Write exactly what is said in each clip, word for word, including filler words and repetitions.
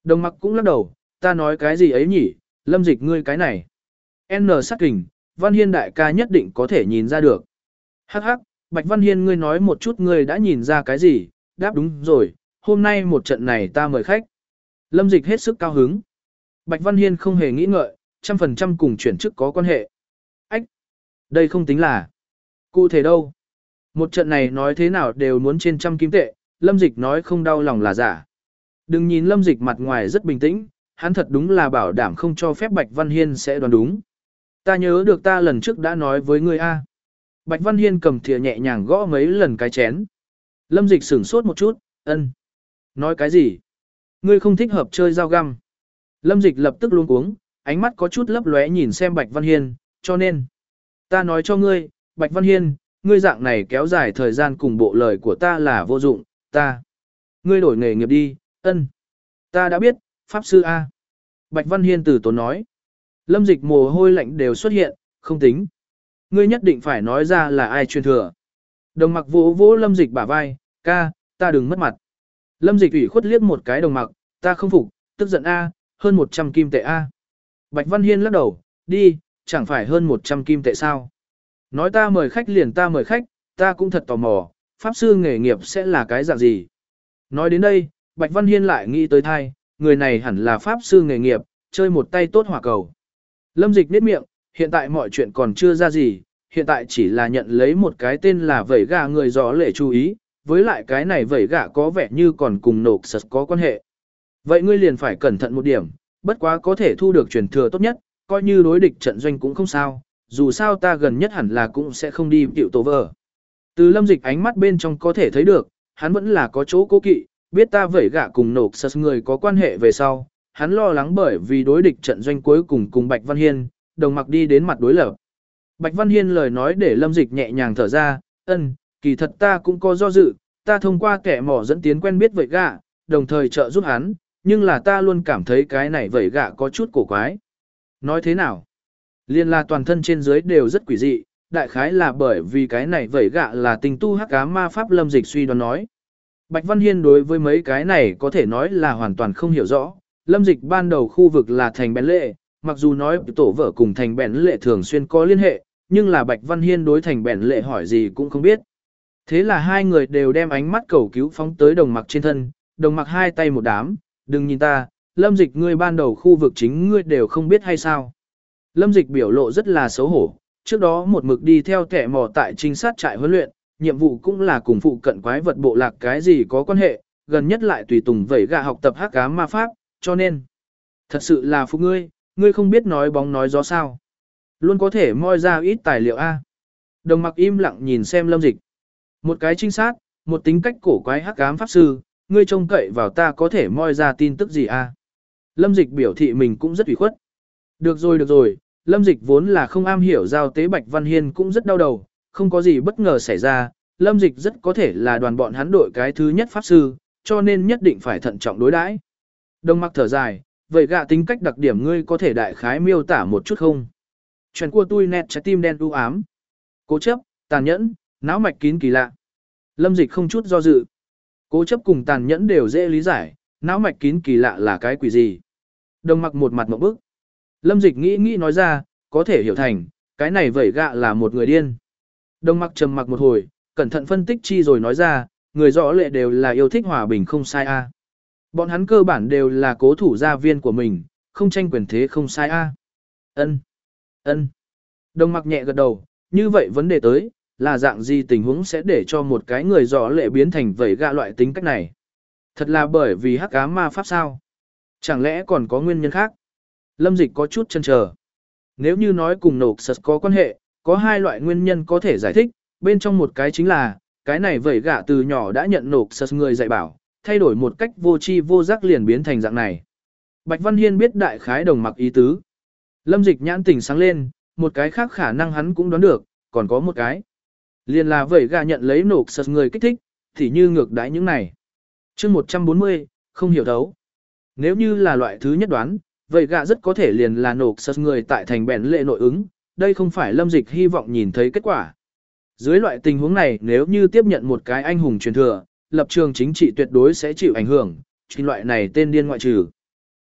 Đồng mặc cũng lắc đầu, ta nói cái gì ấy nhỉ, Lâm Dịch ngươi cái này. N sắc kình, Văn Hiên đại ca nhất định có thể nhìn ra được. Hắc hắc, Bạch Văn Hiên ngươi nói một chút ngươi đã nhìn ra cái gì, đáp đúng rồi, hôm nay một trận này ta mời khách. Lâm Dịch hết sức cao hứng. Bạch Văn Hiên không hề nghĩ ngợi, trăm phần trăm cùng chuyển chức có quan hệ. Ách, đây không tính là. Cụ thể đâu? Một trận này nói thế nào đều muốn trên trăm kim tệ, Lâm Dịch nói không đau lòng là giả. Đừng nhìn Lâm Dịch mặt ngoài rất bình tĩnh, hắn thật đúng là bảo đảm không cho phép Bạch Văn Hiên sẽ đoán đúng. Ta nhớ được ta lần trước đã nói với ngươi a. Bạch Văn Hiên cầm thìa nhẹ nhàng gõ mấy lần cái chén. Lâm Dịch sửng sốt một chút, ân. Nói cái gì? Ngươi không thích hợp chơi dao găm. Lâm Dịch lập tức luống cuống, ánh mắt có chút lấp lóe nhìn xem Bạch Văn Hiên, cho nên. Ta nói cho ngươi, Bạch Văn Hiên, ngươi dạng này kéo dài thời gian cùng bộ lời của ta là vô dụng, ta. Ngươi đổi nghề nghiệp đi, ân. Ta đã biết, Pháp Sư A. Bạch Văn Hiên từ tốn nói. Lâm Dịch mồ hôi lạnh đều xuất hiện, không tính. Ngươi nhất định phải nói ra là ai truyền thừa. Đồng mặc vỗ vỗ Lâm Dịch bả vai, ca, ta đừng mất mặt. Lâm Dịch ủy khuất liếc một cái đồng mặc, ta không phục, tức giận A, hơn một trăm kim tệ A. Bạch Văn Hiên lắc đầu, đi, chẳng phải hơn một trăm kim tệ sao. Nói ta mời khách liền ta mời khách, ta cũng thật tò mò, Pháp Sư nghề nghiệp sẽ là cái dạng gì. Nói đến đây, Bạch Văn Hiên lại nghĩ tới thai, người này hẳn là Pháp Sư nghề nghiệp, chơi một tay tốt hỏa cầu. Lâm Dịch niết miệng, hiện tại mọi chuyện còn chưa ra gì, hiện tại chỉ là nhận lấy một cái tên là vẩy gà người rõ lệ chú ý, với lại cái này vẩy gà có vẻ như còn cùng nộp sật có quan hệ. Vậy ngươi liền phải cẩn thận một điểm, bất quá có thể thu được truyền thừa tốt nhất, coi như đối địch trận doanh cũng không sao, dù sao ta gần nhất hẳn là cũng sẽ không đi tiểu tổ vợ. Từ Lâm Dịch ánh mắt bên trong có thể thấy được, hắn vẫn là có chỗ cố kỵ, biết ta vẩy gạ cùng nộp sật người có quan hệ về sau, hắn lo lắng bởi vì đối địch trận doanh cuối cùng cùng Bạch Văn Hiên, đồng mặc đi đến mặt đối lập. Bạch Văn Hiên lời nói để Lâm Dịch nhẹ nhàng thở ra, ân, kỳ thật ta cũng có do dự, ta thông qua kẻ mỏ dẫn tiến quen biết vẩy gạ, đồng thời trợ giúp hắn, nhưng là ta luôn cảm thấy cái này vẩy gạ có chút cổ quái. Nói thế nào? Liên là toàn thân trên dưới đều rất quỷ dị, đại khái là bởi vì cái này vẩy gạ là tình tu hắc ám ma pháp Lâm Dịch suy đoán nói. Bạch Văn Hiên đối với mấy cái này có thể nói là hoàn toàn không hiểu rõ, Lâm Dịch ban đầu khu vực là thành bén lệ, mặc dù nói tổ vợ cùng thành bén lệ thường xuyên có liên hệ, nhưng là Bạch Văn Hiên đối thành bén lệ hỏi gì cũng không biết. Thế là hai người đều đem ánh mắt cầu cứu phóng tới đồng mặc trên thân, đồng mặc hai tay một đám, đừng nhìn ta, Lâm Dịch ngươi ban đầu khu vực chính ngươi đều không biết hay sao. Lâm Dịch biểu lộ rất là xấu hổ, trước đó một mực đi theo kẻ mò tại trinh sát trại huấn luyện, nhiệm vụ cũng là cùng phụ cận quái vật bộ lạc cái gì có quan hệ, gần nhất lại tùy tùng vẩy gạ học tập hắc ám ma pháp, cho nên, thật sự là phụ ngươi, ngươi không biết nói bóng nói gió sao. Luôn có thể moi ra ít tài liệu A. Đồng mặc im lặng nhìn xem Lâm Dịch. Một cái trinh sát, một tính cách cổ quái hắc ám pháp sư, ngươi trông cậy vào ta có thể moi ra tin tức gì A. Lâm Dịch biểu thị mình cũng rất ủy khuất. Được rồi được rồi, Lâm Dịch vốn là không am hiểu giao tế Bạch Văn Hiên cũng rất đau đầu, không có gì bất ngờ xảy ra, Lâm Dịch rất có thể là đoàn bọn hắn đội cái thứ nhất pháp sư, cho nên nhất định phải thận trọng đối đãi. Đồng mặc thở dài, vậy gạ tính cách đặc điểm ngươi có thể đại khái miêu tả một chút không? Chuyện của tôi nét trái tim đen u ám, cố chấp, tàn nhẫn, não mạch kín kỳ lạ. Lâm Dịch không chút do dự. Cố chấp cùng tàn nhẫn đều dễ lý giải, não mạch kín kỳ lạ là cái quỷ gì? Đồng mặc một mặt ngộp bức. Lâm Dịch nghĩ nghĩ nói ra, có thể hiểu thành, cái này vẩy gạ là một người điên. Đồng mặc trầm mặc một hồi, cẩn thận phân tích chi rồi nói ra, người rõ lệ đều là yêu thích hòa bình không sai a. Bọn hắn cơ bản đều là cố thủ gia viên của mình, không tranh quyền thế không sai a. Ân, ân. Đồng mặc nhẹ gật đầu, như vậy vấn đề tới, là dạng gì tình huống sẽ để cho một cái người rõ lệ biến thành vẩy gạ loại tính cách này? Thật là bởi vì hắc ám ma pháp sao? Chẳng lẽ còn có nguyên nhân khác? Lâm Dịch có chút chần chờ. Nếu như nói cùng nộp sật có quan hệ, có hai loại nguyên nhân có thể giải thích, bên trong một cái chính là, cái này vẩy gạ từ nhỏ đã nhận nộp sật người dạy bảo, thay đổi một cách vô tri vô giác liền biến thành dạng này. Bạch Văn Hiên biết đại khái đồng mặc ý tứ. Lâm Dịch nhãn tỉnh sáng lên, một cái khác khả năng hắn cũng đoán được, còn có một cái. Liền là vẩy gạ nhận lấy nộp sật người kích thích, thì như ngược đãi những này. chương một trăm bốn mươi, không hiểu thấu. Nếu như là loại thứ nhất đoán, vậy gạ rất có thể liền là nộp sật người tại thành bèn lệ nội ứng, đây không phải Lâm Dịch hy vọng nhìn thấy kết quả. Dưới loại tình huống này nếu như tiếp nhận một cái anh hùng truyền thừa, lập trường chính trị tuyệt đối sẽ chịu ảnh hưởng, chính loại này tên điên ngoại trừ.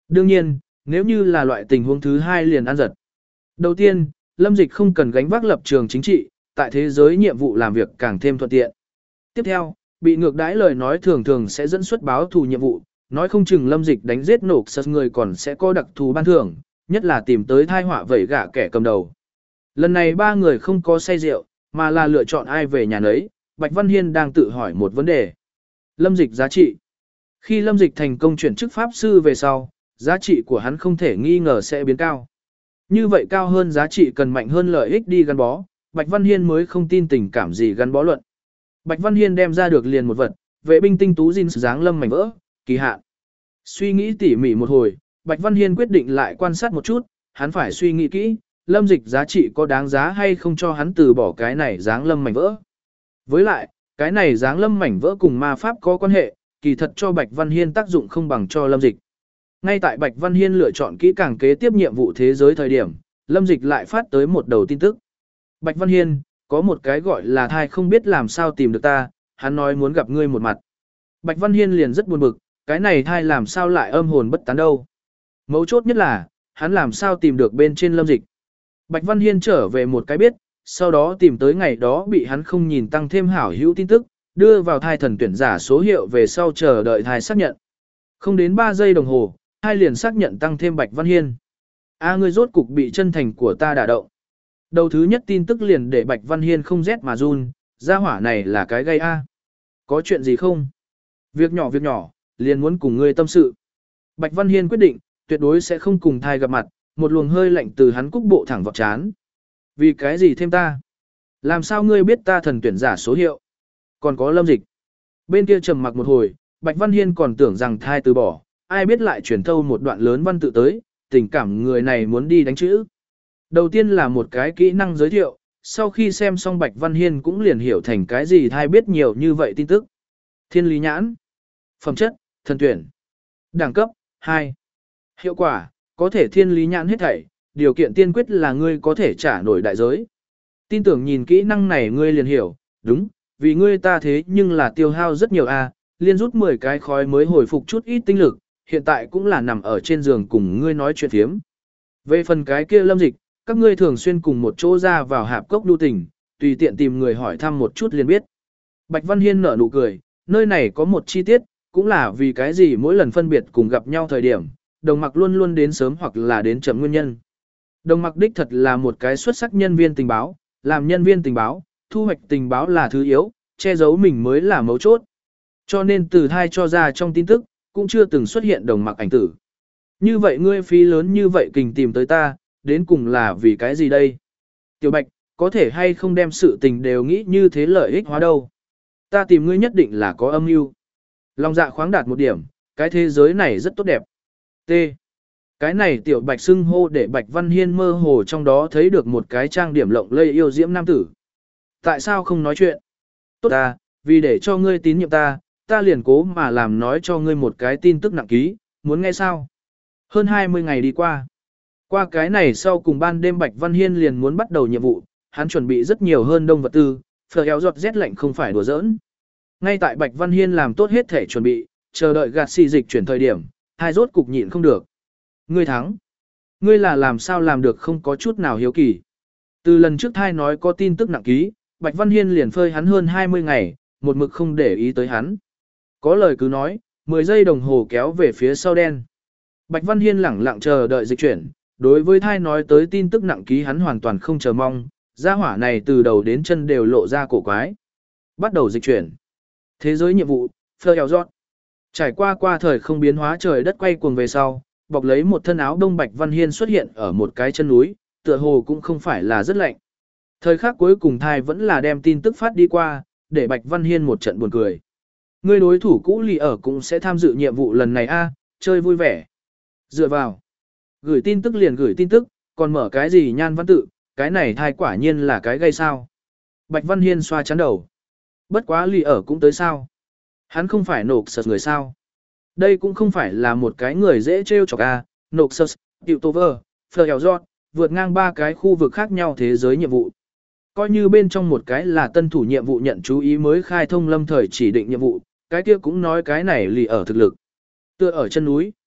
Đương nhiên, nếu như là loại tình huống thứ hai liền ăn giật. Đầu tiên, Lâm Dịch không cần gánh vác lập trường chính trị, tại thế giới nhiệm vụ làm việc càng thêm thuận tiện. Tiếp theo, bị ngược đãi lời nói thường thường sẽ dẫn xuất báo thù nhiệm vụ, nói không chừng Lâm Dịch đánh giết nổ sật người còn sẽ có đặc thù ban thưởng, nhất là tìm tới thai họa vẩy gạ kẻ cầm đầu. Lần này ba người không có say rượu, mà là lựa chọn ai về nhà nấy, Bạch Văn Hiên đang tự hỏi một vấn đề. Lâm Dịch giá trị. Khi Lâm Dịch thành công chuyển chức pháp sư về sau, giá trị của hắn không thể nghi ngờ sẽ biến cao. Như vậy cao hơn giá trị cần mạnh hơn lợi ích đi gắn bó, Bạch Văn Hiên mới không tin tình cảm gì gắn bó luận. Bạch Văn Hiên đem ra được liền một vật, vệ binh tinh tú Jin dáng lâm mảnh vỡ, kỳ hạn. Suy nghĩ tỉ mỉ một hồi, Bạch Văn Hiên quyết định lại quan sát một chút, hắn phải suy nghĩ kỹ, Lâm Dịch giá trị có đáng giá hay không cho hắn từ bỏ cái này dáng lâm mảnh vỡ. Với lại, cái này dáng lâm mảnh vỡ cùng ma pháp có quan hệ, kỳ thật cho Bạch Văn Hiên tác dụng không bằng cho Lâm Dịch. Ngay tại Bạch Văn Hiên lựa chọn kỹ càng kế tiếp nhiệm vụ thế giới thời điểm, Lâm Dịch lại phát tới một đầu tin tức. Bạch Văn Hiên, có một cái gọi là thai không biết làm sao tìm được ta, hắn nói muốn gặp ngươi một mặt. Bạch Văn Hiên liền rất buồn bực, cái này thai làm sao lại âm hồn bất tán đâu. Mấu chốt nhất là, hắn làm sao tìm được bên trên Lâm Dịch. Bạch Văn Hiên trở về một cái biết, sau đó tìm tới ngày đó bị hắn không nhìn tăng thêm hảo hữu tin tức, đưa vào thai thần tuyển giả số hiệu về sau chờ đợi thai xác nhận. Không đến ba giây đồng hồ, thai liền xác nhận tăng thêm Bạch Văn Hiên. A ngươi rốt cục bị chân thành của ta đả động. Đầu thứ nhất tin tức liền để Bạch Văn Hiên không rét mà run, gia hỏa này là cái gây A. Có chuyện gì không? Việc nhỏ việc nhỏ, liền muốn cùng ngươi tâm sự. Bạch Văn Hiên quyết định, tuyệt đối sẽ không cùng thai gặp mặt, một luồng hơi lạnh từ hắn cúc bộ thẳng vào chán. Vì cái gì thêm ta? Làm sao ngươi biết ta thần tuyển giả số hiệu? Còn có Lâm Dịch. Bên kia trầm mặc một hồi, Bạch Văn Hiên còn tưởng rằng thai từ bỏ, ai biết lại chuyển thâu một đoạn lớn văn tự tới, tình cảm người này muốn đi đánh chữ. Đầu tiên là một cái kỹ năng giới thiệu, sau khi xem xong Bạch Văn Hiên cũng liền hiểu thành cái gì thai biết nhiều như vậy tin tức. Thiên lý nhãn. Phẩm chất, thần tuyển. Đẳng cấp, hai. Hiệu quả, có thể thiên lý nhãn hết thảy, điều kiện tiên quyết là ngươi có thể trả nổi đại giới. Tin tưởng nhìn kỹ năng này ngươi liền hiểu, đúng, vì ngươi ta thế nhưng là tiêu hao rất nhiều a, liên rút mười cái khói mới hồi phục chút ít tinh lực, hiện tại cũng là nằm ở trên giường cùng ngươi nói chuyện phiếm. Về phần cái kia Lâm Dịch, các ngươi thường xuyên cùng một chỗ ra vào hạp cốc đu tình, tùy tiện tìm người hỏi thăm một chút liền biết. Bạch Văn Hiên nở nụ cười, nơi này có một chi tiết, cũng là vì cái gì mỗi lần phân biệt cùng gặp nhau thời điểm, đồng mặc luôn luôn đến sớm hoặc là đến chậm nguyên nhân. Đồng mặc đích thật là một cái xuất sắc nhân viên tình báo, làm nhân viên tình báo, thu hoạch tình báo là thứ yếu, che giấu mình mới là mấu chốt. Cho nên từ thai cho ra trong tin tức, cũng chưa từng xuất hiện đồng mặc ảnh tử. Như vậy ngươi phí lớn như vậy kình tìm tới ta, đến cùng là vì cái gì đây? Tiểu Bạch, có thể hay không đem sự tình đều nghĩ như thế lợi ích hóa đâu? Ta tìm ngươi nhất định là có âm mưu. Lòng dạ khoáng đạt một điểm, cái thế giới này rất tốt đẹp. T. Cái này Tiểu Bạch xưng hô để Bạch Văn Hiên mơ hồ trong đó thấy được một cái trang điểm lộng lây yêu diễm nam tử. Tại sao không nói chuyện? Tốt ta, vì để cho ngươi tín nhiệm ta, ta liền cố mà làm nói cho ngươi một cái tin tức nặng ký, muốn nghe sao? Hơn hai mươi ngày đi qua. Qua cái này sau cùng ban đêm Bạch Văn Hiên liền muốn bắt đầu nhiệm vụ, hắn chuẩn bị rất nhiều hơn đông vật tư, phở éo giọt rét lạnh không phải đùa giỡn. Ngay tại Bạch Văn Hiên làm tốt hết thể chuẩn bị, chờ đợi gạt xì dịch chuyển thời điểm, hai rốt cục nhịn không được. Ngươi thắng. Ngươi là làm sao làm được không có chút nào hiếu kỳ. Từ lần trước thai nói có tin tức nặng ký, Bạch Văn Hiên liền phơi hắn hơn hai mươi ngày, một mực không để ý tới hắn. Có lời cứ nói, mười giây đồng hồ kéo về phía sau đen. Bạch Văn Hiên lẳng lặng chờ đợi dịch chuyển, đối với thai nói tới tin tức nặng ký hắn hoàn toàn không chờ mong, gia hỏa này từ đầu đến chân đều lộ ra cổ quái. Bắt đầu dịch chuyển. Thế giới nhiệm vụ, Phơ Eo Giọt. Trải qua qua thời không biến hóa trời đất quay cuồng về sau, bọc lấy một thân áo đông Bạch Văn Hiên xuất hiện ở một cái chân núi, tựa hồ cũng không phải là rất lạnh. Thời khắc cuối cùng thai vẫn là đem tin tức phát đi qua, để Bạch Văn Hiên một trận buồn cười. Người đối thủ cũ lì ở cũng sẽ tham dự nhiệm vụ lần này a, chơi vui vẻ. Dựa vào. Gửi tin tức liền gửi tin tức, còn mở cái gì nhan văn tự, cái này thai quả nhiên là cái gây sao. Bạch Văn Hiên xoa chán đầu. Bất quá lì ở cũng tới sao. Hắn không phải nộp sật người sao. Đây cũng không phải là một cái người dễ trêu chọc a, nộp sật, tiệu tô vơ, phờ eo giọt, vượt ngang ba cái khu vực khác nhau thế giới nhiệm vụ. Coi như bên trong một cái là tân thủ nhiệm vụ nhận chú ý mới khai thông lâm thời chỉ định nhiệm vụ, cái kia cũng nói cái này lì ở thực lực. Tựa ở chân núi,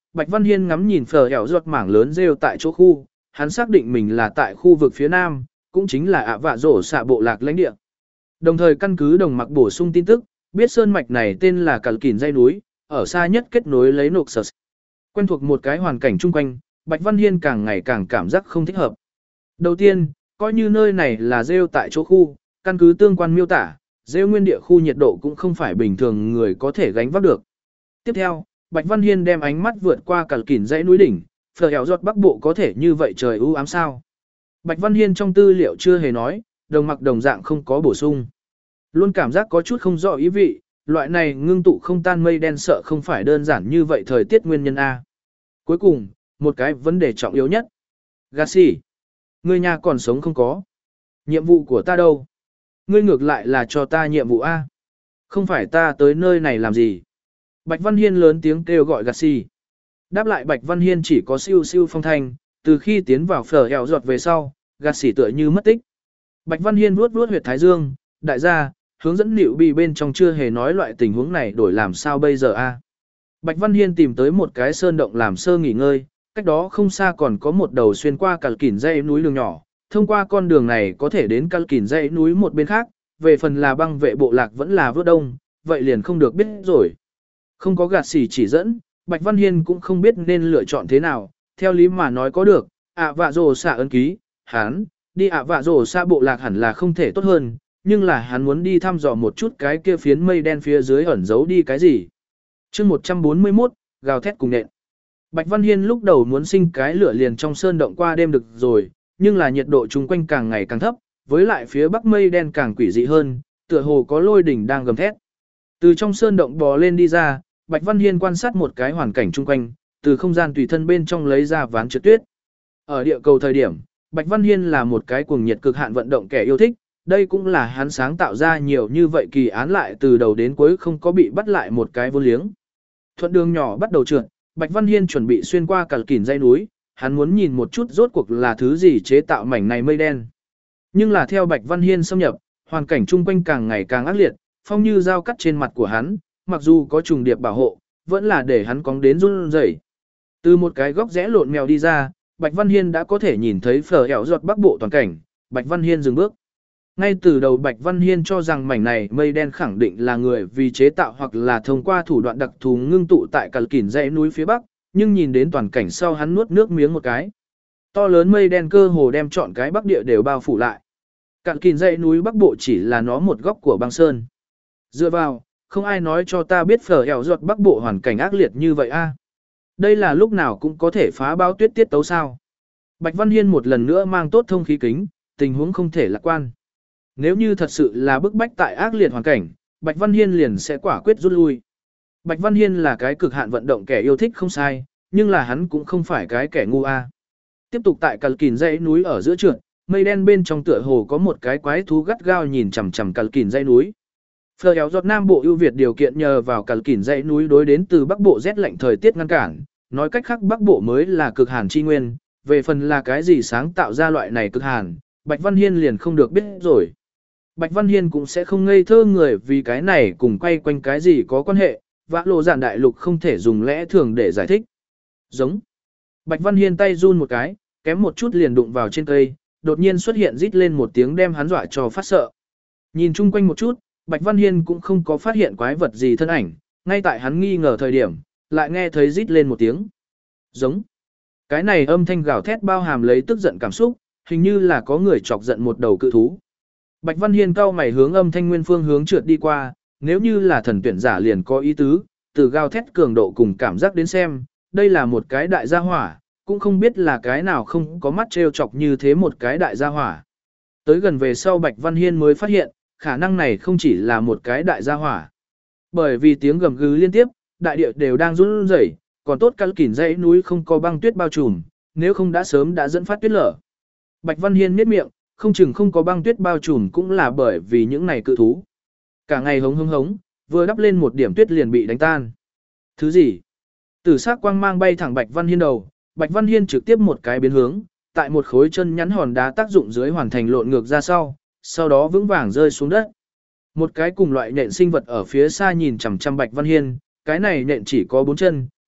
Bạch Văn Hiên ngắm nhìn phở hẻo ruột mảng lớn rêu tại chỗ khu, hắn xác định mình là tại khu vực phía nam, cũng chính là ạ vạ rổ xạ bộ lạc lãnh địa. Đồng thời căn cứ đồng mặc bổ sung tin tức, biết sơn mạch này tên là Cẩn Kỉn dãy núi, ở xa nhất kết nối lấy nộp sở. Quen thuộc một cái hoàn cảnh chung quanh, Bạch Văn Hiên càng ngày càng cảm giác không thích hợp. Đầu tiên, coi như nơi này là rêu tại chỗ khu, căn cứ tương quan miêu tả, rêu nguyên địa khu nhiệt độ cũng không phải bình thường người có thể gánh vác được. Tiếp theo, Bạch Văn Hiên đem ánh mắt vượt qua Cẩn Kỉn dãy núi đỉnh, phở hẻo ruột bắc bộ có thể như vậy trời u ám sao? Bạch Văn Hiên trong tư liệu chưa hề nói, đồng mặc đồng dạng không có bổ sung. Luôn cảm giác có chút không rõ ý vị, loại này ngưng tụ không tan mây đen sợ không phải đơn giản như vậy thời tiết nguyên nhân A. Cuối cùng, một cái vấn đề trọng yếu nhất. Gassi, ngươi nhà còn sống không có? Nhiệm vụ của ta đâu? Ngươi ngược lại là cho ta nhiệm vụ A. Không phải ta tới nơi này làm gì? Bạch Văn Hiên lớn tiếng kêu gọi Gassi. Đáp lại Bạch Văn Hiên chỉ có siêu siêu phong thanh, từ khi tiến vào phở hẻo ruột về sau, Gassi tựa như mất tích. Bạch Văn Hiên vuốt vuốt huyệt thái dương, đại gia, hướng dẫn liệu bị bên trong chưa hề nói loại tình huống này đổi làm sao bây giờ a? Bạch Văn Hiên tìm tới một cái sơn động làm sơ nghỉ ngơi, cách đó không xa còn có một đầu xuyên qua Cẩn Kỉn dãy núi đường nhỏ, thông qua con đường này có thể đến Cẩn Kỉn dãy núi một bên khác, về phần là băng vệ bộ lạc vẫn là vớt đông, vậy liền không được biết rồi. Không có gạt xỉ chỉ dẫn, Bạch Văn Hiên cũng không biết nên lựa chọn thế nào, theo lý mà nói có được, ạ vạ rồ xạ ấn ký, hắn, đi ạ vạ rồ xạ bộ lạc hẳn là không thể tốt hơn, nhưng là hắn muốn đi thăm dò một chút cái kia phiến mây đen phía dưới ẩn giấu đi cái gì. chương một trăm bốn mươi mốt, gào thét cùng nện. Bạch Văn Hiên lúc đầu muốn sinh cái lửa liền trong sơn động qua đêm được rồi, nhưng là nhiệt độ chung quanh càng ngày càng thấp, với lại phía bắc mây đen càng quỷ dị hơn, tựa hồ có lôi đỉnh đang gầm thét. Từ trong sơn động bò lên đi ra, Bạch Văn Hiên quan sát một cái hoàn cảnh chung quanh, từ không gian tùy thân bên trong lấy ra ván trượt tuyết. Ở địa cầu thời điểm, Bạch Văn Hiên là một cái cuồng nhiệt cực hạn vận động kẻ yêu thích, đây cũng là hắn sáng tạo ra nhiều như vậy kỳ án lại từ đầu đến cuối không có bị bắt lại một cái vô liếng. Thuận đường nhỏ bắt đầu trượt, Bạch Văn Hiên chuẩn bị xuyên qua Cẩn Kỉn dãy núi, hắn muốn nhìn một chút rốt cuộc là thứ gì chế tạo mảnh này mây đen. Nhưng là theo Bạch Văn Hiên xâm nhập, hoàn cảnh chung quanh càng ngày càng ác liệt, phong như dao cắt trên mặt của hắn, mặc dù có trùng điệp bảo hộ, vẫn là để hắn cóng đến run rẩy. Từ một cái góc rẽ lộn mèo đi ra, Bạch Văn Hiên đã có thể nhìn thấy phở hẻo ruột bắc bộ toàn cảnh, Bạch Văn Hiên dừng bước. Ngay từ đầu Bạch Văn Hiên cho rằng mảnh này mây đen khẳng định là người vì chế tạo hoặc là thông qua thủ đoạn đặc thù ngưng tụ tại Cẩn Kỉn dãy núi phía bắc, nhưng nhìn đến toàn cảnh sau hắn nuốt nước miếng một cái. To lớn mây đen cơ hồ đem trọn cái bắc địa đều bao phủ lại. Cẩn Kỉn dãy núi bắc bộ chỉ là nó một góc của băng sơn. Dựa vào, không ai nói cho ta biết phở hẻo ruột bắc bộ hoàn cảnh ác liệt như vậy a. Đây là lúc nào cũng có thể phá bao tuyết tiết tấu sao. Bạch Văn Hiên một lần nữa mang tốt thông khí kính, tình huống không thể lạc quan. Nếu như thật sự là bức bách tại ác liệt hoàn cảnh, Bạch Văn Hiên liền sẽ quả quyết rút lui. Bạch Văn Hiên là cái cực hạn vận động kẻ yêu thích không sai, nhưng là hắn cũng không phải cái kẻ ngu a. Tiếp tục tại Cẩn Kỉn dãy núi ở giữa trượt, mây đen bên trong tựa hồ có một cái quái thú gắt gao nhìn chằm chằm Cẩn Kỉn dãy núi. Phở hẻo ruột nam bộ ưu việt điều kiện nhờ vào Cẩn Kỉn dãy núi đối đến từ bắc bộ rét lạnh thời tiết ngăn cản, nói cách khác bắc bộ mới là cực hàn chi nguyên, về phần là cái gì sáng tạo ra loại này cực hàn, Bạch Văn Hiên liền không được biết rồi. Bạch Văn Hiên cũng sẽ không ngây thơ người vì cái này cùng quay quanh cái gì có quan hệ, vã lộ giản đại lục không thể dùng lẽ thường để giải thích. Giống. Bạch Văn Hiên tay run một cái, kém một chút liền đụng vào trên cây, đột nhiên xuất hiện rít lên một tiếng đem hắn dọa cho phát sợ. Nhìn chung quanh một chút, Bạch Văn Hiên cũng không có phát hiện quái vật gì thân ảnh, ngay tại hắn nghi ngờ thời điểm, lại nghe thấy rít lên một tiếng. Giống. Cái này âm thanh gào thét bao hàm lấy tức giận cảm xúc, hình như là có người chọc giận một đầu cự thú. Bạch Văn Hiên cau mày hướng âm thanh nguyên phương hướng trượt đi qua, nếu như là thần tuyển giả liền có ý tứ, từ gào thét cường độ cùng cảm giác đến xem, đây là một cái đại gia hỏa, cũng không biết là cái nào không có mắt trêu chọc như thế một cái đại gia hỏa. Tới gần về sau Bạch Văn Hiên mới phát hiện, khả năng này không chỉ là một cái đại gia hỏa. Bởi vì tiếng gầm gừ liên tiếp, đại địa đều đang run rẩy, còn tốt Cẩn Kỉn dãy núi không có băng tuyết bao trùm, nếu không đã sớm đã dẫn phát tuyết lở. Bạch Văn Hiên nhếch miệng, không chừng không có băng tuyết bao trùm cũng là bởi vì những này cự thú. Cả ngày hống hống hống, vừa đắp lên một điểm tuyết liền bị đánh tan. Thứ gì? Tử sắc quang mang bay thẳng Bạch Văn Hiên đầu, Bạch Văn Hiên trực tiếp một cái biến hướng, tại một khối chân nhắn hòn đá tác dụng dưới hoàn thành lộn ngược ra sau, sau đó vững vàng rơi xuống đất. Một cái cùng loại nhện sinh vật ở phía xa nhìn chằm chằm Bạch Văn Hiên, cái này nhện chỉ có bốn chân,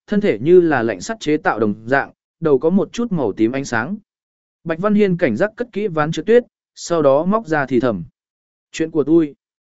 thân thể như là lạnh sắt chế tạo đồng dạng, đầu có một chút màu tím ánh sáng. Bạch Văn Hiên cảnh giác cất kỹ ván trượt tuyết, sau đó móc ra thì thầm. Chuyện của tôi.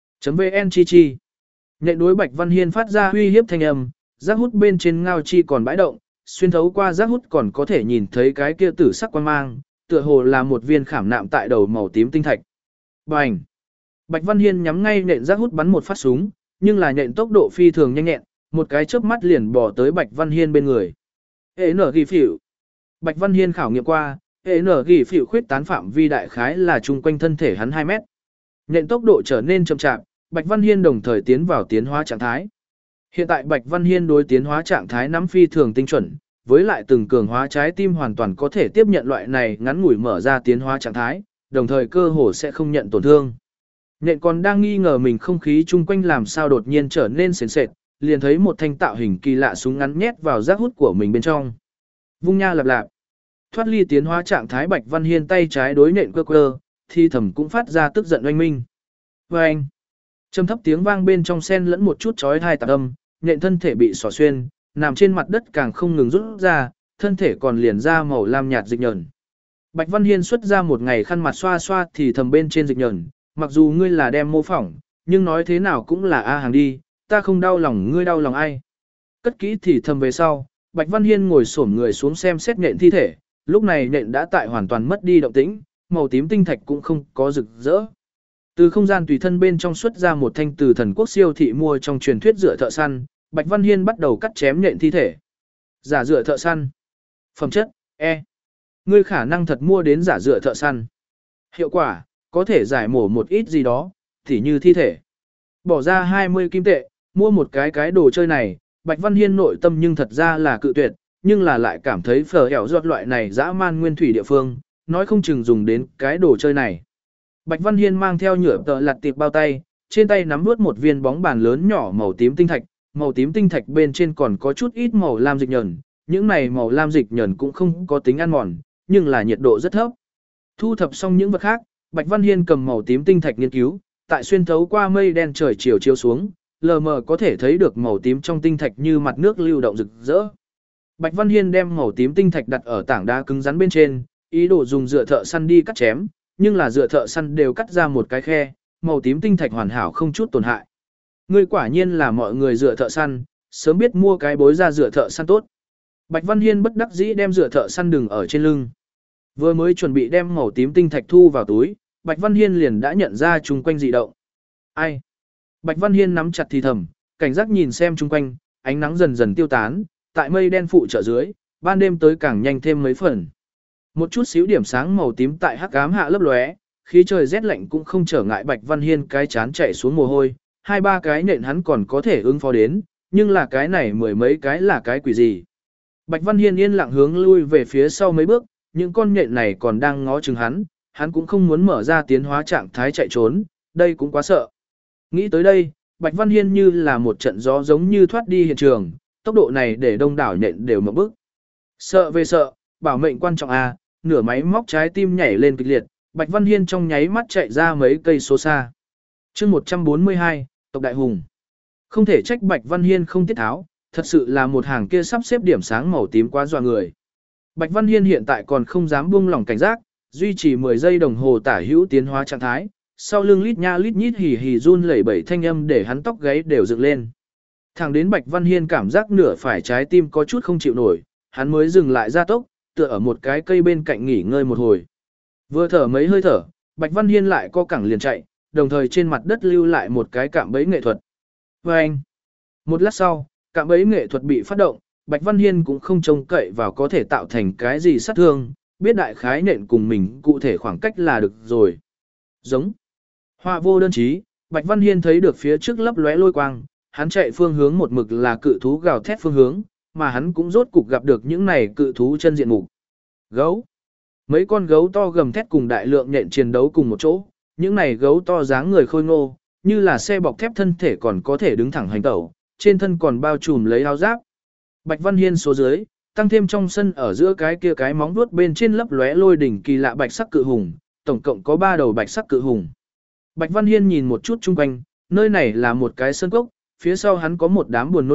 .vn chi chi. Nhện đối Bạch Văn Hiên phát ra uy hiếp thanh âm, giác hút bên trên ngao chi còn bãi động, xuyên thấu qua giác hút còn có thể nhìn thấy cái kia tử sắc quang mang, tựa hồ là một viên khảm nạm tại đầu màu tím tinh thạch. Bành! Bạch Văn Hiên nhắm ngay nện giác hút bắn một phát súng, nhưng là nện tốc độ phi thường nhanh nhẹn, một cái chớp mắt liền bỏ tới Bạch Văn Hiên bên người. Hệ nở ghi phỉu. Bạch Văn Hiên khảo nghiệm qua, hệ nở ghi phỉu khuyết tán phạm vi đại khái là chung quanh thân thể hắn hai mét. Nện tốc độ trở nên chậm chạp, Bạch Văn Hiên đồng thời tiến vào tiến hóa trạng thái. Hiện tại Bạch Văn Hiên đối tiến hóa trạng thái nắm phi thường tinh chuẩn, với lại từng cường hóa trái tim hoàn toàn có thể tiếp nhận loại này ngắn ngủi mở ra tiến hóa trạng thái, đồng thời cơ hồ sẽ không nhận tổn thương. Nện còn đang nghi ngờ mình không khí chung quanh làm sao đột nhiên trở nên sền sệt, liền thấy một thanh tạo hình kỳ lạ súng ngắn nhét vào rác hút của mình bên trong. Vung nha lạp lạp. Thoát ly tiến hóa trạng thái Bạch Văn Hiên tay trái đối nện cơ cơ, thì thầm cũng phát ra tức giận oanh minh. Và anh, trầm thấp tiếng vang bên trong sen lẫn một chút chói tai tạp âm, nện thân thể bị xỏ xuyên, nằm trên mặt đất càng không ngừng rút ra, thân thể còn liền ra màu lam nhạt dịch nhờn. Bạch Văn Hiên xuất ra một ngày khăn mặt xoa xoa thì thầm bên trên dịch nhờn, mặc dù ngươi là đem mô phỏng, nhưng nói thế nào cũng là A hàng đi, ta không đau lòng ngươi đau lòng ai. Cất kỹ thì thầm về sau, Bạch Văn Hiên ngồi xổm người xuống xem xét nhện thi thể, lúc này nhện đã tại hoàn toàn mất đi động tĩnh, màu tím tinh thạch cũng không có rực rỡ. Từ không gian tùy thân bên trong xuất ra một thanh từ thần quốc siêu thị mua trong truyền thuyết dựa thợ săn, Bạch Văn Hiên bắt đầu cắt chém nhện thi thể. Giả dựa thợ săn. Phẩm chất, E. Ngươi khả năng thật mua đến giả dựa thợ săn. Hiệu quả, có thể giải mổ một ít gì đó, tỉ như thi thể. Bỏ ra hai mươi kim tệ, mua một cái cái đồ chơi này, Bạch Văn Hiên nội tâm nhưng thật ra là cự tuyệt, nhưng là lại cảm thấy phở hẻo giọt loại này dã man nguyên thủy địa phương, nói không chừng dùng đến cái đồ chơi này. Bạch Văn Hiên mang theo nhựa tợ lặt tiệp bao tay, trên tay nắm nuốt một viên bóng bàn lớn nhỏ màu tím tinh thạch, màu tím tinh thạch bên trên còn có chút ít màu lam dịch nhờn, những này màu lam dịch nhờn cũng không có tính ăn mòn, nhưng là nhiệt độ rất thấp. Thu thập xong những vật khác, Bạch Văn Hiên cầm màu tím tinh thạch nghiên cứu, tại xuyên thấu qua mây đen trời chiều chiếu xuống, lờ mờ có thể thấy được màu tím trong tinh thạch như mặt nước lưu động rực rỡ. Bạch Văn Hiên đem màu tím tinh thạch đặt ở tảng đá cứng rắn bên trên, ý đồ dùng dựa thợ săn đi cắt chém, nhưng là dựa thợ săn đều cắt ra một cái khe, màu tím tinh thạch hoàn hảo không chút tổn hại. Ngươi quả nhiên là mọi người dựa thợ săn, sớm biết mua cái bối ra dựa thợ săn tốt. Bạch Văn Hiên bất đắc dĩ đem dựa thợ săn đừng ở trên lưng. Vừa mới chuẩn bị đem màu tím tinh thạch thu vào túi, Bạch Văn Hiên liền đã nhận ra chung quanh dị động. Ai? Bạch Văn Hiên nắm chặt thì thầm, cảnh giác nhìn xem chung quanh, ánh nắng dần dần tiêu tán, tại mây đen phụ trợ dưới, ban đêm tới càng nhanh thêm mấy phần. Một chút xíu điểm sáng màu tím tại hắc ám hạ lấp lóe, khí trời rét lạnh cũng không trở ngại Bạch Văn Hiên cái chán chạy xuống mồ hôi, hai ba cái nện hắn còn có thể ứng phó đến, nhưng là cái này mười mấy cái là cái quỷ gì. Bạch Văn Hiên yên lặng hướng lui về phía sau mấy bước, những con nhện này còn đang ngó chừng hắn, hắn cũng không muốn mở ra tiến hóa trạng thái chạy trốn, đây cũng quá sợ. Nghĩ tới đây, Bạch Văn Hiên như là một trận gió giống như thoát đi hiện trường, tốc độ này để đông đảo nhện đều mở bức. Sợ về sợ, bảo mệnh quan trọng à, nửa máy móc trái tim nhảy lên kịch liệt, Bạch Văn Hiên trong nháy mắt chạy ra mấy cây số xa. chương một trăm bốn mươi hai, Tộc Đại Hùng. Không thể trách Bạch Văn Hiên không tiết tháo, thật sự là một hàng kia sắp xếp điểm sáng màu tím quá dọa người. Bạch Văn Hiên hiện tại còn không dám buông lỏng cảnh giác, duy trì mười giây đồng hồ tả hữu tiến hóa trạng thái, sau lưng lít nha lít nhít hì hì run lẩy bẩy thanh âm để hắn tóc gáy đều dựng lên. Thẳng đến Bạch Văn Hiên cảm giác nửa phải trái tim có chút không chịu nổi, hắn mới dừng lại gia tốc, tựa ở một cái cây bên cạnh nghỉ ngơi một hồi. Vừa thở mấy hơi thở, Bạch Văn Hiên lại co cẳng liền chạy, đồng thời trên mặt đất lưu lại một cái cạm bẫy nghệ thuật. Và anh, một lát sau, cạm bẫy nghệ thuật bị phát động, Bạch Văn Hiên cũng không trông cậy vào có thể tạo thành cái gì sát thương, biết đại khái nện cùng mình cụ thể khoảng cách là được rồi. Giống. Họa vô đơn chí, Bạch Văn Hiên thấy được phía trước lấp lóe lôi quang, hắn chạy phương hướng một mực là cự thú gào thét phương hướng, mà hắn cũng rốt cục gặp được những này cự thú chân diện mục. Gấu. Mấy con gấu to gầm thét cùng đại lượng nhện chiến đấu cùng một chỗ, những này gấu to dáng người khôi ngô, như là xe bọc thép thân thể còn có thể đứng thẳng hành tẩu, trên thân còn bao trùm lấy áo giáp. Bạch Văn Hiên số dưới, tăng thêm trong sân ở giữa cái kia cái móng vuốt bên trên lấp lóe lôi đỉnh kỳ lạ bạch sắc cự hùng, tổng cộng có ba đầu bạch sắc cự hùng. Bạch Văn Hiên nhìn một chút chung quanh, nơi này là một cái sơn cốc, phía sau hắn có một đám buồn nôn nhện,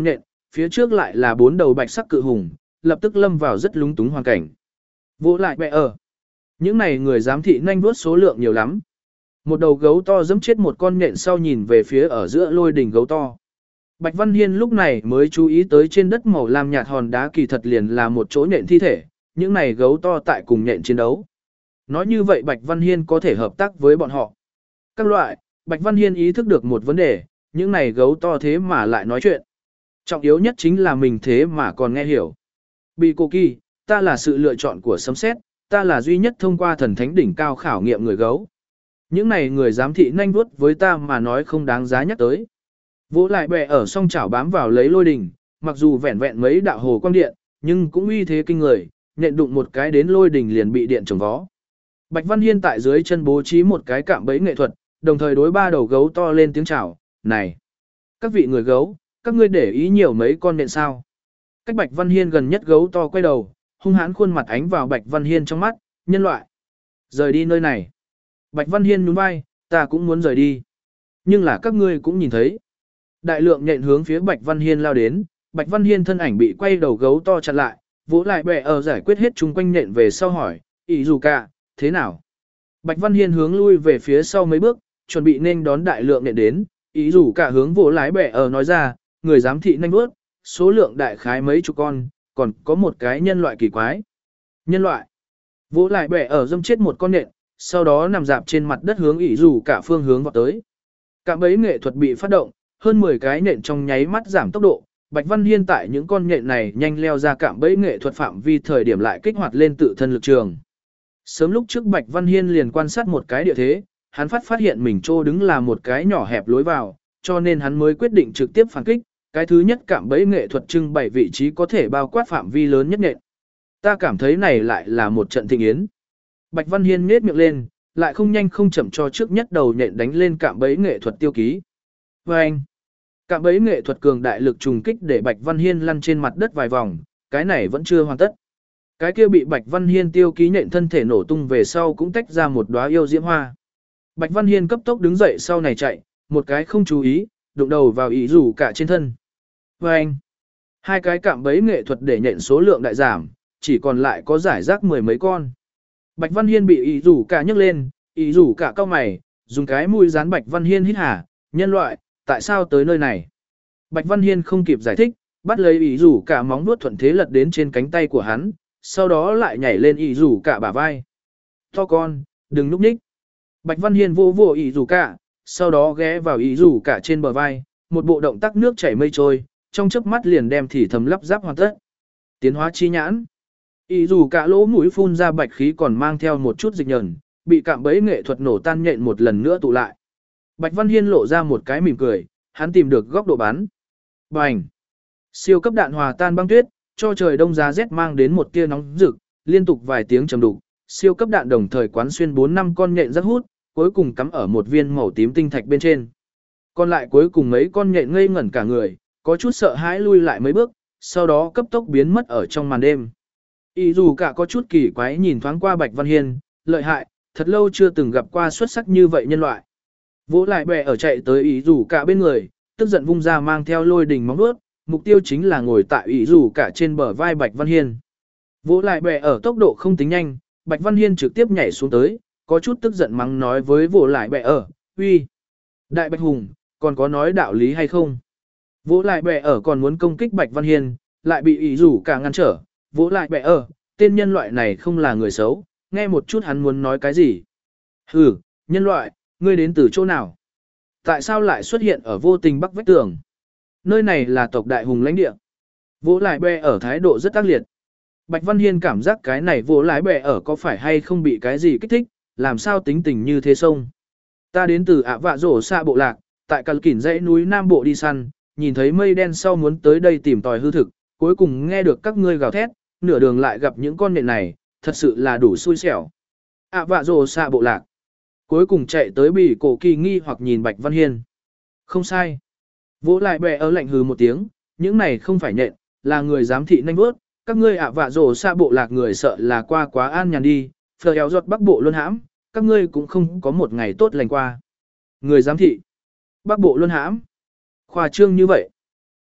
phía trước lại là bốn đầu bạch sắc cự hùng, lập tức lâm vào rất lúng túng hoàn cảnh. Vỗ lại bẹ ở. Những này người giám thị nhanh vuốt số lượng nhiều lắm. Một đầu gấu to giẫm chết một con nhện sau nhìn về phía ở giữa lôi đỉnh gấu to. Bạch Văn Hiên lúc này mới chú ý tới trên đất màu lam nhạt hòn đá kỳ thật liền là một chỗ nhện thi thể, những này gấu to tại cùng nhện chiến đấu. Nói như vậy Bạch Văn Hiên có thể hợp tác với bọn họ. Các loại, Bạch Văn Hiên ý thức được một vấn đề, những này gấu to thế mà lại nói chuyện. Trọng yếu nhất chính là mình thế mà còn nghe hiểu. Bị cô kỳ, ta là sự lựa chọn của sấm sét, ta là duy nhất thông qua thần thánh đỉnh cao khảo nghiệm người gấu. Những này người giám thị nhanh vuốt với ta mà nói không đáng giá nhắc tới. Vỗ lại bè ở song chảo bám vào lấy lôi đỉnh, mặc dù vẹn vẹn mấy đạo hồ quang điện, nhưng cũng uy thế kinh người, nện đụng một cái đến lôi đỉnh liền bị điện trồng vó. Bạch Văn Hiên tại dưới chân bố trí một cái cạm bẫy nghệ thuật, đồng thời đối ba đầu gấu to lên tiếng chào, này, các vị người gấu, các ngươi để ý nhiều mấy con nện sao. Cách Bạch Văn Hiên gần nhất gấu to quay đầu, hung hãn khuôn mặt ánh vào Bạch Văn Hiên trong mắt, nhân loại. Rời đi nơi này. Bạch Văn Hiên nhún vai, ta cũng muốn rời đi. Nhưng là các ngươi cũng nhìn thấy. Đại lượng nhện hướng phía Bạch Văn Hiên lao đến, Bạch Văn Hiên thân ảnh bị quay đầu gấu to chặn lại, vỗ lại bè ở giải quyết hết chung quanh nhện về sau hỏi, ý dù cả, thế nào? Bạch Văn Hiên hướng lui về phía sau mấy bước, chuẩn bị nên đón đại lượng nhện đến, ý dù cả hướng vỗ lái bè ở nói ra, người giám thị nhanh bước, số lượng đại khái mấy chục con, còn có một cái nhân loại kỳ quái. Nhân loại. Vỗ lại bè ở dâm chết một con nhện, sau đó nằm dạp trên mặt đất hướng ý dù cả phương hướng vào tới. Cạm bẫy nghệ thuật bị phát động, hơn mười cái nhện trong nháy mắt giảm tốc độ, Bạch Văn Hiên tại những con nhện này nhanh leo ra cạm bẫy nghệ thuật phạm vi thời điểm lại kích hoạt lên tự thân lực trường. Sớm lúc trước Bạch Văn Hiên liền quan sát một cái địa thế, hắn phát phát hiện mình trô đứng là một cái nhỏ hẹp lối vào, cho nên hắn mới quyết định trực tiếp phản kích. Cái thứ nhất cạm bẫy nghệ thuật trưng bày vị trí có thể bao quát phạm vi lớn nhất nhện. Ta cảm thấy này lại là một trận thịnh yến. Bạch Văn Hiên nhếch miệng lên, lại không nhanh không chậm cho trước nhất đầu nhện đánh lên cạm bẫy nghệ thuật tiêu ký. Và anh, cạm bẫy nghệ thuật cường đại lực trùng kích để Bạch Văn Hiên lăn trên mặt đất vài vòng, cái này vẫn chưa hoàn tất. Cái kia bị Bạch Văn Hiên tiêu ký nhện thân thể nổ tung về sau cũng tách ra một đóa yêu diễm hoa. Bạch Văn Hiên cấp tốc đứng dậy sau này chạy, một cái không chú ý, đụng đầu vào ý rủ cả trên thân. Và anh, hai cái cạm bẫy nghệ thuật để nhện số lượng đại giảm, chỉ còn lại có giải rác mười mấy con. Bạch Văn Hiên bị ý rủ cả nhấc lên, ý rủ cả cao mày, dùng cái mũi dán Bạch Văn Hiên hít hà, nhân loại, tại sao tới nơi này? Bạch Văn Hiên không kịp giải thích, bắt lấy ý rủ cả móng vuốt thuận thế lật đến trên cánh tay của hắn, sau đó lại nhảy lên ý rủ cả bả vai. To con, đừng núp nhích. Bạch Văn Hiên vô vô ý rủ cả, sau đó ghé vào ý rủ cả trên bờ vai, một bộ động tác nước chảy mây trôi, trong chớp mắt liền đem thì thầm lắp ráp hoàn tất. Tiến hóa chi nhãn. Ý rủ cả lỗ mũi phun ra bạch khí còn mang theo một chút dịch nhờn, bị cạm bẫy nghệ thuật nổ tan nhện một lần nữa tụ lại. Bạch Văn Hiên lộ ra một cái mỉm cười, hắn tìm được góc độ bắn. Bành! Siêu cấp đạn hòa tan băng tuyết, cho trời đông giá rét mang đến một tia nóng rực, liên tục vài tiếng trầm đục. Siêu cấp đạn đồng thời quán xuyên bốn năm con nhện rất hút, cuối cùng cắm ở một viên màu tím tinh thạch bên trên. Còn lại cuối cùng mấy con nhện ngây ngẩn cả người, có chút sợ hãi lui lại mấy bước, sau đó cấp tốc biến mất ở trong màn đêm. Ý dù cả có chút kỳ quái nhìn thoáng qua Bạch Văn Hiên, lợi hại, thật lâu chưa từng gặp qua xuất sắc như vậy nhân loại. Vỗ lại bè ở chạy tới ý dù cả bên người, tức giận vung ra mang theo lôi đình móng vuốt, mục tiêu chính là ngồi tại ý dù cả trên bờ vai Bạch Văn Hiên. Vỗ lại bè ở tốc độ không tính nhanh, Bạch Văn Hiên trực tiếp nhảy xuống tới, có chút tức giận mắng nói với vỗ lại bè ở, uy, đại bạch hùng, còn có nói đạo lý hay không? Vỗ lại bè ở còn muốn công kích Bạch Văn Hiên, lại bị ý dù cả ngăn trở, vỗ lại bè ở, tên nhân loại này không là người xấu, nghe một chút hắn muốn nói cái gì. Hừ, nhân loại, ngươi đến từ chỗ nào? Tại sao lại xuất hiện ở vô tình bắc vách tường? Nơi này là tộc đại hùng lãnh địa. Vỗ lại bè ở thái độ rất ác liệt. Bạch Văn Hiên cảm giác cái này vỗ lại bè ở có phải hay không bị cái gì kích thích, làm sao tính tình như thế sông. Ta đến từ ạ vạ rổ xa bộ lạc, tại Cà Kỉn dãy núi Nam Bộ đi săn, nhìn thấy mây đen sau muốn tới đây tìm tòi hư thực, cuối cùng nghe được các ngươi gào thét, nửa đường lại gặp những con nện này, thật sự là đủ xui xẻo. ạ vạ rổ xa bộ lạc. Cuối cùng chạy tới bị cổ kỳ nghi hoặc nhìn Bạch Văn Hiên. Không sai. Vỗ lại bè ở lạnh hừ một tiếng, những này không phải nhện, là người giám thị nhanh bước, các ngươi ạ vạ rổ xa bộ lạc người sợ là qua quá an nhàn đi, phờ éo giọt bắc bộ luân hãm, các ngươi cũng không có một ngày tốt lành qua. Người giám thị. Bắc bộ luân hãm. Khoa trương như vậy.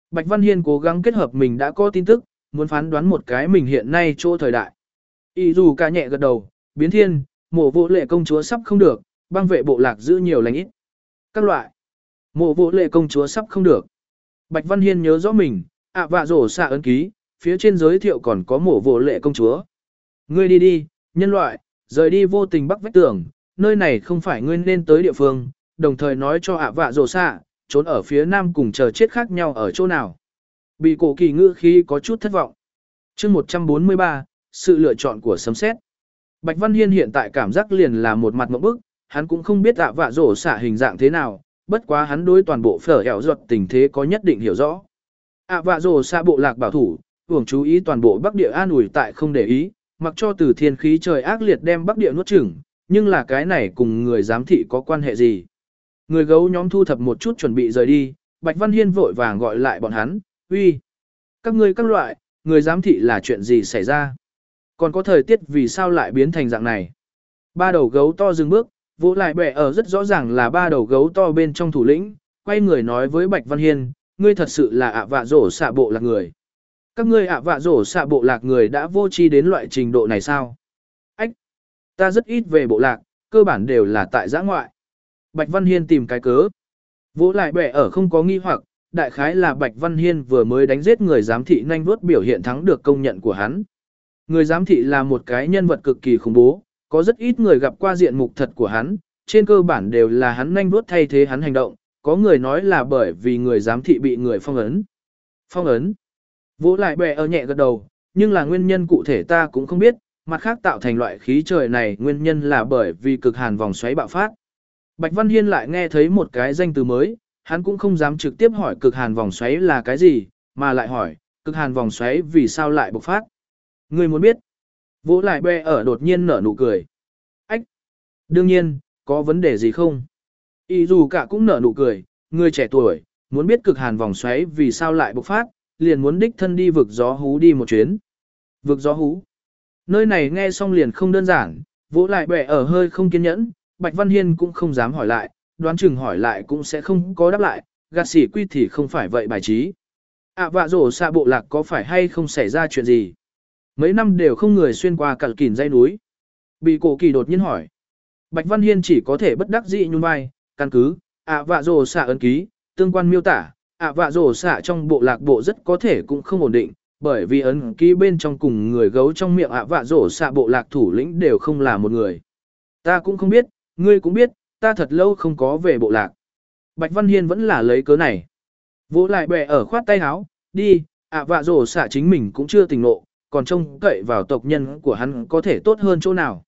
Bạch Văn Hiên cố gắng kết hợp mình đã có tin tức, muốn phán đoán một cái mình hiện nay chỗ thời đại. Y dù ca nhẹ gật đầu, biến thiên, mộ vô lệ công chúa sắp không được, băng vệ bộ lạc giữ nhiều lành ít. Các loại. Mộ vô lệ công chúa sắp không được. Bạch Văn Hiên nhớ rõ mình, ạ vạ rổ xạ ấn ký, phía trên giới thiệu còn có mộ vô lệ công chúa. Ngươi đi đi, nhân loại, rời đi vô tình bắc vách tường, nơi này không phải ngươi nên tới địa phương, đồng thời nói cho ạ vạ rổ xạ, trốn ở phía nam cùng chờ chết khác nhau ở chỗ nào. Bị cổ kỳ ngữ khí có chút thất vọng. chương một trăm bốn mươi ba, sự lựa chọn của sấm sét. Bạch Văn Hiên hiện tại cảm giác liền là một mặt mộng bức, hắn cũng không biết ạ vạ rổ xạ hình dạng thế nào, bất quá hắn đối toàn bộ phở hẻo ruột tình thế có nhất định hiểu rõ. ạ vạ rổ xạ bộ lạc bảo thủ, hưởng chú ý toàn bộ Bắc Địa an ủi tại không để ý, mặc cho từ thiên khí trời ác liệt đem Bắc Địa nuốt chửng, nhưng là cái này cùng người giám thị có quan hệ gì. Người gấu nhóm thu thập một chút chuẩn bị rời đi, Bạch Văn Hiên vội vàng gọi lại bọn hắn, uy, các ngươi các loại, người giám thị là chuyện gì xảy ra? Còn có thời tiết vì sao lại biến thành dạng này? Ba đầu gấu to dừng bước, vỗ lại bẻ ở rất rõ ràng là ba đầu gấu to bên trong thủ lĩnh, quay người nói với Bạch Văn Hiên, ngươi thật sự là ạ vạ rổ xạ bộ lạc người. Các ngươi ạ vạ rổ xạ bộ lạc người đã vô tri đến loại trình độ này sao? Ách! Ta rất ít về bộ lạc, cơ bản đều là tại giã ngoại. Bạch Văn Hiên tìm cái cớ. Vỗ lại bẻ ở không có nghi hoặc, đại khái là Bạch Văn Hiên vừa mới đánh giết người giám thị nhanh vuốt biểu hiện thắng được công nhận của hắn. Người giám thị là một cái nhân vật cực kỳ khủng bố, có rất ít người gặp qua diện mục thật của hắn, trên cơ bản đều là hắn nhanh vuốt thay thế hắn hành động, có người nói là bởi vì người giám thị bị người phong ấn. Phong ấn? Vỗ lại bẻ ở nhẹ gật đầu, nhưng là nguyên nhân cụ thể ta cũng không biết, mặt khác tạo thành loại khí trời này nguyên nhân là bởi vì cực hàn vòng xoáy bạo phát. Bạch Văn Hiên lại nghe thấy một cái danh từ mới, hắn cũng không dám trực tiếp hỏi cực hàn vòng xoáy là cái gì, mà lại hỏi, cực hàn vòng xoáy vì sao lại bộc phát. Ngươi muốn biết? Vỗ lại bè ở đột nhiên nở nụ cười. Ách! Đương nhiên, có vấn đề gì không? Y dù cả cũng nở nụ cười, người trẻ tuổi, muốn biết cực hàn vòng xoáy vì sao lại bộc phát, liền muốn đích thân đi vực gió hú đi một chuyến. Vực gió hú? Nơi này nghe xong liền không đơn giản, vỗ lại bè ở hơi không kiên nhẫn, Bạch Văn Hiên cũng không dám hỏi lại, đoán chừng hỏi lại cũng sẽ không có đáp lại, gạt xỉ quy thì không phải vậy bài trí. ạ vạ rổ xạ bộ lạc có phải hay không xảy ra chuyện gì? Mấy năm đều không người xuyên qua cặn kỉn dãy núi. Bị cổ kỳ đột nhiên hỏi. Bạch Văn Hiên chỉ có thể bất đắc dĩ nhún vai, căn cứ, ạ vạ rổ xạ ấn ký, tương quan miêu tả, ạ vạ rổ xạ trong bộ lạc bộ rất có thể cũng không ổn định, bởi vì ấn ký bên trong cùng người gấu trong miệng ạ vạ rổ xạ bộ lạc thủ lĩnh đều không là một người. Ta cũng không biết, ngươi cũng biết, ta thật lâu không có về bộ lạc. Bạch Văn Hiên vẫn là lấy cớ này. Vỗ lại bè ở khoát tay áo, đi, ạ vạ rổ xạ chính mình cũng chưa tỉnh ngộ, còn trông cậy vào tộc nhân của hắn có thể tốt hơn chỗ nào.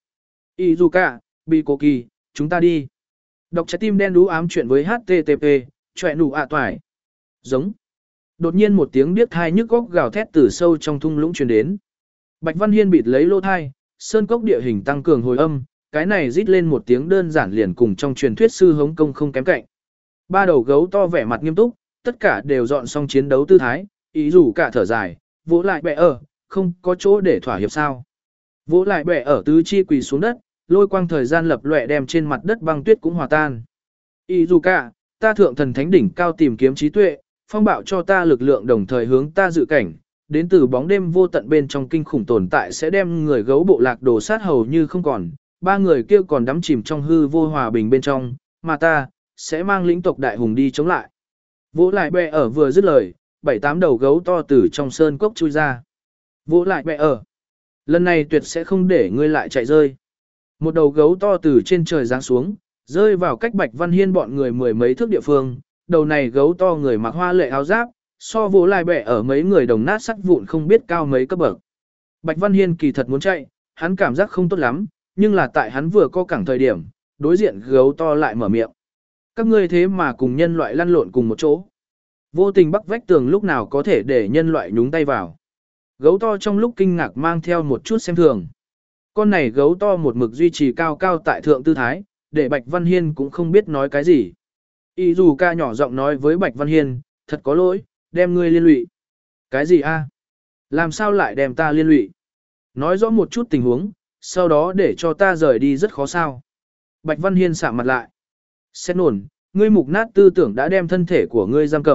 Izuka, Bikoki, chúng ta đi. Đọc trái tim đen đú ám chuyện với hát tê tê pê, chọe nụ ạ toài. Giống. Đột nhiên một tiếng điếc thai nhức góc gào thét từ sâu trong thung lũng truyền đến. Bạch Văn Hiên bịt lấy lô thai, sơn cốc địa hình tăng cường hồi âm, cái này rít lên một tiếng đơn giản liền cùng trong truyền thuyết sư hống công không kém cạnh. Ba đầu gấu to vẻ mặt nghiêm túc, tất cả đều dọn xong chiến đấu tư thái, ý dù cả thở dài, vỗ lại bẻ ở, không có chỗ để thỏa hiệp sao. Vỗ lại bẻ ở tứ chi quỳ xuống đất, lôi quang thời gian lập lòe đem trên mặt đất băng tuyết cũng hòa tan. Ý dù cả, ta thượng thần thánh đỉnh cao tìm kiếm trí tuệ, phong bạo cho ta lực lượng đồng thời hướng ta dự cảnh, đến từ bóng đêm vô tận bên trong kinh khủng tồn tại sẽ đem người gấu bộ lạc đồ sát hầu như không còn. Ba người kia còn đắm chìm trong hư vô hòa bình bên trong, mà ta, sẽ mang lĩnh tộc đại hùng đi chống lại. Vỗ lại bè ở vừa dứt lời, bảy tám đầu gấu to từ trong sơn cốc chui ra. Vỗ lại bè ở. Lần này tuyệt sẽ không để ngươi lại chạy rơi. Một đầu gấu to từ trên trời giáng xuống, rơi vào cách Bạch Văn Hiên bọn người mười mấy thước địa phương. Đầu này gấu to người mặc hoa lệ áo giáp, so vỗ lại bè ở mấy người đồng nát sắt vụn không biết cao mấy cấp bậc. Bạch Văn Hiên kỳ thật muốn chạy, hắn cảm giác không tốt lắm. Nhưng là tại hắn vừa có cẳng thời điểm, đối diện gấu to lại mở miệng. Các ngươi thế mà cùng nhân loại lăn lộn cùng một chỗ. Vô tình bắc vách tường lúc nào có thể để nhân loại nhúng tay vào. Gấu to trong lúc kinh ngạc mang theo một chút xem thường. Con này gấu to một mực duy trì cao cao tại thượng tư thái, để Bạch Văn Hiên cũng không biết nói cái gì. Y dù ca nhỏ giọng nói với Bạch Văn Hiên, thật có lỗi, đem ngươi liên lụy. Cái gì a? Làm sao lại đem ta liên lụy? Nói rõ một chút tình huống. Sau đó để cho ta rời đi rất khó sao. Bạch Văn Hiên sạm mặt lại. Xét nổn, ngươi mục nát tư tưởng đã đem thân thể của ngươi giam cầm,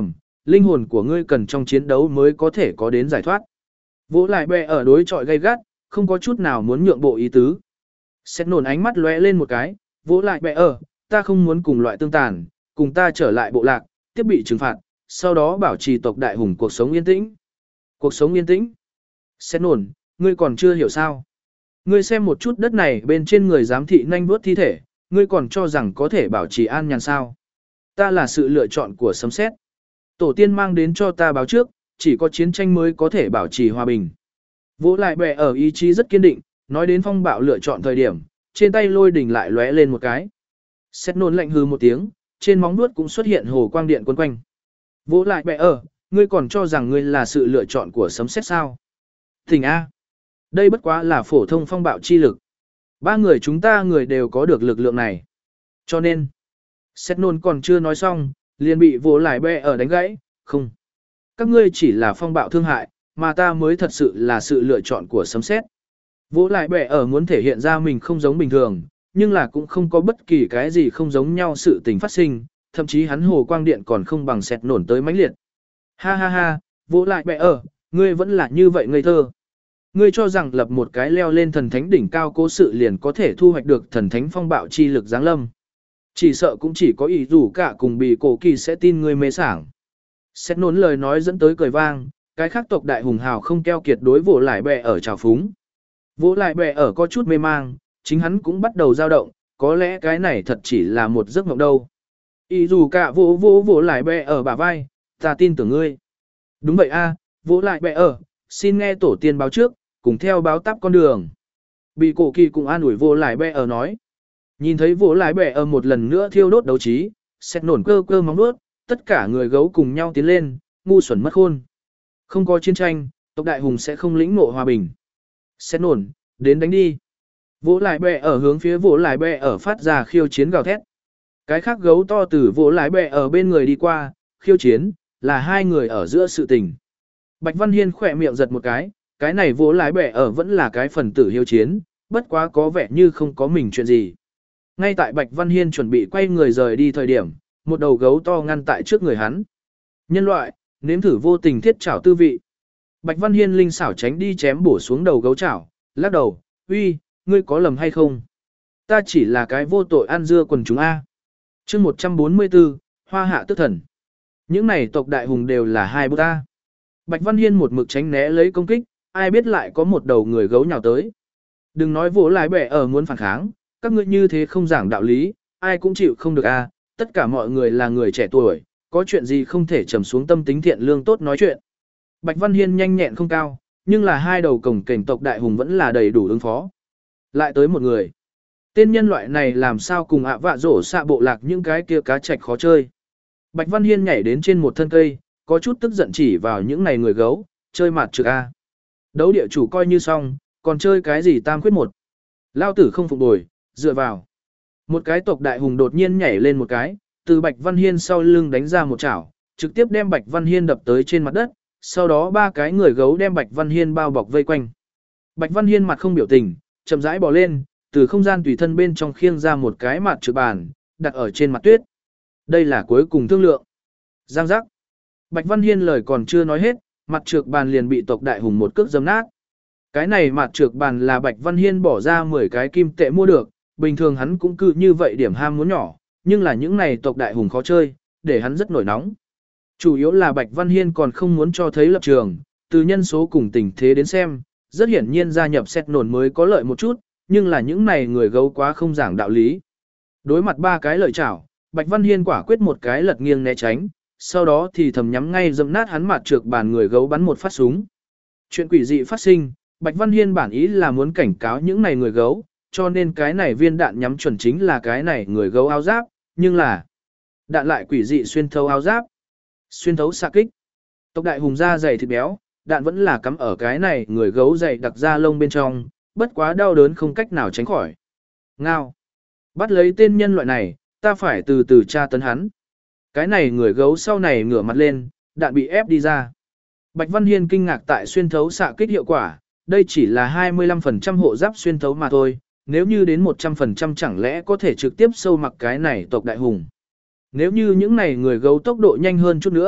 linh hồn của ngươi cần trong chiến đấu mới có thể có đến giải thoát. Vỗ lại bè ở đối chọi gay gắt, không có chút nào muốn nhượng bộ ý tứ. Xét nổn ánh mắt lóe lên một cái, vỗ lại bè ở, ta không muốn cùng loại tương tàn, cùng ta trở lại bộ lạc, tiếp bị trừng phạt, sau đó bảo trì tộc đại hùng cuộc sống yên tĩnh. Cuộc sống yên tĩnh. Xét nổn, ngươi còn chưa hiểu sao. Ngươi xem một chút đất này bên trên người giám thị nhanh vuốt thi thể, ngươi còn cho rằng có thể bảo trì an nhàn sao. Ta là sự lựa chọn của sấm sét. Tổ tiên mang đến cho ta báo trước, chỉ có chiến tranh mới có thể bảo trì hòa bình. Vỗ lại bè ở ý chí rất kiên định, nói đến phong bạo lựa chọn thời điểm, trên tay lôi đỉnh lại lóe lên một cái. Xét nôn lạnh hư một tiếng, trên móng vuốt cũng xuất hiện hồ quang điện quấn quanh. Vỗ lại bè ở, ngươi còn cho rằng ngươi là sự lựa chọn của sấm sét sao? Thỉnh A. Đây bất quá là phổ thông phong bạo chi lực. Ba người chúng ta người đều có được lực lượng này. Cho nên, xét nôn còn chưa nói xong, liền bị vỗ lại bè ở đánh gãy, không. Các ngươi chỉ là phong bạo thương hại, mà ta mới thật sự là sự lựa chọn của sấm sét. Vỗ lại bè ở muốn thể hiện ra mình không giống bình thường, nhưng là cũng không có bất kỳ cái gì không giống nhau sự tình phát sinh, thậm chí hắn hồ quang điện còn không bằng sét nổn tới mãnh liệt. Ha ha ha, vỗ lại bè ở, ngươi vẫn là như vậy ngây thơ. Ngươi cho rằng lập một cái leo lên thần thánh đỉnh cao cố sự liền có thể thu hoạch được thần thánh phong bạo chi lực giáng lâm. Chỉ sợ cũng chỉ có ý rủ cả cùng bị cổ kỳ sẽ tin ngươi mê sảng. Xét nốn lời nói dẫn tới cười vang, cái khác tộc đại hùng hào không keo kiệt đối vỗ lại bè ở trào phúng. Vỗ lại bè ở có chút mê mang, chính hắn cũng bắt đầu dao động, có lẽ cái này thật chỉ là một giấc mộng đâu. Ý dù cả vỗ vỗ vỗ lại bè ở bả vai, ta tin tưởng ngươi. Đúng vậy a, vỗ lại bè ở, xin nghe tổ tiên báo trước, cùng theo báo táp con đường. Bị cổ kỳ cũng an ủi vỗ lại bè ở nói. Nhìn thấy vỗ lại bè ở một lần nữa thiêu đốt đấu trí, xét nổn cơ cơ móng nuốt, tất cả người gấu cùng nhau tiến lên, ngu xuẩn mất khôn. Không có chiến tranh, tộc đại hùng sẽ không lĩnh ngộ hòa bình. Xét nổn, đến đánh đi. Vỗ lại bè ở hướng phía vỗ lại bè ở phát ra khiêu chiến gào thét. Cái khác gấu to từ vỗ lại bè ở bên người đi qua, khiêu chiến, là hai người ở giữa sự tình. Bạch Văn Hiên khỏe miệng giật một cái, cái này vỗ lại bè ở vẫn là cái phần tử hiếu chiến, bất quá có vẻ như không có mình chuyện gì. Ngay tại Bạch Văn Hiên chuẩn bị quay người rời đi thời điểm, một đầu gấu to ngăn tại trước người hắn. Nhân loại, nếm thử vô tình thiết chảo tư vị. Bạch Văn Hiên linh xảo tránh đi chém bổ xuống đầu gấu chảo, lắc đầu, uy, ngươi có lầm hay không? Ta chỉ là cái vô tội ăn dưa quần chúng A. chương một trăm bốn mươi tư, Hoa Hạ Tức Thần. Những này tộc đại hùng đều là hai bút A. Bạch Văn Hiên một mực tránh né lấy công kích, ai biết lại có một đầu người gấu nhào tới. Đừng nói vỗ lại bẻ ở muốn phản kháng, các ngươi như thế không giảng đạo lý, ai cũng chịu không được A. Tất cả mọi người là người trẻ tuổi, có chuyện gì không thể trầm xuống tâm tính thiện lương tốt nói chuyện. Bạch Văn Hiên nhanh nhẹn không cao, nhưng là hai đầu cổng kềnh tộc đại hùng vẫn là đầy đủ ứng phó. Lại tới một người. Tên nhân loại này làm sao cùng ạ vạ rổ xạ bộ lạc những cái kia cá trạch khó chơi. Bạch Văn Hiên nhảy đến trên một thân cây, có chút tức giận chỉ vào những này người gấu, chơi mặt trực A. Đấu địa chủ coi như xong, còn chơi cái gì tam quyết một. Lao tử không phục bồi, dựa vào. Một cái tộc đại hùng đột nhiên nhảy lên một cái, từ Bạch Văn Hiên sau lưng đánh ra một chảo, trực tiếp đem Bạch Văn Hiên đập tới trên mặt đất, sau đó ba cái người gấu đem Bạch Văn Hiên bao bọc vây quanh. Bạch Văn Hiên mặt không biểu tình, chậm rãi bò lên, từ không gian tùy thân bên trong khiêng ra một cái mặt trượt bàn, đặt ở trên mặt tuyết. Đây là cuối cùng thương lượng. Giang giác. Bạch Văn Hiên lời còn chưa nói hết, mặt trượt bàn liền bị tộc đại hùng một cước giấm nát. Cái này mặt trượt bàn là Bạch Văn Hiên bỏ ra mười cái kim tệ mua được, bình thường hắn cũng cứ như vậy điểm ham muốn nhỏ, nhưng là những này tộc đại hùng khó chơi, để hắn rất nổi nóng. Chủ yếu là Bạch Văn Hiên còn không muốn cho thấy lập trường, từ nhân số cùng tình thế đến xem, rất hiển nhiên gia nhập xét nổn mới có lợi một chút, nhưng là những này người gấu quá không giảng đạo lý. Đối mặt ba cái lợi chảo, Bạch Văn Hiên quả quyết một cái lật nghiêng né tránh, sau đó thì thầm nhắm ngay dẫm nát hắn mặt trược bàn người gấu bắn một phát súng. Chuyện quỷ dị phát sinh, Bạch Văn Hiên bản ý là muốn cảnh cáo những này người gấu, cho nên cái này viên đạn nhắm chuẩn chính là cái này người gấu áo giáp, nhưng là đạn lại quỷ dị xuyên thấu áo giáp, xuyên thấu xạ kích. Tộc đại hùng da dày thịt béo, đạn vẫn là cắm ở cái này người gấu dày đặc da lông bên trong, bất quá đau đớn không cách nào tránh khỏi. Ngao. Bắt lấy tên nhân loại này, ta phải từ từ tra tấn hắn. Cái này người gấu sau này ngửa mặt lên, đạn bị ép đi ra. Bạch Văn Hiên kinh ngạc tại xuyên thấu xạ kích hiệu quả, đây chỉ là hai mươi lăm phần trăm hộ giáp xuyên thấu mà thôi, nếu như đến một trăm phần trăm chẳng lẽ có thể trực tiếp sâu mặc cái này tộc đại hùng. Nếu như những này người gấu tốc độ nhanh hơn chút nữa,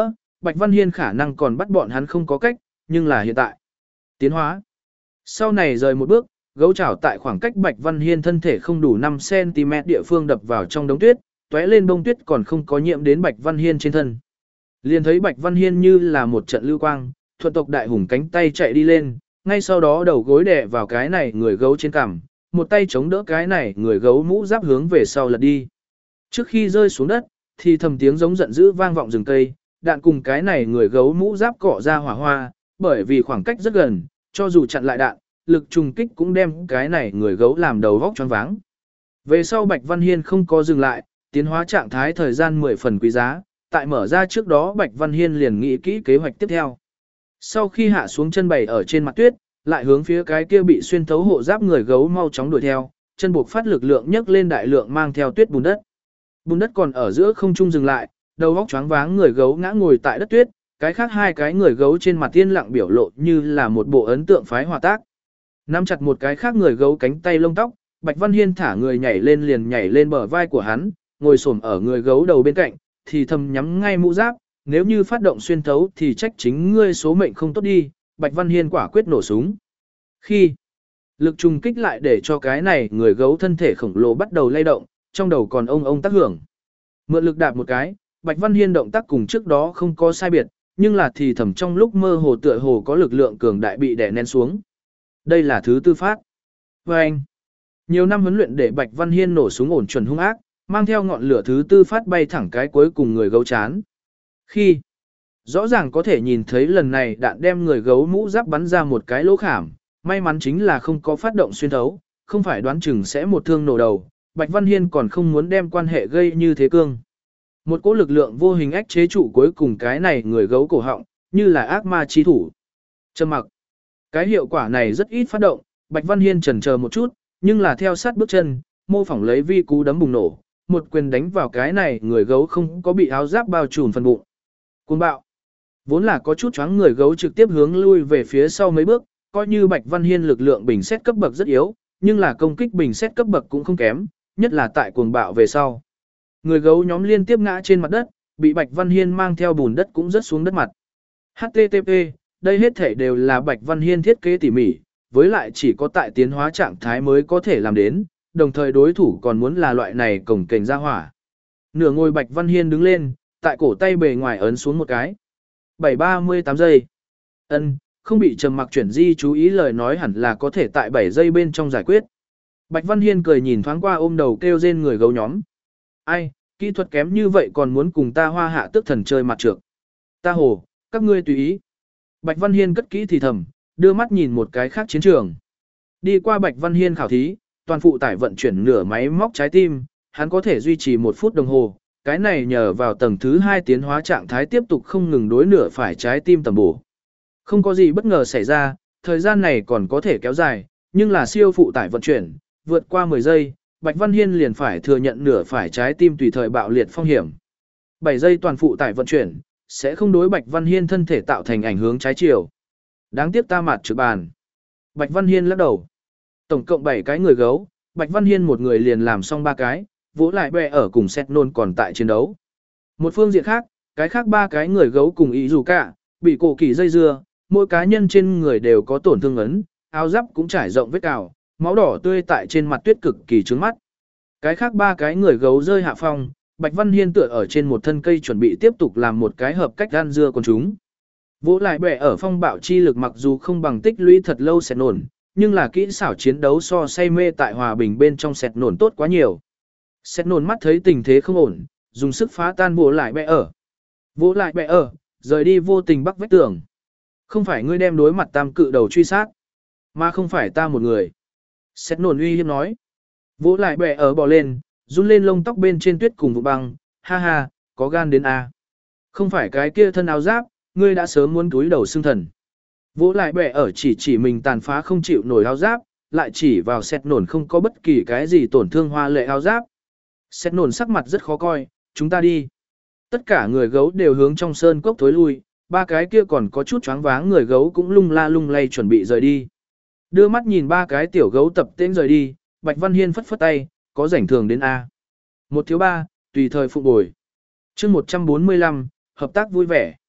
Bạch Văn Hiên khả năng còn bắt bọn hắn không có cách, nhưng là hiện tại. Tiến hóa. Sau này rời một bước, gấu chảo tại khoảng cách Bạch Văn Hiên thân thể không đủ năm xăng ti mét địa phương đập vào trong đống tuyết, tóe lên bông tuyết còn không có nhiễm đến Bạch Văn Hiên trên thân. Liền thấy Bạch Văn Hiên như là một trận lưu quang, thuận tộc đại hùng cánh tay chạy đi lên, ngay sau đó đầu gối đè vào cái này người gấu trên cằm, một tay chống đỡ cái này người gấu mũ giáp hướng về sau lật đi. Trước khi rơi xuống đất, thì thầm tiếng giống giận dữ vang vọng rừng cây, đạn cùng cái này người gấu mũ giáp cọ ra hỏa hoa, bởi vì khoảng cách rất gần, cho dù chặn lại đạn, lực trùng kích cũng đem cái này người gấu làm đầu vóc choáng váng. Về sau Bạch Văn Hiên không có dừng lại, tiến hóa trạng thái thời gian mười phần quý giá, tại mở ra trước đó Bạch Văn Hiên liền nghĩ kỹ kế hoạch tiếp theo. Sau khi hạ xuống chân bày ở trên mặt tuyết, lại hướng phía cái kia bị xuyên thấu hộ giáp người gấu mau chóng đuổi theo, chân buộc phát lực lượng nhấc lên đại lượng mang theo tuyết bùn đất. Bùn đất còn ở giữa không trung dừng lại, đầu óc choáng váng người gấu ngã ngồi tại đất tuyết, cái khác hai cái người gấu trên mặt tiên lặng biểu lộ như là một bộ ấn tượng phái hòa tác. Nắm chặt một cái khác người gấu cánh tay lông tóc, Bạch Văn Hiên thả người nhảy lên liền nhảy lên bờ vai của hắn, ngồi xổm ở người gấu đầu bên cạnh, thì thầm nhắm ngay mũ giáp, nếu như phát động xuyên thấu thì trách chính ngươi số mệnh không tốt đi. Bạch Văn Hiên quả quyết nổ súng. Khi lực trùng kích lại để cho cái này người gấu thân thể khổng lồ bắt đầu lay động, trong đầu còn ông ông tác hưởng. Mượn lực đạp một cái, Bạch Văn Hiên động tác cùng trước đó không có sai biệt, nhưng là thì thầm trong lúc mơ hồ tựa hồ có lực lượng cường đại bị đè nén xuống. Đây là thứ tư phát. Và anh, nhiều năm huấn luyện để Bạch Văn Hiên nổ súng ổn chuẩn hung ác, mang theo ngọn lửa thứ tư phát bay thẳng cái cuối cùng người gấu chán. Khi rõ ràng có thể nhìn thấy lần này đạn đem người gấu mũ giáp bắn ra một cái lỗ khảm, may mắn chính là không có phát động xuyên thấu, không phải đoán chừng sẽ một thương nổ đầu, Bạch Văn Hiên còn không muốn đem quan hệ gây như thế cương. Một cỗ lực lượng vô hình ách chế trụ cuối cùng cái này người gấu cổ họng, như là ác ma chi thủ. Trầm mặc. Cái hiệu quả này rất ít phát động, Bạch Văn Hiên chần chờ một chút, nhưng là theo sát bước chân, mô phỏng lấy vi cú đấm bùng nổ, một quyền đánh vào cái này người gấu không có bị áo giáp bao trùm phần bụng. Cuồng bạo. Vốn là có chút choáng người gấu trực tiếp hướng lui về phía sau mấy bước, coi như Bạch Văn Hiên lực lượng bình xét cấp bậc rất yếu, nhưng là công kích bình xét cấp bậc cũng không kém, nhất là tại cuồng bạo về sau. Người gấu nhóm liên tiếp ngã trên mặt đất, bị Bạch Văn Hiên mang theo bùn đất cũng rớt xuống đất mặt. hát tê tê pê, đây hết thể đều là Bạch Văn Hiên thiết kế tỉ mỉ, với lại chỉ có tại tiến hóa trạng thái mới có thể làm đến, đồng thời đối thủ còn muốn là loại này cổng kềnh ra hỏa. Nửa ngồi Bạch Văn Hiên đứng lên, tại cổ tay bề ngoài ấn xuống một cái. bảy ba mươi tám giây. Ân, không bị trầm mặc chuyển di chú ý lời nói hẳn là có thể tại bảy giây bên trong giải quyết. Bạch Văn Hiên cười nhìn thoáng qua ôm đầu kêu rên người gấu nhóm. Ai, kỹ thuật kém như vậy còn muốn cùng ta hoa hạ tức thần chơi mặt trược. Ta hồ, các ngươi tùy ý. Bạch Văn Hiên cất kỹ thì thầm, đưa mắt nhìn một cái khác chiến trường. Đi qua Bạch Văn Hiên khảo thí, toàn phụ tải vận chuyển nửa máy móc trái tim, hắn có thể duy trì một phút đồng hồ. Cái này nhờ vào tầng thứ hai tiến hóa trạng thái tiếp tục không ngừng đối nửa phải trái tim tầm bổ. Không có gì bất ngờ xảy ra, thời gian này còn có thể kéo dài, nhưng là siêu phụ tải vận chuyển, vượt qua mười giây, Bạch Văn Hiên liền phải thừa nhận nửa phải trái tim tùy thời bạo liệt phong hiểm. bảy giây toàn phụ tải vận chuyển, sẽ không đối Bạch Văn Hiên thân thể tạo thành ảnh hướng trái chiều. Đáng tiếc ta mặt trực bàn. Bạch Văn Hiên lắc đầu. Tổng cộng bảy cái người gấu, Bạch Văn Hiên một người liền làm xong ba cái, vỗ lại bè ở cùng xét nôn còn tại chiến đấu. Một phương diện khác, cái khác ba cái người gấu cùng ý dù cả, bị cổ kỳ dây dưa, mỗi cá nhân trên người đều có tổn thương ấn, áo giáp cũng trải rộng vết cào, máu đỏ tươi tại trên mặt tuyết cực kỳ trướng mắt. Cái khác ba cái người gấu rơi hạ phong, Bạch Văn Hiên tựa ở trên một thân cây chuẩn bị tiếp tục làm một cái hợp cách gan dưa con chúng. Vỗ lại bè ở phong bạo chi lực mặc dù không bằng tích lũy thật lâu sẹt nổn, nhưng là kỹ xảo chiến đấu so say mê tại hòa bình bên trong sẹt nổn tốt quá nhiều. Sẹt nổn mắt thấy tình thế không ổn, dùng sức phá tan vỗ lại bè ở. Vỗ lại bè ở, rời đi vô tình bắc vách tường. Không phải ngươi đem đối mặt tam cự đầu truy sát, mà không phải ta một người. Sẹt nổn uy hiếp nói. Vỗ lại bè ở bò lên, run lên lông tóc bên trên tuyết cùng vụ băng, ha ha, có gan đến a. Không phải cái kia thân áo giáp, ngươi đã sớm muốn túi đầu xương thần. Vỗ lại bè ở chỉ chỉ mình tàn phá không chịu nổi áo giáp, lại chỉ vào sẹt nổn không có bất kỳ cái gì tổn thương hoa lệ áo giáp. Sẹt nổn sắc mặt rất khó coi, chúng ta đi. Tất cả người gấu đều hướng trong sơn cốc thối lui, ba cái kia còn có chút choáng váng người gấu cũng lung la lung lay chuẩn bị rời đi. Đưa mắt nhìn ba cái tiểu gấu tập tên rời đi, Bạch Văn Hiên phất phất tay, có rảnh thường đến A. Một thiếu ba, tùy thời phụ bồi. chương một trăm bốn mươi lăm, hợp tác vui vẻ.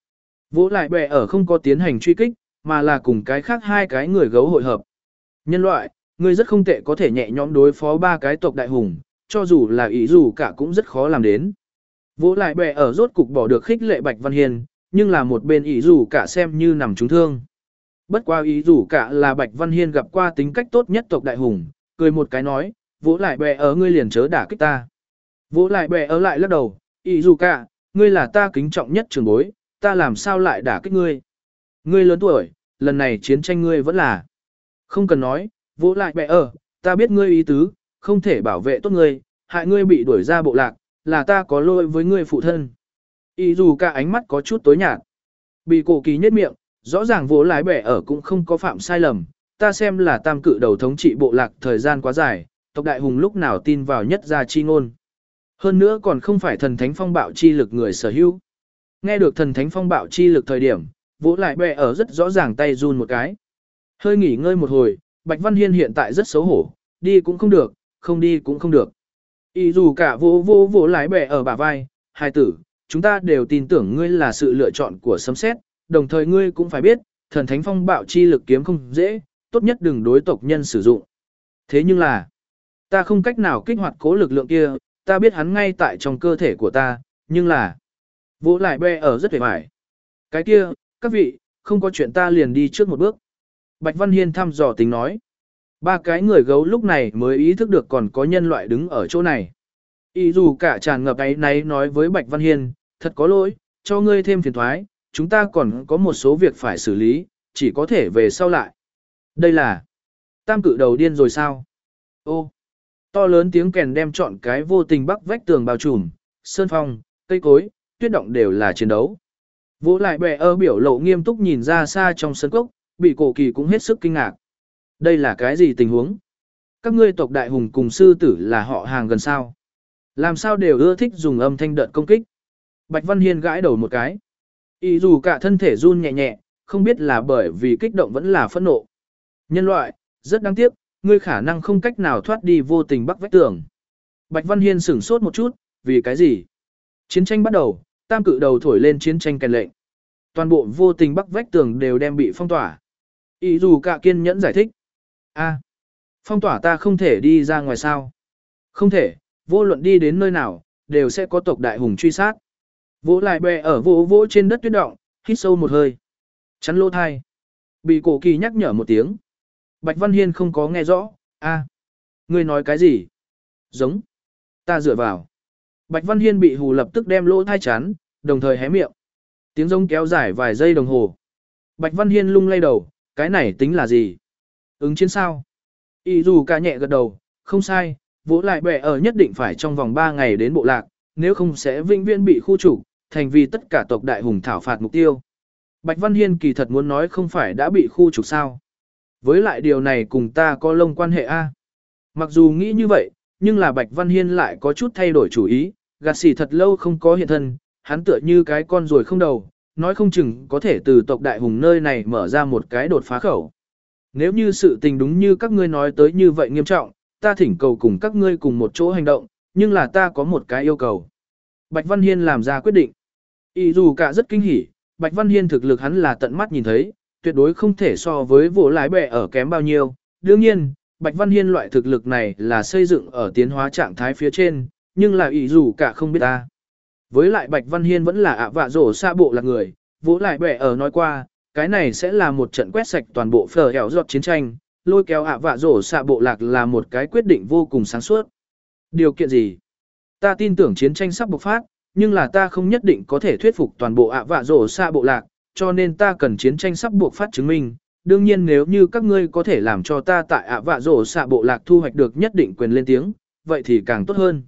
Vỗ lại bè ở không có tiến hành truy kích, mà là cùng cái khác hai cái người gấu hội hợp. Nhân loại, ngươi rất không tệ có thể nhẹ nhõm đối phó ba cái tộc đại hùng, cho dù là ý dù cả cũng rất khó làm đến. Vỗ lại bè ở rốt cục bỏ được khích lệ Bạch Văn Hiên, nhưng là một bên ý dù cả xem như nằm trúng thương. Bất qua ý dù cả là Bạch Văn Hiên gặp qua tính cách tốt nhất tộc đại hùng, cười một cái nói, vỗ lại bè ở ngươi liền chớ đả kích ta. Vỗ lại bè ở lại lắc đầu, ý dù cả, ngươi là ta kính trọng nhất trưởng bối, ta làm sao lại đả kích ngươi. Ngươi lớn tuổi, lần này chiến tranh ngươi vẫn là. Không cần nói, vỗ lại bè ở, ta biết ngươi ý tứ, không thể bảo vệ tốt ngươi, hại ngươi bị đuổi ra bộ lạc, là ta có lỗi với ngươi phụ thân. Ý dù cả ánh mắt có chút tối nhạt. Bị cổ kỳ nhếch miệng, rõ ràng vỗ lại bè ở cũng không có phạm sai lầm, ta xem là tam cự đầu thống trị bộ lạc thời gian quá dài, tộc đại hùng lúc nào tin vào nhất gia chi ngôn. Hơn nữa còn không phải thần thánh phong bạo chi lực người sở hữu. Nghe được thần thánh phong bạo chi lực thời điểm, vỗ lại bè ở rất rõ ràng tay run một cái. Hơi nghỉ ngơi một hồi, Bạch Văn Hiên hiện tại rất xấu hổ, đi cũng không được, không đi cũng không được. Ý dù cả vỗ vỗ vỗ lại bè ở bả vai, hai tử, chúng ta đều tin tưởng ngươi là sự lựa chọn của sấm sét, đồng thời ngươi cũng phải biết, thần thánh phong bạo chi lực kiếm không dễ, tốt nhất đừng đối tộc nhân sử dụng. Thế nhưng là, ta không cách nào kích hoạt cố lực lượng kia, ta biết hắn ngay tại trong cơ thể của ta, nhưng là, vỗ lại bè ở rất vẻ vải. Cái kia, các vị, không có chuyện ta liền đi trước một bước. Bạch Văn Hiên thăm dò tính nói. Ba cái người gấu lúc này mới ý thức được còn có nhân loại đứng ở chỗ này. Ý dù cả tràn ngập ấy náy nói với Bạch Văn Hiên, thật có lỗi, cho ngươi thêm phiền thoái, chúng ta còn có một số việc phải xử lý, chỉ có thể về sau lại. Đây là tam cự đầu điên rồi sao? Ô, to lớn tiếng kèn đem trọn cái vô tình bắc vách tường bao trùm, sơn phong, cây cối, tuyết động đều là chiến đấu. Vỗ lại bè ơ biểu lộ nghiêm túc nhìn ra xa trong sân cốc, bị cổ kỳ cũng hết sức kinh ngạc. Đây là cái gì tình huống? Các ngươi tộc đại hùng cùng sư tử là họ hàng gần sao? Làm sao đều ưa thích dùng âm thanh đợt công kích? Bạch Văn Hiên gãi đầu một cái. Ý dù cả thân thể run nhẹ nhẹ, không biết là bởi vì kích động vẫn là phẫn nộ. Nhân loại, rất đáng tiếc, ngươi khả năng không cách nào thoát đi vô tình bắc vách tường. Bạch Văn Hiên sửng sốt một chút, vì cái gì? Chiến tranh bắt đầu, tam cự đầu thổi lên chiến tranh kèn lệnh. Toàn bộ vô tình bắc vách tường đều đem bị phong tỏa. Ý dù cả kiên nhẫn giải thích. A, phong tỏa ta không thể đi ra ngoài sao? Không thể, vô luận đi đến nơi nào, đều sẽ có tộc đại hùng truy sát. Vỗ lại bè ở vỗ vỗ trên đất tuyết động, hít sâu một hơi. Chắn lỗ thai. Bị cổ kỳ nhắc nhở một tiếng. Bạch Văn Hiên không có nghe rõ. A, ngươi nói cái gì? Giống. Ta dựa vào. Bạch Văn Hiên bị hù lập tức đem lỗ thai chắn, đồng thời hé miệng. Tiếng giống kéo dài vài giây đồng hồ. Bạch Văn Hiên lung lay đầu, cái này tính là gì? Ứng chiến sao? Ý dù cả nhẹ gật đầu, không sai, vỗ lại bè ở nhất định phải trong vòng ba ngày đến bộ lạc, nếu không sẽ vĩnh viễn bị khu trục, thành vì tất cả tộc đại hùng thảo phạt mục tiêu. Bạch Văn Hiên kỳ thật muốn nói không phải đã bị khu trục sao? Với lại điều này cùng ta có lông quan hệ a. Mặc dù nghĩ như vậy, nhưng là Bạch Văn Hiên lại có chút thay đổi chủ ý, gạt xỉ thật lâu không có hiện thân, hắn tựa như cái con ruồi không đầu, nói không chừng có thể từ tộc đại hùng nơi này mở ra một cái đột phá khẩu. Nếu như sự tình đúng như các ngươi nói tới như vậy nghiêm trọng, ta thỉnh cầu cùng các ngươi cùng một chỗ hành động, nhưng là ta có một cái yêu cầu. Bạch Văn Hiên làm ra quyết định. Ý dù cả rất kinh hỉ, Bạch Văn Hiên thực lực hắn là tận mắt nhìn thấy, tuyệt đối không thể so với vỗ lái bè ở kém bao nhiêu. Đương nhiên, Bạch Văn Hiên loại thực lực này là xây dựng ở tiến hóa trạng thái phía trên, nhưng là ý dù cả không biết ta. Với lại Bạch Văn Hiên vẫn là ạ vạ rổ xa bộ là người, vỗ lại bè ở nói qua, cái này sẽ là một trận quét sạch toàn bộ phở hẻo giọt chiến tranh, lôi kéo ạ vạ rổ xạ bộ lạc là một cái quyết định vô cùng sáng suốt. Điều kiện gì? Ta tin tưởng chiến tranh sắp bộc phát, nhưng là ta không nhất định có thể thuyết phục toàn bộ ạ vạ rổ xạ bộ lạc, cho nên ta cần chiến tranh sắp bộc phát chứng minh. Đương nhiên nếu như các ngươi có thể làm cho ta tại ạ vạ rổ xạ bộ lạc thu hoạch được nhất định quyền lên tiếng, vậy thì càng tốt hơn.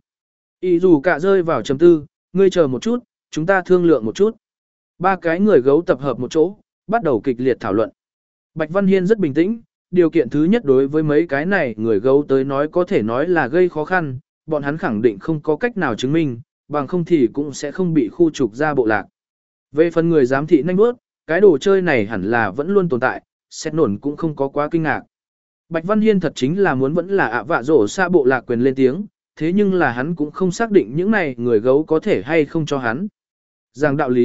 Ý dù cả rơi vào chấm tư, ngươi chờ một chút, chúng ta thương lượng một chút. Ba cái người gấu tập hợp một chỗ, bắt đầu kịch liệt thảo luận. Bạch Văn Hiên rất bình tĩnh, điều kiện thứ nhất đối với mấy cái này người gấu tới nói có thể nói là gây khó khăn, bọn hắn khẳng định không có cách nào chứng minh, bằng không thì cũng sẽ không bị khu trục ra bộ lạc. Về phần người giám thị nhanh bước, cái đồ chơi này hẳn là vẫn luôn tồn tại, xét nổn cũng không có quá kinh ngạc. Bạch Văn Hiên thật chính là muốn vẫn là ạ vạ rổ xa bộ lạc quyền lên tiếng, thế nhưng là hắn cũng không xác định những này người gấu có thể hay không cho hắn. Rằng đạo lý,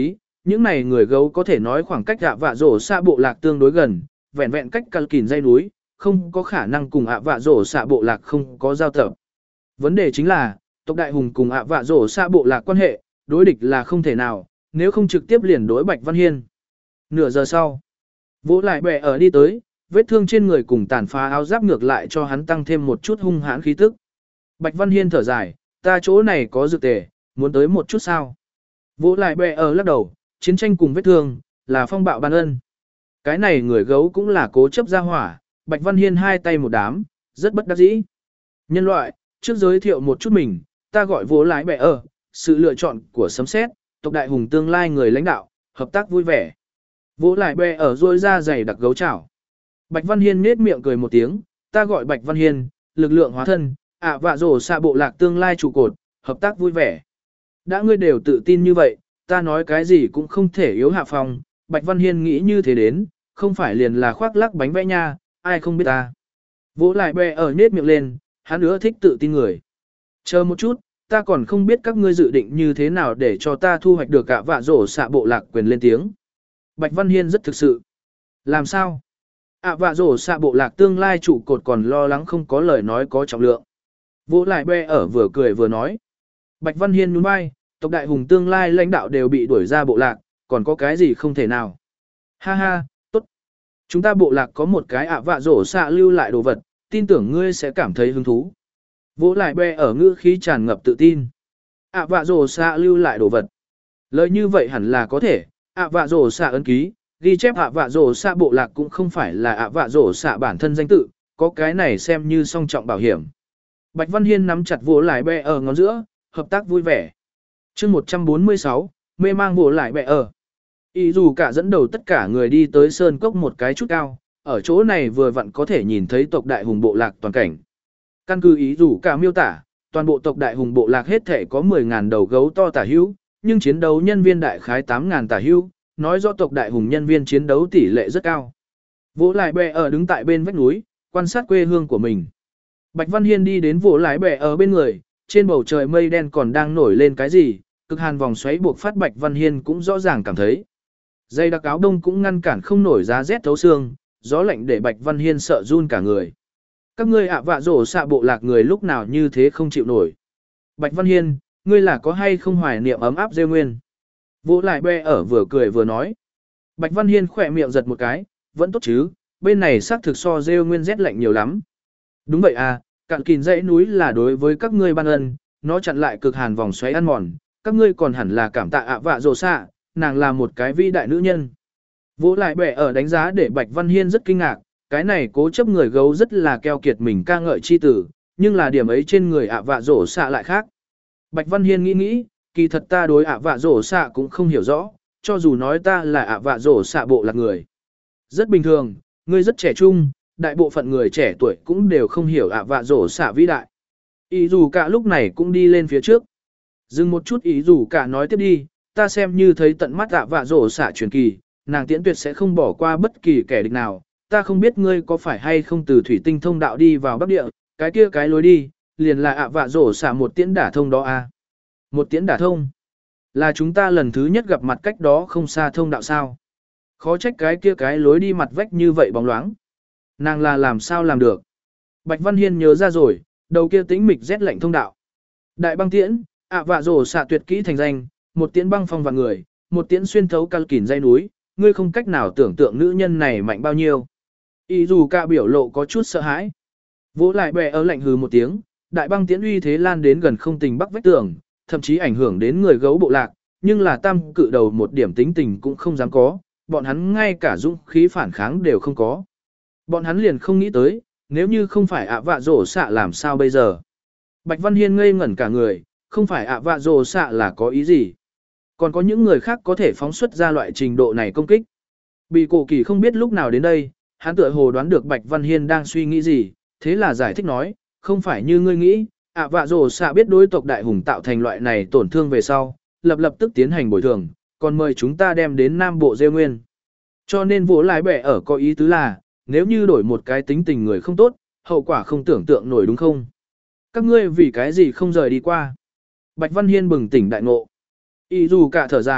những này người gấu có thể nói khoảng cách ạ vạ rổ xạ bộ lạc tương đối gần, vẹn vẹn cách cà kìn dây núi, không có khả năng cùng ạ vạ rổ xạ bộ lạc không có giao tập. Vấn đề chính là, tộc đại hùng cùng ạ vạ rổ xạ bộ lạc quan hệ, đối địch là không thể nào, nếu không trực tiếp liền đối Bạch Văn Hiên. Nửa giờ sau, vỗ lại bè ở đi tới, vết thương trên người cùng tàn phá áo giáp ngược lại cho hắn tăng thêm một chút hung hãn khí tức. Bạch Văn Hiên thở dài, ta chỗ này có dược tề, muốn tới một chút sao? Vỗ lại bè ở lắc đầu, chiến tranh cùng vết thương, là phong bạo ban ân. Cái này người gấu cũng là cố chấp ra hỏa, Bạch Văn Hiên hai tay một đám, rất bất đắc dĩ. Nhân loại, trước giới thiệu một chút mình, ta gọi vỗ lại bè ở, sự lựa chọn của sấm sét, tộc đại hùng tương lai người lãnh đạo, hợp tác vui vẻ. Vỗ lại bè ở rôi ra giày đặc gấu chảo. Bạch Văn Hiên nết miệng cười một tiếng, ta gọi Bạch Văn Hiên, lực lượng hóa thân, ạ vạ rổ xạ bộ lạc tương lai trụ cột, hợp tác vui vẻ. Đã ngươi đều tự tin như vậy, ta nói cái gì cũng không thể yếu hạ phong. Bạch Văn Hiên nghĩ như thế đến, không phải liền là khoác lác bánh vẽ nha, ai không biết ta. Vỗ lại bè ở nết miệng lên, hắn nữa thích tự tin người. Chờ một chút, ta còn không biết các ngươi dự định như thế nào để cho ta thu hoạch được ạ vạ rổ xạ bộ lạc quyền lên tiếng. Bạch Văn Hiên rất thực sự. Làm sao? ạ vạ rổ xạ bộ lạc tương lai trụ cột còn lo lắng không có lời nói có trọng lượng. Vỗ lại bè ở vừa cười vừa nói. Bạch Văn Hiên nhún vai, tộc đại hùng tương lai lãnh đạo đều bị đuổi ra bộ lạc, còn có cái gì không thể nào. Ha ha, tốt. Chúng ta bộ lạc có một cái ạ vạ rổ xạ lưu lại đồ vật, tin tưởng ngươi sẽ cảm thấy hứng thú. Vỗ lại bè ở ngữ khí tràn ngập tự tin. ạ vạ rổ xạ lưu lại đồ vật. Lời như vậy hẳn là có thể, ạ vạ rổ xạ ấn ký, ghi chép ạ vạ rổ xạ bộ lạc cũng không phải là ạ vạ rổ xạ bản thân danh tự, có cái này xem như song trọng bảo hiểm. Bạch Văn Hiên nắm chặt vỗ lại bè ở ngón giữa, hợp tác vui vẻ. chương một trăm bốn mươi sáu, mê mang vỗ lại bè ở. Ý dù cả dẫn đầu tất cả người đi tới sơn cốc một cái chút cao, ở chỗ này vừa vặn có thể nhìn thấy tộc đại hùng bộ lạc toàn cảnh. Căn cứ ý dù cả miêu tả, toàn bộ tộc đại hùng bộ lạc hết thể có mười nghìn đầu gấu to tả hữu, nhưng chiến đấu nhân viên đại khái tám nghìn tả hữu, nói rõ tộc đại hùng nhân viên chiến đấu tỷ lệ rất cao. Vỗ lại bè ở đứng tại bên vách núi, quan sát quê hương của mình. Bạch Văn Hiên đi đến vỗ lại bè ở bên người, trên bầu trời mây đen còn đang nổi lên cái gì, cực hàn vòng xoáy buộc phát Bạch Văn Hiên cũng rõ ràng cảm thấy. Dây đặc áo đông cũng ngăn cản không nổi giá rét thấu xương, gió lạnh để Bạch Văn Hiên sợ run cả người. Các ngươi ạ vạ rổ xạ bộ lạc người lúc nào như thế không chịu nổi. Bạch Văn Hiên, ngươi là có hay không hoài niệm ấm áp rêu nguyên? Vỗ lại bè ở vừa cười vừa nói. Bạch Văn Hiên khỏe miệng giật một cái, vẫn tốt chứ, bên này xác thực so rêu nguyên rét lạnh nhiều lắm. Đúng vậy à, cạn kìn dãy núi là đối với các ngươi ban ân, nó chặn lại cực hàn vòng xoáy ăn mòn, các ngươi còn hẳn là cảm tạ ạ vạ rổ xạ, nàng là một cái vĩ đại nữ nhân. Vỗ lại bè ở đánh giá để Bạch Văn Hiên rất kinh ngạc, cái này cố chấp người gấu rất là keo kiệt mình ca ngợi chi tử, nhưng là điểm ấy trên người ạ vạ rổ xạ lại khác. Bạch Văn Hiên nghĩ nghĩ, kỳ thật ta đối ạ vạ rổ xạ cũng không hiểu rõ, cho dù nói ta là ạ vạ rổ xạ bộ lạc người. Rất bình thường, ngươi rất trẻ trung, đại bộ phận người trẻ tuổi cũng đều không hiểu ạ vạ rổ xạ vĩ đại. Ý dù cả lúc này cũng đi lên phía trước. Dừng một chút ý dù cả nói tiếp đi, ta xem như thấy tận mắt ạ vạ rổ xạ truyền kỳ, nàng tiễn tuyệt sẽ không bỏ qua bất kỳ kẻ địch nào. Ta không biết ngươi có phải hay không từ thủy tinh thông đạo đi vào bắc địa, cái kia cái lối đi, liền là ạ vạ rổ xạ một tiễn đả thông đó à. Một tiễn đả thông. Là chúng ta lần thứ nhất gặp mặt cách đó không xa thông đạo sao. Khó trách cái kia cái lối đi mặt vách như vậy bóng loáng. Nàng là làm sao làm được. Bạch Văn Hiên nhớ ra rồi, đầu kia tĩnh mịch rét lạnh thông đạo. Đại băng tiễn, ạ vạ rổ xạ tuyệt kỹ thành danh, một tiễn băng phong vào người, một tiễn xuyên thấu cal kỉn dây núi, ngươi không cách nào tưởng tượng nữ nhân này mạnh bao nhiêu. Ý dù cả biểu lộ có chút sợ hãi. Vỗ lại bè ở lạnh hừ một tiếng, đại băng tiễn uy thế lan đến gần không tình bắc vách tường, thậm chí ảnh hưởng đến người gấu bộ lạc, nhưng là tam cự đầu một điểm tính tình cũng không dám có, bọn hắn ngay cả dũng khí phản kháng đều không có. Bọn hắn liền không nghĩ tới, nếu như không phải ạ vạ rổ xạ làm sao bây giờ. Bạch Văn Hiên ngây ngẩn cả người, không phải ạ vạ rổ xạ là có ý gì. Còn có những người khác có thể phóng xuất ra loại trình độ này công kích. Bị cổ kỳ không biết lúc nào đến đây, hắn tựa hồ đoán được Bạch Văn Hiên đang suy nghĩ gì, thế là giải thích nói, không phải như ngươi nghĩ, ạ vạ rổ xạ biết đối tộc đại hùng tạo thành loại này tổn thương về sau, lập lập tức tiến hành bồi thường, còn mời chúng ta đem đến Nam Bộ Dê Nguyên. Cho nên vỗ lái bẻ ở có ý tứ là, nếu như đổi một cái tính tình người không tốt, hậu quả không tưởng tượng nổi đúng không? Các ngươi vì cái gì không rời đi qua? Bạch Văn Hiên bừng tỉnh đại ngộ. Ý dù cả thở dài,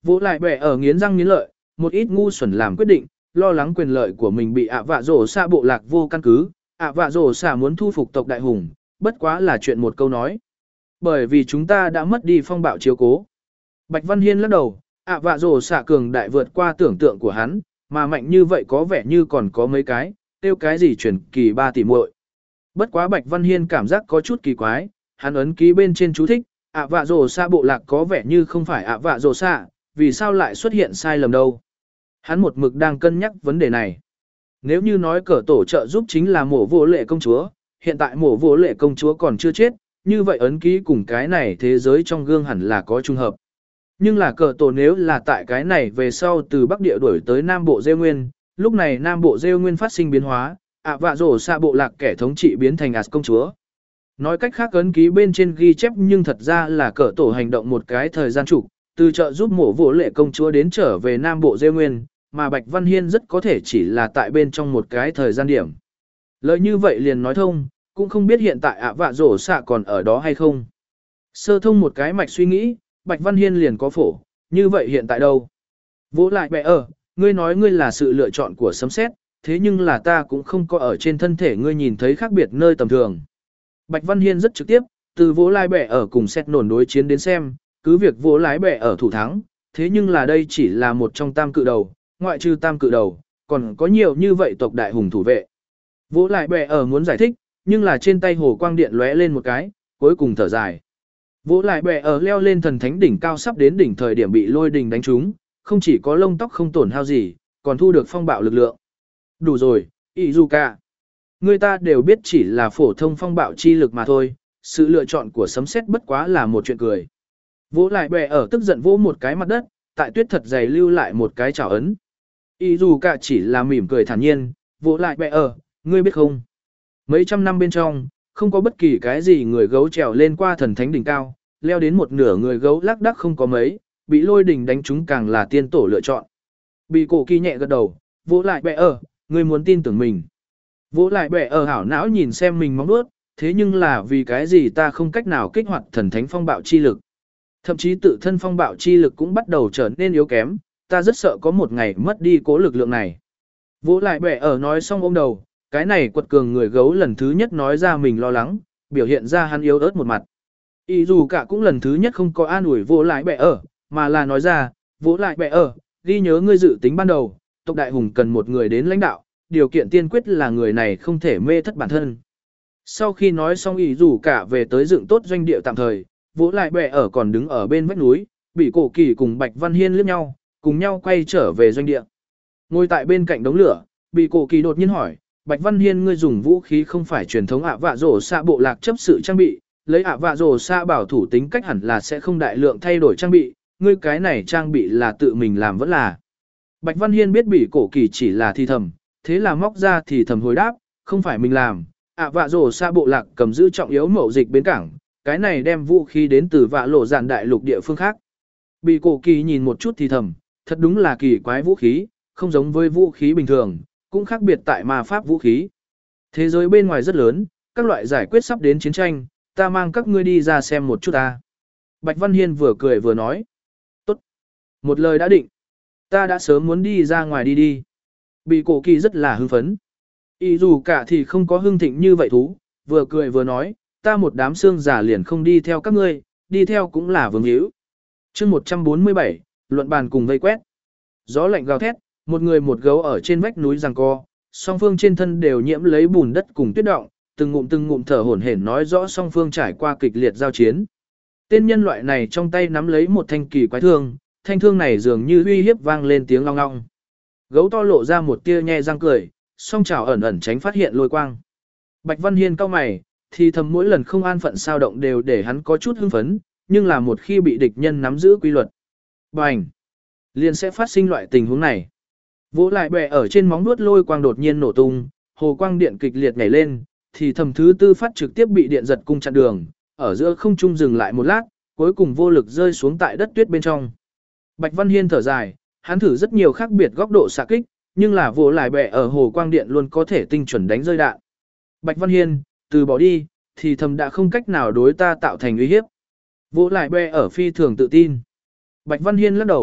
Vỗ lại bẻ ở nghiến răng nghiến lợi, một ít ngu xuẩn làm quyết định, lo lắng quyền lợi của mình bị ạ vạ rổ xạ bộ lạc vô căn cứ, ạ vạ rổ xạ muốn thu phục tộc đại hùng, bất quá là chuyện một câu nói. Bởi vì chúng ta đã mất đi phong bạo chiếu cố. Bạch Văn Hiên lắc đầu, ạ vạ rổ xạ cường đại vượt qua tưởng tượng của hắn, mà mạnh như vậy có vẻ như còn có mấy cái, tiêu cái gì chuyển kỳ ba tỷ muội. Bất quá Bạch Văn Hiên cảm giác có chút kỳ quái, hắn ấn ký bên trên chú thích, ạ vạ rổ xạ bộ lạc có vẻ như không phải ạ vạ rổ xạ, vì sao lại xuất hiện sai lầm đâu. Hắn một mực đang cân nhắc vấn đề này. Nếu như nói cờ tổ trợ giúp chính là mổ vô lệ công chúa, hiện tại mổ vô lệ công chúa còn chưa chết, như vậy ấn ký cùng cái này thế giới trong gương hẳn là có trùng hợp. Nhưng là cờ tổ nếu là tại cái này về sau từ Bắc Địa đuổi tới Nam Bộ Rêu Nguyên, lúc này Nam Bộ Rêu Nguyên phát sinh biến hóa, ạ vạ rổ xạ bộ lạc kẻ thống trị biến thành ạt công chúa. Nói cách khác ấn ký bên trên ghi chép nhưng thật ra là cờ tổ hành động một cái thời gian trục, từ trợ giúp mổ vô lệ công chúa đến trở về Nam Bộ Rêu Nguyên, mà Bạch Văn Hiên rất có thể chỉ là tại bên trong một cái thời gian điểm. Lời như vậy liền nói thông, cũng không biết hiện tại ạ vạ rổ xạ còn ở đó hay không. Sơ thông một cái mạch suy nghĩ, Bạch Văn Hiên liền có phổ, như vậy hiện tại đâu? Vỗ lại bẻ ở, ngươi nói ngươi là sự lựa chọn của sấm sét, thế nhưng là ta cũng không có ở trên thân thể ngươi nhìn thấy khác biệt nơi tầm thường. Bạch Văn Hiên rất trực tiếp, từ vỗ lại bẻ ở cùng xét nổn đối chiến đến xem, cứ việc vỗ lái bẻ ở thủ thắng, thế nhưng là đây chỉ là một trong tam cự đầu, ngoại trừ tam cự đầu, còn có nhiều như vậy tộc đại hùng thủ vệ. Vỗ lại bẻ ở muốn giải thích, nhưng là trên tay hồ quang điện lóe lên một cái, cuối cùng thở dài. Vỗ lại bẻ ở leo lên thần thánh đỉnh cao sắp đến đỉnh thời điểm bị lôi đình đánh trúng, không chỉ có lông tóc không tổn hao gì, còn thu được phong bạo lực lượng. Đủ rồi, Izuka. Người ta đều biết chỉ là phổ thông phong bạo chi lực mà thôi, sự lựa chọn của sấm sét bất quá là một chuyện cười. Vỗ lại bẻ ở tức giận vỗ một cái mặt đất, tại tuyết thật dày lưu lại một cái chảo ấn. Izuka chỉ là mỉm cười thản nhiên, vỗ lại bẻ ở, ngươi biết không? Mấy trăm năm bên trong, không có bất kỳ cái gì người gấu trèo lên qua thần thánh đỉnh cao, leo đến một nửa người gấu lác đác không có mấy, bị lôi đỉnh đánh trúng càng là tiên tổ lựa chọn. Bị cổ kỳ nhẹ gật đầu, vỗ lại bẻ ở, ngươi muốn tin tưởng mình. Vỗ lại bẻ ở hảo não nhìn xem mình móng nuốt, thế nhưng là vì cái gì ta không cách nào kích hoạt thần thánh phong bạo chi lực. Thậm chí tự thân phong bạo chi lực cũng bắt đầu trở nên yếu kém, ta rất sợ có một ngày mất đi cố lực lượng này. Vỗ lại bẻ ở nói xong ôm đầu, cái này quật cường người gấu lần thứ nhất nói ra mình lo lắng, biểu hiện ra hắn yếu ớt một mặt. Ý dù cả cũng lần thứ nhất không có an ủi vỗ lại bẻ ở, mà là nói ra, vỗ lại bẻ ở, ghi nhớ ngươi dự tính ban đầu, tộc đại hùng cần một người đến lãnh đạo, điều kiện tiên quyết là người này không thể mê thất bản thân. Sau khi nói xong ý dù cả về tới dựng tốt doanh địa tạm thời, vỗ lại bẻ ở còn đứng ở bên vách núi, bị cổ kỳ cùng Bạch Văn Hiên liếc nhau, cùng nhau quay trở về doanh địa. Ngồi tại bên cạnh đống lửa, bị cổ kỳ đột nhiên hỏi, Bạch Văn Hiên ngươi dùng vũ khí không phải truyền thống ạ vạ rổ xạ bộ lạc chấp sự trang bị, lấy ạ vạ rổ xạ bảo thủ tính cách hẳn là sẽ không đại lượng thay đổi trang bị, ngươi cái này trang bị là tự mình làm vẫn là. Bạch Văn Hiên biết bị cổ kỳ chỉ là thi thầm, thế là móc ra thì thầm hồi đáp, không phải mình làm, ạ vạ rổ xạ bộ lạc cầm giữ trọng yếu mậu dịch bến cảng, cái này đem vũ khí đến từ vạ lộ dạn đại lục địa phương khác. Bị cổ kỳ nhìn một chút thì thầm, thật đúng là kỳ quái vũ khí, không giống với vũ khí bình thường, cũng khác biệt tại ma pháp vũ khí. Thế giới bên ngoài rất lớn, các loại giải quyết sắp đến chiến tranh, ta mang các ngươi đi ra xem một chút ta. Bạch Văn Hiên vừa cười vừa nói. Tốt. Một lời đã định. Ta đã sớm muốn đi ra ngoài đi đi. Bị cổ kỳ rất là hưng phấn. Ý dù cả thì không có hưng thịnh như vậy thú, vừa cười vừa nói, ta một đám xương giả liền không đi theo các ngươi, đi theo cũng là vương hữu. chương một trăm bốn mươi bảy, luận bàn cùng vây quét. Gió lạnh gào thét, một người một gấu ở trên vách núi giằng co, song phương trên thân đều nhiễm lấy bùn đất cùng tuyết động, từng ngụm từng ngụm thở hổn hển nói rõ song phương trải qua kịch liệt giao chiến. Tên nhân loại này trong tay nắm lấy một thanh kỳ quái thương, thanh thương này dường như uy hiếp vang lên tiếng long long. Gấu to lộ ra một tia nhe răng cười, song chảo ẩn ẩn tránh phát hiện lôi quang. Bạch Văn Hiên cau mày, thì thầm mỗi lần không an phận sao động đều để hắn có chút hưng phấn, nhưng là một khi bị địch nhân nắm giữ quy luật, bành, liền sẽ phát sinh loại tình huống này. Vỗ lại bè ở trên móng vuốt lôi quang đột nhiên nổ tung, hồ quang điện kịch liệt nhảy lên, thì thầm thứ tư phát trực tiếp bị điện giật cung chặn đường, ở giữa không trung dừng lại một lát, cuối cùng vô lực rơi xuống tại đất tuyết bên trong. Bạch Văn Hiên thở dài, hắn thử rất nhiều khác biệt góc độ xạ kích, nhưng là vỗ lại bè ở hồ quang điện luôn có thể tinh chuẩn đánh rơi đạn. Bạch Văn Hiên, từ bỏ đi, thì thầm đã không cách nào đối ta tạo thành uy hiếp. Vỗ lại bè ở phi thường tự tin. Bạch Văn Hiên lắc đầu,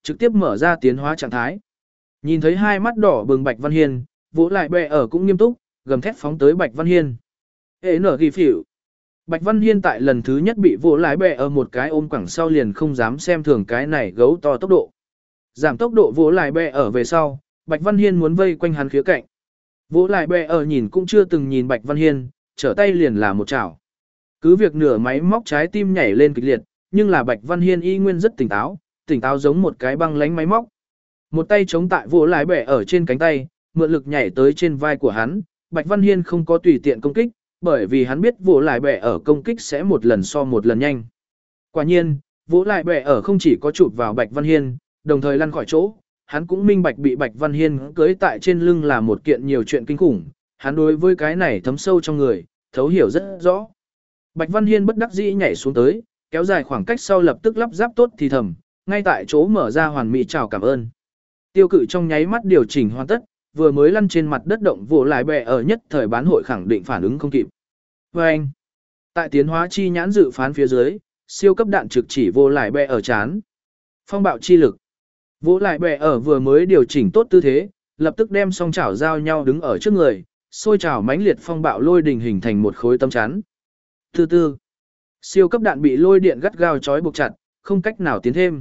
trực tiếp mở ra tiến hóa trạng thái. Nhìn thấy hai mắt đỏ bừng Bạch Văn Hiên, vỗ lại bè ở cũng nghiêm túc, gầm thét phóng tới Bạch Văn Hiên. Hệ nở ghi phỉu. Bạch Văn Hiên tại lần thứ nhất bị vỗ lại bè ở một cái ôm quẳng sau liền không dám xem thường cái này gấu to tốc độ. Giảm tốc độ vỗ lại bè ở về sau, Bạch Văn Hiên muốn vây quanh hắn khía cạnh. Vỗ lại bè ở nhìn cũng chưa từng nhìn Bạch Văn Hiên, trở tay liền là một chảo. Cứ việc nửa máy móc trái tim nhảy lên kịch liệt, nhưng là Bạch Văn Hiên y nguyên rất tỉnh táo, tỉnh táo giống một cái băng lánh máy móc. Một tay chống tại vỗ lại bè ở trên cánh tay, mượn lực nhảy tới trên vai của hắn, Bạch Văn Hiên không có tùy tiện công kích, bởi vì hắn biết vỗ lại bè ở công kích sẽ một lần so một lần nhanh. Quả nhiên, vỗ lại bè ở không chỉ có chụp vào Bạch Văn Hiên, đồng thời lăn khỏi chỗ, hắn cũng minh bạch bị Bạch Văn Hiên cưỡi tại trên lưng là một kiện nhiều chuyện kinh khủng, hắn đối với cái này thấm sâu trong người, thấu hiểu rất rõ. Bạch Văn Hiên bất đắc dĩ nhảy xuống tới, kéo dài khoảng cách sau lập tức lắp ráp tốt thì thầm, ngay tại chỗ mở ra hoàn mỹ chào cảm ơn. Tiêu Cự trong nháy mắt điều chỉnh hoàn tất, vừa mới lăn trên mặt đất động vỗ lại bè ở nhất thời bán hội khẳng định phản ứng không kịp. Và anh, tại tiến hóa chi nhãn dự phán phía dưới, siêu cấp đạn trực chỉ vô lại bè ở chán. Phong bạo chi lực. Vỗ lại bè ở vừa mới điều chỉnh tốt tư thế, lập tức đem song chảo giao nhau đứng ở trước người, xôi chảo mãnh liệt phong bạo lôi đình hình thành một khối tấm chắn. Từ từ, siêu cấp đạn bị lôi điện gắt gao trói buộc chặt, không cách nào tiến thêm.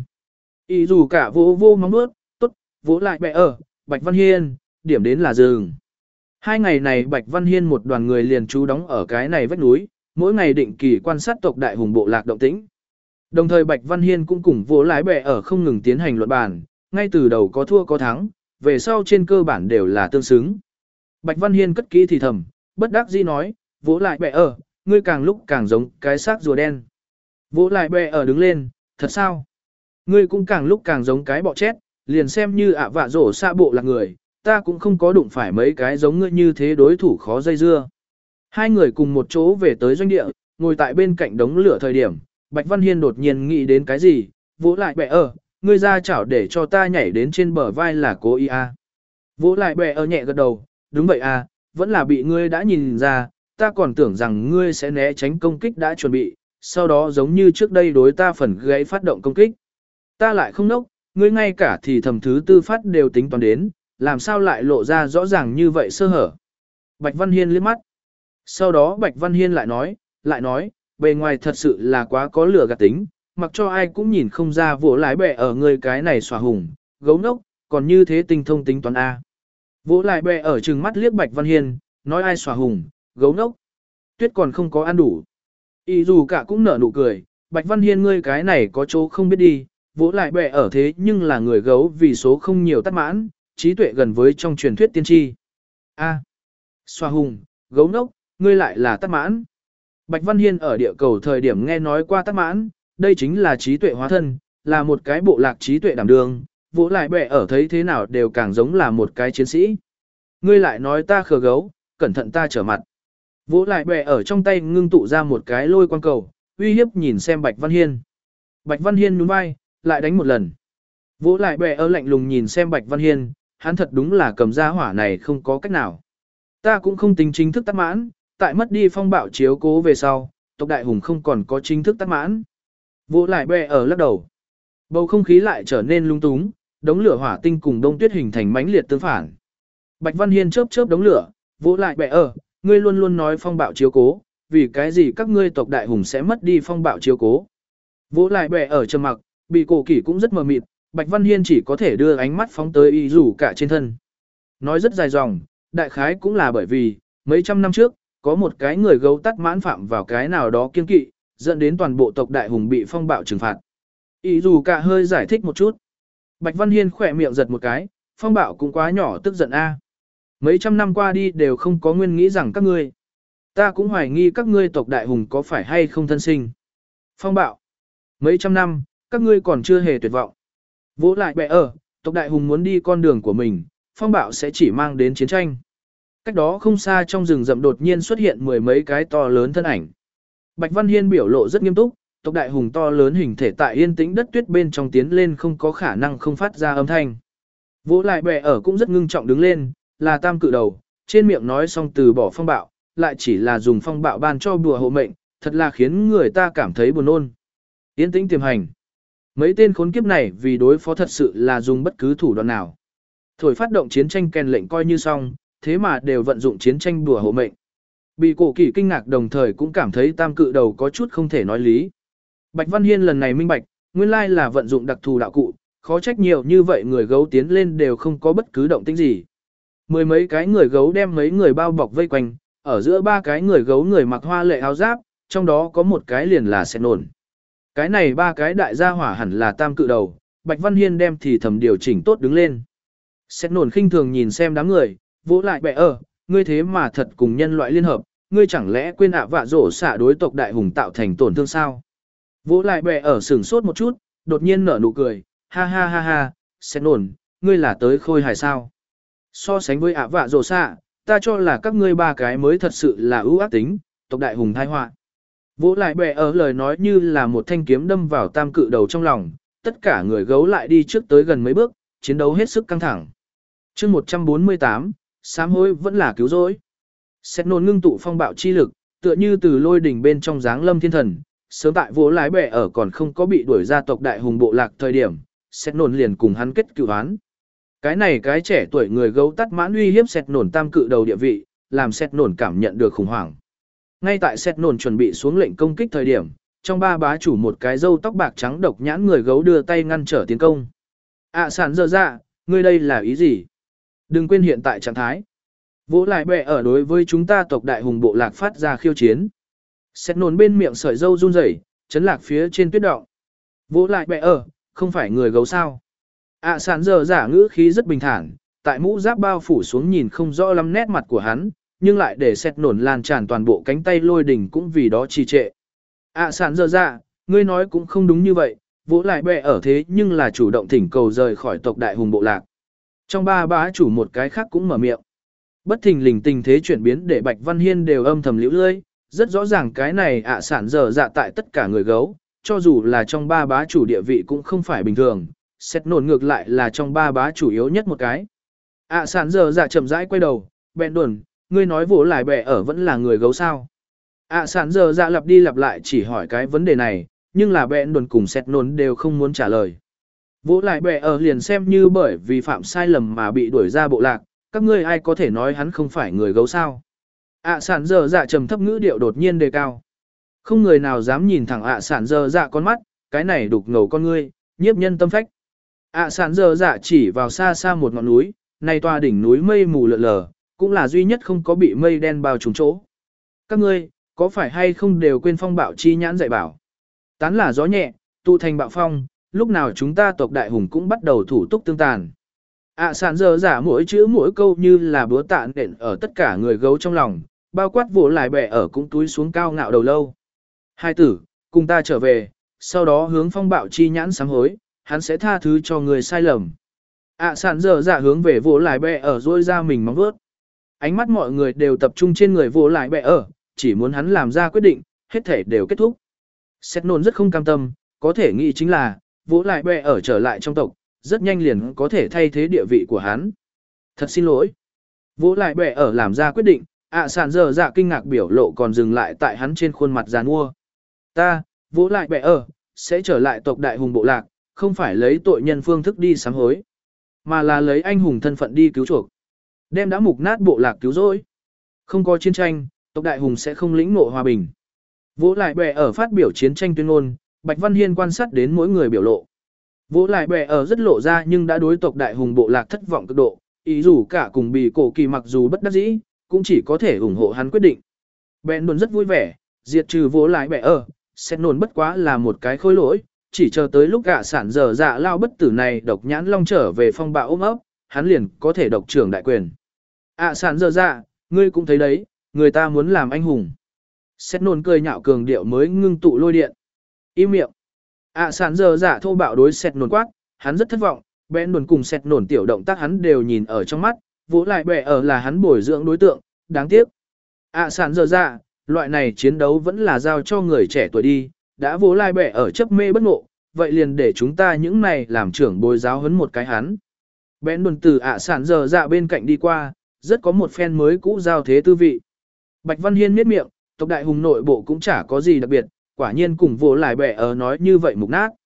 Ý dù cả vô vô móng nuốt, tốt, vỗ lại bè ở, Bạch Văn Hiên, điểm đến là dừng. Hai ngày này Bạch Văn Hiên một đoàn người liền trú đóng ở cái này vách núi, mỗi ngày định kỳ quan sát tộc đại hùng bộ lạc động tĩnh. Đồng thời Bạch Văn Hiên cũng cùng vỗ lái bè ở không ngừng tiến hành luận bàn, ngay từ đầu có thua có thắng, về sau trên cơ bản đều là tương xứng. Bạch Văn Hiên cất kỹ thì thầm, bất đắc dĩ nói, vỗ lại bè ở, ngươi càng lúc càng giống cái xác rùa đen. Vỗ lại bè ở đứng lên, thật sao? Ngươi cũng càng lúc càng giống cái bọ chét, liền xem như ạ vạ rổ xa bộ là người, ta cũng không có đụng phải mấy cái giống ngươi như thế đối thủ khó dây dưa. Hai người cùng một chỗ về tới doanh địa, ngồi tại bên cạnh đống lửa thời điểm, Bạch Văn Hiên đột nhiên nghĩ đến cái gì, vỗ lại bè ở, ngươi ra chảo để cho ta nhảy đến trên bờ vai là cố ý à. Vỗ lại bè ở nhẹ gật đầu, đúng vậy à, vẫn là bị ngươi đã nhìn ra, ta còn tưởng rằng ngươi sẽ né tránh công kích đã chuẩn bị, sau đó giống như trước đây đối ta phần gãy phát động công kích. Ta lại không nốc, ngươi ngay cả thì thầm thứ tư phát đều tính toán đến, làm sao lại lộ ra rõ ràng như vậy sơ hở. Bạch Văn Hiên liếc mắt. Sau đó Bạch Văn Hiên lại nói, lại nói, bề ngoài thật sự là quá có lửa gạt tính, mặc cho ai cũng nhìn không ra vỗ lái bè ở người cái này xòa hùng, gấu nốc, còn như thế tinh thông tính toán A. Vỗ lại bè ở trừng mắt liếc Bạch Văn Hiên, nói ai xòa hùng, gấu nốc. Tuyết còn không có ăn đủ. Ý dù cả cũng nở nụ cười, Bạch Văn Hiên ngươi cái này có chỗ không biết đi, vỗ lại bè ở thế nhưng là người gấu vì số không nhiều tắt mãn, trí tuệ gần với trong truyền thuyết tiên tri. A. Xòa hùng, gấu nốc, ngươi lại là tắt mãn. Bạch Văn Hiên ở địa cầu thời điểm nghe nói qua tắt mãn, đây chính là trí tuệ hóa thân, là một cái bộ lạc trí tuệ đảm đường, vỗ lại bè ở thấy thế nào đều càng giống là một cái chiến sĩ. Ngươi lại nói ta khờ gấu, cẩn thận ta trở mặt. Vỗ lại bè ở trong tay ngưng tụ ra một cái lôi quang cầu, uy hiếp nhìn xem Bạch Văn Hiên. Bạch Văn Hiên nhún vai, lại đánh một lần. Vỗ lại bè ở lạnh lùng nhìn xem Bạch Văn Hiên, hắn thật đúng là cầm ra hỏa này không có cách nào. Ta cũng không tính chính thức tắt mãn, tại mất đi phong bạo chiếu cố về sau, tộc đại hùng không còn có chính thức tắt mãn. Vỗ lại bè ở lắc đầu. Bầu không khí lại trở nên lung túng, đống lửa hỏa tinh cùng đông tuyết hình thành mãnh liệt tương phản. Bạch Văn Hiên chớp chớp đống lửa, vỗ lại bè ở, ngươi luôn luôn nói phong bạo chiếu cố, vì cái gì các ngươi tộc đại hùng sẽ mất đi phong bạo chiếu cố. Vỗ lại bè ở trầm mặc, bị cổ kỷ cũng rất mờ mịt, Bạch Văn Hiên chỉ có thể đưa ánh mắt phóng tới y rủ cả trên thân. Nói rất dài dòng, đại khái cũng là bởi vì, mấy trăm năm trước, có một cái người gấu tắt mãn phạm vào cái nào đó kiên kỵ, dẫn đến toàn bộ tộc đại hùng bị phong bạo trừng phạt. Y rủ cả hơi giải thích một chút. Bạch Văn Hiên khỏe miệng giật một cái, phong bạo cũng quá nhỏ tức giận a. Mấy trăm năm qua đi đều không có nguyên nghĩ rằng các ngươi. Ta cũng hoài nghi các ngươi tộc đại hùng có phải hay không thân sinh. Phong bạo. Mấy trăm năm, các ngươi còn chưa hề tuyệt vọng. Vỗ lại bè ở, tộc đại hùng muốn đi con đường của mình, phong bạo sẽ chỉ mang đến chiến tranh. Cách đó không xa trong rừng rậm đột nhiên xuất hiện mười mấy cái to lớn thân ảnh. Bạch Văn Hiên biểu lộ rất nghiêm túc, tộc đại hùng to lớn hình thể tại yên tĩnh đất tuyết bên trong tiến lên không có khả năng không phát ra âm thanh. Vỗ lại bè ở cũng rất ngưng trọng đứng lên, là tam cự đầu, trên miệng nói xong từ bỏ phong bạo, lại chỉ là dùng phong bạo ban cho bùa hộ mệnh, thật là khiến người ta cảm thấy buồn nôn. Yên tĩnh tiềm hành. Mấy tên khốn kiếp này vì đối phó thật sự là dùng bất cứ thủ đoạn nào. Thổi phát động chiến tranh kèn lệnh coi như xong, thế mà đều vận dụng chiến tranh đùa hộ mệnh. Bị cổ kỳ kinh ngạc đồng thời cũng cảm thấy tam cự đầu có chút không thể nói lý. Bạch Văn Hiên lần này minh bạch, nguyên lai là vận dụng đặc thù đạo cụ, khó trách nhiều như vậy người gấu tiến lên đều không có bất cứ động tĩnh gì. Mười mấy cái người gấu đem mấy người bao bọc vây quanh, ở giữa ba cái người gấu người mặc hoa lệ áo giáp, trong đó có một cái liền là Sẹt Nổn. Cái này ba cái đại gia hỏa hẳn là tam cự đầu, Bạch Văn Hiên đem thì thầm điều chỉnh tốt đứng lên. Sẹt Nổn khinh thường nhìn xem đám người, vỗ lại bẻ ở, ngươi thế mà thật cùng nhân loại liên hợp, ngươi chẳng lẽ quên ạ vạ rổ xạ đối tộc đại hùng tạo thành tổn thương sao? Vỗ lại bẻ ở sửng sốt một chút, đột nhiên nở nụ cười, ha ha ha ha, Sẹt Nổn, ngươi là tới khôi hài sao? So sánh với ạ vạ rổ xạ, ta cho là các ngươi ba cái mới thật sự là ưu ác tính, tộc đại hùng tai họa. Vỗ lại bẻ ở lời nói như là một thanh kiếm đâm vào tam cự đầu trong lòng, tất cả người gấu lại đi trước tới gần mấy bước, chiến đấu hết sức căng thẳng. chương một trăm bốn mươi tám, sám hối vẫn là cứu rỗi. Sẹt Nổn ngưng tụ phong bạo chi lực, tựa như từ lôi đỉnh bên trong dáng lâm thiên thần, sớm tại vỗ lái bẻ ở còn không có bị đuổi ra tộc đại hùng bộ lạc thời điểm, Sẹt Nổn liền cùng hắn kết cựu án. Cái này cái trẻ tuổi người gấu tắt mãn uy hiếp Sẹt Nổn tam cự đầu địa vị, làm Sẹt Nổn cảm nhận được khủng hoảng. Ngay tại Sẹt Nổn chuẩn bị xuống lệnh công kích thời điểm, trong ba bá chủ một cái râu tóc bạc trắng độc nhãn người gấu đưa tay ngăn trở tiến công. À sản dơ dạ, ngươi đây là ý gì? Đừng quên hiện tại trạng thái. Vỗ lại bẻ ở đối với chúng ta tộc đại hùng bộ lạc phát ra khiêu chiến. Sẹt Nổn bên miệng sợi râu run rẩy, chấn lạc phía trên tuyết động. Vỗ lại bẻ ở, không phải người gấu sao? À sản dơ dạ ngữ khí rất bình thản, tại mũ giáp bao phủ xuống nhìn không rõ lắm nét mặt của hắn, nhưng lại để Sẹt Nổn lan tràn toàn bộ cánh tay lôi đỉnh cũng vì đó trì trệ. À sản dơ dạ, ngươi nói cũng không đúng như vậy, vỗ lại bẻ ở thế nhưng là chủ động thỉnh cầu rời khỏi tộc đại hùng bộ lạc. Trong ba bá chủ một cái khác cũng mở miệng. Bất thình lình tình thế chuyển biến để Bạch Văn Hiên đều âm thầm liễu lơi, rất rõ ràng cái này ạ sản dở dạ tại tất cả người gấu, cho dù là trong ba bá chủ địa vị cũng không phải bình thường, Sẹt Nổn ngược lại là trong ba bá chủ yếu nhất một cái. ạ sản dở dạ chậm rãi quay đầu, bèn đồn, ngươi nói vỗ lại bẻ ở vẫn là người gấu sao? ạ sản dở dạ lặp đi lặp lại chỉ hỏi cái vấn đề này, nhưng là bèn đồn cùng Sẹt Nổn đều không muốn trả lời. Vỗ lại bẻ ở liền xem như bởi vì phạm sai lầm mà bị đuổi ra bộ lạc, các ngươi ai có thể nói hắn không phải người gấu sao? ạ sản dơ dạ trầm thấp ngữ điệu đột nhiên đề cao. Không người nào dám nhìn thẳng ạ sản dơ dạ con mắt, cái này đục ngầu con ngươi, nhiếp nhân tâm phách. ạ sản dơ dạ chỉ vào xa xa một ngọn núi, này tòa đỉnh núi mây mù lợn lờ, cũng là duy nhất không có bị mây đen bao trùm chỗ. Các ngươi, có phải hay không đều quên phong bạo chi nhãn dạy bảo? Tán là gió nhẹ, tụ thành bạo phong, lúc nào chúng ta tộc đại hùng cũng bắt đầu thủ túc tương tàn. ạ sản dơ giả mỗi chữ mỗi câu như là búa tạ nện ở tất cả người gấu trong lòng, bao quát vỗ lại bẻ ở cũng túi xuống cao ngạo đầu lâu. Hai tử, cùng ta trở về, sau đó hướng phong bạo chi nhãn sám hối, hắn sẽ tha thứ cho người sai lầm. ạ sản dơ giả hướng về vỗ lại bẻ ở rôi ra mình móng vuốt. Ánh mắt mọi người đều tập trung trên người vỗ lại bẻ ở, chỉ muốn hắn làm ra quyết định, hết thể đều kết thúc. Sẹt Nổn rất không cam tâm, có thể nghĩ chính là, vỗ lại bẻ ở trở lại trong tộc, rất nhanh liền có thể thay thế địa vị của hắn. Thật xin lỗi. Vỗ lại bẻ ở làm ra quyết định, ạ sản dơ dạ kinh ngạc biểu lộ còn dừng lại tại hắn trên khuôn mặt giàn mua. Ta, vỗ lại bẻ ở, sẽ trở lại tộc đại hùng bộ lạc, không phải lấy tội nhân phương thức đi sám hối, mà là lấy anh hùng thân phận đi cứu chuộc. Đem đã mục nát bộ lạc cứu rỗi. Không có chiến tranh, tộc đại hùng sẽ không lĩnh ngộ hòa bình. Vỗ lại bẻ ở phát biểu chiến tranh tuyên ngôn, Bạch Văn Hiên quan sát đến mỗi người biểu lộ. Vỗ lại bẻ ở rất lộ ra nhưng đã đối tộc đại hùng bộ lạc thất vọng cực độ, ý dù cả cùng bị cổ kỳ mặc dù bất đắc dĩ, cũng chỉ có thể ủng hộ hắn quyết định. Bèn đồn rất vui vẻ, diệt trừ vỗ lại bẻ ở, Sẹt Nổn bất quá là một cái khôi lỗi, chỉ chờ tới lúc gạ sản dở dạ lao bất tử này độc nhãn long trở về phong bạo ôm ấp, hắn liền có thể độc trưởng đại quyền. ạ sản dở dạ, ngươi cũng thấy đấy, người ta muốn làm anh hùng. Sẹt Nổn cười nhạo cường điệu mới ngưng tụ lôi điện. Im miệng. ạ sản dở dạ thô bạo đối Sẹt Nổn quát, hắn rất thất vọng, bèn đồn cùng Sẹt Nổn tiểu động tác hắn đều nhìn ở trong mắt, vỗ lại bẻ ở là hắn bồi dưỡng đối tượng, đáng tiếc. ạ sản dở dạ, loại này chiến đấu vẫn là giao cho người trẻ tuổi đi, đã vỗ lại bẻ ở chấp mê bất ngộ, vậy liền để chúng ta những này làm trưởng bồi giáo huấn một cái hắn. Bèn đồn từ ạ sản dở dạ bên cạnh đi qua, rất có một phen mới cũ giao thế tư vị. Bạch Văn Hiên miết miệng, tộc đại hùng nội bộ cũng chả có gì đặc biệt, quả nhiên cùng vỗ lại bẻ ở nói như vậy mục nát.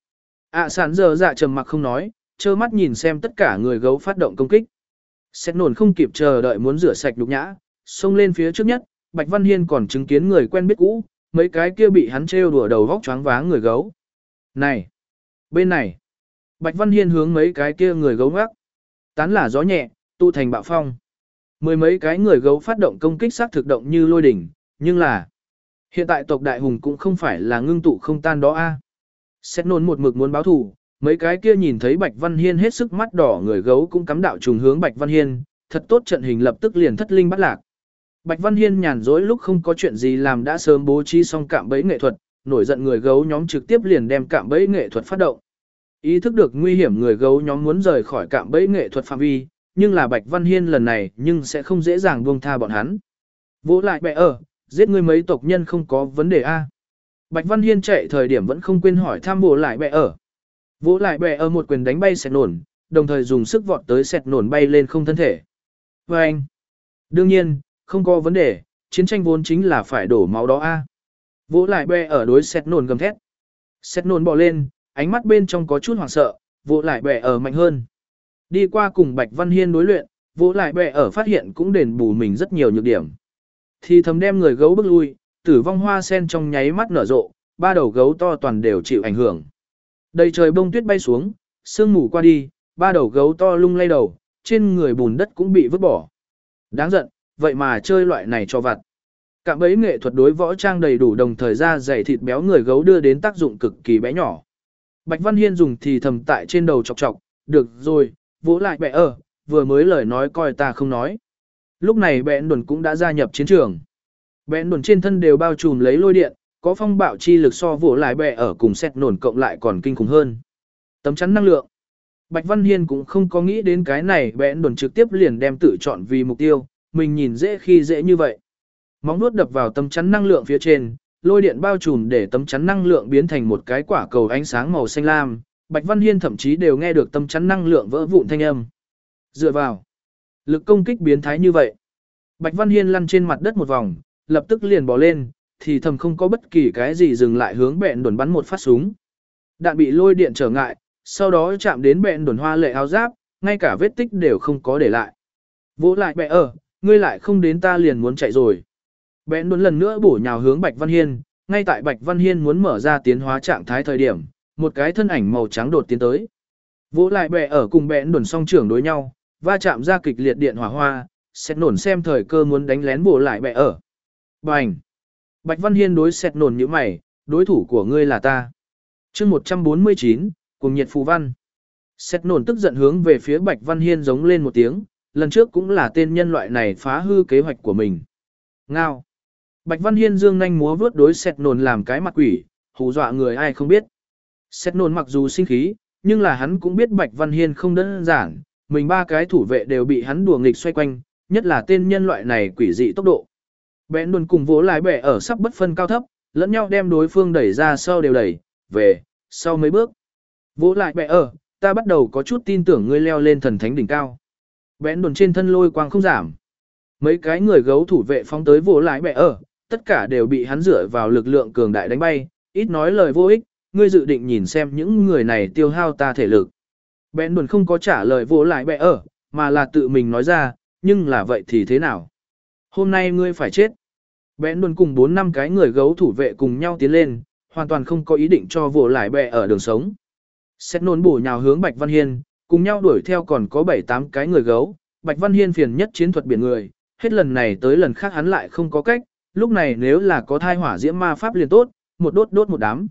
ạ sản giờ dạ trầm mặc không nói, trơ mắt nhìn xem tất cả người gấu phát động công kích. Xét nổn không kịp chờ đợi muốn rửa sạch nhục nhã, xông lên phía trước nhất, Bạch Văn Hiên còn chứng kiến người quen biết cũ, mấy cái kia bị hắn trêu đùa đầu vóc choáng váng người gấu. Này! Bên này! Bạch Văn Hiên hướng mấy cái kia người gấu ngắc. Tán là gió nhẹ, tụ thành bạo phong. Mười mấy cái người gấu phát động công kích sát thực động như lôi đỉnh, nhưng là hiện tại tộc đại hùng cũng không phải là ngưng tụ không tan đó a. Xét nôn một mực muốn báo thù, mấy cái kia nhìn thấy Bạch Văn Hiên hết sức mắt đỏ người gấu cũng cắm đạo trùng hướng Bạch Văn Hiên, thật tốt trận hình lập tức liền thất linh bắt lạc. Bạch Văn Hiên nhàn rỗi lúc không có chuyện gì làm đã sớm bố trí xong cạm bẫy nghệ thuật, nổi giận người gấu nhóm trực tiếp liền đem cạm bẫy nghệ thuật phát động. Ý thức được nguy hiểm người gấu nhóm muốn rời khỏi cạm bẫy nghệ thuật phạm vi, nhưng là Bạch Văn Hiên lần này nhưng sẽ không dễ dàng buông tha bọn hắn. Vỗ lại bẻ ở, giết ngươi mấy tộc nhân không có vấn đề a. Bạch Văn Hiên chạy thời điểm vẫn không quên hỏi thăm vỗ lại bẻ ở. Vỗ lại bẻ ở một quyền đánh bay sẹt nổn, đồng thời dùng sức vọt tới sẹt nổn bay lên không thân thể. Và anh, đương nhiên, không có vấn đề, chiến tranh vốn chính là phải đổ máu đó a. Vỗ lại bẻ ở đối sẹt nổn gầm thét. Sẹt nổn bò lên, ánh mắt bên trong có chút hoảng sợ, vỗ lại bẻ ở mạnh hơn. Đi qua cùng Bạch Văn Hiên đối luyện, vỗ lại bẻ ở phát hiện cũng đền bù mình rất nhiều nhược điểm. Thì thầm đem người gấu bước lui, tử vong hoa sen trong nháy mắt nở rộ, ba đầu gấu to toàn đều chịu ảnh hưởng. Đầy trời bông tuyết bay xuống, sương mù qua đi, ba đầu gấu to lung lay đầu, trên người bùn đất cũng bị vứt bỏ. Đáng giận, vậy mà chơi loại này cho vặt. Cạm bẫy nghệ thuật đối võ trang đầy đủ đồng thời da dày thịt béo người gấu đưa đến tác dụng cực kỳ bé nhỏ. Bạch Văn Hiên dùng thì thầm tại trên đầu chọc chọc, được rồi, vỗ lại bẻ ở, vừa mới lời nói coi ta không nói. Lúc này bẹn đồn cũng đã gia nhập chiến trường. Bẹn đồn trên thân đều bao trùm lấy lôi điện, có phong bạo chi lực so vỗ lại bẻ ở cùng xét nổn cộng lại còn kinh khủng hơn. Tấm chắn năng lượng. Bạch Văn Hiên cũng không có nghĩ đến cái này bẹn đồn trực tiếp liền đem tự chọn vì mục tiêu, mình nhìn dễ khi dễ như vậy. Móng vuốt đập vào tấm chắn năng lượng phía trên, lôi điện bao trùm để tấm chắn năng lượng biến thành một cái quả cầu ánh sáng màu xanh lam. Bạch Văn Hiên thậm chí đều nghe được tấm chắn năng lượng vỡ vụn thanh âm. Dựa vào lực công kích biến thái như vậy, Bạch Văn Hiên lăn trên mặt đất một vòng, lập tức liền bò lên, thì thầm không có bất kỳ cái gì dừng lại hướng bẹn đồn bắn một phát súng. Đạn bị lôi điện trở ngại, sau đó chạm đến bẹn đồn hoa lệ áo giáp, ngay cả vết tích đều không có để lại. Vỗ lại bẹ ở, ngươi lại không đến ta liền muốn chạy rồi. Bẹn đồn lần nữa bổ nhào hướng Bạch Văn Hiên, ngay tại Bạch Văn Hiên muốn mở ra tiến hóa trạng thái thời điểm, một cái thân ảnh màu trắng đột tiến tới. Vỗ lại bẹ ở cùng bẹn đồn song trưởng đối nhau, va chạm ra kịch liệt điện hỏa hoa, Sẹt nổn xem thời cơ muốn đánh lén vỗ lại bẹ ở. Bành! Bạch Văn Hiên đối Sẹt nổn như mày, đối thủ của ngươi là ta. chương một trăm bốn mươi chín, cùng nhiệt phù văn. Sẹt nổn tức giận hướng về phía Bạch Văn Hiên giống lên một tiếng, lần trước cũng là tên nhân loại này phá hư kế hoạch của mình. Ngao! Bạch Văn Hiên dương nhanh múa vướt đối Sẹt nổn làm cái mặt quỷ, hù dọa người ai không biết. Sẹt nổn mặc dù sinh khí, nhưng là hắn cũng biết Bạch Văn Hiên không đơn giản, mình ba cái thủ vệ đều bị hắn đùa nghịch xoay quanh, nhất là tên nhân loại này quỷ dị tốc độ. Bẽn đồn cùng vỗ lại bẻ ở sắp bất phân cao thấp, lẫn nhau đem đối phương đẩy ra sau đều đẩy, về, sau mấy bước. Vỗ lại bẻ ở, ta bắt đầu có chút tin tưởng ngươi leo lên thần thánh đỉnh cao. Bẽn đồn trên thân lôi quang không giảm. Mấy cái người gấu thủ vệ phóng tới vỗ lại bẻ ở, tất cả đều bị hắn dựa vào lực lượng cường đại đánh bay, ít nói lời vô ích, ngươi dự định nhìn xem những người này tiêu hao ta thể lực. Bẽn đồn không có trả lời vỗ lại bẻ ở, mà là tự mình nói ra, nhưng là vậy thì thế nào? Hôm nay ngươi phải chết. Bẽn đồn cùng bốn năm cái người gấu thủ vệ cùng nhau tiến lên, hoàn toàn không có ý định cho vỗ lại bẻ ở đường sống. Xét nôn bổ nhào hướng Bạch Văn Hiên, cùng nhau đuổi theo còn có bảy tám cái người gấu. Bạch Văn Hiên phiền nhất chiến thuật biển người, hết lần này tới lần khác hắn lại không có cách, lúc này nếu là có thai hỏa diễm ma pháp liền tốt, một đốt đốt một đám.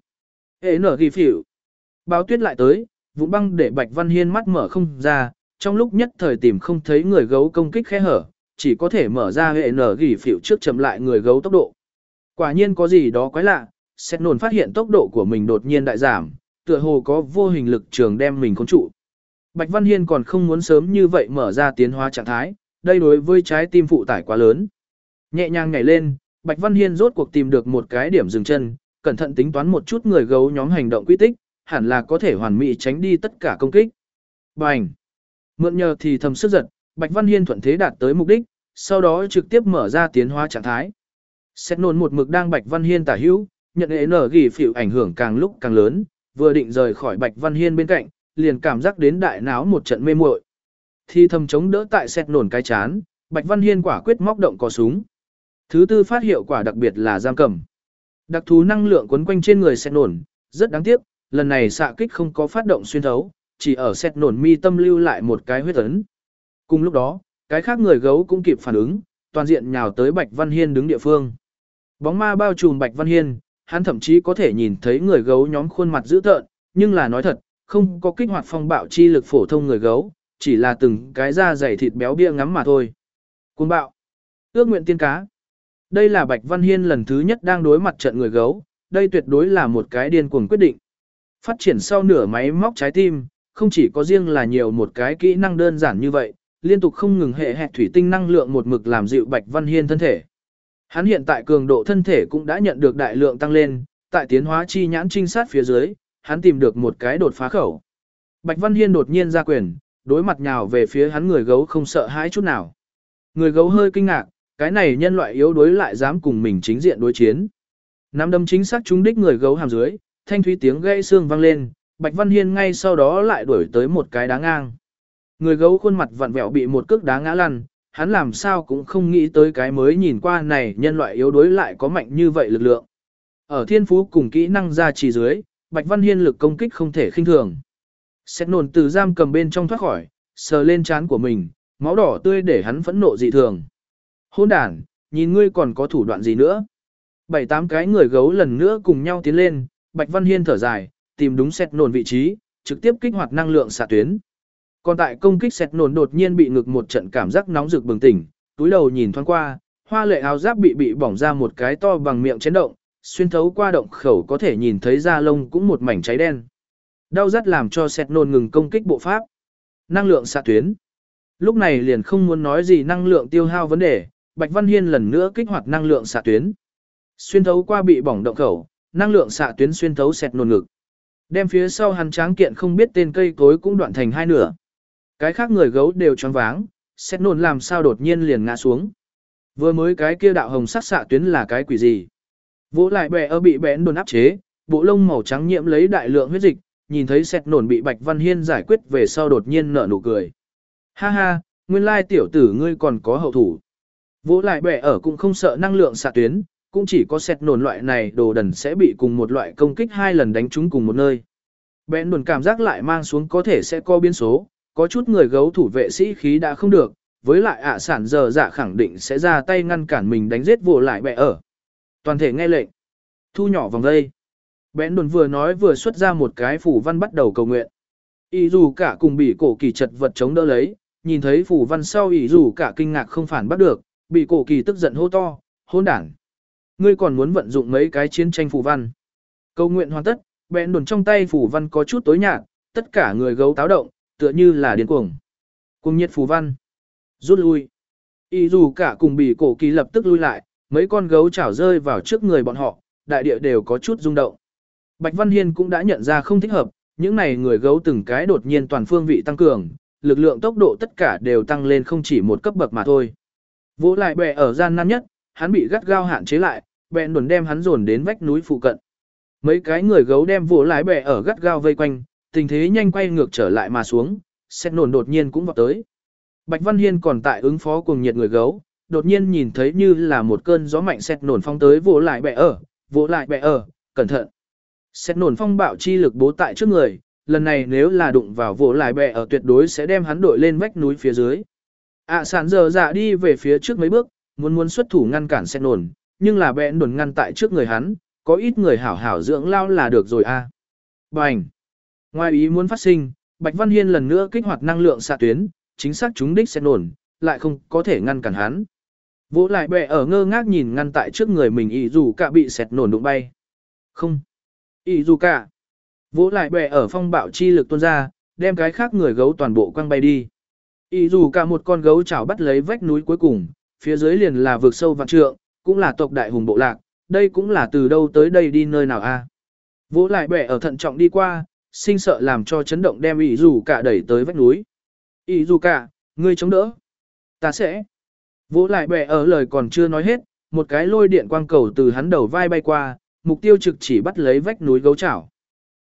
Ê nở ghi phỉu. Báo tuyết lại tới, vụn băng để Bạch Văn Hiên mắt mở không ra, trong lúc nhất thời tìm không thấy người gấu công kích khe hở, chỉ có thể mở ra hệ nở gỉ phỉu trước chậm lại người gấu tốc độ. Quả nhiên có gì đó quái lạ, Sẹt nổn phát hiện tốc độ của mình đột nhiên đại giảm, tựa hồ có vô hình lực trường đem mình khống trụ. Bạch Văn Hiên còn không muốn sớm như vậy mở ra tiến hóa trạng thái, đây đối với trái tim phụ tải quá lớn. Nhẹ nhàng nhảy lên, Bạch Văn Hiên rốt cuộc tìm được một cái điểm dừng chân, cẩn thận tính toán một chút người gấu nhóm hành động quy tích, hẳn là có thể hoàn mỹ tránh đi tất cả công kích. Bành! Mượn nhờ thì thầm sức giật, Bạch Văn Hiên thuận thế đạt tới mục đích, sau đó trực tiếp mở ra tiến hóa trạng thái. Sẹt nổn một mực đang Bạch Văn Hiên tả hữu, nhận hệ nở gỉ phỉu ảnh hưởng càng lúc càng lớn, vừa định rời khỏi Bạch Văn Hiên bên cạnh, liền cảm giác đến đại náo một trận mê muội. Thì thầm chống đỡ tại xét nổn cái chán, Bạch Văn Hiên quả quyết móc động cò súng. Thứ tư phát hiệu quả đặc biệt là giam cầm. Đặc thú năng lượng quấn quanh trên người xét nổn, rất đáng tiếc, lần này xạ kích không có phát động xuyên thấu, chỉ ở xét nổn mi tâm lưu lại một cái huyết ấn. Cùng lúc đó, cái khác người gấu cũng kịp phản ứng, toàn diện nhào tới Bạch Văn Hiên đứng địa phương. Bóng ma bao trùm Bạch Văn Hiên, hắn thậm chí có thể nhìn thấy người gấu nhóm khuôn mặt dữ tợn, nhưng là nói thật, không có kích hoạt phong bạo chi lực phổ thông người gấu, chỉ là từng cái da dày thịt béo bia ngắm mà thôi. Cuồng bạo, ước nguyện tiên cá. Đây là Bạch Văn Hiên lần thứ nhất đang đối mặt trận người gấu, đây tuyệt đối là một cái điên cuồng quyết định. Phát triển sau nửa máy móc trái tim, không chỉ có riêng là nhiều một cái kỹ năng đơn giản như vậy, liên tục không ngừng hệ hẹt thủy tinh năng lượng một mực làm dịu Bạch Văn Hiên thân thể. Hắn hiện tại cường độ thân thể cũng đã nhận được đại lượng tăng lên, tại tiến hóa chi nhãn trinh sát phía dưới, hắn tìm được một cái đột phá khẩu. Bạch Văn Hiên đột nhiên ra quyền, đối mặt nhào về phía hắn người gấu không sợ hãi chút nào. Người gấu hơi kinh ngạc, cái này nhân loại yếu đuối lại dám cùng mình chính diện đối chiến. Nắm đấm chính xác trúng đích người gấu hàm dưới, thanh thúy tiếng gãy xương vang lên, Bạch Văn Hiên ngay sau đó lại đuổi tới một cái đá ngang. Người gấu khuôn mặt vặn vẹo bị một cước đá ngã lăn, hắn làm sao cũng không nghĩ tới cái mới nhìn qua này nhân loại yếu đuối lại có mạnh như vậy lực lượng. Ở thiên phú cùng kỹ năng gia trì dưới, Bạch Văn Hiên lực công kích không thể khinh thường. Xét nổn từ giam cầm bên trong thoát khỏi, sờ lên trán của mình, máu đỏ tươi để hắn phẫn nộ dị thường. Hôn đản, nhìn ngươi còn có thủ đoạn gì nữa? Bảy tám cái người gấu lần nữa cùng nhau tiến lên, Bạch Văn Hiên thở dài, tìm đúng xét nổn vị trí, trực tiếp kích hoạt năng lượng xạ tuyến. Còn tại công kích xét nổn đột nhiên bị ngực một trận cảm giác nóng rực bừng tỉnh, túi đầu nhìn thoáng qua, hoa lệ áo giáp bị bị bỏng ra một cái to bằng miệng chấn động, xuyên thấu qua động khẩu có thể nhìn thấy da lông cũng một mảnh cháy đen. Đau rát làm cho xét nổn ngừng công kích bộ pháp. Năng lượng xạ tuyến. Lúc này liền không muốn nói gì năng lượng tiêu hao vấn đề, Bạch Văn Hiên lần nữa kích hoạt năng lượng xạ tuyến. Xuyên thấu qua bị bỏng động khẩu, năng lượng xạ tuyến xuyên thấu xét nổn ngực. Đem phía sau hắn tráng kiện không biết tên cây cối cũng đoạn thành hai nửa. Cái khác người gấu đều choáng váng, xét nổn làm sao đột nhiên liền ngã xuống. Vừa mới cái kia đạo hồng sắc xạ tuyến là cái quỷ gì? Vỗ lại bè ở bị bẽn đồn áp chế, bộ lông màu trắng nhiễm lấy đại lượng huyết dịch, nhìn thấy xét nổn bị Bạch Văn Hiên giải quyết về sau đột nhiên nở nụ cười. Ha ha, nguyên lai tiểu tử ngươi còn có hậu thủ. Vỗ lại bè ở cũng không sợ năng lượng xạ tuyến, cũng chỉ có xét nổn loại này đồ đần sẽ bị cùng một loại công kích hai lần đánh trúng cùng một nơi. Bẽn đồn cảm giác lại mang xuống có thể sẽ có biến số, có chút người gấu thủ vệ sĩ khí đã không được, với lại ạ sản giờ dạ khẳng định sẽ ra tay ngăn cản mình đánh giết vô lại bẻ ở. Toàn thể nghe lệnh. Thu nhỏ vòng dây. Bẽn đồn vừa nói vừa xuất ra một cái phủ văn bắt đầu cầu nguyện. Ý dù cả cùng bị cổ kỳ chật vật chống đỡ lấy, nhìn thấy phủ văn sau ý dù cả kinh ngạc không phản bắt được, bị cổ kỳ tức giận hô to, hôn đảng. Ngươi còn muốn vận dụng mấy cái chiến tranh phủ văn. Cầu nguyện hoàn tất, bẽn đồn trong tay phủ văn có chút tối nhạt, tất cả người gấu táo động, tựa như là điên cuồng. Cùng nhiệt phủ văn. Rút lui. Ý dù cả cùng bị cổ kỳ lập tức lui lại, mấy con gấu chảo rơi vào trước người bọn họ, đại địa đều có chút rung động. Bạch Văn Hiên cũng đã nhận ra không thích hợp, những này người gấu từng cái đột nhiên toàn phương vị tăng cường, lực lượng tốc độ tất cả đều tăng lên không chỉ một cấp bậc mà thôi. Vỗ lại bè ở gian nan nhất, hắn bị gắt gao hạn chế lại, bèn đồn đem hắn dồn đến vách núi phụ cận. Mấy cái người gấu đem vỗ lại bè ở gắt gao vây quanh, tình thế nhanh quay ngược trở lại mà xuống, xét nổn đột nhiên cũng vọt tới. Bạch Văn Hiên còn tại ứng phó cùng nhiệt người gấu, đột nhiên nhìn thấy như là một cơn gió mạnh xét nổn phong tới vỗ lại bè ở, vỗ lại bè ở, cẩn thận. Xét nổn phong bạo chi lực bố tại trước người, lần này nếu là đụng vào vỗ lại bè ở tuyệt đối sẽ đem hắn đội lên vách núi phía dưới. ạ sản giờ dạ đi về phía trước mấy bước, muốn muốn xuất thủ ngăn cản xét nổn, nhưng là bẽn đồn ngăn tại trước người hắn, có ít người hảo hảo dưỡng lao là được rồi a. À. Bành! Ngoài ý muốn phát sinh, Bạch Văn Hiên lần nữa kích hoạt năng lượng xạ tuyến, chính xác trúng đích xét nổn, lại không có thể ngăn cản hắn. Vỗ lại bè ở ngơ ngác nhìn ngăn tại trước người mình ý dù cả bị xét nổn đụng bay. Không! Ý dù cả! Vỗ lại bè ở phong bạo chi lực tuôn ra, đem cái khác người gấu toàn bộ quăng bay đi. Ý dù cả một con gấu chảo bắt lấy vách núi cuối cùng, phía dưới liền là vực sâu vạn trượng, cũng là tộc đại hùng bộ lạc, đây cũng là từ đâu tới đây đi nơi nào a. Vỗ lại bẻ ở thận trọng đi qua, sinh sợ làm cho chấn động đem ý dù cả đẩy tới vách núi. Ý dù cả, ngươi chống đỡ. Ta sẽ. Vỗ lại bẻ ở lời còn chưa nói hết, một cái lôi điện quang cầu từ hắn đầu vai bay qua, mục tiêu trực chỉ bắt lấy vách núi gấu chảo.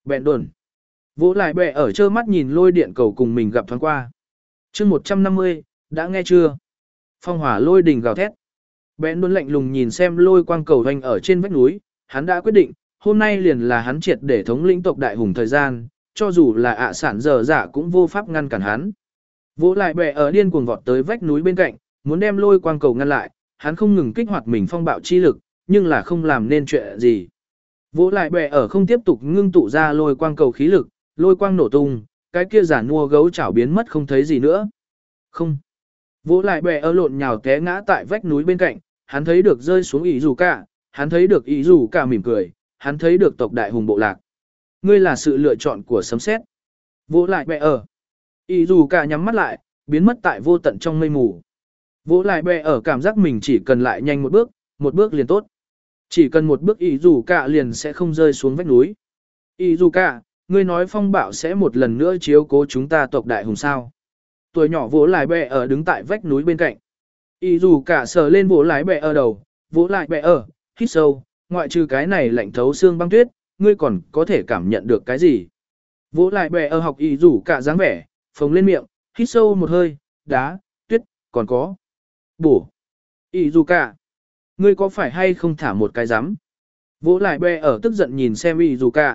Bẹn đồn. Vỗ lại bẹ ở trơ mắt nhìn lôi điện cầu cùng mình gặp thoáng qua. chương một trăm năm mươi, đã nghe chưa? Phong hỏa lôi đình gào thét. Bẹn đồn lạnh lùng nhìn xem lôi quang cầu hoành ở trên vách núi, hắn đã quyết định, hôm nay liền là hắn triệt để thống lĩnh tộc đại hùng thời gian, cho dù là ạ sản dở dạ cũng vô pháp ngăn cản hắn. Vỗ lại bẹ ở điên cuồng vọt tới vách núi bên cạnh, muốn đem lôi quang cầu ngăn lại, hắn không ngừng kích hoạt mình phong bạo chi lực, nhưng là không làm nên chuyện gì. Vỗ lại bẹ ở không tiếp tục ngưng tụ ra lôi quang cầu khí lực, lôi quang nổ tung, cái kia giả mua gấu chảo biến mất không thấy gì nữa. Không. Vỗ lại bẹ ở lộn nhào té ngã tại vách núi bên cạnh, hắn thấy được rơi xuống ý dù cả, hắn thấy được ý dù cả mỉm cười, hắn thấy được tộc đại hùng bộ lạc. Ngươi là sự lựa chọn của sấm sét. Vỗ lại bẹ ở. Ý dù cả nhắm mắt lại, biến mất tại vô tận trong mây mù. Vỗ lại bẹ ở cảm giác mình chỉ cần lại nhanh một bước, một bước liền tốt. Chỉ cần một bước ý dù cả liền sẽ không rơi xuống vách núi. Ý dù cả, ngươi nói phong bạo sẽ một lần nữa chiếu cố chúng ta tộc đại hùng sao. Tuổi nhỏ vỗ lại bẹ ở đứng tại vách núi bên cạnh. Ý dù cả sờ lên vỗ lại bẹ ở đầu, vỗ lại bẹ ở, hít sâu, ngoại trừ cái này lạnh thấu xương băng tuyết, ngươi còn có thể cảm nhận được cái gì. Vỗ lại bẹ ở học ý dù cả dáng vẻ, phồng lên miệng, hít sâu một hơi, đá, tuyết, còn có bổ. Ý dù cả, ngươi có phải hay không thả một cái rắm? Vỗ lại bẹ ở tức giận nhìn xem ý dù cả.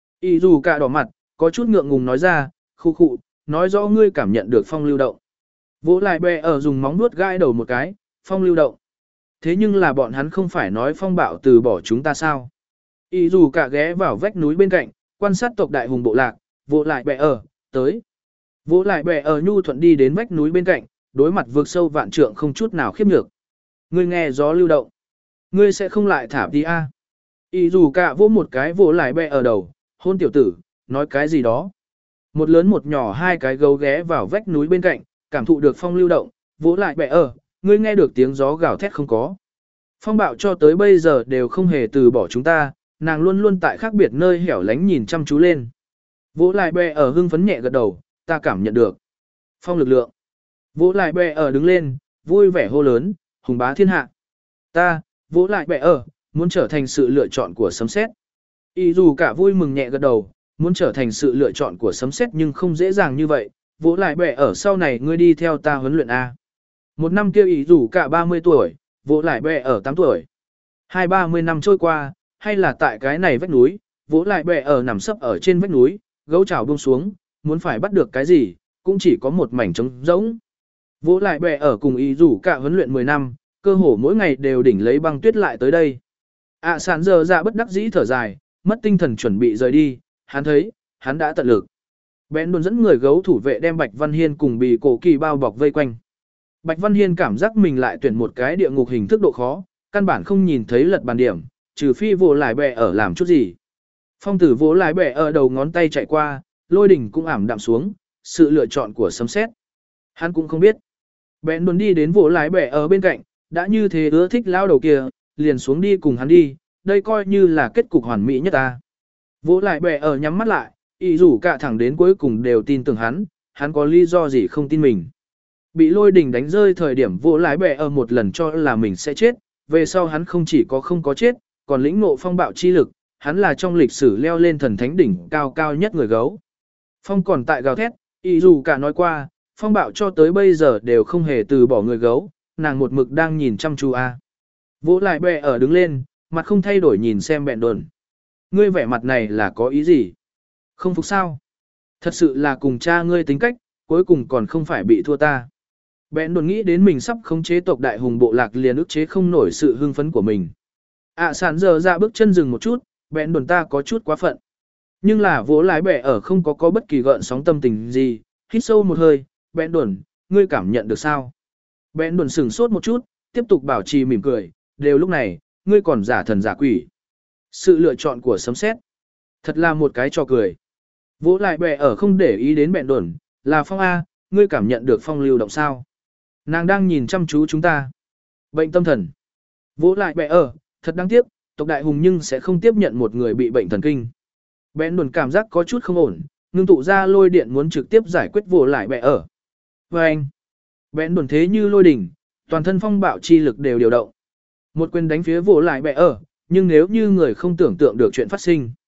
Ý dù cả đỏ mặt, có chút ngượng ngùng nói ra, khu khụ, nói rõ ngươi cảm nhận được phong lưu động. Vỗ lại bẹ ở dùng móng vuốt gãi đầu một cái, phong lưu động. Thế nhưng là bọn hắn không phải nói phong bạo từ bỏ chúng ta sao? Ý dù cả ghé vào vách núi bên cạnh, quan sát tộc đại hùng bộ lạc, vỗ lại bẹ ở, tới. Vỗ lại bẹ ở nhu thuận đi đến vách núi bên cạnh, đối mặt vượt sâu vạn trượng không chút nào khiếp nhược. Ngươi nghe gió lưu động. Ngươi sẽ không lại thả đi a? Ý dù cả vỗ một cái vỗ lại bẹ ở đầu, hôn tiểu tử, nói cái gì đó. Một lớn một nhỏ hai cái gấu ghé vào vách núi bên cạnh, cảm thụ được phong lưu động, vỗ lại bẹ ở, ngươi nghe được tiếng gió gào thét không có. Phong bạo cho tới bây giờ đều không hề từ bỏ chúng ta, nàng luôn luôn tại khác biệt nơi hẻo lánh nhìn chăm chú lên. Vỗ lại bẹ ở hưng phấn nhẹ gật đầu, ta cảm nhận được phong lực lượng. Vỗ lại bẹ ở đứng lên, vui vẻ hô lớn, hùng bá thiên hạ. Ta, vỗ lại bẹ ở, muốn trở thành sự lựa chọn của sấm sét. Ý dù cả vui mừng nhẹ gật đầu, muốn trở thành sự lựa chọn của sấm sét nhưng không dễ dàng như vậy, vỗ lại bẹ ở sau này ngươi đi theo ta huấn luyện A. Một năm kia ý dù cả ba mươi tuổi, vỗ lại bẹ ở tám tuổi. Hai ba mươi năm trôi qua, hay là tại cái này vách núi, vỗ lại bẹ ở nằm sấp ở trên vách núi, gấu chảo buông xuống, muốn phải bắt được cái gì, cũng chỉ có một mảnh trống rỗng. Vỗ lại bẹ ở cùng ý dù cả huấn luyện mười năm, cơ hồ mỗi ngày đều đỉnh lấy băng tuyết lại tới đây. ạ à, sản giờ dạ bất đắc dĩ thở dài, mất tinh thần chuẩn bị rời đi, hắn thấy, hắn đã tận lực. Bén đồn dẫn người gấu thủ vệ đem Bạch Văn Hiên cùng Bì Cổ Kỳ bao bọc vây quanh. Bạch Văn Hiên cảm giác mình lại tuyển một cái địa ngục hình thức độ khó, căn bản không nhìn thấy lật bàn điểm, trừ phi vỗ lại bẹ ở làm chút gì. Phong tử vỗ lại bẹ ở đầu ngón tay chạy qua, lôi đỉnh cũng ảm đạm xuống, sự lựa chọn của sấm sét. Hắn cũng không biết. Bén đồn đi đến vỗ lại bẹ ở bên cạnh, đã như thế ưa thích lao đầu kia, liền xuống đi cùng hắn đi, đây coi như là kết cục hoàn mỹ nhất ta. Vỗ lại bẹ ở nhắm mắt lại, ý rủ cả thẳng đến cuối cùng đều tin tưởng hắn, hắn có lý do gì không tin mình. Bị lôi đình đánh rơi thời điểm vỗ lại bẹ ở một lần cho là mình sẽ chết, về sau hắn không chỉ có không có chết, còn lĩnh ngộ phong bạo chi lực, hắn là trong lịch sử leo lên thần thánh đỉnh cao cao nhất người gấu. Phong còn tại gào thét, ý dù cả nói qua, phong bạo cho tới bây giờ đều không hề từ bỏ người gấu, nàng một mực đang nhìn chăm chú a. Vỗ lại bẹ ở đứng lên, mặt không thay đổi nhìn xem bẹn đồn. Ngươi vẻ mặt này là có ý gì? Không phục sao? Thật sự là cùng cha ngươi tính cách, cuối cùng còn không phải bị thua ta. Bẹn đồn nghĩ đến mình sắp khống chế tộc đại hùng bộ lạc liền ức chế không nổi sự hưng phấn của mình. ạ à, sản giờ ra bước chân dừng một chút, bẹn đồn ta có chút quá phận. Nhưng là vỗ lái bẹ ở không có có bất kỳ gợn sóng tâm tình gì, hít sâu một hơi, bẹn đồn, ngươi cảm nhận được sao? Bẹn đồn sừng sốt một chút, tiếp tục bảo trì mỉm cười, đều lúc này, ngươi còn giả thần giả quỷ. Sự lựa chọn của sấm sét, thật là một cái trò cười. Vỗ lại bẹ ở không để ý đến bẹn đồn, là phong A, ngươi cảm nhận được phong lưu động sao? Nàng đang nhìn chăm chú chúng ta. Bệnh tâm thần. Vỗ lại bẹ ở, thật đáng tiếc, tộc đại hùng nhưng sẽ không tiếp nhận một người bị bệnh thần kinh. Bẹn đồn cảm giác có chút không ổn, ngưng tụ ra lôi điện muốn trực tiếp giải quyết vỗ lại bẹ ở. Và anh, bẹn đồn thế như lôi đỉnh, toàn thân phong bạo chi lực đều điều động. Một quyền đánh phía vỗ lại bẹ ở, nhưng nếu như người không tưởng tượng được chuyện phát sinh.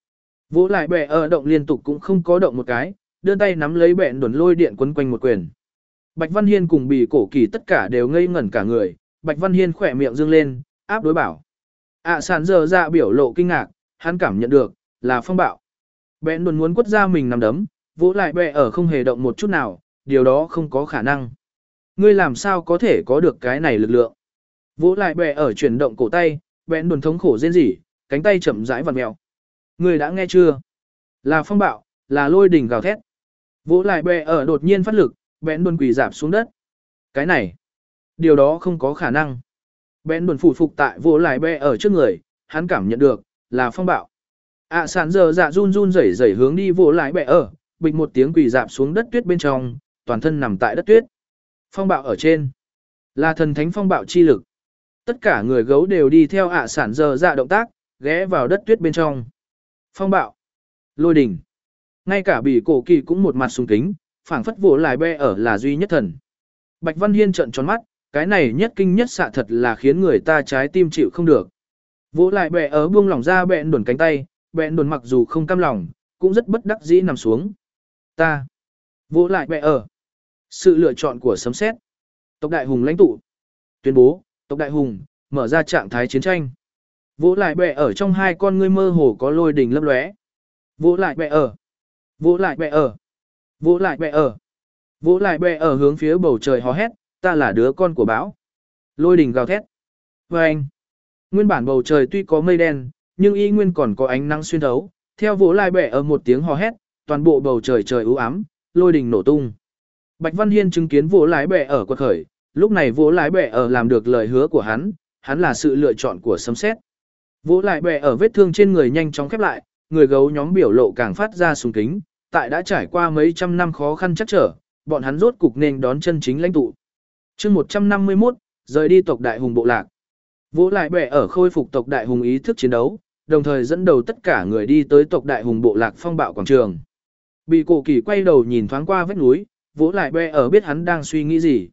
Vỗ lại bẻ ở động liên tục cũng không có động một cái, đưa tay nắm lấy bẹn đồn lôi điện quấn quanh một quyền. Bạch Văn Hiên cùng Bỉ Cổ Kỳ tất cả đều ngây ngẩn cả người, Bạch Văn Hiên khỏe miệng dương lên, áp đối bảo. ạ à, sản giờ dạ biểu lộ kinh ngạc, hắn cảm nhận được, là phong bạo. Bẹn đồn muốn quất ra mình nằm đấm, vỗ lại bẻ ở không hề động một chút nào, điều đó không có khả năng. Ngươi làm sao có thể có được cái này lực lượng? Vỗ lại bẻ ở chuyển động cổ tay, bẹn đồn thống khổ rên rỉ, cánh tay chậm rãi vặn mèo. Ngươi đã nghe chưa? Là phong bạo, là lôi đỉnh gào thét. Vỗ lại bẻ ở đột nhiên phát lực, bẹn đồn quỳ rạp xuống đất. Cái này, điều đó không có khả năng. Bẹn đồn phủ phục tại vỗ lại bẻ ở trước người, hắn cảm nhận được, là phong bạo. ạ à, sản giờ dạ run run rẩy rẩy hướng đi vỗ lại bẻ ở, bịch một tiếng quỳ rạp xuống đất tuyết bên trong, toàn thân nằm tại đất tuyết. Phong bạo ở trên, là thần thánh phong bạo chi lực. Tất cả người gấu đều đi theo ạ à sản giờ dạ động tác, ghé vào đất tuyết bên trong. Phong bạo, lôi đỉnh. Ngay cả Bỉ Cổ Kỳ cũng một mặt sùng kính, phảng phất vỗ lại bẻ ở là duy nhất thần. Bạch Văn Hiên trợn tròn mắt, cái này nhất kinh nhất xạ thật là khiến người ta trái tim chịu không được. Vỗ lại bẻ ở buông lỏng ra bẹn đồn cánh tay, bẹn đồn mặc dù không cam lòng, cũng rất bất đắc dĩ nằm xuống. Ta, vỗ lại bẻ ở. Sự lựa chọn của sấm sét. Tộc Đại Hùng lãnh tụ tuyên bố, tộc Đại Hùng mở ra trạng thái chiến tranh. Vỗ lại bẻ ở trong hai con ngươi mơ hồ có lôi đình lấp lóe. Vỗ lại bẻ ở. Vỗ lại bẻ ở. Vỗ lại bẻ ở. Vỗ lại bẻ ở hướng phía bầu trời hò hét, ta là đứa con của bão. Lôi đình gào thét. Và anh. Nguyên bản bầu trời tuy có mây đen, nhưng y nguyên còn có ánh nắng xuyên thấu. Theo vỗ lại bẻ ở một tiếng hò hét, toàn bộ bầu trời trời u ám, lôi đình nổ tung. Bạch Văn Hiên chứng kiến vỗ lái bẻ ở quật khởi, lúc này vỗ lái bẻ ở làm được lời hứa của hắn, hắn là sự lựa chọn của sấm sét. Vỗ lại bẻ ở vết thương trên người nhanh chóng khép lại, người gấu nhóm biểu lộ càng phát ra sùng kính, tại đã trải qua mấy trăm năm khó khăn chắc trở, bọn hắn rốt cục nên đón chân chính lãnh tụ. Chương một trăm năm mươi mốt, rời đi tộc Đại Hùng bộ lạc. Vỗ lại bẻ ở khôi phục tộc Đại Hùng ý thức chiến đấu, đồng thời dẫn đầu tất cả người đi tới tộc Đại Hùng bộ lạc phong bạo quảng trường. Bỉ Cổ Kỳ quay đầu nhìn thoáng qua vách núi, vỗ lại bẻ ở biết hắn đang suy nghĩ gì.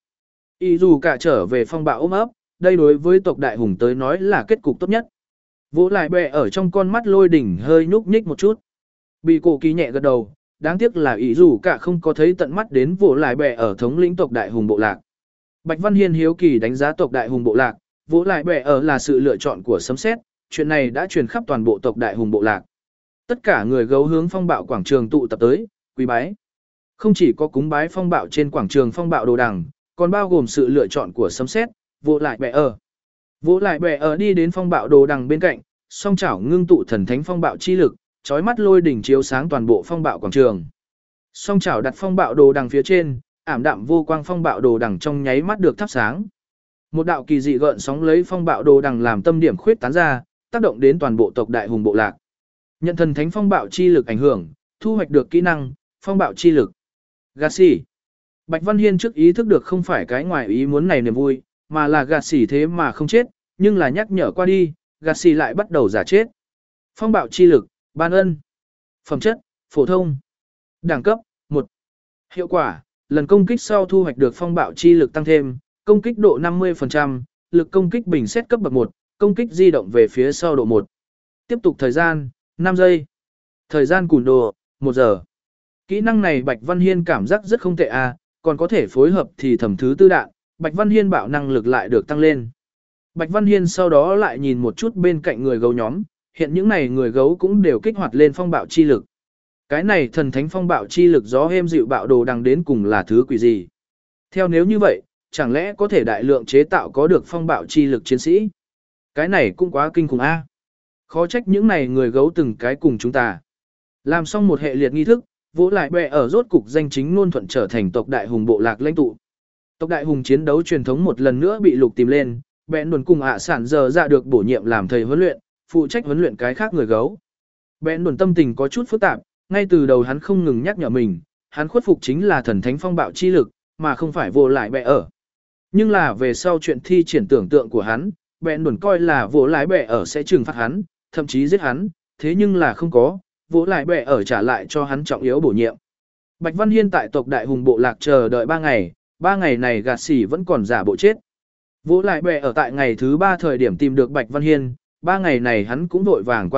Y dù cả trở về phong bạo ôm ấp, đây đối với tộc Đại Hùng tới nói là kết cục tốt nhất. Vỗ lại bẻ ở trong con mắt lôi đỉnh hơi nhúc nhích một chút. Bỉ Cổ Kỳ nhẹ gật đầu, đáng tiếc là Y dù cả không có thấy tận mắt đến vỗ lại bẻ ở thống lĩnh tộc Đại Hùng bộ lạc. Bạch Văn Hiên hiếu kỳ đánh giá tộc Đại Hùng bộ lạc, vỗ lại bẻ ở là sự lựa chọn của sấm sét, chuyện này đã truyền khắp toàn bộ tộc Đại Hùng bộ lạc. Tất cả người gấu hướng phong bạo quảng trường tụ tập tới, quý bái. Không chỉ có cúng bái phong bạo trên quảng trường phong bạo đồ đằng, còn bao gồm sự lựa chọn của sấm sét, vỗ lại bẻ ở. Vỗ lại bẻ ở đi đến phong bạo đồ đằng bên cạnh, song chảo ngưng tụ thần thánh phong bạo chi lực, chói mắt lôi đỉnh chiếu sáng toàn bộ phong bạo quảng trường. Song chảo đặt phong bạo đồ đằng phía trên, ảm đạm vô quang phong bạo đồ đằng trong nháy mắt được thắp sáng. Một đạo kỳ dị gợn sóng lấy phong bạo đồ đằng làm tâm điểm khuyết tán ra, tác động đến toàn bộ tộc Đại Hùng bộ lạc. Nhận thần thánh phong bạo chi lực ảnh hưởng, thu hoạch được kỹ năng phong bạo chi lực. Gạt xỉ. Bạch Văn Hiên trước ý thức được không phải cái ngoài ý muốn này niềm vui, mà là gạt xỉ thế mà không chết, nhưng là nhắc nhở qua đi, gạt xỉ lại bắt đầu giả chết. Phong bạo chi lực, ban ân. Phẩm chất, phổ thông. Đẳng cấp, một. Hiệu quả, lần công kích sau thu hoạch được phong bạo chi lực tăng thêm, công kích độ năm mươi phần trăm, lực công kích bình xét cấp bậc một, công kích di động về phía sau độ một. Tiếp tục thời gian, năm giây. Thời gian cùn đồ, một giờ. Kỹ năng này Bạch Văn Hiên cảm giác rất không tệ à, còn có thể phối hợp thì thẩm thứ tư đạn, Bạch Văn Hiên bạo năng lực lại được tăng lên. Bạch Văn Hiên sau đó lại nhìn một chút bên cạnh người gấu nhóm, hiện những này người gấu cũng đều kích hoạt lên phong bạo chi lực. Cái này thần thánh phong bạo chi lực gió êm dịu bạo đồ đằng đến cùng là thứ quỷ gì? Theo nếu như vậy, chẳng lẽ có thể đại lượng chế tạo có được phong bạo chi lực chiến sĩ? Cái này cũng quá kinh khủng a. Khó trách những này người gấu từng cái cùng chúng ta. Làm xong một hệ liệt nghi thức, vỗ lại bè ở rốt cục danh chính ngôn thuận trở thành tộc Đại Hùng bộ lạc lãnh tụ. Tộc Đại Hùng chiến đấu truyền thống một lần nữa bị lục tìm lên, bèn đồn cùng ạ sản giờ ra được bổ nhiệm làm thầy huấn luyện, phụ trách huấn luyện cái khác người gấu. Bèn đồn tâm tình có chút phức tạp, ngay từ đầu hắn không ngừng nhắc nhở mình, hắn khuất phục chính là thần thánh phong bạo chi lực, mà không phải vô lại bè ở. Nhưng là về sau chuyện thi triển tưởng tượng của hắn, bèn đồn coi là vô lại bè ở sẽ trừng phạt hắn, thậm chí giết hắn, thế nhưng là không có, vô lại bè ở trả lại cho hắn trọng yếu bổ nhiệm. Bạch Văn Hiên tại tộc Đại Hùng bộ lạc chờ đợi ba ngày, ba ngày này gạt xỉ vẫn còn giả bộ chết. Vô lại bè ở tại ngày thứ ba thời điểm tìm được Bạch Văn Hiên, ba ngày này hắn cũng vội vàng quá sức,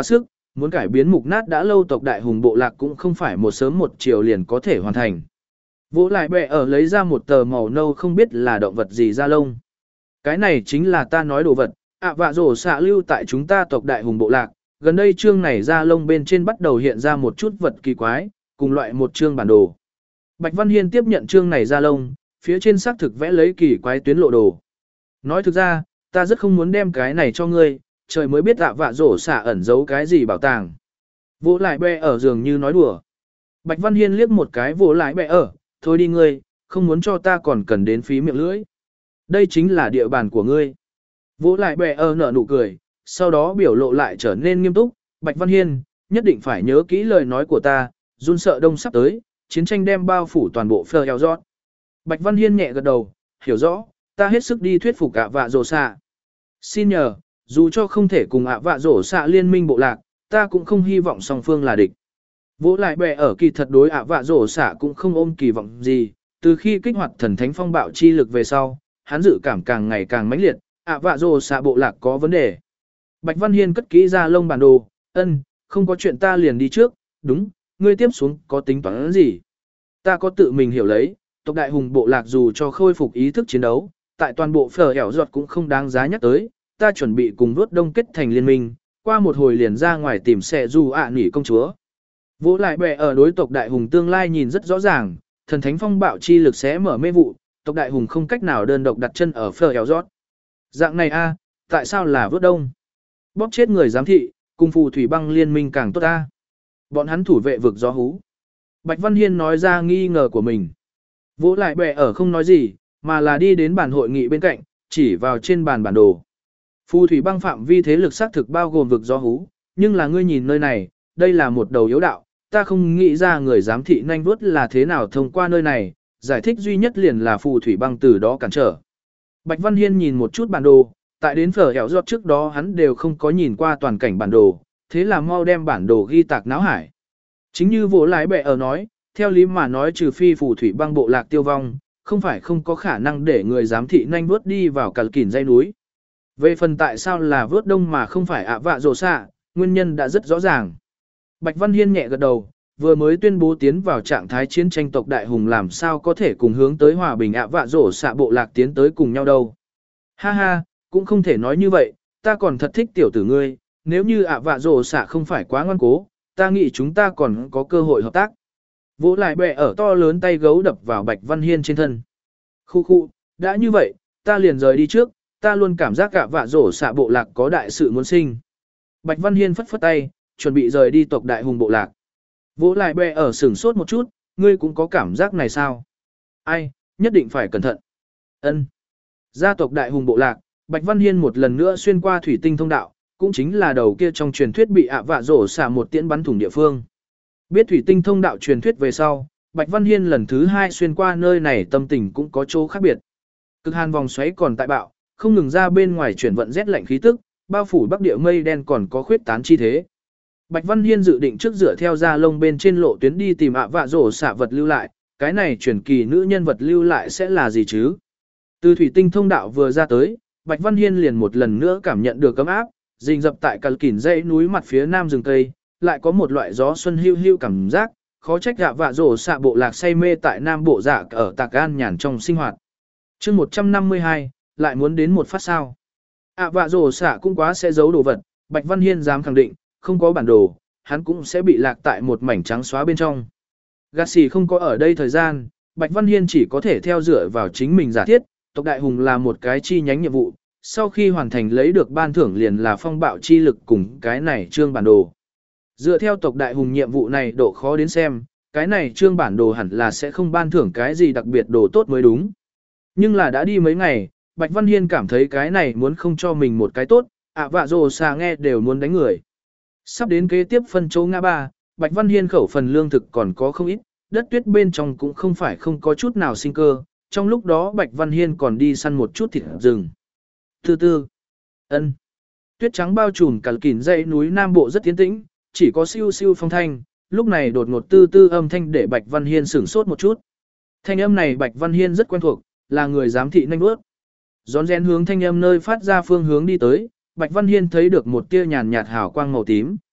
muốn cải biến mục nát đã lâu tộc đại hùng bộ lạc cũng không phải một sớm một chiều liền có thể hoàn thành. Vỗ lại bẹ ở lấy ra một tờ màu nâu không biết là động vật gì da lông. Cái này chính là ta nói đồ vật, ạ vạ rổ xạ lưu tại chúng ta tộc đại hùng bộ lạc. Gần đây chương này da lông bên trên bắt đầu hiện ra một chút vật kỳ quái, cùng loại một chương bản đồ. Bạch Văn Hiên tiếp nhận chương này da lông, phía trên xác thực vẽ lấy kỳ quái tuyến lộ đồ. Nói thực ra, ta rất không muốn đem cái này cho ngươi, trời mới biết ạ vạ rổ xạ ẩn giấu cái gì bảo tàng. Vỗ lại bẹ ở giường như nói đùa. Bạch Văn Hiên liếc một cái vỗ lại bẹ ở, thôi đi ngươi, không muốn cho ta còn cần đến phí miệng lưỡi. Đây chính là địa bàn của ngươi. Vỗ lại bẹ ở nở nụ cười, sau đó biểu lộ lại trở nên nghiêm túc. Bạch Văn Hiên, nhất định phải nhớ kỹ lời nói của ta, run sợ đông sắp tới, chiến tranh đem bao phủ toàn bộ phờ eo rót. Bạch Văn Hiên nhẹ gật đầu, hiểu rõ, ta hết sức đi thuyết phục ạ vạ rổ xạ. Xin nhờ, dù cho không thể cùng ạ vạ rổ xạ liên minh bộ lạc, ta cũng không hy vọng song phương là địch. Vỗ lại bè ở kỳ thật đối ạ vạ rổ xạ cũng không ôm kỳ vọng gì, từ khi kích hoạt thần thánh phong bạo chi lực về sau, hắn dự cảm càng ngày càng mãnh liệt, ạ vạ rổ xạ bộ lạc có vấn đề. Bạch Văn Hiên cất kỹ ra lông bản đồ, ân, không có chuyện ta liền đi trước, đúng, ngươi tiếp xuống có tính toán gì? Ta có tự mình hiểu lấy, tộc đại hùng bộ lạc dù cho khôi phục ý thức chiến đấu, tại toàn bộ phở ẻo giọt cũng không đáng giá nhắc tới, ta chuẩn bị cùng vuốt đông kết thành liên minh, qua một hồi liền ra ngoài tìm xe dù ạ nỉ công chúa. Vỗ lại bè ở đối tộc đại hùng tương lai nhìn rất rõ ràng, thần thánh phong bạo chi lực sẽ mở mê vụ, tộc đại hùng không cách nào đơn độc đặt chân ở phở ẻo giọt. Dạng này a, tại sao là vớt đông? Bóp chết người giám thị, cùng phù thủy băng liên minh càng tốt a. Bọn hắn thủ vệ vực gió hú. Bạch Văn Hiên nói ra nghi ngờ của mình. Vỗ lại bè ở không nói gì, mà là đi đến bàn hội nghị bên cạnh, chỉ vào trên bàn bản đồ. Phù thủy băng phạm vi thế lực xác thực bao gồm vực gió hú, nhưng là ngươi nhìn nơi này, đây là một đầu yếu đạo, ta không nghĩ ra người giám thị nhanh vuốt là thế nào thông qua nơi này, giải thích duy nhất liền là phù thủy băng từ đó cản trở. Bạch Văn Hiên nhìn một chút bản đồ, tại đến phở hẻo giọt trước đó hắn đều không có nhìn qua toàn cảnh bản đồ, thế là mau đem bản đồ ghi tạc não hải. Chính như vỗ lái bẹ ở nói, theo lý mà nói trừ phi phù thủy băng bộ lạc tiêu vong, không phải không có khả năng để người giám thị nhanh vuốt đi vào cả kỉn dây núi. Về phần tại sao là vớt đông mà không phải ạ vạ rổ xạ, nguyên nhân đã rất rõ ràng. Bạch Văn Hiên nhẹ gật đầu, vừa mới tuyên bố tiến vào trạng thái chiến tranh tộc đại hùng làm sao có thể cùng hướng tới hòa bình ạ vạ rổ xạ bộ lạc tiến tới cùng nhau đâu. Ha ha, cũng không thể nói như vậy, ta còn thật thích tiểu tử ngươi, nếu như ạ vạ rổ xạ không phải quá ngoan cố, ta nghĩ chúng ta còn có cơ hội hợp tác. Vỗ lại bẹ ở to lớn tay gấu đập vào Bạch Văn Hiên trên thân. Khu khu, đã như vậy, ta liền rời đi trước, ta luôn cảm giác ạ vạ rổ xạ bộ lạc có đại sự muốn sinh. Bạch Văn Hiên phất phất tay, chuẩn bị rời đi tộc đại hùng bộ lạc. Vỗ lại bẹ ở sửng sốt một chút, ngươi cũng có cảm giác này sao? Ai, nhất định phải cẩn thận. Ân. Gia tộc đại hùng bộ lạc, Bạch Văn Hiên một lần nữa xuyên qua thủy tinh thông đạo, cũng chính là đầu kia trong truyền thuyết bị ạ vạ rổ xạ một tiễn bắn thủng địa phương. Biết thủy tinh thông đạo truyền thuyết về sau, Bạch Văn Hiên lần thứ hai xuyên qua nơi này tâm tình cũng có chỗ khác biệt. Cực hàn vòng xoáy còn tại bạo, không ngừng ra bên ngoài chuyển vận rét lạnh khí tức, bao phủ bắc địa mây đen còn có khuyết tán chi thế. Bạch Văn Hiên dự định trước dựa theo da lông bên trên lộ tuyến đi tìm ạ vạ rổ xạ vật lưu lại, cái này truyền kỳ nữ nhân vật lưu lại sẽ là gì chứ? Từ thủy tinh thông đạo vừa ra tới, Bạch Văn Hiên liền một lần nữa cảm nhận được ấm áp, rình rập tại cằn kỉn dãy núi mặt phía nam rừng cây, lại có một loại gió xuân hưu hưu cảm giác, khó trách ạ vạ rổ xạ bộ lạc say mê tại nam bộ dạ ở Tạc An nhàn trong sinh hoạt. Chương một trăm năm mươi hai, lại muốn đến một phát sao. ạ vạ rổ xạ cũng quá sẽ giấu đồ vật, Bạch Văn Hiên dám khẳng định, không có bản đồ, hắn cũng sẽ bị lạc tại một mảnh trắng xóa bên trong. Gạt xì không có ở đây thời gian, Bạch Văn Hiên chỉ có thể theo dựa vào chính mình giả thiết, tộc đại hùng là một cái chi nhánh nhiệm vụ, sau khi hoàn thành lấy được ban thưởng liền là phong bạo chi lực cùng cái này trương bản đồ. Dựa theo tộc đại hùng nhiệm vụ này độ khó đến xem, cái này trương bản đồ hẳn là sẽ không ban thưởng cái gì đặc biệt đồ tốt mới đúng. Nhưng là đã đi mấy ngày, Bạch Văn Hiên cảm thấy cái này muốn không cho mình một cái tốt, ạ vạ rồ xà nghe đều muốn đánh người. Sắp đến kế tiếp phân chỗ ngã ba, Bạch Văn Hiên khẩu phần lương thực còn có không ít, đất tuyết bên trong cũng không phải không có chút nào sinh cơ, trong lúc đó Bạch Văn Hiên còn đi săn một chút thịt rừng. Thứ tư, ân, tuyết trắng bao trùm cả kỉn dãy núi Nam Bộ rất tiến tĩnh, chỉ có siêu siêu phong thanh, lúc này đột ngột tư tư âm thanh để Bạch Văn Hiên sửng sốt một chút. Thanh âm này Bạch Văn Hiên rất quen thuộc, là người giám thị nhanh bước. Rón rén hướng thanh âm nơi phát ra phương hướng đi tới, Bạch Văn Hiên thấy được một tia nhàn nhạt hào quang màu tím.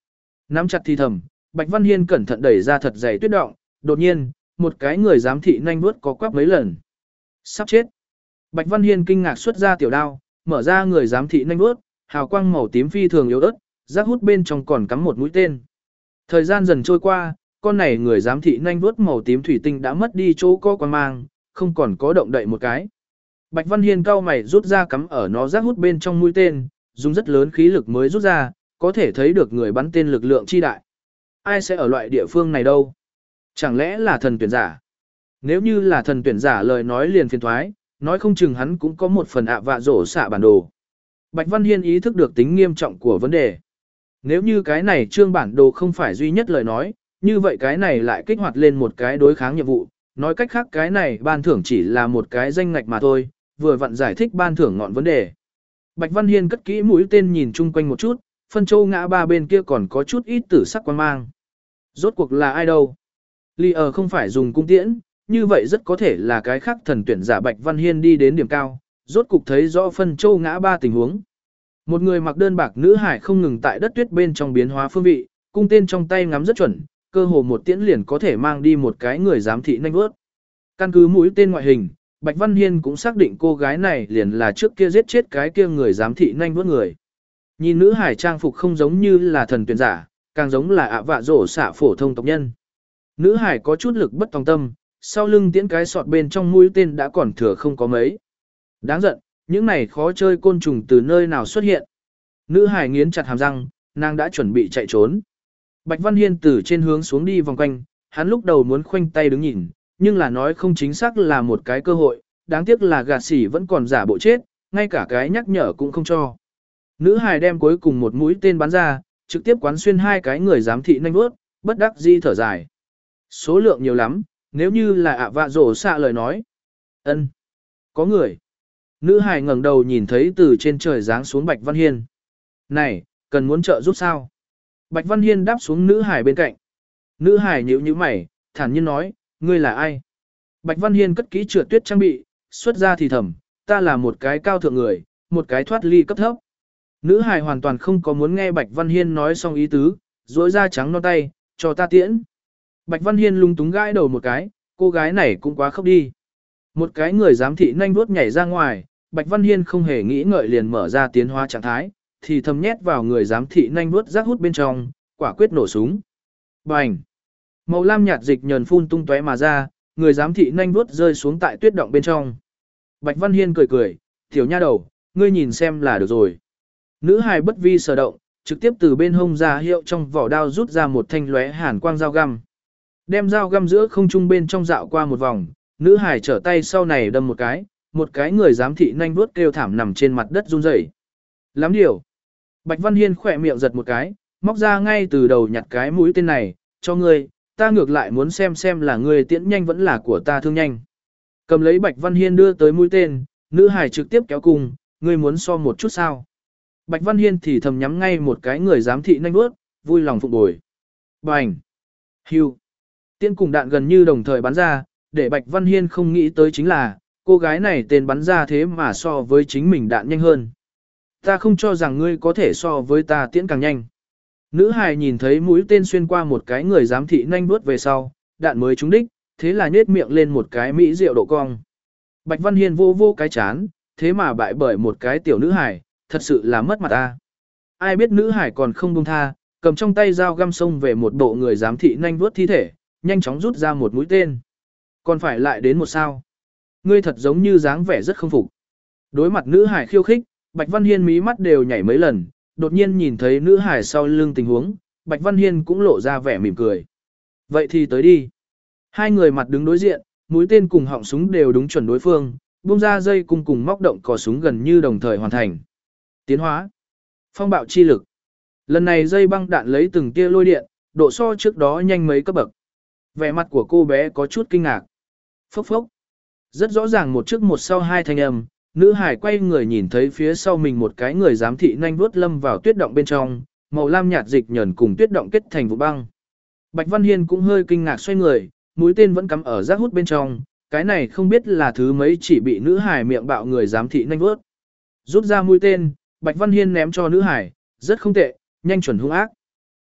Nắm chặt thì thầm, Bạch Văn Hiên cẩn thận đẩy ra thật dày tuyết động, đột nhiên, một cái người giám thị nhanh vuốt có quắp mấy lần. Sắp chết. Bạch Văn Hiên kinh ngạc xuất ra tiểu đao, mở ra người giám thị nhanh vuốt, hào quang màu tím phi thường yếu ớt, rác hút bên trong còn cắm một mũi tên. Thời gian dần trôi qua, con này người giám thị nhanh vuốt màu tím thủy tinh đã mất đi chỗ có quang mang, không còn có động đậy một cái. Bạch Văn Hiên cau mày rút ra cắm ở nó rác hút bên trong mũi tên, dùng rất lớn khí lực mới rút ra, có thể thấy được người bắn tên lực lượng chi đại. Ai sẽ ở loại địa phương này đâu? Chẳng lẽ là thần tuyển giả? Nếu như là thần tuyển giả lời nói liền phiền thoái, nói không chừng hắn cũng có một phần ạ vạ rổ xạ bản đồ. Bạch Văn Hiên ý thức được tính nghiêm trọng của vấn đề. Nếu như cái này trương bản đồ không phải duy nhất lời nói, như vậy cái này lại kích hoạt lên một cái đối kháng nhiệm vụ. Nói cách khác cái này ban thưởng chỉ là một cái danh ngạch mà thôi, vừa vặn giải thích ban thưởng ngọn vấn đề. Bạch Văn Hiên cất kỹ mũi tên nhìn chung quanh một chút, phân châu ngã ba bên kia còn có chút ít tử sắc quan mang. Rốt cuộc là ai đâu? Ly ở không phải dùng cung tiễn, như vậy rất có thể là cái khác thần tuyển giả Bạch Văn Hiên đi đến điểm cao, rốt cục thấy rõ phân châu ngã ba tình huống. Một người mặc đơn bạc nữ hải không ngừng tại đất tuyết bên trong biến hóa phương vị, cung tên trong tay ngắm rất chuẩn, cơ hồ một tiễn liền có thể mang đi một cái người giám thị nhanh vớt. Căn cứ mũi tên ngoại hình, Bạch Văn Hiên cũng xác định cô gái này liền là trước kia giết chết cái kia người giám thị nhanh vớt người. Nhìn nữ hải trang phục không giống như là thần tuyển giả, càng giống là ạ vạ rổ xạ phổ thông tộc nhân. Nữ hải có chút lực bất tòng tâm, sau lưng tiễn cái sọt bên trong mũi tên đã còn thừa không có mấy. Đáng giận, những này khó chơi côn trùng từ nơi nào xuất hiện. Nữ hải nghiến chặt hàm răng, nàng đã chuẩn bị chạy trốn. Bạch Văn Hiên từ trên hướng xuống đi vòng quanh, hắn lúc đầu muốn khoanh tay đứng nhìn, nhưng là nói không chính xác là một cái cơ hội, đáng tiếc là gạt xỉ vẫn còn giả bộ chết, ngay cả cái nhắc nhở cũng không cho. Nữ hài đem cuối cùng một mũi tên bắn ra, trực tiếp quán xuyên hai cái người giám thị nhanh bước, bất đắc di thở dài. Số lượng nhiều lắm, nếu như là ạ vạ rổ xạ lời nói. Ân, có người. Nữ hài ngẩng đầu nhìn thấy từ trên trời giáng xuống Bạch Văn Hiên. Này, cần muốn trợ giúp sao? Bạch Văn Hiên đáp xuống nữ hải bên cạnh. Nữ hải nhíu nhíu mày, thản nhiên nói, ngươi là ai? Bạch Văn Hiên cất kỹ trượt tuyết trang bị, xuất ra thì thầm, ta là một cái cao thượng người, một cái thoát ly cấp thấp. Nữ hải hoàn toàn không có muốn nghe Bạch Văn Hiên nói xong ý tứ, duỗi ra trắng non tay, cho ta tiễn. Bạch Văn Hiên lung túng gãi đầu một cái, cô gái này cũng quá khóc đi. Một cái người giám thị nhanh vuốt nhảy ra ngoài, Bạch Văn Hiên không hề nghĩ ngợi liền mở ra tiến hóa trạng thái, thì thầm nhét vào người giám thị nhanh vuốt rác hút bên trong, quả quyết nổ súng. Bành! Màu lam nhạt dịch nhờn phun tung tóe mà ra, người giám thị nhanh vuốt rơi xuống tại tuyết động bên trong. Bạch Văn Hiên cười cười, tiểu nha đầu, ngươi nhìn xem là được rồi. Nữ hài bất vi sở động, trực tiếp từ bên hông ra hiệu trong vỏ đao rút ra một thanh lóe hàn quang dao găm. Đem dao găm giữa không trung bên trong dạo qua một vòng, nữ hài trở tay sau này đâm một cái, một cái người giám thị nhanh vuốt kêu thảm nằm trên mặt đất run rẩy. Lắm điều. Bạch Văn Hiên khỏe miệng giật một cái, móc ra ngay từ đầu nhặt cái mũi tên này, cho ngươi, ta ngược lại muốn xem xem là ngươi tiễn nhanh vẫn là của ta thương nhanh. Cầm lấy Bạch Văn Hiên đưa tới mũi tên, nữ hài trực tiếp kéo cùng, ngươi muốn so một chút sao. Bạch Văn Hiên thì thầm nhắm ngay một cái người giám thị nhanh vuốt, vui lòng phục bồi. Bành! Hưu! Tiễn cùng đạn gần như đồng thời bắn ra, để Bạch Văn Hiên không nghĩ tới chính là, cô gái này tên bắn ra thế mà so với chính mình đạn nhanh hơn. Ta không cho rằng ngươi có thể so với ta tiễn càng nhanh. Nữ hài nhìn thấy mũi tên xuyên qua một cái người giám thị nhanh vuốt về sau, đạn mới trúng đích, thế là nhếch miệng lên một cái mỹ rượu độ cong. Bạch Văn Hiên vô vô cái chán, thế mà bại bởi một cái tiểu nữ hài, thật sự là mất mặt ta. Ai biết nữ hải còn không buông tha, cầm trong tay dao găm xông về một bộ người giám thị nhanh vuốt thi thể, nhanh chóng rút ra một mũi tên. Còn phải lại đến một sao. Ngươi thật giống như dáng vẻ rất không phục. Đối mặt nữ hải khiêu khích, Bạch Văn Hiên mí mắt đều nhảy mấy lần, đột nhiên nhìn thấy nữ hải sau lưng tình huống, Bạch Văn Hiên cũng lộ ra vẻ mỉm cười. Vậy thì tới đi. Hai người mặt đứng đối diện, mũi tên cùng họng súng đều đúng chuẩn đối phương, buông ra dây cùng cùng móc động cò súng gần như đồng thời hoàn thành. Tiến hóa. Phong bạo chi lực. Lần này dây băng đạn lấy từng tia lôi điện, độ so trước đó nhanh mấy cấp bậc. Vẻ mặt của cô bé có chút kinh ngạc. Phốc phốc. Rất rõ ràng một trước một sau hai thanh âm, nữ hải quay người nhìn thấy phía sau mình một cái người giám thị nhanh vuốt lâm vào tuyết động bên trong, màu lam nhạt dịch nhờn cùng tuyết động kết thành vụ băng. Bạch Văn Hiên cũng hơi kinh ngạc xoay người, mũi tên vẫn cắm ở rác hút bên trong, cái này không biết là thứ mấy chỉ bị nữ hải miệng bạo người giám thị nhanh vuốt. Rút ra mũi tên, Bạch Văn Hiên ném cho nữ hải, rất không tệ, nhanh chuẩn hung ác.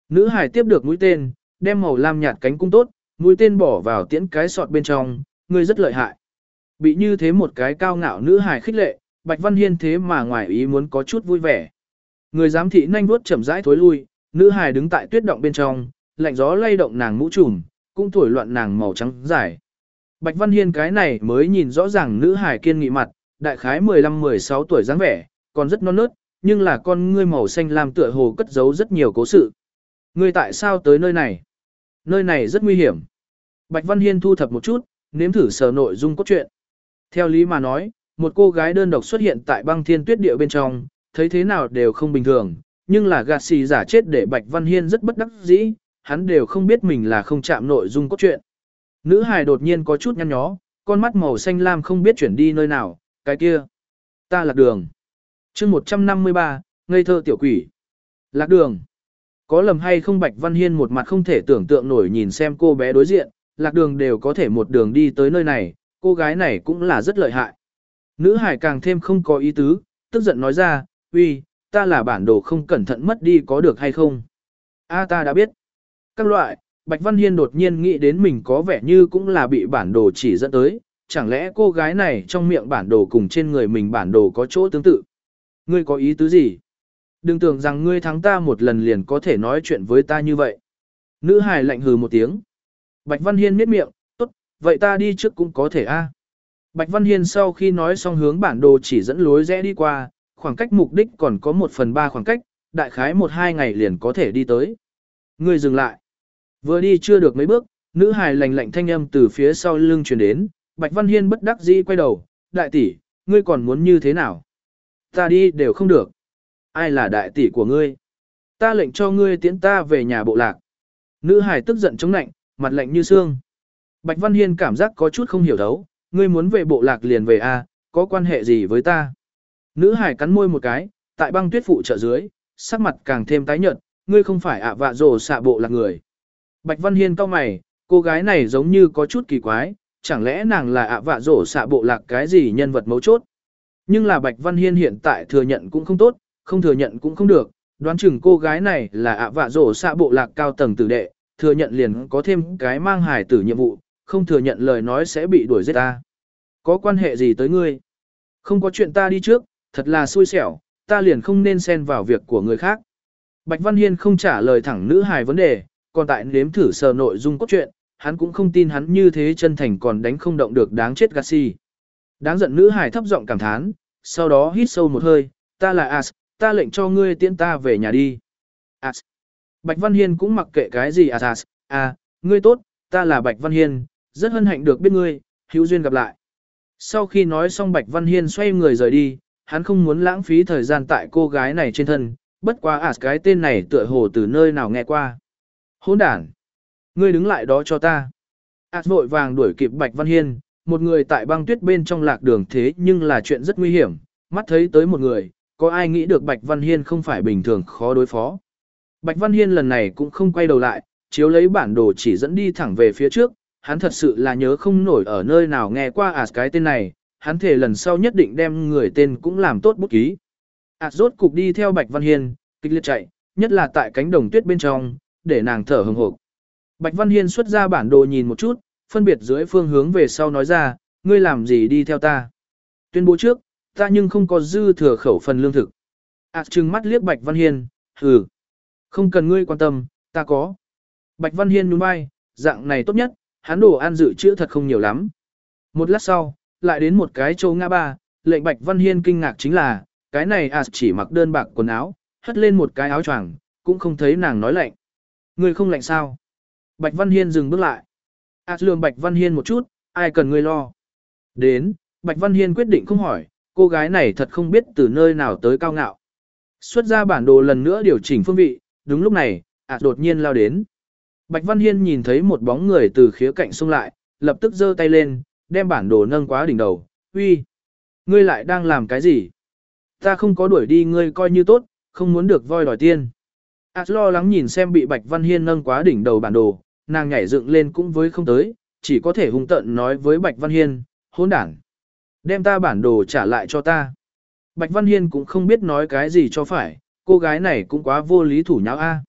Nữ hải tiếp được mũi tên, đem màu lam nhạt cánh cung tốt, mũi tên bỏ vào tiễn cái sọt bên trong, ngươi rất lợi hại. Bị như thế một cái cao ngạo nữ hải khích lệ, Bạch Văn Hiên thế mà ngoài ý muốn có chút vui vẻ. Người giám thị nhanh vuốt chậm rãi thối lui, nữ hải đứng tại tuyết động bên trong, lạnh gió lay động nàng mũ trùm, cũng thổi loạn nàng màu trắng dài. Bạch Văn Hiên cái này mới nhìn rõ ràng nữ hải kiên nghị mặt, đại khái mười lăm mười sáu tuổi dáng vẻ, còn rất non nớt, nhưng là con ngươi màu xanh lam tựa hồ cất giấu rất nhiều cố sự. Ngươi tại sao tới nơi này? Nơi này rất nguy hiểm. Bạch Văn Hiên thu thập một chút, nếm thử sờ nội dung cốt truyện. Theo lý mà nói, một cô gái đơn độc xuất hiện tại băng thiên tuyết địa bên trong, thấy thế nào đều không bình thường, nhưng là gạt xì giả chết để Bạch Văn Hiên rất bất đắc dĩ, hắn đều không biết mình là không chạm nội dung cốt truyện. Nữ hài đột nhiên có chút nhăn nhó, con mắt màu xanh lam không biết chuyển đi nơi nào, cái kia. Ta lạc đường. chương một trăm năm mươi ba, ngây thơ tiểu quỷ. Lạc đường. Có lầm hay không? Bạch Văn Hiên một mặt không thể tưởng tượng nổi nhìn xem cô bé đối diện, lạc đường đều có thể một đường đi tới nơi này, cô gái này cũng là rất lợi hại. Nữ hải càng thêm không có ý tứ, tức giận nói ra, uy, ta là bản đồ không cẩn thận mất đi có được hay không? A ta đã biết. Các loại, Bạch Văn Hiên đột nhiên nghĩ đến mình có vẻ như cũng là bị bản đồ chỉ dẫn tới, chẳng lẽ cô gái này trong miệng bản đồ cùng trên người mình bản đồ có chỗ tương tự? Ngươi có ý tứ gì? Đừng tưởng rằng ngươi thắng ta một lần liền có thể nói chuyện với ta như vậy. Nữ hài lạnh hừ một tiếng. Bạch Văn Hiên miết miệng, tốt, vậy ta đi trước cũng có thể a. Bạch Văn Hiên sau khi nói xong hướng bản đồ chỉ dẫn lối rẽ đi qua, khoảng cách mục đích còn có một phần ba khoảng cách, đại khái một hai ngày liền có thể đi tới. Ngươi dừng lại. Vừa đi chưa được mấy bước, nữ hài lạnh lạnh thanh âm từ phía sau lưng truyền đến, Bạch Văn Hiên bất đắc dĩ quay đầu, đại tỷ, ngươi còn muốn như thế nào? Ta đi đều không được. Ai là đại tỷ của ngươi? Ta lệnh cho ngươi tiễn ta về nhà bộ lạc. Nữ hài tức giận chống nạnh, mặt lạnh như xương. Bạch Văn Hiên cảm giác có chút không hiểu thấu, ngươi muốn về bộ lạc liền về a, có quan hệ gì với ta? Nữ hài cắn môi một cái, tại băng tuyết phụ trợ dưới, sắc mặt càng thêm tái nhợt, ngươi không phải ạ vạ rồ xạ bộ lạc người. Bạch Văn Hiên cau mày, cô gái này giống như có chút kỳ quái, chẳng lẽ nàng là ạ vạ rồ xạ bộ lạc cái gì nhân vật mấu chốt? Nhưng là Bạch Văn Hiên hiện tại thừa nhận cũng không tốt, không thừa nhận cũng không được, đoán chừng cô gái này là ạ vạ rồ xạ bộ lạc cao tầng tử đệ, thừa nhận liền có thêm cái mang hài tử nhiệm vụ, không thừa nhận lời nói sẽ bị đuổi giết ta. Có quan hệ gì tới ngươi? Không có chuyện ta đi trước, thật là xui xẻo, ta liền không nên xen vào việc của người khác. Bạch Văn Hiên không trả lời thẳng nữ hài vấn đề, còn tại nếm thử sờ nội dung cốt truyện, hắn cũng không tin hắn như thế chân thành còn đánh không động được đáng chết Gassi. Đáng giận nữ hài thấp giọng cảm thán, sau đó hít sâu một hơi, ta là As, ta lệnh cho ngươi tiễn ta về nhà đi. As. Bạch Văn Hiên cũng mặc kệ cái gì As As, à, ngươi tốt, ta là Bạch Văn Hiên, rất hân hạnh được biết ngươi, hữu duyên gặp lại. Sau khi nói xong Bạch Văn Hiên xoay người rời đi, hắn không muốn lãng phí thời gian tại cô gái này trên thân, bất quá As cái tên này tựa hồ từ nơi nào nghe qua. Hỗn đản, ngươi đứng lại đó cho ta. As vội vàng đuổi kịp Bạch Văn Hiên, một người tại băng tuyết bên trong lạc đường thế nhưng là chuyện rất nguy hiểm, mắt thấy tới một người, có ai nghĩ được Bạch Văn Hiên không phải bình thường khó đối phó. Bạch Văn Hiên lần này cũng không quay đầu lại, chiếu lấy bản đồ chỉ dẫn đi thẳng về phía trước, hắn thật sự là nhớ không nổi ở nơi nào nghe qua As cái tên này, hắn thể lần sau nhất định đem người tên cũng làm tốt bút ký. As rốt cục đi theo Bạch Văn Hiên, kịch liệt chạy, nhất là tại cánh đồng tuyết bên trong, để nàng thở hừng hực. Bạch Văn Hiên xuất ra bản đồ nhìn một chút, phân biệt dưới phương hướng về sau nói ra, ngươi làm gì đi theo ta? Tuyên bố trước, ta nhưng không có dư thừa khẩu phần lương thực. As trừng mắt liếc Bạch Văn Hiên, hừ. Không cần ngươi quan tâm, ta có. Bạch Văn Hiên nhún vai, dạng này tốt nhất, hắn đồ ăn dự trữ thật không nhiều lắm. Một lát sau, lại đến một cái châu ngã ba, lệnh Bạch Văn Hiên kinh ngạc chính là, cái này As chỉ mặc đơn bạc quần áo, hất lên một cái áo choàng, cũng không thấy nàng nói lạnh. Ngươi không lạnh sao? Bạch Văn Hiên dừng bước lại. As lườm Bạch Văn Hiên một chút, ai cần ngươi lo. Đến, Bạch Văn Hiên quyết định không hỏi, cô gái này thật không biết từ nơi nào tới cao ngạo. Xuất ra bản đồ lần nữa điều chỉnh phương vị, đúng lúc này, As đột nhiên lao đến. Bạch Văn Hiên nhìn thấy một bóng người từ khía cạnh xông lại, lập tức giơ tay lên, đem bản đồ nâng quá đỉnh đầu. Uy, ngươi lại đang làm cái gì? Ta không có đuổi đi ngươi coi như tốt, không muốn được voi đòi tiên. As lo lắng nhìn xem bị Bạch Văn Hiên nâng quá đỉnh đầu bản đồ, nàng nhảy dựng lên cũng với không tới, chỉ có thể hung tợn nói với Bạch Văn Hiên, hỗn đản, đem ta bản đồ trả lại cho ta. Bạch Văn Hiên cũng không biết nói cái gì cho phải, cô gái này cũng quá vô lý thủ nháo a.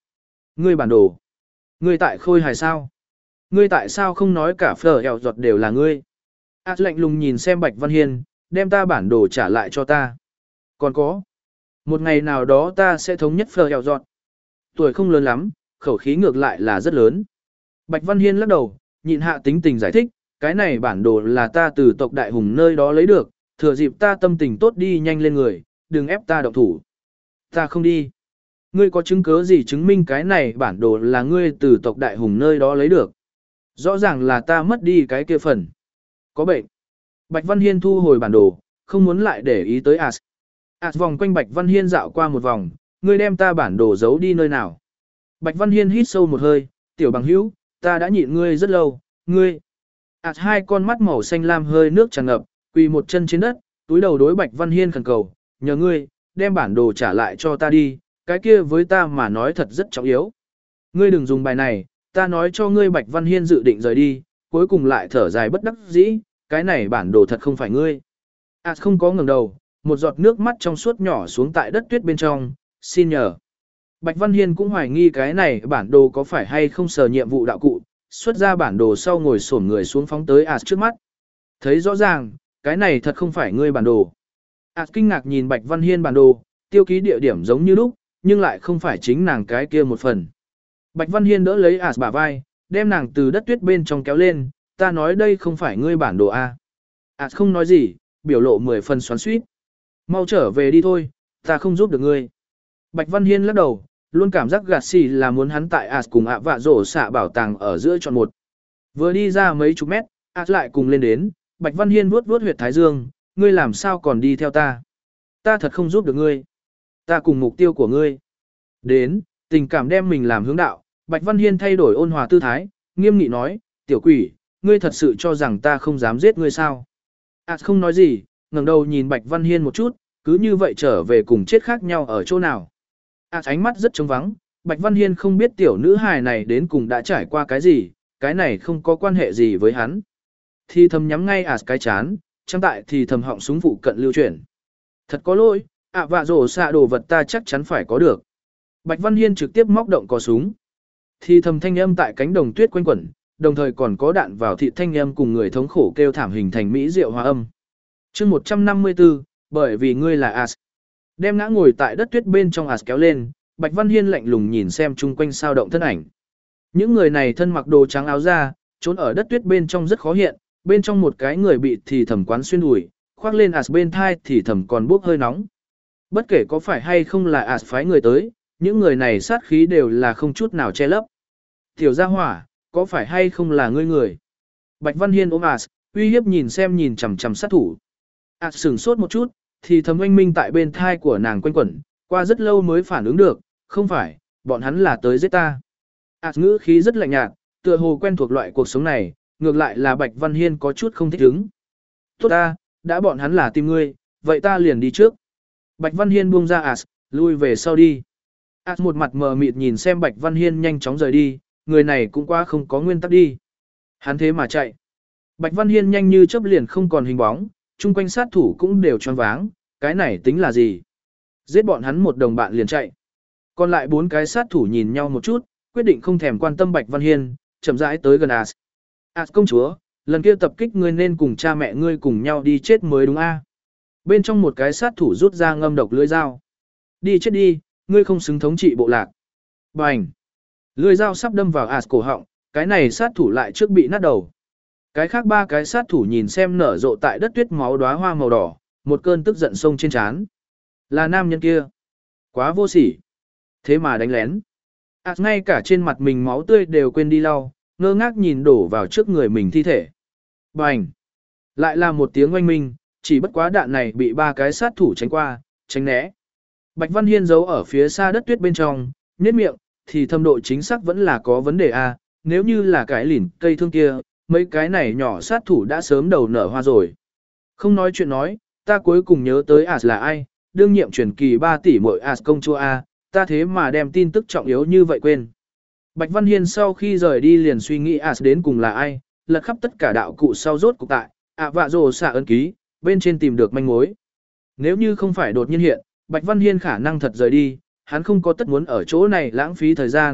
Ngươi bản đồ. Ngươi tại khôi hài sao? Ngươi tại sao không nói cả phở eo giọt đều là ngươi? Át lạnh lùng nhìn xem Bạch Văn Hiên, đem ta bản đồ trả lại cho ta. Còn có. Một ngày nào đó ta sẽ thống nhất phở eo giọt. Tuổi không lớn lắm, khẩu khí ngược lại là rất lớn. Bạch Văn Hiên lắc đầu, nhịn hạ tính tình giải thích, cái này bản đồ là ta từ tộc đại hùng nơi đó lấy được, thừa dịp ta tâm tình tốt đi nhanh lên người, đừng ép ta động thủ. Ta không đi. Ngươi có chứng cứ gì chứng minh cái này bản đồ là ngươi từ tộc đại hùng nơi đó lấy được? Rõ ràng là ta mất đi cái kia phần. Có bệnh. Bạch Văn Hiên thu hồi bản đồ, không muốn lại để ý tới As. As vòng quanh Bạch Văn Hiên dạo qua một vòng, ngươi đem ta bản đồ giấu đi nơi nào? Bạch Văn Hiên hít sâu một hơi, tiểu bằng hữu, ta đã nhịn ngươi rất lâu, ngươi. As hai con mắt màu xanh lam hơi nước tràn ngập, quỳ một chân trên đất, túi đầu đối Bạch Văn Hiên khẩn cầu, nhờ ngươi, đem bản đồ trả lại cho ta đi, cái kia với ta mà nói thật rất trọng yếu. Ngươi đừng dùng bài này, ta nói cho ngươi Bạch Văn Hiên dự định rời đi, cuối cùng lại thở dài bất đắc dĩ, cái này bản đồ thật không phải ngươi. As không có ngẩng đầu, một giọt nước mắt trong suốt nhỏ xuống tại đất tuyết bên trong, xin nhờ. Bạch Văn Hiên cũng hoài nghi cái này bản đồ có phải hay không sờ nhiệm vụ đạo cụ, xuất ra bản đồ sau ngồi xổm người xuống phóng tới As trước mắt. Thấy rõ ràng, cái này thật không phải ngươi bản đồ. As kinh ngạc nhìn Bạch Văn Hiên bản đồ, tiêu ký địa điểm giống như lúc, nhưng lại không phải chính nàng cái kia một phần. Bạch Văn Hiên đỡ lấy As bả vai, đem nàng từ đất tuyết bên trong kéo lên, ta nói đây không phải ngươi bản đồ A. As không nói gì, biểu lộ mười phần xoắn xuýt. Mau trở về đi thôi, ta không giúp được ngươi. Bạch Văn Hiên lắc đầu, luôn cảm giác gạt xì là muốn hắn tại As cùng ạ vạ rổ xạ bảo tàng ở giữa chọn một. Vừa đi ra mấy chục mét, As lại cùng lên đến, Bạch Văn Hiên vuốt vuốt huyệt thái dương, ngươi làm sao còn đi theo ta? Ta thật không giúp được ngươi. Ta cùng mục tiêu của ngươi. Đến, tình cảm đem mình làm hướng đạo, Bạch Văn Hiên thay đổi ôn hòa tư thái, nghiêm nghị nói, tiểu quỷ, ngươi thật sự cho rằng ta không dám giết ngươi sao? As không nói gì, ngẩng đầu nhìn Bạch Văn Hiên một chút, cứ như vậy trở về cùng chết khác nhau ở chỗ nào. As ánh mắt rất trống vắng, Bạch Văn Hiên không biết tiểu nữ hài này đến cùng đã trải qua cái gì, cái này không có quan hệ gì với hắn. Thì thầm nhắm ngay As cái chán, trang tại thì thầm họng súng phụ cận lưu chuyển. Thật có lỗi, ạ vạ rổ xạ đồ vật ta chắc chắn phải có được. Bạch Văn Hiên trực tiếp móc động cò súng. Thì thầm thanh âm tại cánh đồng tuyết quanh quẩn, đồng thời còn có đạn vào thị thanh âm cùng người thống khổ kêu thảm hình thành mỹ diệu hòa âm. Chương một trăm năm mươi tư, bởi vì ngươi là As. Đem ngã ngồi tại đất tuyết bên trong As kéo lên, Bạch Văn Hiên lạnh lùng nhìn xem chung quanh sao động thân ảnh. Những người này thân mặc đồ trắng áo da, trốn ở đất tuyết bên trong rất khó hiện, bên trong một cái người bị thì thầm quán xuyên đùi, khoác lên As bên thai thì thầm còn bốc hơi nóng. Bất kể có phải hay không là As phái người tới, những người này sát khí đều là không chút nào che lấp. Tiểu gia hỏa, có phải hay không là ngươi người? Bạch Văn Hiên ôm As, uy hiếp nhìn xem nhìn chằm chằm sát thủ. As sửng sốt một chút, thì thầm oanh minh tại bên thai của nàng quanh quẩn, qua rất lâu mới phản ứng được, không phải, bọn hắn là tới giết ta. As ngữ khí rất lạnh nhạt, tựa hồ quen thuộc loại cuộc sống này, ngược lại là Bạch Văn Hiên có chút không thích ứng. Tốt ta, đã bọn hắn là tìm ngươi, vậy ta liền đi trước. Bạch Văn Hiên buông ra As, lui về sau đi. As một mặt mờ mịt nhìn xem Bạch Văn Hiên nhanh chóng rời đi, người này cũng quá không có nguyên tắc đi. Hắn thế mà chạy. Bạch Văn Hiên nhanh như chớp liền không còn hình bóng, chung quanh sát thủ cũng đều choáng váng, cái này tính là gì? Giết bọn hắn một đồng bạn liền chạy. Còn lại bốn cái sát thủ nhìn nhau một chút, quyết định không thèm quan tâm Bạch Văn Hiên, chậm rãi tới gần As. As công chúa, lần kia tập kích ngươi nên cùng cha mẹ ngươi cùng nhau đi chết mới đúng a? Bên trong một cái sát thủ rút ra ngâm độc lưỡi dao. Đi chết đi, ngươi không xứng thống trị bộ lạc. Bành! Lưỡi dao sắp đâm vào As cổ họng, cái này sát thủ lại trước bị nát đầu. Cái khác ba cái sát thủ nhìn xem nở rộ tại đất tuyết máu đóa hoa màu đỏ, một cơn tức giận sông trên trán. Là nam nhân kia. Quá vô sỉ. Thế mà đánh lén. As ngay cả trên mặt mình máu tươi đều quên đi lau, ngơ ngác nhìn đổ vào trước người mình thi thể. Bành! Lại là một tiếng oanh minh, chỉ bất quá đạn này bị ba cái sát thủ tránh qua, tránh né. Bạch Văn Hiên giấu ở phía xa đất tuyết bên trong, nhếch miệng, thì thâm độ chính xác vẫn là có vấn đề a, nếu như là cái lìn cây thương kia, mấy cái này nhỏ sát thủ đã sớm đầu nở hoa rồi. Không nói chuyện nói, ta cuối cùng nhớ tới As là ai, đương nhiệm truyền kỳ ba tỷ muội As công chúa a, ta thế mà đem tin tức trọng yếu như vậy quên. Bạch Văn Hiên sau khi rời đi liền suy nghĩ As đến cùng là ai, lật khắp tất cả đạo cụ sau rốt cục tại, ạ vạ rồ xạ ấn ký, bên trên tìm được manh mối. Nếu như không phải đột nhiên hiện, Bạch Văn Hiên khả năng thật rời đi, hắn không có tất muốn ở chỗ này lãng phí thời gian,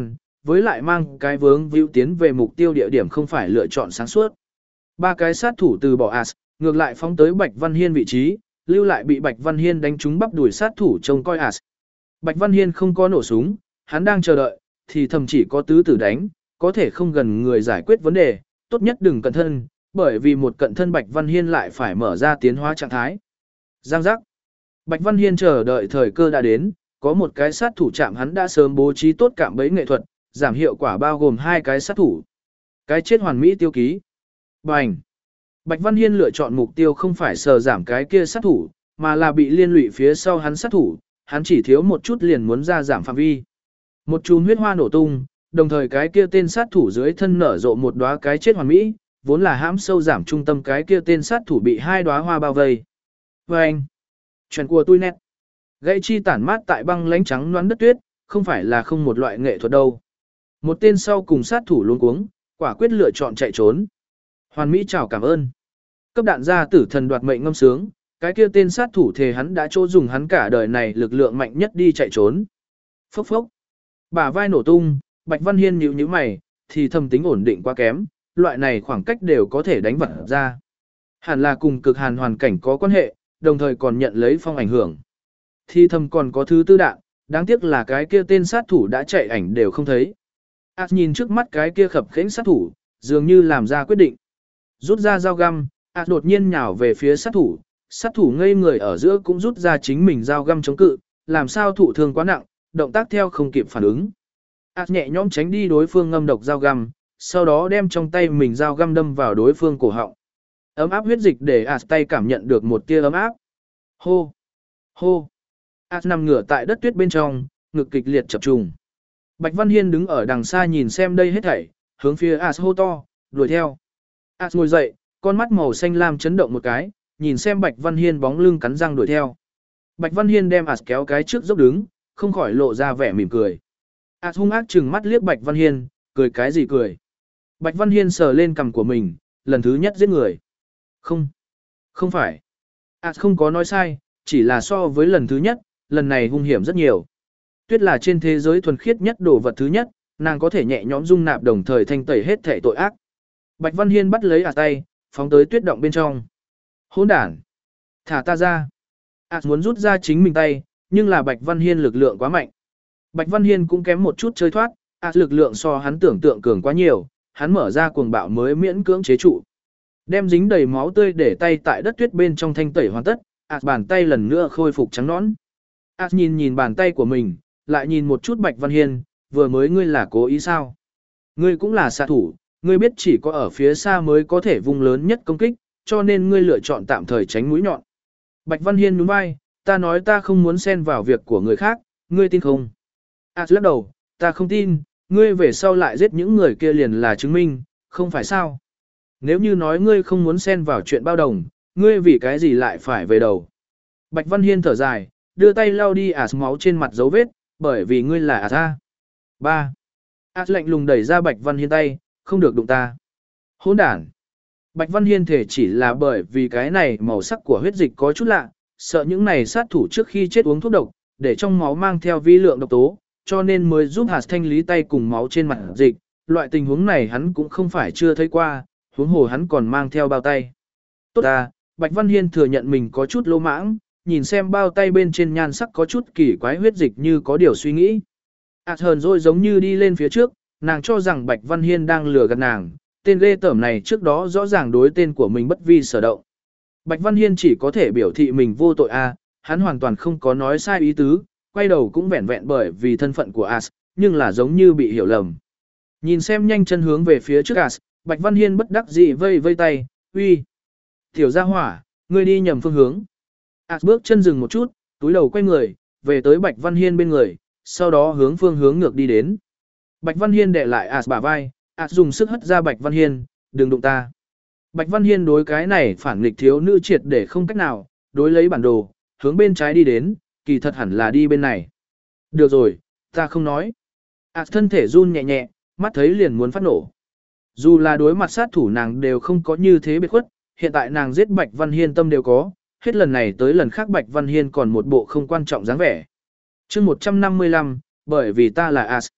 với lại mang cái vướng víu tiến về mục tiêu địa điểm không phải lựa chọn sáng suốt. Ba cái sát thủ từ bỏ As, ngược lại phóng tới Bạch Văn Hiên vị trí, lưu lại bị Bạch Văn Hiên đánh trúng bắp đuổi sát thủ trông coi As. Bạch Văn Hiên không có nổ súng, hắn đang chờ đợi, thì thầm chỉ có tứ tử đánh, có thể không gần người giải quyết vấn đề, tốt nhất đừng cận thân, bởi vì một cận thân Bạch Văn Hiên lại phải mở ra tiến hóa trạng thái. Giang giác. Bạch Văn Hiên chờ đợi thời cơ đã đến, có một cái sát thủ chạm hắn đã sớm bố trí tốt cạm bẫy nghệ thuật, giảm hiệu quả bao gồm hai cái sát thủ. Cái chết hoàn mỹ tiêu ký. Bành. Bạch Văn Hiên lựa chọn mục tiêu không phải sờ giảm cái kia sát thủ, mà là bị liên lụy phía sau hắn sát thủ, hắn chỉ thiếu một chút liền muốn ra giảm phạm vi. Một chùm huyết hoa nổ tung, đồng thời cái kia tên sát thủ dưới thân nở rộ một đóa cái chết hoàn mỹ, vốn là hãm sâu giảm trung tâm cái kia tên sát thủ bị hai đóa hoa bao vây. Bành. Chuyện của tôi nét. Gãy chi tản mát tại băng lánh trắng loãng đất tuyết, không phải là không một loại nghệ thuật đâu. Một tên sau cùng sát thủ luống cuống, quả quyết lựa chọn chạy trốn. Hoàn Mỹ chào cảm ơn. Cấp đạn gia tử thần đoạt mệnh ngâm sướng, cái kia tên sát thủ thề hắn đã chỗ dùng hắn cả đời này lực lượng mạnh nhất đi chạy trốn. Phốc phốc. Bả vai nổ tung, Bạch Văn Hiên nhíu nhíu mày, thì thầm tính ổn định quá kém, loại này khoảng cách đều có thể đánh vật ra. Hẳn là cùng cực hàn hoàn cảnh có quan hệ, đồng thời còn nhận lấy phong ảnh hưởng. Thì thầm còn có thứ tư đạn, đáng tiếc là cái kia tên sát thủ đã chạy ảnh đều không thấy. As nhìn trước mắt cái kia khập khiễng sát thủ, dường như làm ra quyết định. Rút ra dao găm, As đột nhiên nhào về phía sát thủ, sát thủ ngây người ở giữa cũng rút ra chính mình dao găm chống cự, làm sao thụ thương quá nặng, động tác theo không kịp phản ứng. As nhẹ nhõm tránh đi đối phương ngâm độc dao găm, sau đó đem trong tay mình dao găm đâm vào đối phương cổ họng. Ấm áp huyết dịch để As tay cảm nhận được một tia ấm áp. Hô! Hô! As nằm ngửa tại đất tuyết bên trong, ngực kịch liệt chập trùng. Bạch Văn Hiên đứng ở đằng xa nhìn xem đây hết thảy, hướng phía As hô to, đuổi theo. As ngồi dậy, con mắt màu xanh lam chấn động một cái, nhìn xem Bạch Văn Hiên bóng lưng cắn răng đuổi theo. Bạch Văn Hiên đem As kéo cái trước dốc đứng, không khỏi lộ ra vẻ mỉm cười. As hung ác trừng mắt liếc Bạch Văn Hiên, cười cái gì cười. Bạch Văn Hiên sờ lên cằm của mình, lần thứ nhất giết người. Không, không phải. As không có nói sai, chỉ là so với lần thứ nhất, lần này hung hiểm rất nhiều. Tuyết là trên thế giới thuần khiết nhất đồ vật thứ nhất, nàng có thể nhẹ nhõm dung nạp đồng thời thanh tẩy hết thể tội ác. Bạch Văn Hiên bắt lấy As tay, phóng tới tuyết động bên trong. Hỗn đản, thả ta ra. As muốn rút ra chính mình tay, nhưng là Bạch Văn Hiên lực lượng quá mạnh. Bạch Văn Hiên cũng kém một chút chơi thoát, As lực lượng so hắn tưởng tượng cường quá nhiều, hắn mở ra cuồng bạo mới miễn cưỡng chế trụ. Đem dính đầy máu tươi để tay tại đất tuyết bên trong thanh tẩy hoàn tất, As bàn tay lần nữa khôi phục trắng nõn. As nhìn nhìn bàn tay của mình, lại nhìn một chút Bạch Văn Hiên, vừa mới ngươi là cố ý sao? Ngươi cũng là xạ thủ, ngươi biết chỉ có ở phía xa mới có thể vùng lớn nhất công kích, cho nên ngươi lựa chọn tạm thời tránh mũi nhọn. Bạch Văn Hiên nhún vai, ta nói ta không muốn xen vào việc của người khác, ngươi tin không? As lắc đầu, ta không tin, ngươi về sau lại giết những người kia liền là chứng minh, không phải sao? Nếu như nói ngươi không muốn xen vào chuyện bao đồng, ngươi vì cái gì lại phải về đầu? Bạch Văn Hiên thở dài, đưa tay lau đi As máu trên mặt dấu vết, bởi vì ngươi là As a. ba. As lạnh lùng đẩy ra Bạch Văn Hiên tay, không được đụng ta. Hỗn đản. Bạch Văn Hiên thể chỉ là bởi vì cái này màu sắc của huyết dịch có chút lạ, sợ những này sát thủ trước khi chết uống thuốc độc, để trong máu mang theo vi lượng độc tố, cho nên mới giúp As thanh lý tay cùng máu trên mặt dịch. Loại tình huống này hắn cũng không phải chưa thấy qua, huống hồ hắn còn mang theo bao tay. Tốt à, Bạch Văn Hiên thừa nhận mình có chút lỗ mãng, nhìn xem bao tay bên trên nhan sắc có chút kỳ quái huyết dịch như có điều suy nghĩ. As hờn rồi giống như đi lên phía trước, nàng cho rằng Bạch Văn Hiên đang lừa gạt nàng, tên ghê tởm này trước đó rõ ràng đối tên của mình bất vi sở động. Bạch Văn Hiên chỉ có thể biểu thị mình vô tội a, hắn hoàn toàn không có nói sai ý tứ, quay đầu cũng vẹn vẹn bởi vì thân phận của As, nhưng là giống như bị hiểu lầm. Nhìn xem nhanh chân hướng về phía trước As, Bạch Văn Hiên bất đắc dĩ vây vây tay, uy. Tiểu gia hỏa, ngươi đi nhầm phương hướng. As bước chân dừng một chút, túi đầu quay người, về tới Bạch Văn Hiên bên người, sau đó hướng phương hướng ngược đi đến. Bạch Văn Hiên đè lại As bả vai, As dùng sức hất ra Bạch Văn Hiên, đừng đụng ta. Bạch Văn Hiên đối cái này phản nghịch thiếu nữ triệt để không cách nào, đối lấy bản đồ, hướng bên trái đi đến, kỳ thật hẳn là đi bên này. Được rồi, ta không nói. As thân thể run nhẹ nhẹ, mắt thấy liền muốn phát nổ. Dù là đối mặt sát thủ nàng đều không có như thế biệt khuất, hiện tại nàng giết Bạch Văn Hiên tâm đều có, hết lần này tới lần khác Bạch Văn Hiên còn một bộ không quan trọng dáng vẻ. Chương một trăm năm mươi lăm, bởi vì ta là As.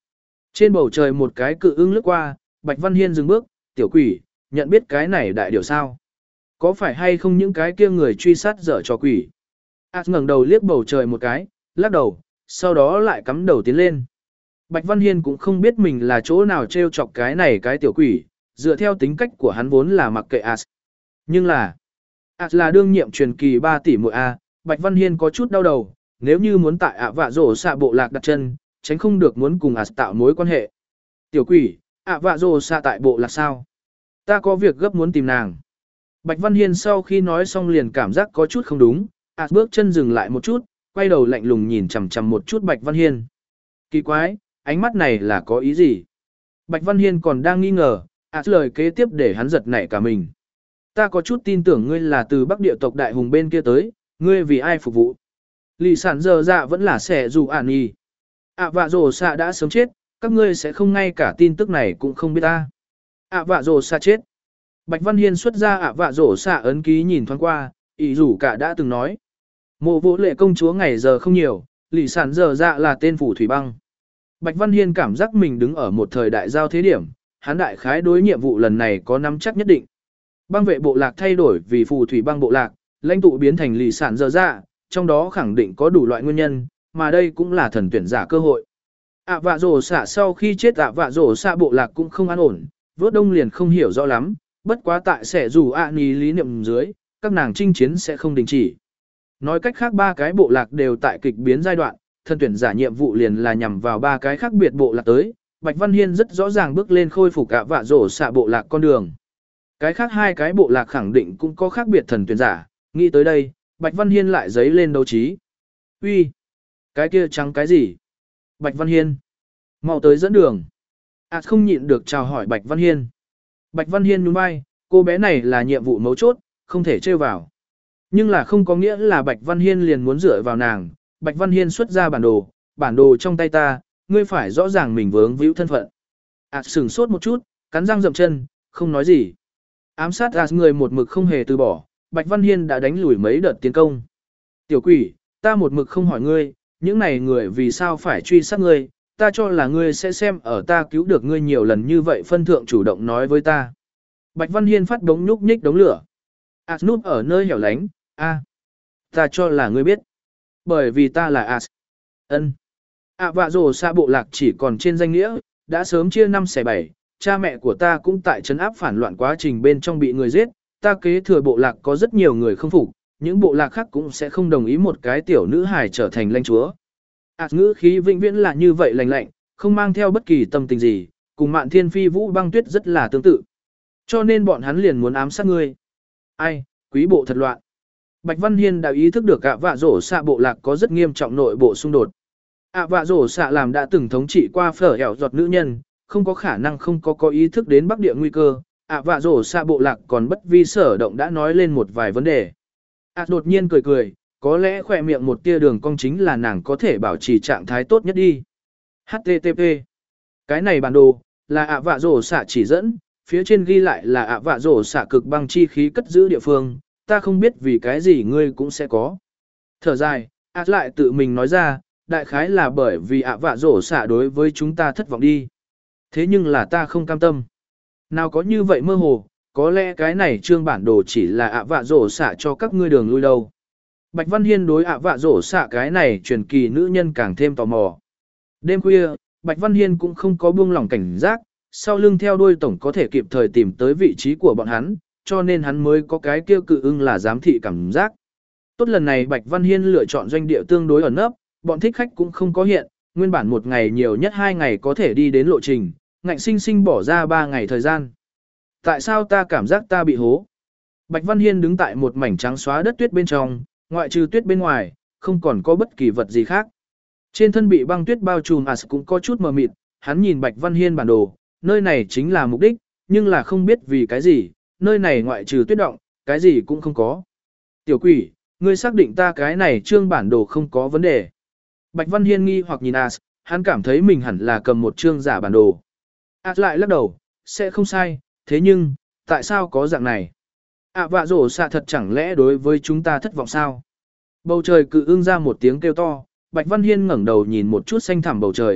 Trên bầu trời một cái cự ưng lướt qua, Bạch Văn Hiên dừng bước, tiểu quỷ, nhận biết cái này đại điều sao? Có phải hay không những cái kia người truy sát dở trò quỷ? As ngẩng đầu liếc bầu trời một cái, lắc đầu, sau đó lại cắm đầu tiến lên. Bạch Văn Hiên cũng không biết mình là chỗ nào trêu chọc cái này cái tiểu quỷ, dựa theo tính cách của hắn vốn là mặc kệ As. Nhưng là, As là đương nhiệm truyền kỳ ba tỷ muội A, Bạch Văn Hiên có chút đau đầu, nếu như muốn tại ạ vạ rổ xạ bộ lạc đặt chân, tránh không được muốn cùng As tạo mối quan hệ. Tiểu quỷ, ạ vạ rổ xạ tại bộ lạc sao? Ta có việc gấp muốn tìm nàng. Bạch Văn Hiên sau khi nói xong liền cảm giác có chút không đúng, As bước chân dừng lại một chút, quay đầu lạnh lùng nhìn chằm chằm một chút Bạch Văn Hiên. Kỳ quái, ánh mắt này là có ý gì? Bạch Văn Hiên còn đang nghi ngờ, As lời kế tiếp để hắn giật nảy cả mình. Ta có chút tin tưởng ngươi là từ Bắc địa tộc đại hùng bên kia tới, ngươi vì ai phục vụ? Lì sản giờ dạ vẫn là sẽ dù ản y. ạ vạ rồ xạ đã sớm chết, các ngươi sẽ không ngay cả tin tức này cũng không biết ta. ạ vạ rồ xạ chết. Bạch Văn Hiên xuất ra ạ vạ rồ xạ ấn ký nhìn thoáng qua, ý rủ cả đã từng nói. Mộ vô lệ công chúa ngày giờ không nhiều, lì sản giờ dạ là tên phủ thủy băng. Bạch Văn Hiên cảm giác mình đứng ở một thời đại giao thế điểm, hắn đại khái đối nhiệm vụ lần này có nắm chắc nhất định. Băng vệ bộ lạc thay đổi vì phù thủy băng bộ lạc, lãnh tụ biến thành lì sản giờ dạ, trong đó khẳng định có đủ loại nguyên nhân, mà đây cũng là thần tuyển giả cơ hội. ạ vạ rổ xạ sau khi chết ạ vạ rổ xạ bộ lạc cũng không an ổn, vớt đông liền không hiểu rõ lắm, bất quá tại sẽ dù ạ ní lý niệm dưới, các nàng chinh chiến sẽ không đình chỉ. Nói cách khác ba cái bộ lạc đều tại kịch biến giai đoạn, thần tuyển giả nhiệm vụ liền là nhằm vào ba cái khác biệt bộ lạc tới, Bạch Văn Hiên rất rõ ràng bước lên khôi phục ạ vạ rổ xạ bộ lạc con đường. Cái khác hai cái bộ lạc khẳng định cũng có khác biệt thần tuyển giả, nghĩ tới đây, Bạch Văn Hiên lại giấy lên đấu trí. Uy, cái kia trắng cái gì? Bạch Văn Hiên, mau tới dẫn đường. À không nhịn được chào hỏi Bạch Văn Hiên. Bạch Văn Hiên nhún vai, cô bé này là nhiệm vụ mấu chốt, không thể trêu vào. Nhưng là không có nghĩa là Bạch Văn Hiên liền muốn dựa vào nàng. Bạch Văn Hiên xuất ra bản đồ, bản đồ trong tay ta, ngươi phải rõ ràng mình vướng víu thân phận. À sửng sốt một chút, cắn răng dậm chân, không nói gì. Ám sát à người một mực không hề từ bỏ, Bạch Văn Hiên đã đánh lùi mấy đợt tiến công. Tiểu quỷ, ta một mực không hỏi ngươi, những này người vì sao phải truy sát ngươi, ta cho là ngươi sẽ xem ở ta cứu được ngươi nhiều lần như vậy phân thượng chủ động nói với ta. Bạch Văn Hiên phát đống nhúc nhích đống lửa. As núp ở nơi hẻo lánh, a, ta cho là ngươi biết. Bởi vì ta là As. Ân. À vạ rồ xa bộ lạc chỉ còn trên danh nghĩa, đã sớm chia năm xẻ bảy, cha mẹ của ta cũng tại trấn áp phản loạn quá trình bên trong bị người giết, ta kế thừa bộ lạc có rất nhiều người không phục, những bộ lạc khác cũng sẽ không đồng ý một cái tiểu nữ hài trở thành lãnh chúa. Ảt ngữ khí vĩnh viễn là như vậy lạnh lạnh, không mang theo bất kỳ tâm tình gì, cùng Mạn Thiên Phi Vũ Băng Tuyết rất là tương tự. Cho nên bọn hắn liền muốn ám sát ngươi. Ai, quý bộ thật loạn. Bạch Văn Hiên đã ý thức được ạ vạ rổ xạ bộ lạc có rất nghiêm trọng nội bộ xung đột. ạ vạ rổ xạ làm đã từng thống trị qua phở hẻo giọt nữ nhân, không có khả năng không có có ý thức đến bắc địa nguy cơ. ạ vạ rổ xạ bộ lạc còn bất vi sở động đã nói lên một vài vấn đề. ạ đột nhiên cười cười, có lẽ khỏe miệng một tia đường cong chính là nàng có thể bảo trì trạng thái tốt nhất đi. hát tê tê pê. Cái này bản đồ, là ạ vạ rổ xạ chỉ dẫn, phía trên ghi lại là ạ vạ rổ xạ cực băng chi khí cất giữ địa phương, ta không biết vì cái gì ngươi cũng sẽ có. Thở dài, ạ lại tự mình nói ra, đại khái là bởi vì ạ vạ rổ xạ đối với chúng ta thất vọng đi. Thế nhưng là ta không cam tâm. Nào có như vậy mơ hồ, có lẽ cái này trương bản đồ chỉ là ạ vạ rổ xạ cho các ngươi đường lui đâu. Bạch Văn Hiên đối ạ vạ rổ xạ cái này truyền kỳ nữ nhân càng thêm tò mò. Đêm khuya, Bạch Văn Hiên cũng không có buông lỏng cảnh giác, sau lưng theo đuôi tổng có thể kịp thời tìm tới vị trí của bọn hắn, cho nên hắn mới có cái kêu cự ưng là giám thị cảm giác. Tốt lần này Bạch Văn Hiên lựa chọn doanh địa tương đối ẩn nấp, bọn thích khách cũng không có hiện, nguyên bản một ngày nhiều nhất hai ngày có thể đi đến lộ trình, ngạnh sinh sinh bỏ ra ba ngày thời gian. Tại sao ta cảm giác ta bị hố? Bạch Văn Hiên đứng tại một mảnh trắng xóa đất tuyết bên trong, ngoại trừ tuyết bên ngoài, không còn có bất kỳ vật gì khác. Trên thân bị băng tuyết bao trùm As cũng có chút mờ mịt, hắn nhìn Bạch Văn Hiên bản đồ, nơi này chính là mục đích, nhưng là không biết vì cái gì, nơi này ngoại trừ tuyết động, cái gì cũng không có. Tiểu quỷ, ngươi xác định ta cái này trương bản đồ không có vấn đề. Bạch Văn Hiên nghi hoặc nhìn As, hắn cảm thấy mình hẳn là cầm một trương giả bản đồ. As lại lắc đầu, sẽ không sai, thế nhưng, tại sao có dạng này? À vạ rổ xạ thật chẳng lẽ đối với chúng ta thất vọng sao? Bầu trời cự ưng ra một tiếng kêu to, Bạch Văn Hiên ngẩng đầu nhìn một chút xanh thẳm bầu trời,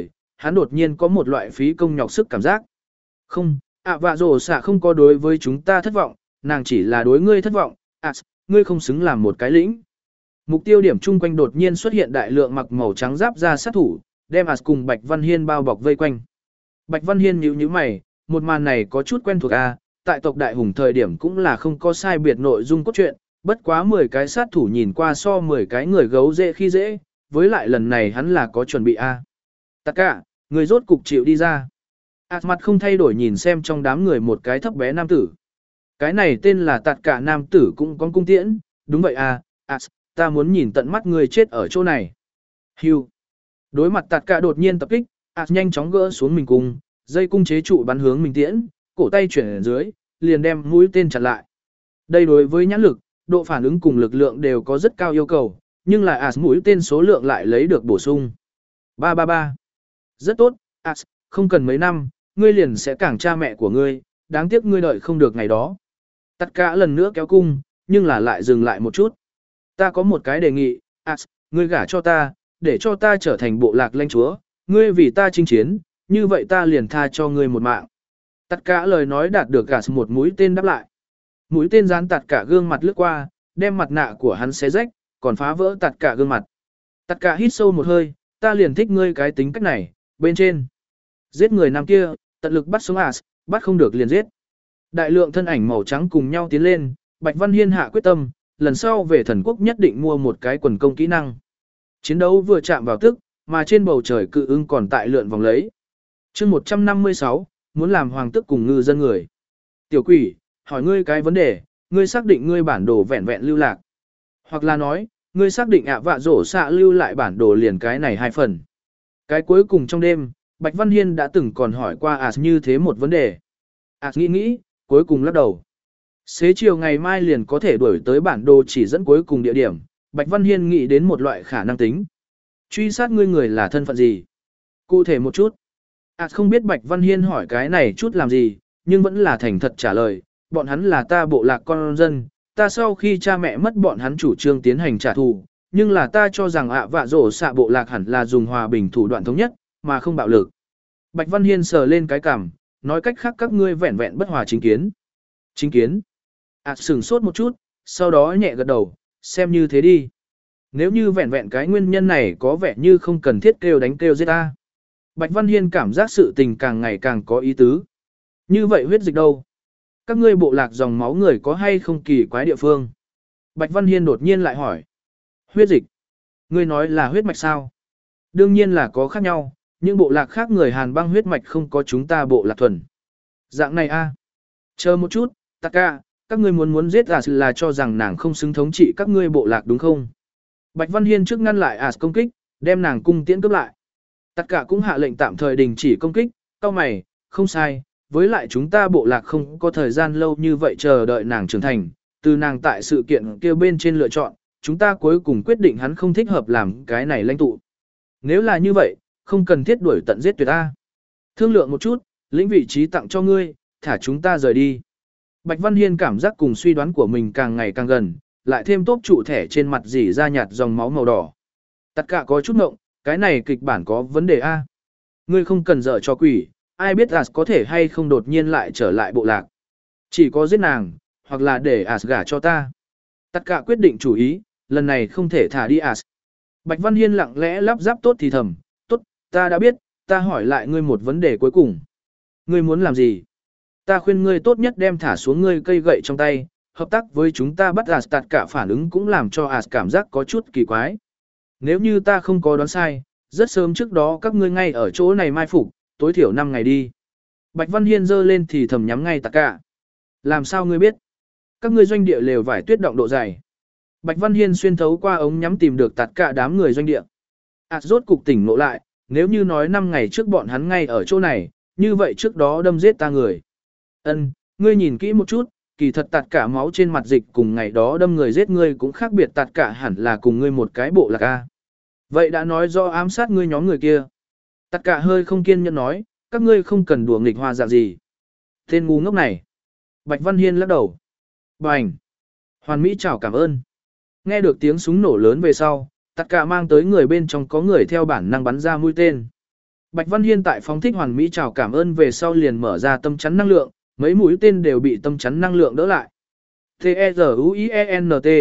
hắn đột nhiên có một loại phí công nhọc sức cảm giác. Không, ạ vạ rổ xạ không có đối với chúng ta thất vọng, nàng chỉ là đối ngươi thất vọng, ạ, ngươi không xứng làm một cái lĩnh. Mục tiêu điểm chung quanh đột nhiên xuất hiện đại lượng mặc màu trắng giáp ra sát thủ, đem ạ cùng Bạch Văn Hiên bao bọc vây quanh. Bạch Văn Hiên nhíu nhíu mày, một màn này có chút quen thuộc a, tại tộc đại hùng thời điểm cũng là không có sai biệt nội dung cốt truyện, bất quá mười cái sát thủ nhìn qua so mười cái người gấu dễ khi dễ, với lại lần này hắn là có chuẩn bị a. Tất cả, người rốt cục chịu đi ra. Ảt mặt không thay đổi nhìn xem trong đám người một cái thấp bé nam tử. Cái này tên là Tạt Cả nam tử cũng có cung tiễn, đúng vậy à, Ảt, ta muốn nhìn tận mắt người chết ở chỗ này. Hưu. Đối mặt Tạt Cả đột nhiên tập kích, Ảt nhanh chóng gỡ xuống mình cung, dây cung chế trụ bắn hướng mình tiễn, cổ tay chuyển dưới, liền đem mũi tên chặn lại. Đây đối với nhãn lực, độ phản ứng cùng lực lượng đều có rất cao yêu cầu, nhưng là Ảt mũi tên số lượng lại lấy được bổ sung. ba ba ba. Rất tốt, Ảt, không cần mấy năm, ngươi liền sẽ cảng cha mẹ của ngươi, đáng tiếc ngươi đợi không được ngày đó. Tất cả lần nữa kéo cung, nhưng là lại dừng lại một chút. Ta có một cái đề nghị, Ảt, ngươi gả cho ta, để cho ta trở thành bộ lạc lãnh chúa, ngươi vì ta chinh chiến, như vậy ta liền tha cho ngươi một mạng. Tất cả lời nói đạt được cả một mũi tên đáp lại. Mũi tên dán tạt cả gương mặt lướt qua, đem mặt nạ của hắn xé rách, còn phá vỡ tạt cả gương mặt. Tạt cả hít sâu một hơi, ta liền thích ngươi cái tính cách này, bên trên. Giết người nam kia, tận lực bắt sống Ảt, bắt không được liền giết. Đại lượng thân ảnh màu trắng cùng nhau tiến lên, Bạch Văn Hiên hạ quyết tâm, lần sau về thần quốc nhất định mua một cái quần công kỹ năng. Chiến đấu vừa chạm vào tức, mà trên bầu trời cự ưng còn tại lượn vòng lấy. chương một trăm năm mươi sáu, muốn làm hoàng tức cùng ngư dân người. Tiểu quỷ, hỏi ngươi cái vấn đề, ngươi xác định ngươi bản đồ vẹn vẹn lưu lạc. Hoặc là nói, ngươi xác định ạ vạ rổ xạ lưu lại bản đồ liền cái này hai phần. Cái cuối cùng trong đêm, Bạch Văn Hiên đã từng còn hỏi qua Ảt như thế một vấn đề. Ảt nghĩ nghĩ, cuối cùng lắc đầu. Xế chiều ngày mai liền có thể đuổi tới bản đồ chỉ dẫn cuối cùng địa điểm, Bạch Văn Hiên nghĩ đến một loại khả năng tính. Truy sát ngươi người là thân phận gì? Cụ thể một chút. Ảt không biết Bạch Văn Hiên hỏi cái này chút làm gì, nhưng vẫn là thành thật trả lời, bọn hắn là ta bộ lạc con dân, ta sau khi cha mẹ mất bọn hắn chủ trương tiến hành trả thù, nhưng là ta cho rằng ạ vạ rổ xạ bộ lạc hẳn là dùng hòa bình thủ đoạn thống nhất, mà không bạo lực. Bạch Văn Hiên sờ lên cái cằm, nói cách khác các ngươi vẹn vẹn bất hòa chính kiến. Chính kiến. Ảt sửng sốt một chút, sau đó nhẹ gật đầu, xem như thế đi. Nếu như vẹn vẹn cái nguyên nhân này có vẻ như không cần thiết kêu đánh kêu giết ta. Bạch Văn Hiên cảm giác sự tình càng ngày càng có ý tứ. Như vậy huyết dịch đâu? Các ngươi bộ lạc dòng máu người có hay không kỳ quái địa phương? Bạch Văn Hiên đột nhiên lại hỏi. Huyết dịch? Ngươi nói là huyết mạch sao? Đương nhiên là có khác nhau, nhưng bộ lạc khác người Hàn băng huyết mạch không có chúng ta bộ lạc thuần. Dạng này a. Chờ một chút, Taka, các ngươi muốn muốn giết Ảt là cho rằng nàng không xứng thống trị các ngươi bộ lạc đúng không? Bạch Văn Hiên trước ngăn lại Ảt công kích, đem nàng cung tiễn cướp lại. Taka cũng hạ lệnh tạm thời đình chỉ công kích, cau mày, không sai, với lại chúng ta bộ lạc không có thời gian lâu như vậy chờ đợi nàng trưởng thành, từ nàng tại sự kiện kia bên trên lựa chọn, chúng ta cuối cùng quyết định hắn không thích hợp làm cái này lãnh tụ. Nếu là như vậy, không cần thiết đuổi tận giết tuyệt ta. Thương lượng một chút, lĩnh vị trí tặng cho ngươi, thả chúng ta rời đi. Bạch Văn Hiên cảm giác cùng suy đoán của mình càng ngày càng gần, lại thêm tốp trụ thẻ trên mặt dỉ ra nhạt dòng máu màu đỏ. Tất cả có chút ngộng, cái này kịch bản có vấn đề a. Ngươi không cần dở cho quỷ, ai biết Ảt có thể hay không đột nhiên lại trở lại bộ lạc. Chỉ có giết nàng, hoặc là để Ảt gả cho ta. Tất cả quyết định chủ ý, lần này không thể thả đi Ảt. Bạch Văn Hiên lặng lẽ lắp ráp tốt thì thầm, tốt, ta đã biết, ta hỏi lại ngươi một vấn đề cuối cùng. Ngươi muốn làm gì? Ta khuyên ngươi tốt nhất đem thả xuống ngươi cây gậy trong tay, hợp tác với chúng ta bắt Ảt. Tất cả phản ứng cũng làm cho Ảt cảm giác có chút kỳ quái. Nếu như ta không có đoán sai, rất sớm trước đó các ngươi ngay ở chỗ này mai phục, tối thiểu năm ngày đi. Bạch Văn Hiên giơ lên thì thầm nhắm ngay Tất cả. Làm sao ngươi biết? Các ngươi doanh địa lều vải tuyết động độ dày. Bạch Văn Hiên xuyên thấu qua ống nhắm tìm được Tất cả đám người doanh địa. Ảt rốt cục tỉnh ngộ lại, nếu như nói năm ngày trước bọn hắn ngay ở chỗ này, như vậy trước đó đâm giết ta người. Ân, ngươi nhìn kỹ một chút, kỳ thật Tất cả máu trên mặt dịch cùng ngày đó đâm người giết ngươi cũng khác biệt, Tất cả hẳn là cùng ngươi một cái bộ lạc a. Vậy đã nói do ám sát ngươi nhóm người kia. Tất cả hơi không kiên nhẫn nói, các ngươi không cần đùa nghịch hoa dạng gì. Tên ngu ngốc này. Bạch Văn Hiên lắc đầu. Bành. Hoàn Mỹ chào cảm ơn. Nghe được tiếng súng nổ lớn về sau, tất cả mang tới người bên trong có người theo bản năng bắn ra mũi tên. Bạch Văn Hiên tại phóng thích hoàn mỹ chào cảm ơn về sau liền mở ra tâm chắn năng lượng, mấy mũi tên đều bị tâm chắn năng lượng đỡ lại. T-E-Z-U-I-E-N-T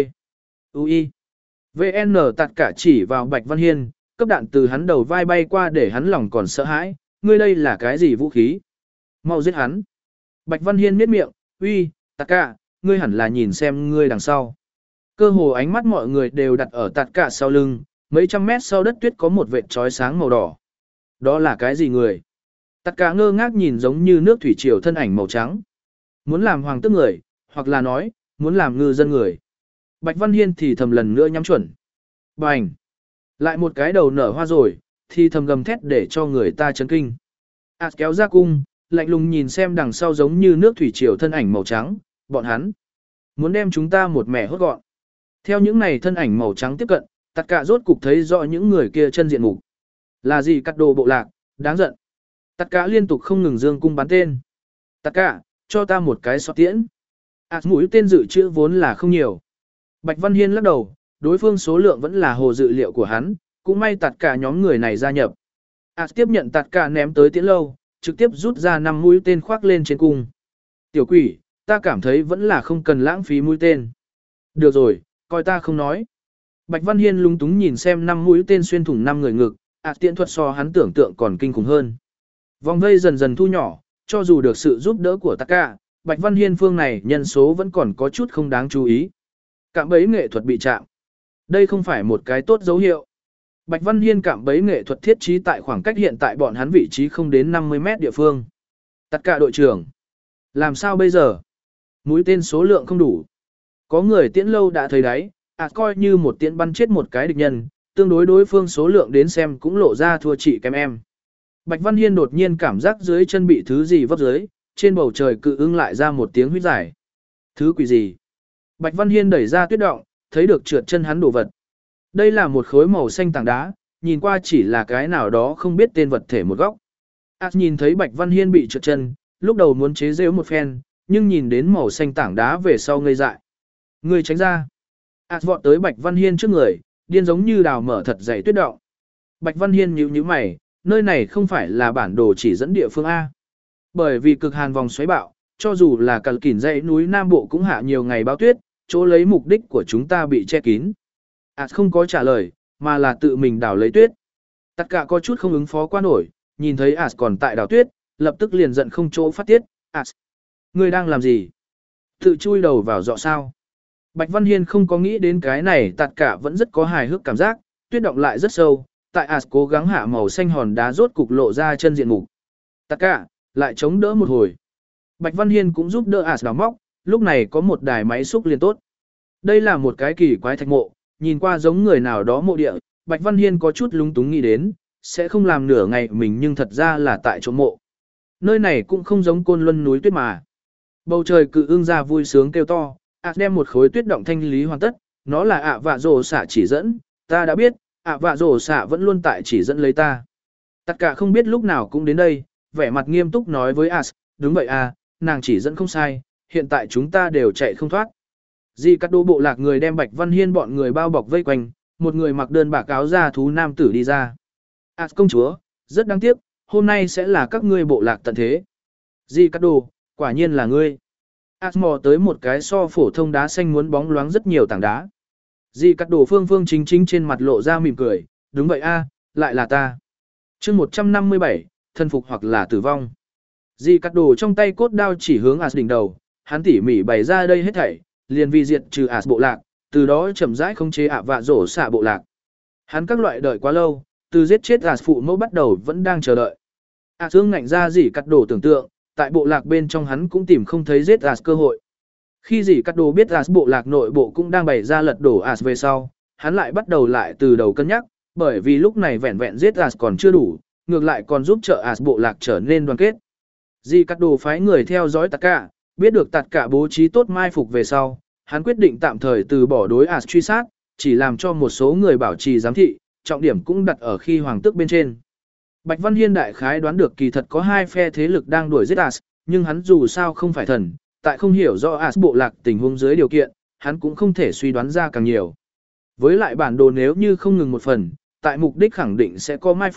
U I vê en tạt cả chỉ vào Bạch Văn Hiên, cấp đạn từ hắn đầu vai bay qua để hắn lòng còn sợ hãi, ngươi đây là cái gì vũ khí? Mau giết hắn. Bạch Văn Hiên miết miệng, uy, tạt cả, ngươi hẳn là nhìn xem ngươi đằng sau. Cơ hồ ánh mắt mọi người đều đặt ở tạt cả sau lưng, mấy trăm mét sau đất tuyết có một vệt trói sáng màu đỏ. Đó là cái gì người? Tạt cả ngơ ngác nhìn giống như nước thủy triều thân ảnh màu trắng. Muốn làm hoàng tước người, hoặc là nói, muốn làm ngư dân người. Bạch Văn Hiên thì thầm lần nữa nhắm chuẩn. Bành! Lại một cái đầu nở hoa rồi, thì thầm gầm thét để cho người ta chấn kinh. Ảt kéo ra cung, lạnh lùng nhìn xem đằng sau giống như nước thủy triều thân ảnh màu trắng, bọn hắn. Muốn đem chúng ta một mẻ hốt gọn. Theo những này thân ảnh màu trắng tiếp cận, tất cả rốt cục thấy rõ những người kia chân diện mục. Là gì cắt đồ bộ lạc, đáng giận. Tất cả liên tục không ngừng dương cung bắn tên. Tất cả, cho ta một cái xọt tiễn. Ảt mũi tên dự trữ vốn là không nhiều. Bạch Văn Hiên lắc đầu, đối phương số lượng vẫn là hồ dự liệu của hắn, cũng may tạt cả nhóm người này gia nhập. Ảt tiếp nhận tạt cả ném tới tiễn lâu, trực tiếp rút ra năm mũi tên khoác lên trên cung. Tiểu quỷ, ta cảm thấy vẫn là không cần lãng phí mũi tên. Được rồi, coi ta không nói. Bạch Văn Hiên lúng túng nhìn xem năm mũi tên xuyên thủng năm người ngực, ạt tiễn thuật so hắn tưởng tượng còn kinh khủng hơn. Vòng vây dần dần thu nhỏ, cho dù được sự giúp đỡ của tất cả, Bạch Văn Hiên phương này nhân số vẫn còn có chút không đáng chú ý. Cạm bẫy nghệ thuật bị chạm. Đây không phải một cái tốt dấu hiệu. Bạch Văn Hiên cạm bẫy nghệ thuật thiết trí tại khoảng cách hiện tại bọn hắn vị trí không đến năm mươi mét địa phương. Tất cả đội trưởng. Làm sao bây giờ? Mũi tên số lượng không đủ. Có người tiễn lâu đã thấy đấy, à coi như một tiễn bắn chết một cái địch nhân, tương đối đối phương số lượng đến xem cũng lộ ra thua chị kém em. Bạch Văn Hiên đột nhiên cảm giác dưới chân bị thứ gì vấp dưới, trên bầu trời cự ưng lại ra một tiếng huýt dài. Thứ quỷ gì? Bạch Văn Hiên đẩy ra tuyết động, thấy được trượt chân hắn đồ vật. Đây là một khối màu xanh tảng đá, nhìn qua chỉ là cái nào đó không biết tên vật thể một góc. Ác nhìn thấy Bạch Văn Hiên bị trượt chân, lúc đầu muốn chế giễu một phen, nhưng nhìn đến màu xanh tảng đá về sau ngây dại. Người tránh ra. Ác vọt tới Bạch Văn Hiên trước người, điên giống như đào mở thật dày tuyết động. Bạch Văn Hiên nhíu nhíu mày, nơi này không phải là bản đồ chỉ dẫn địa phương A. Bởi vì cực hàn vòng xoáy bạo, cho dù là cằn kỉn dãy núi Nam Bộ cũng hạ nhiều ngày báo tuyết, chỗ lấy mục đích của chúng ta bị che kín. Ảt không có trả lời, mà là tự mình đào lấy tuyết. Tất cả có chút không ứng phó qua nổi, nhìn thấy Ảt còn tại đào tuyết, lập tức liền giận không chỗ phát tiết. Ảt, ngươi đang làm gì? Tự chui đầu vào dọ sao? Bạch Văn Hiên không có nghĩ đến cái này, tất cả vẫn rất có hài hước cảm giác, tuyết động lại rất sâu, tại Ảt cố gắng hạ màu xanh hòn đá rốt cục lộ ra chân diện mục. Tất cả, lại chống đỡ một hồi. Bạch Văn Hiên cũng giúp đỡ Ảt đào móc, lúc này có một đài máy xúc liền tốt. Đây là một cái kỳ quái thạch mộ, nhìn qua giống người nào đó mộ địa, Bạch Văn Hiên có chút lúng túng nghĩ đến, sẽ không làm nửa ngày mình nhưng thật ra là tại chỗ mộ. Nơi này cũng không giống Côn Luân núi tuyết mà. Bầu trời cự ưng ra vui sướng kêu to, Ảt đem một khối tuyết động thanh lý hoàn tất, nó là ạ vạ rồ xạ chỉ dẫn, ta đã biết, ạ vạ rồ xạ vẫn luôn tại chỉ dẫn lấy ta. Tất cả không biết lúc nào cũng đến đây, vẻ mặt nghiêm túc nói với Ảt, đúng vậy à, nàng chỉ dẫn không sai, hiện tại chúng ta đều chạy không thoát. Di cắt đô bộ lạc người đem Bạch Văn Hiên bọn người bao bọc vây quanh, một người mặc đơn bạc áo da thú nam tử đi ra. À công chúa, rất đáng tiếc, hôm nay sẽ là các ngươi bộ lạc tận thế. Di cắt đô, quả nhiên là ngươi. À mò tới một cái so phổ thông đá xanh muốn bóng loáng rất nhiều tảng đá. Di cắt đô phương phương chính chính trên mặt lộ ra mỉm cười, đúng vậy a, lại là ta. chương một trăm năm mươi bảy, thân phục hoặc là tử vong. Di cắt đô trong tay cốt đao chỉ hướng As đỉnh đầu, hắn tỉ mỉ bày ra đây hết thảy, liền vì diệt trừ As bộ lạc, từ đó chậm rãi khống chế ạ vạ rổ xạ bộ lạc. Hắn các loại đợi quá lâu, từ giết chết As phụ mẫu bắt đầu vẫn đang chờ đợi. As thương ngạnh ra Dì cắt đổ tưởng tượng, tại bộ lạc bên trong hắn cũng tìm không thấy giết As cơ hội. Khi Dì cắt đồ biết As bộ lạc nội bộ cũng đang bày ra lật đổ As về sau, hắn lại bắt đầu lại từ đầu cân nhắc, bởi vì lúc này vẹn vẹn giết As còn chưa đủ, ngược lại còn giúp trợ As bộ lạc trở nên đoàn kết. Dì cắt đồ phái người theo dõi tất cả, biết được tất cả bố trí tốt mai phục về sau, hắn quyết định tạm thời từ bỏ đối As truy sát, chỉ làm cho một số người bảo trì giám thị, trọng điểm cũng đặt ở khi hoàng tước bên trên. Bạch Văn Hiên đại khái đoán được kỳ thật có hai phe thế lực đang đuổi giết As, nhưng hắn dù sao không phải thần, tại không hiểu rõ As bộ lạc tình huống dưới điều kiện, hắn cũng không thể suy đoán ra càng nhiều. Với lại bản đồ nếu như không ngừng một phần, tại mục đích khẳng định sẽ có mai phục,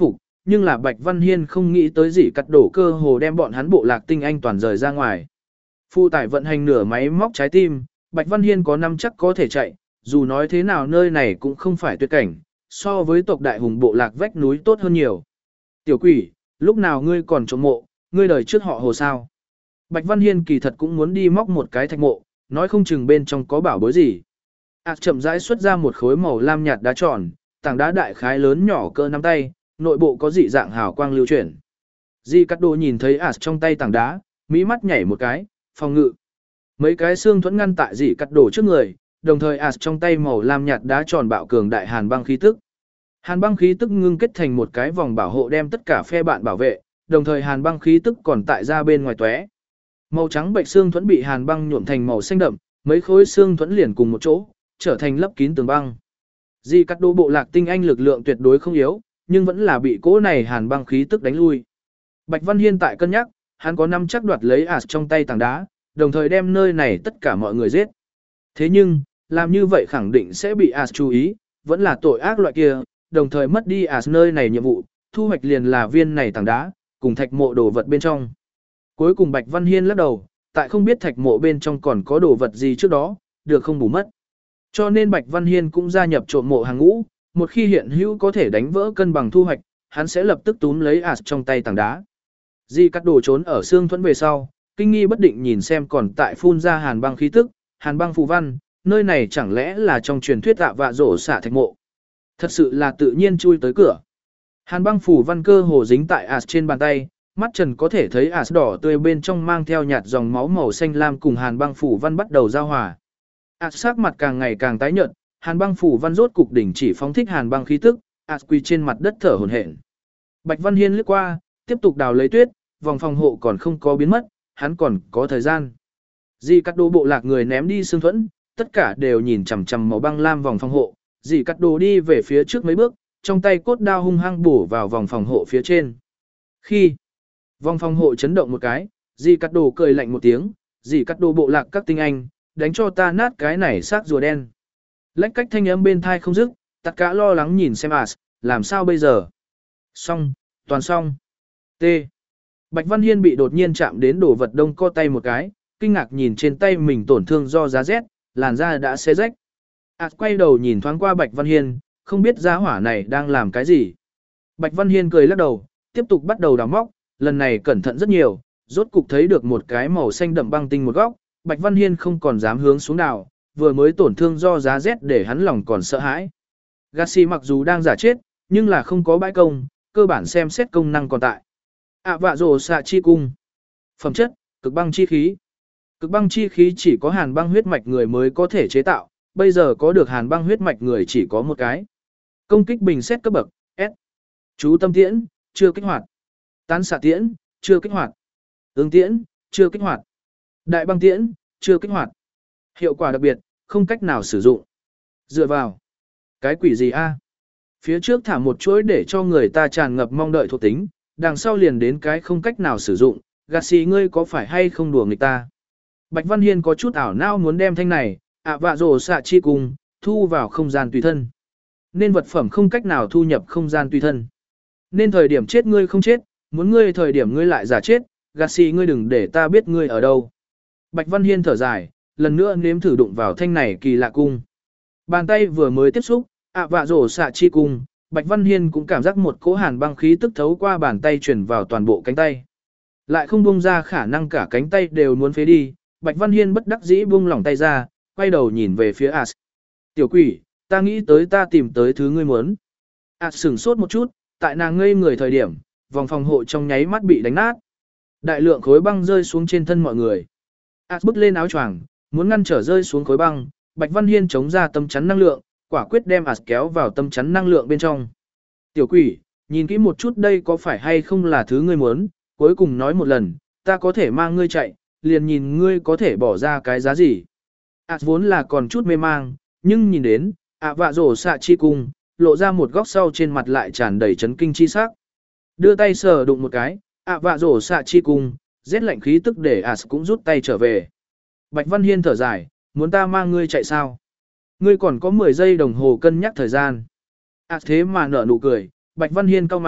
nhưng là Bạch Văn Hiên không nghĩ tới gì cắt đổ cơ hồ đem bọn hắn bộ lạc tinh anh toàn rời ra ngoài. Phụ tải vận hành nửa máy móc trái tim, Bạch Văn Hiên có năm chắc có thể chạy, dù nói thế nào nơi này cũng không phải tuyệt cảnh, so với tộc đại hùng bộ lạc vách núi tốt hơn nhiều. Tiểu quỷ, lúc nào ngươi còn trộm mộ, ngươi đời trước họ hồ sao? Bạch Văn Hiên kỳ thật cũng muốn đi móc một cái thạch mộ, nói không chừng bên trong có bảo bối gì. Ảc chậm rãi xuất ra một khối màu lam nhạt đá tròn, tảng đá đại khái lớn nhỏ cỡ nắm tay, nội bộ có dị dạng hào quang lưu chuyển. Di Cát Đô nhìn thấy Ảc trong tay tảng đá, mỹ mắt nhảy một cái, phòng ngự. Mấy cái xương thuẫn ngăn tại Di Cát Đô trước người, đồng thời Ảc trong tay màu lam nhạt đá tròn bạo cường đại hàn băng khí tức. Hàn băng khí tức ngưng kết thành một cái vòng bảo hộ đem tất cả phe bạn bảo vệ, đồng thời hàn băng khí tức còn tại ra bên ngoài tóe. Màu trắng bệnh xương thuẫn bị hàn băng nhuộm thành màu xanh đậm, mấy khối xương thuẫn liền cùng một chỗ, trở thành lấp kín tường băng. Di Cát Đô bộ lạc tinh anh lực lượng tuyệt đối không yếu, nhưng vẫn là bị cỗ này hàn băng khí tức đánh lui. Bạch Văn Hiên tại cân nhắc, hắn có năm chắc đoạt lấy Ảc trong tay tảng đá, đồng thời đem nơi này tất cả mọi người giết. Thế nhưng, làm như vậy khẳng định sẽ bị Ảc chú ý, vẫn là tội ác loại kia, đồng thời mất đi Ảc nơi này nhiệm vụ, thu hoạch liền là viên này tảng đá, cùng thạch mộ đồ vật bên trong. Cuối cùng Bạch Văn Hiên lắc đầu, tại không biết thạch mộ bên trong còn có đồ vật gì trước đó, được không bù mất. Cho nên Bạch Văn Hiên cũng gia nhập trộm mộ hàng ngũ, một khi hiện hữu có thể đánh vỡ cân bằng thu hoạch, hắn sẽ lập tức túm lấy Ảc trong tay tảng đá. Di Cát Đổ trốn ở xương thuẫn về sau, kinh nghi bất định nhìn xem còn tại phun ra hàn băng khí tức, hàn băng phù văn, nơi này chẳng lẽ là trong truyền thuyết tạ vạ rổ xả thạch mộ. Thật sự là tự nhiên chui tới cửa. Hàn băng phù văn cơ hồ dính tại Ảc trên bàn tay, mắt trần có thể thấy Ảc đỏ tươi bên trong mang theo nhạt dòng máu màu xanh lam cùng hàn băng phù văn bắt đầu giao hòa. Ảc sắc mặt càng ngày càng tái nhợt, hàn băng phù văn rốt cục đỉnh chỉ phóng thích hàn băng khí tức, Ảc quỳ trên mặt đất thở hổn hển. Bạch Văn Hiên lướt qua, tiếp tục đào lấy tuyết, vòng phòng hộ còn không có biến mất, hắn còn có thời gian. Di Cát Đô bộ lạc người ném đi xương thuẫn, tất cả đều nhìn chằm chằm màu băng lam vòng phòng hộ. Di Cát Đô đi về phía trước mấy bước, trong tay cốt đao hung hăng bổ vào vòng phòng hộ phía trên. Khi vòng phòng hộ chấn động một cái, Di Cát Đô cười lạnh một tiếng, Di Cát Đô bộ lạc các tinh anh, đánh cho ta nát cái này xác rùa đen. Lách cách thanh âm bên thai không dứt, tất cả lo lắng nhìn xem Ảc, làm sao bây giờ? Xong, toàn xong. T. Bạch Văn Hiên bị đột nhiên chạm đến đồ vật đông co tay một cái, kinh ngạc nhìn trên tay mình tổn thương do giá rét, làn da đã xé rách. Ảc quay đầu nhìn thoáng qua Bạch Văn Hiên, không biết giá hỏa này đang làm cái gì. Bạch Văn Hiên cười lắc đầu, tiếp tục bắt đầu đào móc, lần này cẩn thận rất nhiều, rốt cục thấy được một cái màu xanh đậm băng tinh một góc, Bạch Văn Hiên không còn dám hướng xuống đào, vừa mới tổn thương do giá rét để hắn lòng còn sợ hãi. Gassi mặc dù đang giả chết, nhưng là không có bãi công, cơ bản xem xét công năng còn tại. ạ vạ rồ xạ chi cung. Phẩm chất, cực băng chi khí. Cực băng chi khí chỉ có hàn băng huyết mạch người mới có thể chế tạo, bây giờ có được hàn băng huyết mạch người chỉ có một cái. Công kích bình xét cấp bậc, S. Chú tâm tiễn, chưa kích hoạt. Tán xạ tiễn, chưa kích hoạt. Ứng tiễn, chưa kích hoạt. Đại băng tiễn, chưa kích hoạt. Hiệu quả đặc biệt, không cách nào sử dụng. Dựa vào. Cái quỷ gì a? Phía trước thả một chuỗi để cho người ta tràn ngập mong đợi thuộc tính, đằng sau liền đến cái không cách nào sử dụng, gạt xì ngươi có phải hay không đùa người ta. Bạch Văn Hiên có chút ảo não muốn đem thanh này, ạ vạ rồ xạ chi cùng, thu vào không gian tùy thân. Nên vật phẩm không cách nào thu nhập không gian tùy thân. Nên thời điểm chết ngươi không chết, muốn ngươi thời điểm ngươi lại giả chết, gạt xì ngươi đừng để ta biết ngươi ở đâu. Bạch Văn Hiên thở dài, lần nữa nếm thử đụng vào thanh này kỳ lạ cung. Bàn tay vừa mới tiếp xúc, ạ vạ rồ xạ chi cung, Bạch Văn Hiên cũng cảm giác một cỗ hàn băng khí tức thấu qua bàn tay truyền vào toàn bộ cánh tay. Lại không buông ra khả năng cả cánh tay đều muốn phế đi, Bạch Văn Hiên bất đắc dĩ buông lỏng tay ra, quay đầu nhìn về phía Ảc. Tiểu quỷ, ta nghĩ tới ta tìm tới thứ ngươi muốn. Ảc sửng sốt một chút, tại nàng ngây người thời điểm, vòng phòng hộ trong nháy mắt bị đánh nát. Đại lượng khối băng rơi xuống trên thân mọi người. Ảc bứt lên áo choàng, muốn ngăn trở rơi xuống khối băng, Bạch Văn Hiên chống ra tâm chắn năng lượng, quả quyết đem Ảc kéo vào tâm chắn năng lượng bên trong. Tiểu quỷ, nhìn kỹ một chút đây có phải hay không là thứ ngươi muốn, cuối cùng nói một lần, ta có thể mang ngươi chạy, liền nhìn ngươi có thể bỏ ra cái giá gì. Ảc vốn là còn chút mê mang, nhưng nhìn đến, ạ vạ rổ xạ chi cung, lộ ra một góc sau trên mặt lại tràn đầy chấn kinh chi sắc. Đưa tay sờ đụng một cái, ạ vạ rổ xạ chi cung, rét lạnh khí tức để Ảc cũng rút tay trở về. Bạch Văn Hiên thở dài, muốn ta mang ngươi chạy sao? Ngươi còn có mười giây đồng hồ cân nhắc thời gian. Ảc thế mà nở nụ cười, Bạch Văn Hiên cau mày,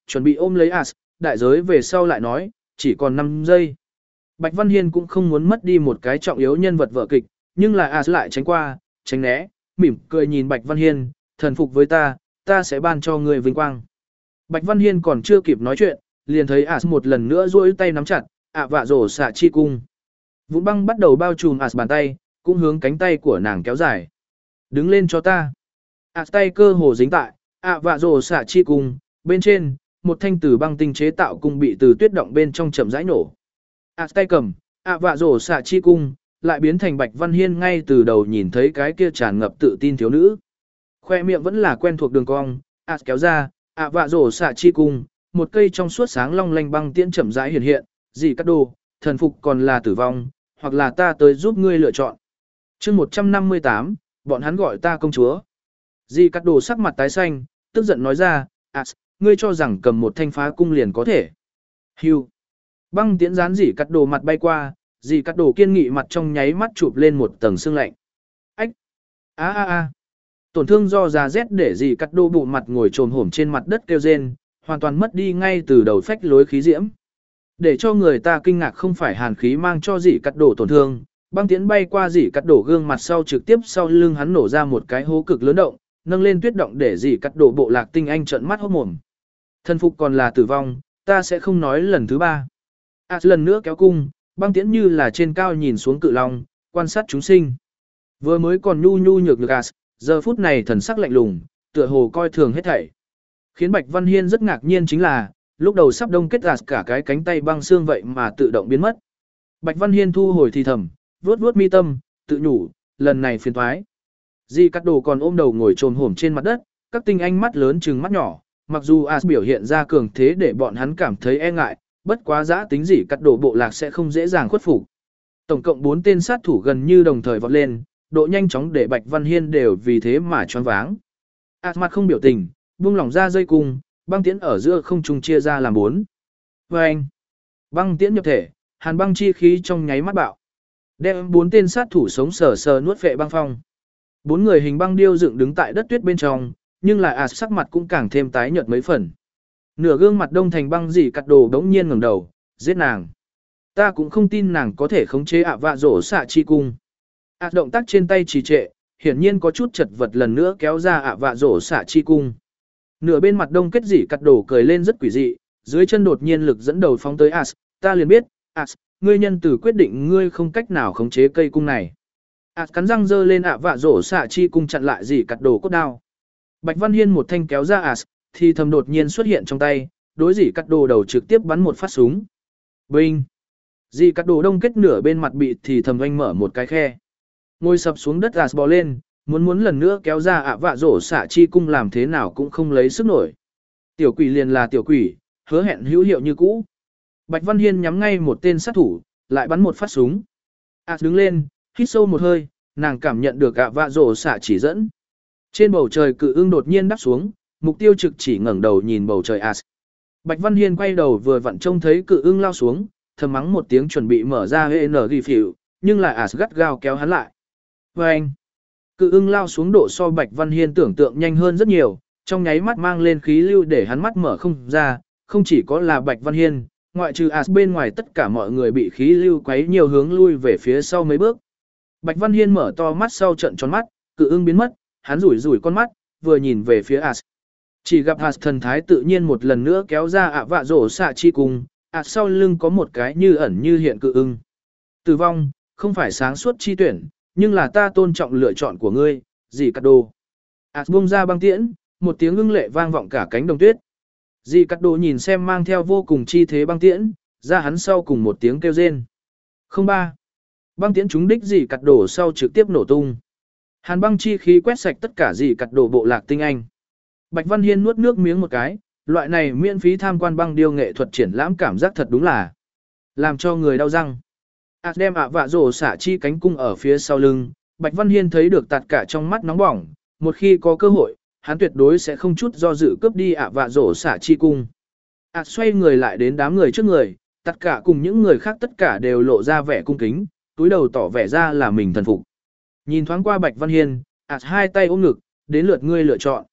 chuẩn bị ôm lấy As, đại giới về sau lại nói, chỉ còn năm giây. Bạch Văn Hiên cũng không muốn mất đi một cái trọng yếu nhân vật vở kịch, nhưng là As lại tránh qua, tránh né, mỉm cười nhìn Bạch Văn Hiên, thần phục với ta, ta sẽ ban cho người vinh quang. Bạch Văn Hiên còn chưa kịp nói chuyện, liền thấy As một lần nữa duỗi tay nắm chặt, ạ vạ rổ xạ chi cung. Vụn băng bắt đầu bao trùm As bàn tay, cũng hướng cánh tay của nàng kéo dài. Đứng lên cho ta. As tay cơ hồ dính tại, ạ vạ rổ xạ chi cung, bên trên, một thanh từ băng tinh chế tạo cung bị từ tuyết động bên trong chậm rãi nổ. As tay cầm, ạ vạ rổ xạ chi cung, lại biến thành Bạch Văn Hiên ngay từ đầu nhìn thấy cái kia tràn ngập tự tin thiếu nữ. Khoe miệng vẫn là quen thuộc đường cong, As kéo ra, ạ vạ rổ xạ chi cung, một cây trong suốt sáng long lanh băng tiễn chậm rãi hiện hiện, gì cắt đồ, thần phục còn là tử vong, hoặc là ta tới giúp ngươi lựa chọn. chương một trăm năm mươi tám, bọn hắn gọi ta công chúa. Dì cắt đồ sắc mặt tái xanh, tức giận nói ra, As, ngươi cho rằng cầm một thanh phá cung liền có thể. Hưu. Băng tiễn dán dì cắt đồ mặt bay qua, dì cắt đồ kiên nghị mặt trong nháy mắt chụp lên một tầng sương lạnh. Ách. a a a Tổn thương do già rét để dì cắt đồ bụ mặt ngồi trồm hổm trên mặt đất kêu rên, hoàn toàn mất đi ngay từ đầu phách lối khí diễm. Để cho người ta kinh ngạc không phải hàn khí mang cho dì cắt đổ tổn thương, băng tiễn bay qua dì cắt đổ gương mặt sau trực tiếp sau lưng hắn nổ ra một cái hố cực lớn động, nâng lên tuyết động để dì cắt đổ bộ lạc tinh anh trợn mắt hốt mồm. Thân phục còn là tử vong, ta sẽ không nói lần thứ ba. À lần nữa kéo cung, băng tiễn như là trên cao nhìn xuống cự long, quan sát chúng sinh. Vừa mới còn nhu nhu nhược nhược As, giờ phút này thần sắc lạnh lùng, tựa hồ coi thường hết thảy. Khiến Bạch Văn Hiên rất ngạc nhiên chính là, lúc đầu sắp đông kết As cả cái cánh tay băng xương vậy mà tự động biến mất. Bạch Văn Hiên thu hồi thì thầm, vuốt vuốt mi tâm, tự nhủ, lần này phiền toái. Di Cát Đồ còn ôm đầu ngồi trồm hổm trên mặt đất, các tinh anh mắt lớn trừng mắt nhỏ, mặc dù As biểu hiện ra cường thế để bọn hắn cảm thấy e ngại, bất quá giã tính Di Cát Đồ bộ lạc sẽ không dễ dàng khuất phục. Tổng cộng bốn tên sát thủ gần như đồng thời vọt lên, độ nhanh chóng để Bạch Văn Hiên đều vì thế mà choáng váng. As mặt không biểu tình, buông lỏng ra dây cung, băng tiễn ở giữa không trung chia ra làm bốn. Vâng! Băng tiễn nhập thể, hàn băng chi khí trong nháy mắt bạo. Đem bốn tên sát thủ sống sờ sờ nuốt vệ băng phong. Bốn người hình băng điêu dựng đứng tại đất tuyết bên trong, nhưng lại As sắc mặt cũng càng thêm tái nhợt mấy phần. Nửa gương mặt đông thành băng Dì Cát Đồ đống nhiên ngẩng đầu, giết nàng. Ta cũng không tin nàng có thể khống chế ạ vạ rổ xạ chi cung. As động tác trên tay trì trệ, hiển nhiên có chút chật vật lần nữa kéo ra ạ vạ rổ xạ chi cung. Nửa bên mặt đông kết Dì Cát Đồ cười lên rất quỷ dị, dưới chân đột nhiên lực dẫn đầu phóng tới As, ta liền biết, As, ngươi nhân tử quyết định ngươi không cách nào khống chế cây cung này. As cắn răng giơ lên ạ vạ rổ xạ chi cung chặn lại Dì Cát Đồ cốt đao. Bạch Văn Hiên một thanh kéo ra As, thì thầm đột nhiên xuất hiện trong tay, đối Dì Cát Đồ đầu trực tiếp bắn một phát súng. Binh! Dì Cát Đồ đông kết nửa bên mặt bị thì thầm oanh mở một cái khe. Ngồi sập xuống đất As bò lên, muốn muốn lần nữa kéo ra ạ vạ rổ xạ chi cung làm thế nào cũng không lấy sức nổi. Tiểu quỷ liền là tiểu quỷ, hứa hẹn hữu hiệu như cũ. Bạch Văn Hiên nhắm ngay một tên sát thủ, lại bắn một phát súng. As đứng lên, hít sâu một hơi, nàng cảm nhận được ạ vạ rổ xạ chỉ dẫn. Trên bầu trời cự ưng đột nhiên đáp xuống, mục tiêu trực chỉ ngẩng đầu nhìn bầu trời As. Bạch Văn Hiên quay đầu vừa vặn trông thấy cự ưng lao xuống, thầm mắng một tiếng chuẩn bị mở ra hê en ghi phỉu, nhưng lại As gắt gao kéo hắn lại. Và anh, cự ưng lao xuống độ so Bạch Văn Hiên tưởng tượng nhanh hơn rất nhiều, trong nháy mắt mang lên khí lưu để hắn mắt mở không ra, không chỉ có là Bạch Văn Hiên, ngoại trừ As bên ngoài tất cả mọi người bị khí lưu quấy nhiều hướng lui về phía sau mấy bước. Bạch Văn Hiên mở to mắt sau trận tròn mắt, cự ưng biến mất, hắn rủi rủi con mắt, vừa nhìn về phía As. Chỉ gặp As thần thái tự nhiên một lần nữa kéo ra ạ vạ rổ xạ chi cùng, As sau lưng có một cái như ẩn như hiện cự ưng. Tử vong, không phải sáng suốt chi tuyển, nhưng là ta tôn trọng lựa chọn của ngươi, Dì Cát Đồ. As bung ra băng tiễn, một tiếng ưng lệ vang vọng cả cánh đồng tuyết. Dì Cát Đồ nhìn xem mang theo vô cùng chi thế băng tiễn, ra hắn sau cùng một tiếng kêu rên. Không ba. Băng tiễn trúng đích Dì Cát Đồ sau trực tiếp nổ tung. Hàn băng chi khí quét sạch tất cả Dì Cát Đồ bộ lạc tinh anh. Bạch Văn Hiên nuốt nước miếng một cái, loại này miễn phí tham quan băng điêu nghệ thuật triển lãm cảm giác thật đúng là làm cho người đau răng. As đem ạ vạ rổ xả chi cánh cung ở phía sau lưng, Bạch Văn Hiên thấy được tạt cả trong mắt nóng bỏng, một khi có cơ hội, hắn tuyệt đối sẽ không chút do dự cướp đi ạ vạ rổ xả chi cung. As xoay người lại đến đám người trước người, tất cả cùng những người khác tất cả đều lộ ra vẻ cung kính, túi đầu tỏ vẻ ra là mình thần phục. Nhìn thoáng qua Bạch Văn Hiên, As hai tay ôm ngực, đến lượt ngươi lựa chọn.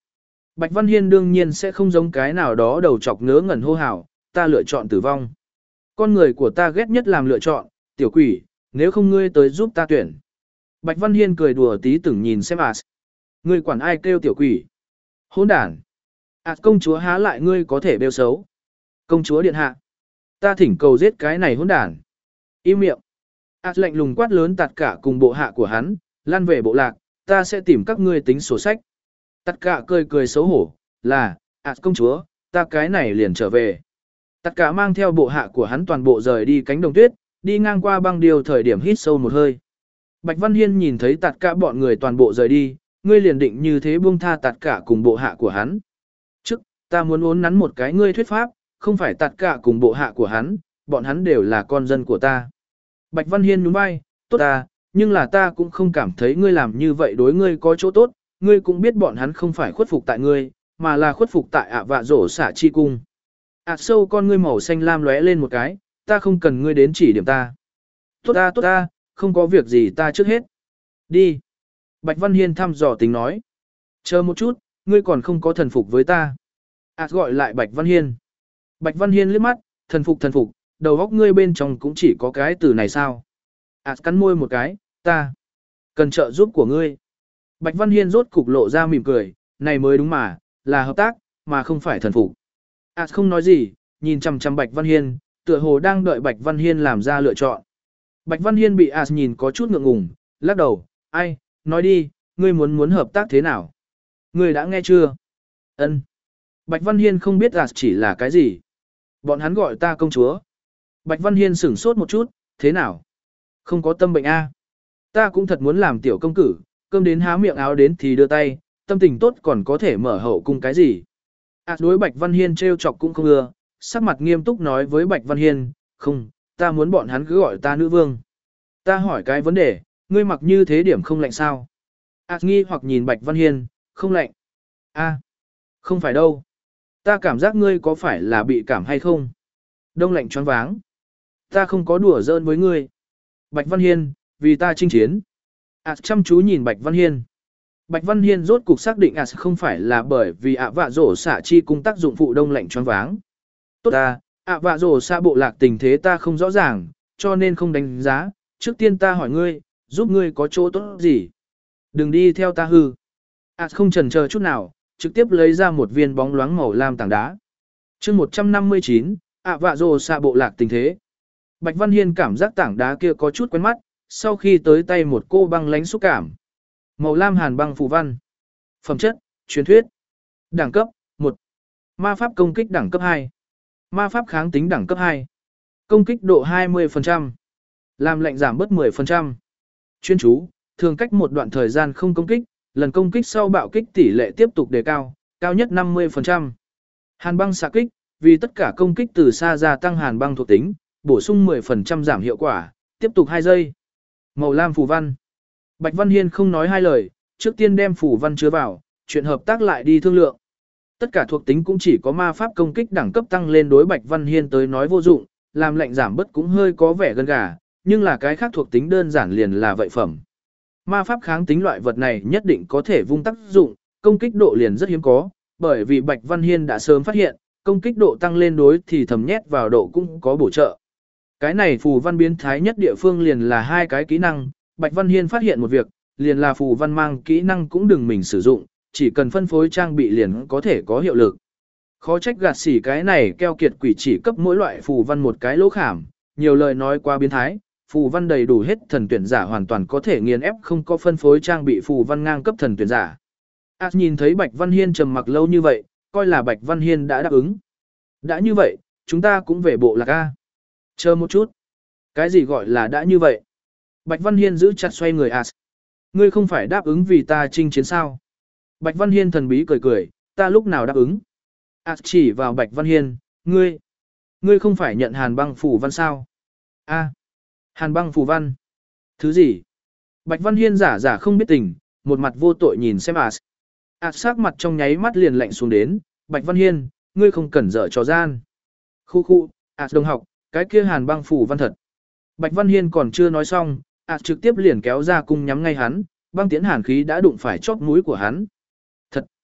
Bạch Văn Hiên đương nhiên sẽ không giống cái nào đó đầu chọc ngớ ngẩn hô hào, ta lựa chọn tử vong. Con người của ta ghét nhất làm lựa chọn, tiểu quỷ, nếu không ngươi tới giúp ta tuyển. Bạch Văn Hiên cười đùa tí tưởng nhìn xem As. Ngươi quản ai kêu tiểu quỷ? Hỗn đản. As công chúa há lại ngươi có thể bêu xấu. Công chúa điện hạ. Ta thỉnh cầu giết cái này hỗn đản. Im miệng. As lạnh lùng quát lớn tạt cả cùng bộ hạ của hắn, lan về bộ lạc, ta sẽ tìm các ngươi tính sổ sách. Tạt cả cười cười xấu hổ, là, As công chúa, ta cái này liền trở về. Tạt cả mang theo bộ hạ của hắn toàn bộ rời đi cánh đồng tuyết, đi ngang qua băng điều thời điểm hít sâu một hơi. Bạch Văn Hiên nhìn thấy tạt cả bọn người toàn bộ rời đi, ngươi liền định như thế buông tha tạt cả cùng bộ hạ của hắn. Trước, ta muốn uốn nắn một cái ngươi thuyết pháp, không phải tạt cả cùng bộ hạ của hắn, bọn hắn đều là con dân của ta. Bạch Văn Hiên nhún vai, tốt ta, nhưng là ta cũng không cảm thấy ngươi làm như vậy đối ngươi có chỗ tốt, ngươi cũng biết bọn hắn không phải khuất phục tại ngươi, mà là khuất phục tại ạ vạ rổ xả chi cung. ạ sâu con ngươi màu xanh lam lóe lên một cái, ta không cần ngươi đến chỉ điểm ta. Tốt ta tốt ta, không có việc gì ta trước hết. Đi. Bạch Văn Hiên thăm dò tính nói. Chờ một chút, ngươi còn không có thần phục với ta. ạ gọi lại Bạch Văn Hiên. Bạch Văn Hiên liếc mắt, thần phục thần phục, đầu óc ngươi bên trong cũng chỉ có cái từ này sao. ạ cắn môi một cái, ta cần trợ giúp của ngươi. Bạch Văn Hiên rốt cục lộ ra mỉm cười, này mới đúng mà, là hợp tác, mà không phải thần phục. ạ không nói gì, nhìn chằm chằm Bạch Văn Hiên, tựa hồ đang đợi Bạch Văn Hiên làm ra lựa chọn. Bạch Văn Hiên bị ạ nhìn có chút ngượng ngùng, lắc đầu, ai, nói đi, ngươi muốn muốn hợp tác thế nào? Ngươi đã nghe chưa? Ân. Bạch Văn Hiên không biết ạ chỉ là cái gì. Bọn hắn gọi ta công chúa. Bạch Văn Hiên sửng sốt một chút, thế nào? Không có tâm bệnh a? Ta cũng thật muốn làm tiểu công cử, cơm đến há miệng áo đến thì đưa tay, tâm tình tốt còn có thể mở hậu cung cái gì? ạ đối Bạch Văn Hiên trêu chọc cũng không ưa, sắc mặt nghiêm túc nói với Bạch Văn Hiên, không, ta muốn bọn hắn cứ gọi ta nữ vương. Ta hỏi cái vấn đề, ngươi mặc như thế điểm không lạnh sao? ạ nghi hoặc nhìn Bạch Văn Hiên, không lạnh. A, không phải đâu. Ta cảm giác ngươi có phải là bị cảm hay không? Đông lạnh choáng váng. Ta không có đùa giỡn với ngươi. Bạch Văn Hiên, vì ta chinh chiến. ạ chăm chú nhìn Bạch Văn Hiên. Bạch Văn Hiên rốt cục xác định ạ không phải là bởi vì ạ vạ rổ xả chi cung tác dụng phụ đông lạnh choáng váng. Tốt ta, ạ vạ rổ xả bộ lạc tình thế ta không rõ ràng, cho nên không đánh giá. Trước tiên ta hỏi ngươi, giúp ngươi có chỗ tốt gì? Đừng đi theo ta hư. ạ không chần chờ chút nào, trực tiếp lấy ra một viên bóng loáng màu lam tảng đá. chương một trăm năm mươi chín, ạ vạ rổ xả bộ lạc tình thế. Bạch Văn Hiên cảm giác tảng đá kia có chút quen mắt, sau khi tới tay một cô băng lánh xúc cảm. Màu lam hàn băng phù văn. Phẩm chất, truyền thuyết. Đẳng cấp, một. Ma pháp công kích đẳng cấp hai. Ma pháp kháng tính đẳng cấp hai. Công kích độ hai mươi phần trăm. Làm lệnh giảm bớt mười phần trăm. Chuyên chú, thường cách một đoạn thời gian không công kích, lần công kích sau bạo kích tỷ lệ tiếp tục đề cao, cao nhất năm mươi phần trăm. Hàn băng xạ kích, vì tất cả công kích từ xa gia tăng hàn băng thuộc tính, bổ sung mười phần trăm giảm hiệu quả, tiếp tục hai giây. Màu lam phù văn. Bạch Văn Hiên không nói hai lời, trước tiên đem phù văn chứa vào, chuyện hợp tác lại đi thương lượng. Tất cả thuộc tính cũng chỉ có ma pháp công kích đẳng cấp tăng lên đối Bạch Văn Hiên tới nói vô dụng, làm lệnh giảm bớt cũng hơi có vẻ gân gà, nhưng là cái khác thuộc tính đơn giản liền là vậy phẩm. Ma pháp kháng tính loại vật này nhất định có thể vung tác dụng, công kích độ liền rất hiếm có, bởi vì Bạch Văn Hiên đã sớm phát hiện, công kích độ tăng lên đối thì thầm nhét vào độ cũng có bổ trợ. Cái này phù văn biến thái nhất địa phương liền là hai cái kỹ năng, Bạch Văn Hiên phát hiện một việc, liền là phù văn mang kỹ năng cũng đừng mình sử dụng, chỉ cần phân phối trang bị liền có thể có hiệu lực. Khó trách gạt xỉ cái này keo kiệt quỷ chỉ cấp mỗi loại phù văn một cái lỗ khảm, nhiều lời nói quá biến thái, phù văn đầy đủ hết thần tuyển giả hoàn toàn có thể nghiền ép không có phân phối trang bị phù văn ngang cấp thần tuyển giả. À, nhìn thấy Bạch Văn Hiên trầm mặc lâu như vậy, coi là Bạch Văn Hiên đã đáp ứng. Đã như vậy, chúng ta cũng về bộ lạc A. Chờ một chút. Cái gì gọi là đã như vậy? Bạch Văn Hiên giữ chặt xoay người As. Ngươi không phải đáp ứng vì ta chinh chiến sao? Bạch Văn Hiên thần bí cười cười, ta lúc nào đáp ứng? As chỉ vào Bạch Văn Hiên, ngươi, ngươi không phải nhận hàn băng phù văn sao? A, hàn băng phù văn. Thứ gì? Bạch Văn Hiên giả giả không biết tình, một mặt vô tội nhìn xem As. As sắc mặt trong nháy mắt liền lạnh xuống đến, Bạch Văn Hiên, ngươi không cần dở trò gian. Khu khu, As đồng học, cái kia hàn băng phù văn thật. Bạch Văn Hiên còn chưa nói xong, As trực tiếp liền kéo ra cung nhắm ngay hắn, băng tiễn hàn khí đã đụng phải chóp mũi của hắn. Thật,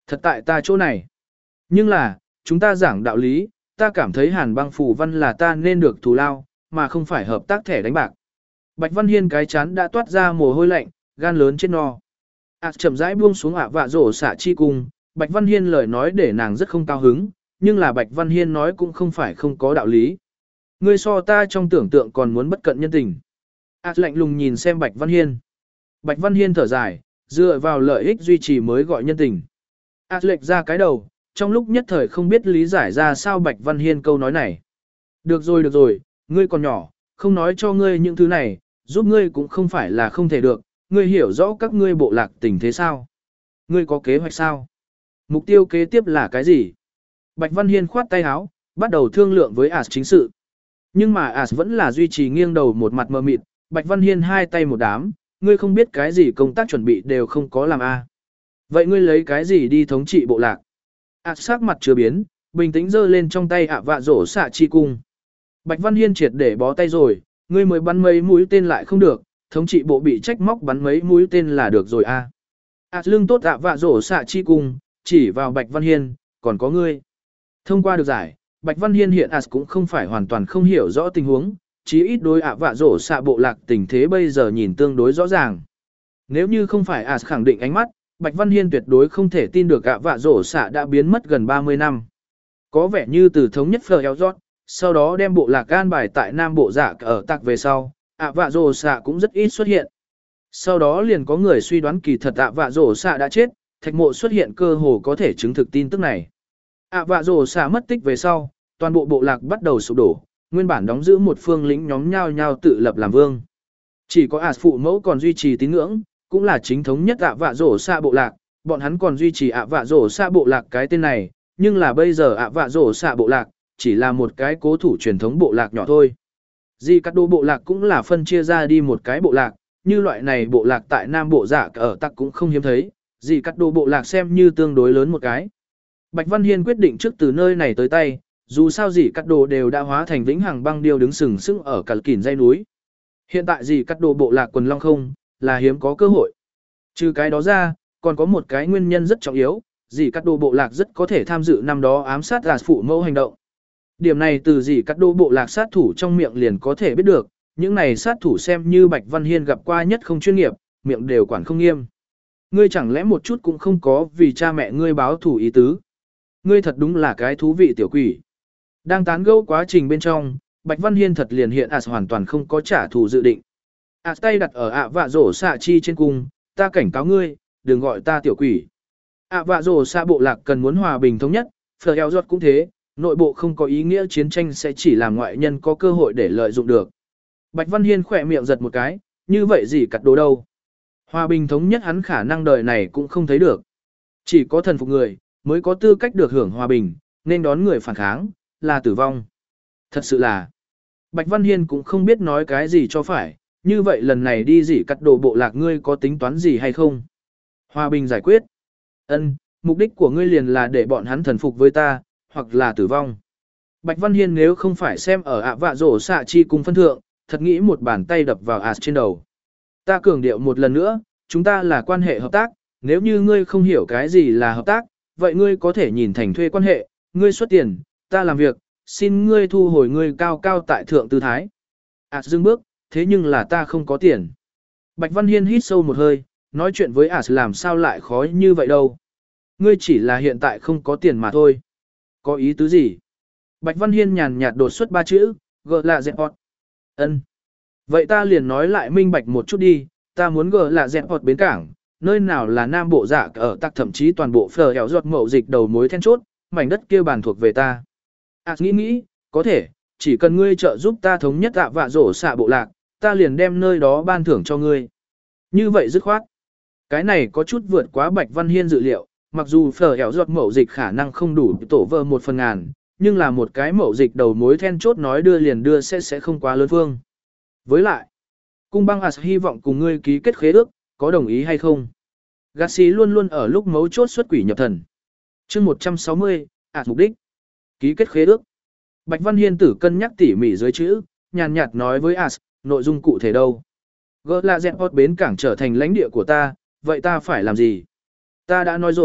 Thật tại ta chỗ này. Nhưng là, chúng ta giảng đạo lý, ta cảm thấy hàn băng phù văn là ta nên được thù lao, mà không phải hợp tác thẻ đánh bạc. Bạch Văn Hiên cái chán đã toát ra mồ hôi lạnh, gan lớn chết no. À chậm rãi buông xuống ạ vạ rổ xạ chi cung, Bạch Văn Hiên lời nói để nàng rất không cao hứng, nhưng là Bạch Văn Hiên nói cũng không phải không có đạo lý. Ngươi so ta trong tưởng tượng còn muốn bất cận nhân tình. À lạnh lùng nhìn xem Bạch Văn Hiên. Bạch Văn Hiên thở dài, dựa vào lợi ích duy trì mới gọi nhân tình. À lệch ra cái đầu, trong lúc nhất thời không biết lý giải ra sao Bạch Văn Hiên câu nói này. Được rồi được rồi, ngươi còn nhỏ, không nói cho ngươi những thứ này, giúp ngươi cũng không phải là không thể được, ngươi hiểu rõ các ngươi bộ lạc tình thế sao? Ngươi có kế hoạch sao? Mục tiêu kế tiếp là cái gì? Bạch Văn Hiên khoát tay áo, bắt đầu thương lượng với As chính sự. Nhưng mà As vẫn là duy trì nghiêng đầu một mặt mờ mịt, Bạch Văn Hiên hai tay một đám, ngươi không biết cái gì công tác chuẩn bị đều không có làm a. À. Vậy ngươi lấy cái gì đi thống trị bộ lạc? As sắc mặt chưa biến, bình tĩnh giơ lên trong tay ạ vạ rổ xạ chi cung. Bạch Văn Hiên triệt để bó tay rồi, ngươi mới bắn mấy mũi tên lại không được, thống trị bộ bị trách móc bắn mấy mũi tên là được rồi a. À. As lưng tốt ạ vạ rổ xạ chi cung, chỉ vào Bạch Văn Hiên, còn có ngươi. Thông qua được giải, Bạch Văn Hiên hiện As cũng không phải hoàn toàn không hiểu rõ tình huống, chí ít đối ạ vạ rổ xạ bộ lạc tình thế bây giờ nhìn tương đối rõ ràng. Nếu như không phải As khẳng định ánh mắt, Bạch Văn Hiên tuyệt đối không thể tin được ạ vạ rổ xạ đã biến mất gần ba mươi năm. Có vẻ như từ thống nhất Phờ Eo Giót, sau đó đem bộ lạc an bài tại Nam Bộ Dạ ở tạc về sau, ạ vạ rổ xạ cũng rất ít xuất hiện. Sau đó liền có người suy đoán kỳ thật ạ vạ rổ xạ đã chết, thạch mộ xuất hiện cơ hồ có thể chứng thực tin tức này. ạ vạ rổ xạ mất tích về sau, toàn bộ bộ lạc bắt đầu sụp đổ, nguyên bản đóng giữ một phương lĩnh nhóm nhau nhau tự lập làm vương. Chỉ có As phụ mẫu còn duy trì tín ngưỡng, cũng là chính thống nhất ạ vạ rổ xạ bộ lạc, bọn hắn còn duy trì ạ vạ rổ xạ bộ lạc cái tên này, nhưng là bây giờ ạ vạ rổ xạ bộ lạc chỉ là một cái cố thủ truyền thống bộ lạc nhỏ thôi. Di Cát Đô bộ lạc cũng là phân chia ra đi một cái bộ lạc, như loại này bộ lạc tại Nam Bộ Dạ ở tắc cũng không hiếm thấy, Di Cát Đô bộ lạc xem như tương đối lớn một cái. Bạch Văn Hiên quyết định trước từ nơi này tới tay, dù sao Di Cát Đô đều đã hóa thành vĩnh hằng băng điêu đứng sừng sững ở cả kỉn dãy núi. Hiện tại Di Cát Đô bộ lạc quần long không, là hiếm có cơ hội. Trừ cái đó ra, còn có một cái nguyên nhân rất trọng yếu, Di Cát Đô bộ lạc rất có thể tham dự năm đó ám sát As phụ mẫu hành động. Điểm này từ Di Cát Đô bộ lạc sát thủ trong miệng liền có thể biết được, những này sát thủ xem như Bạch Văn Hiên gặp qua nhất không chuyên nghiệp, miệng đều quản không nghiêm. Ngươi chẳng lẽ một chút cũng không có vì cha mẹ ngươi báo thủ ý tứ? Ngươi thật đúng là cái thú vị tiểu quỷ. Đang tán gẫu quá trình bên trong, Bạch Văn Hiên thật liền hiện As hoàn toàn không có trả thù dự định. As tay đặt ở ạ vạ rổ xạ chi trên cung, ta cảnh cáo ngươi, đừng gọi ta tiểu quỷ. ạ vạ rổ xạ bộ lạc cần muốn hòa bình thống nhất, Phờ Eo Giót cũng thế, nội bộ không có ý nghĩa chiến tranh sẽ chỉ làm ngoại nhân có cơ hội để lợi dụng được. Bạch Văn Hiên khỏe miệng giật một cái, như vậy gì cắt đồ đâu. Hòa bình thống nhất hắn khả năng đời này cũng không thấy được. Chỉ có thần phục người, mới có tư cách được hưởng hòa bình, nên đón người phản kháng, là tử vong. Thật sự là, Bạch Văn Hiên cũng không biết nói cái gì cho phải, như vậy lần này đi gì cắt đồ bộ lạc ngươi có tính toán gì hay không? Hòa bình giải quyết. Ân, mục đích của ngươi liền là để bọn hắn thần phục với ta, hoặc là tử vong. Bạch Văn Hiên nếu không phải xem ở ạ vạ rổ xạ chi cùng phân thượng, thật nghĩ một bàn tay đập vào As trên đầu. Ta cường điệu một lần nữa, chúng ta là quan hệ hợp tác, nếu như ngươi không hiểu cái gì là hợp tác, vậy ngươi có thể nhìn thành thuê quan hệ, ngươi xuất tiền, ta làm việc, xin ngươi thu hồi ngươi cao cao tại thượng tư thái. As dừng bước, thế nhưng là ta không có tiền. Bạch Văn Hiên hít sâu một hơi, nói chuyện với As làm sao lại khó như vậy đâu. Ngươi chỉ là hiện tại không có tiền mà thôi. Có ý tứ gì? Bạch Văn Hiên nhàn nhạt đột xuất ba chữ, gợ là dẹp hot. Ân. Vậy ta liền nói lại minh bạch một chút đi, ta muốn gợ là dẹp hot bến cảng, nơi nào là Nam Bộ Dạ ở tắc thậm chí toàn bộ Phờ Eo Giót mậu dịch đầu mối then chốt, mảnh đất kia bàn thuộc về ta. As nghĩ nghĩ, có thể, chỉ cần ngươi trợ giúp ta thống nhất ạ vạ rổ xạ bộ lạc, ta liền đem nơi đó ban thưởng cho ngươi. Như vậy dứt khoát. Cái này có chút vượt quá Bạch Văn Hiên dự liệu, mặc dù Phờ Eo Giót mậu dịch khả năng không đủ tổ vơ một phần ngàn, nhưng là một cái mậu dịch đầu mối then chốt nói đưa liền đưa sẽ sẽ không quá lớn phương. Với lại, cung băng As hy vọng cùng ngươi ký kết khế ước, có đồng ý hay không? Gassi luôn luôn ở lúc mấu chốt xuất quỷ nhập thần. Chương một trăm sáu mươi, As mục đích. Ký kết khế ước. Bạch Văn Hiên tử cân nhắc tỉ mỉ dưới chữ, nhàn nhạt nói với As, nội dung cụ thể đâu? Gỡ là dẹp hot bến cảng trở thành lãnh địa của ta, vậy ta phải làm gì? Ta đã nói rồi,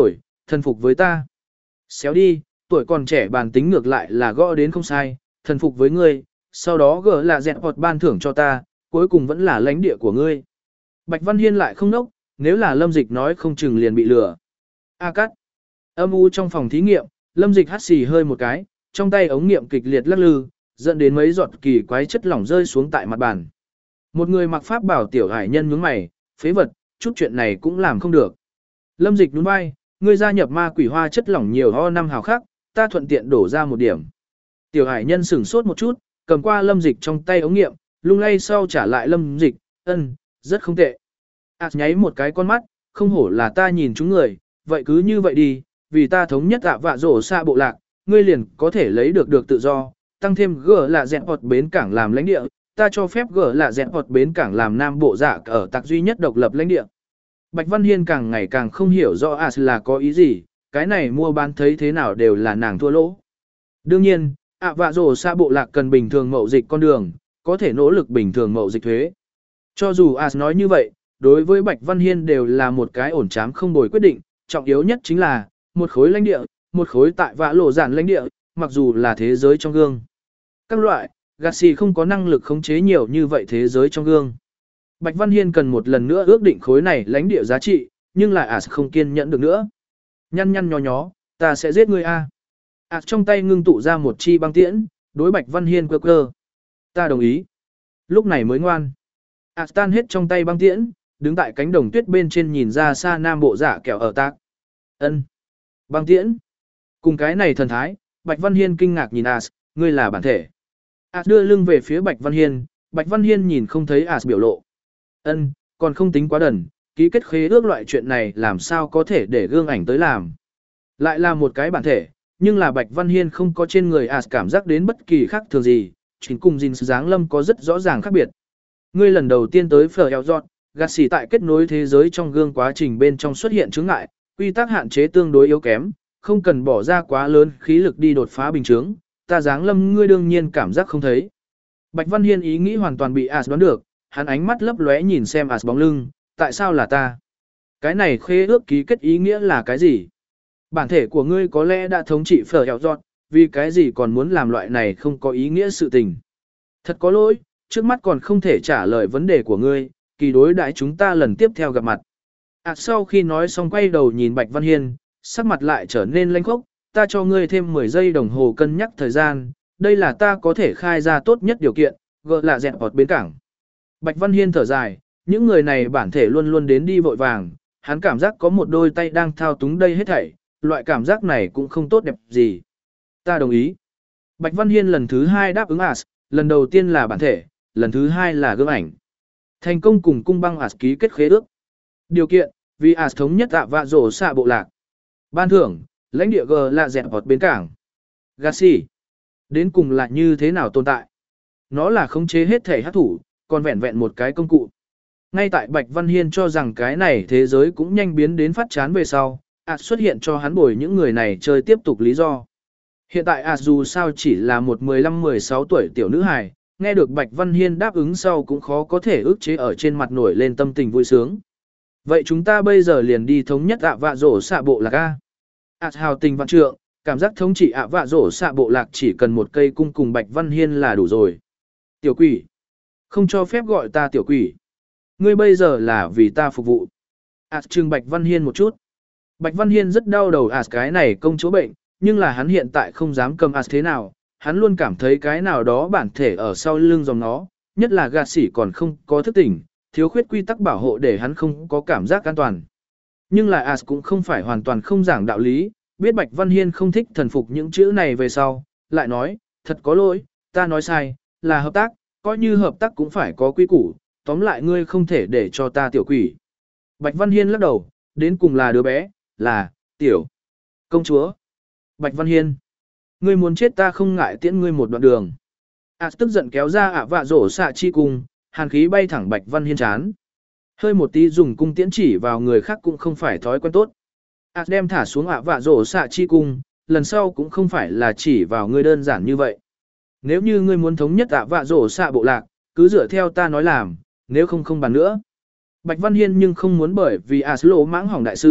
thần phục với ta. Xéo đi, tuổi còn trẻ bản tính ngược lại là gõ đến không sai, thần phục với ngươi, sau đó gỡ là dẹn hoặc ban thưởng cho ta, cuối cùng vẫn là lãnh địa của ngươi. Bạch Văn Hiên lại không nốc, nếu là Lâm Dịch nói không chừng liền bị lừa. A cắt. Âm u trong phòng thí nghiệm, Lâm Dịch hắt xì hơi một cái, trong tay ống nghiệm kịch liệt lắc lư, dẫn đến mấy giọt kỳ quái chất lỏng rơi xuống tại mặt bàn. Một người mặc pháp bảo tiểu hải nhân nhướng mày, phế vật, chút chuyện này cũng làm không được. Lâm Dịch nhún vai, ngươi gia nhập ma quỷ hoa chất lỏng nhiều ho năm hào khác, ta thuận tiện đổ ra một điểm. Tiểu hải nhân sửng sốt một chút, cầm qua Lâm Dịch trong tay ống nghiệm, lung lay sau trả lại Lâm Dịch, ân, rất không tệ. À nháy một cái con mắt, không hổ là ta nhìn chúng người, vậy cứ như vậy đi, vì ta thống nhất ạ vạ rổ xa bộ lạc, ngươi liền có thể lấy được được tự do, tăng thêm gỡ là dẹn hoặc bến cảng làm lãnh địa, ta cho phép gỡ là dẹn hoặc bến cảng làm nam bộ dạ ở tạc duy nhất độc lập lãnh địa. Bạch Văn Hiên càng ngày càng không hiểu rõ As là có ý gì, cái này mua bán thấy thế nào đều là nàng thua lỗ. Đương nhiên, ạ vạ rổ xa bộ lạc cần bình thường mậu dịch con đường, có thể nỗ lực bình thường mậu dịch thuế. Cho dù As nói như vậy, đối với Bạch Văn Hiên đều là một cái ổn chám không bồi quyết định, trọng yếu nhất chính là một khối lãnh địa, một khối tại vã lộ giản lãnh địa, mặc dù là thế giới trong gương. Các loại, Garcia không có năng lực khống chế nhiều như vậy thế giới trong gương. Bạch Văn Hiên cần một lần nữa ước định khối này lãnh địa giá trị, nhưng lại As không kiên nhẫn được nữa. Nhăn nhăn nhó nhó, ta sẽ giết ngươi a. As trong tay ngưng tụ ra một chi băng tiễn, đối Bạch Văn Hiên cơ cơ. Ta đồng ý. Lúc này mới ngoan. As tan hết trong tay băng tiễn, đứng tại cánh đồng tuyết bên trên nhìn ra xa nam bộ giả kẹo ở tác. Ân. Băng tiễn. Cùng cái này thần thái, Bạch Văn Hiên kinh ngạc nhìn As, ngươi là bản thể. As đưa lưng về phía Bạch Văn Hiên, Bạch Văn Hiên nhìn không thấy As biểu lộ. Ân, còn không tính quá đần, ký kết khế ước loại chuyện này làm sao có thể để gương ảnh tới làm. Lại là một cái bản thể, nhưng là Bạch Văn Hiên không có trên người As cảm giác đến bất kỳ khác thường gì, chính cùng Jin dáng lâm có rất rõ ràng khác biệt. Ngươi lần đầu tiên tới Phở Eo Giọt, gạt xỉ tại kết nối thế giới trong gương quá trình bên trong xuất hiện chướng ngại, quy tắc hạn chế tương đối yếu kém, không cần bỏ ra quá lớn khí lực đi đột phá bình chướng, ta dáng lâm ngươi đương nhiên cảm giác không thấy. Bạch Văn Hiên ý nghĩ hoàn toàn bị As đoán được, hắn ánh mắt lấp lóe nhìn xem As bóng lưng, tại sao là ta? Cái này khế ước ký kết ý nghĩa là cái gì? Bản thể của ngươi có lẽ đã thống trị Phở Eo Giọt, vì cái gì còn muốn làm loại này không có ý nghĩa sự tình? Thật có lỗi, trước mắt còn không thể trả lời vấn đề của ngươi, kỳ đối đãi chúng ta lần tiếp theo gặp mặt. À sau khi nói xong quay đầu nhìn Bạch Văn Hiên, sắc mặt lại trở nên lanh khốc, ta cho ngươi thêm mười giây đồng hồ cân nhắc thời gian, đây là ta có thể khai ra tốt nhất điều kiện, gỡ là dẹn bọt bến cảng. Bạch Văn Hiên thở dài, những người này bản thể luôn luôn đến đi vội vàng, hắn cảm giác có một đôi tay đang thao túng đây hết thảy, loại cảm giác này cũng không tốt đẹp gì. Ta đồng ý. Bạch Văn Hiên lần thứ hai đáp ứng As, lần đầu tiên là bản thể, lần thứ hai là gương ảnh. Thành công cùng cung băng As ký kết khế ước. Điều kiện, vì As thống nhất tạ vạ rổ xạ bộ lạc. Ban thưởng, lãnh địa G là dẹn bọt bến cảng. Gassi. Đến cùng là như thế nào tồn tại? Nó là khống chế hết thể hát thủ, còn vẹn vẹn một cái công cụ. Ngay tại Bạch Văn Hiên cho rằng cái này thế giới cũng nhanh biến đến phát chán về sau, As xuất hiện cho hắn bồi những người này chơi tiếp tục lý do. Hiện tại As dù sao chỉ là một mười lăm mười sáu tuổi tiểu nữ hài, nghe được Bạch Văn Hiên đáp ứng sau cũng khó có thể ức chế ở trên mặt nổi lên tâm tình vui sướng. Vậy chúng ta bây giờ liền đi thống nhất ạ vạ rổ xạ bộ lạc A. As hào tình vạn trượng, cảm giác thống trị ạ vạ rổ xạ bộ lạc chỉ cần một cây cung cùng Bạch Văn Hiên là đủ rồi. Tiểu quỷ. Không cho phép gọi ta tiểu quỷ. Ngươi bây giờ là vì ta phục vụ. As trừng Bạch Văn Hiên một chút. Bạch Văn Hiên rất đau đầu As cái này công chúa bệnh, nhưng là hắn hiện tại không dám cầm As thế nào, hắn luôn cảm thấy cái nào đó bản thể ở sau lưng dòng nó, nhất là gạt sỉ còn không có thức tỉnh, thiếu khuyết quy tắc bảo hộ để hắn không có cảm giác an toàn. Nhưng là As cũng không phải hoàn toàn không giảng đạo lý, biết Bạch Văn Hiên không thích thần phục những chữ này về sau, lại nói, thật có lỗi, ta nói sai, là hợp tác, coi như hợp tác cũng phải có quy củ, tóm lại ngươi không thể để cho ta tiểu quỷ. Bạch Văn Hiên lắc đầu, đến cùng là đứa bé, là, tiểu, công chúa. Bạch Văn Hiên, ngươi muốn chết ta không ngại tiễn ngươi một đoạn đường. As tức giận kéo ra ạ vạ rổ xạ chi cung, hàn khí bay thẳng Bạch Văn Hiên chán. Hơi một tí dùng cung tiễn chỉ vào người khác cũng không phải thói quen tốt. As đem thả xuống ạ vạ rổ xạ chi cung, lần sau cũng không phải là chỉ vào ngươi đơn giản như vậy. Nếu như ngươi muốn thống nhất ạ vạ rổ xạ bộ lạc, cứ dựa theo ta nói làm, nếu không không bàn nữa. Bạch Văn Hiên nhưng không muốn bởi vì As lỗ mãng hỏng đại sự,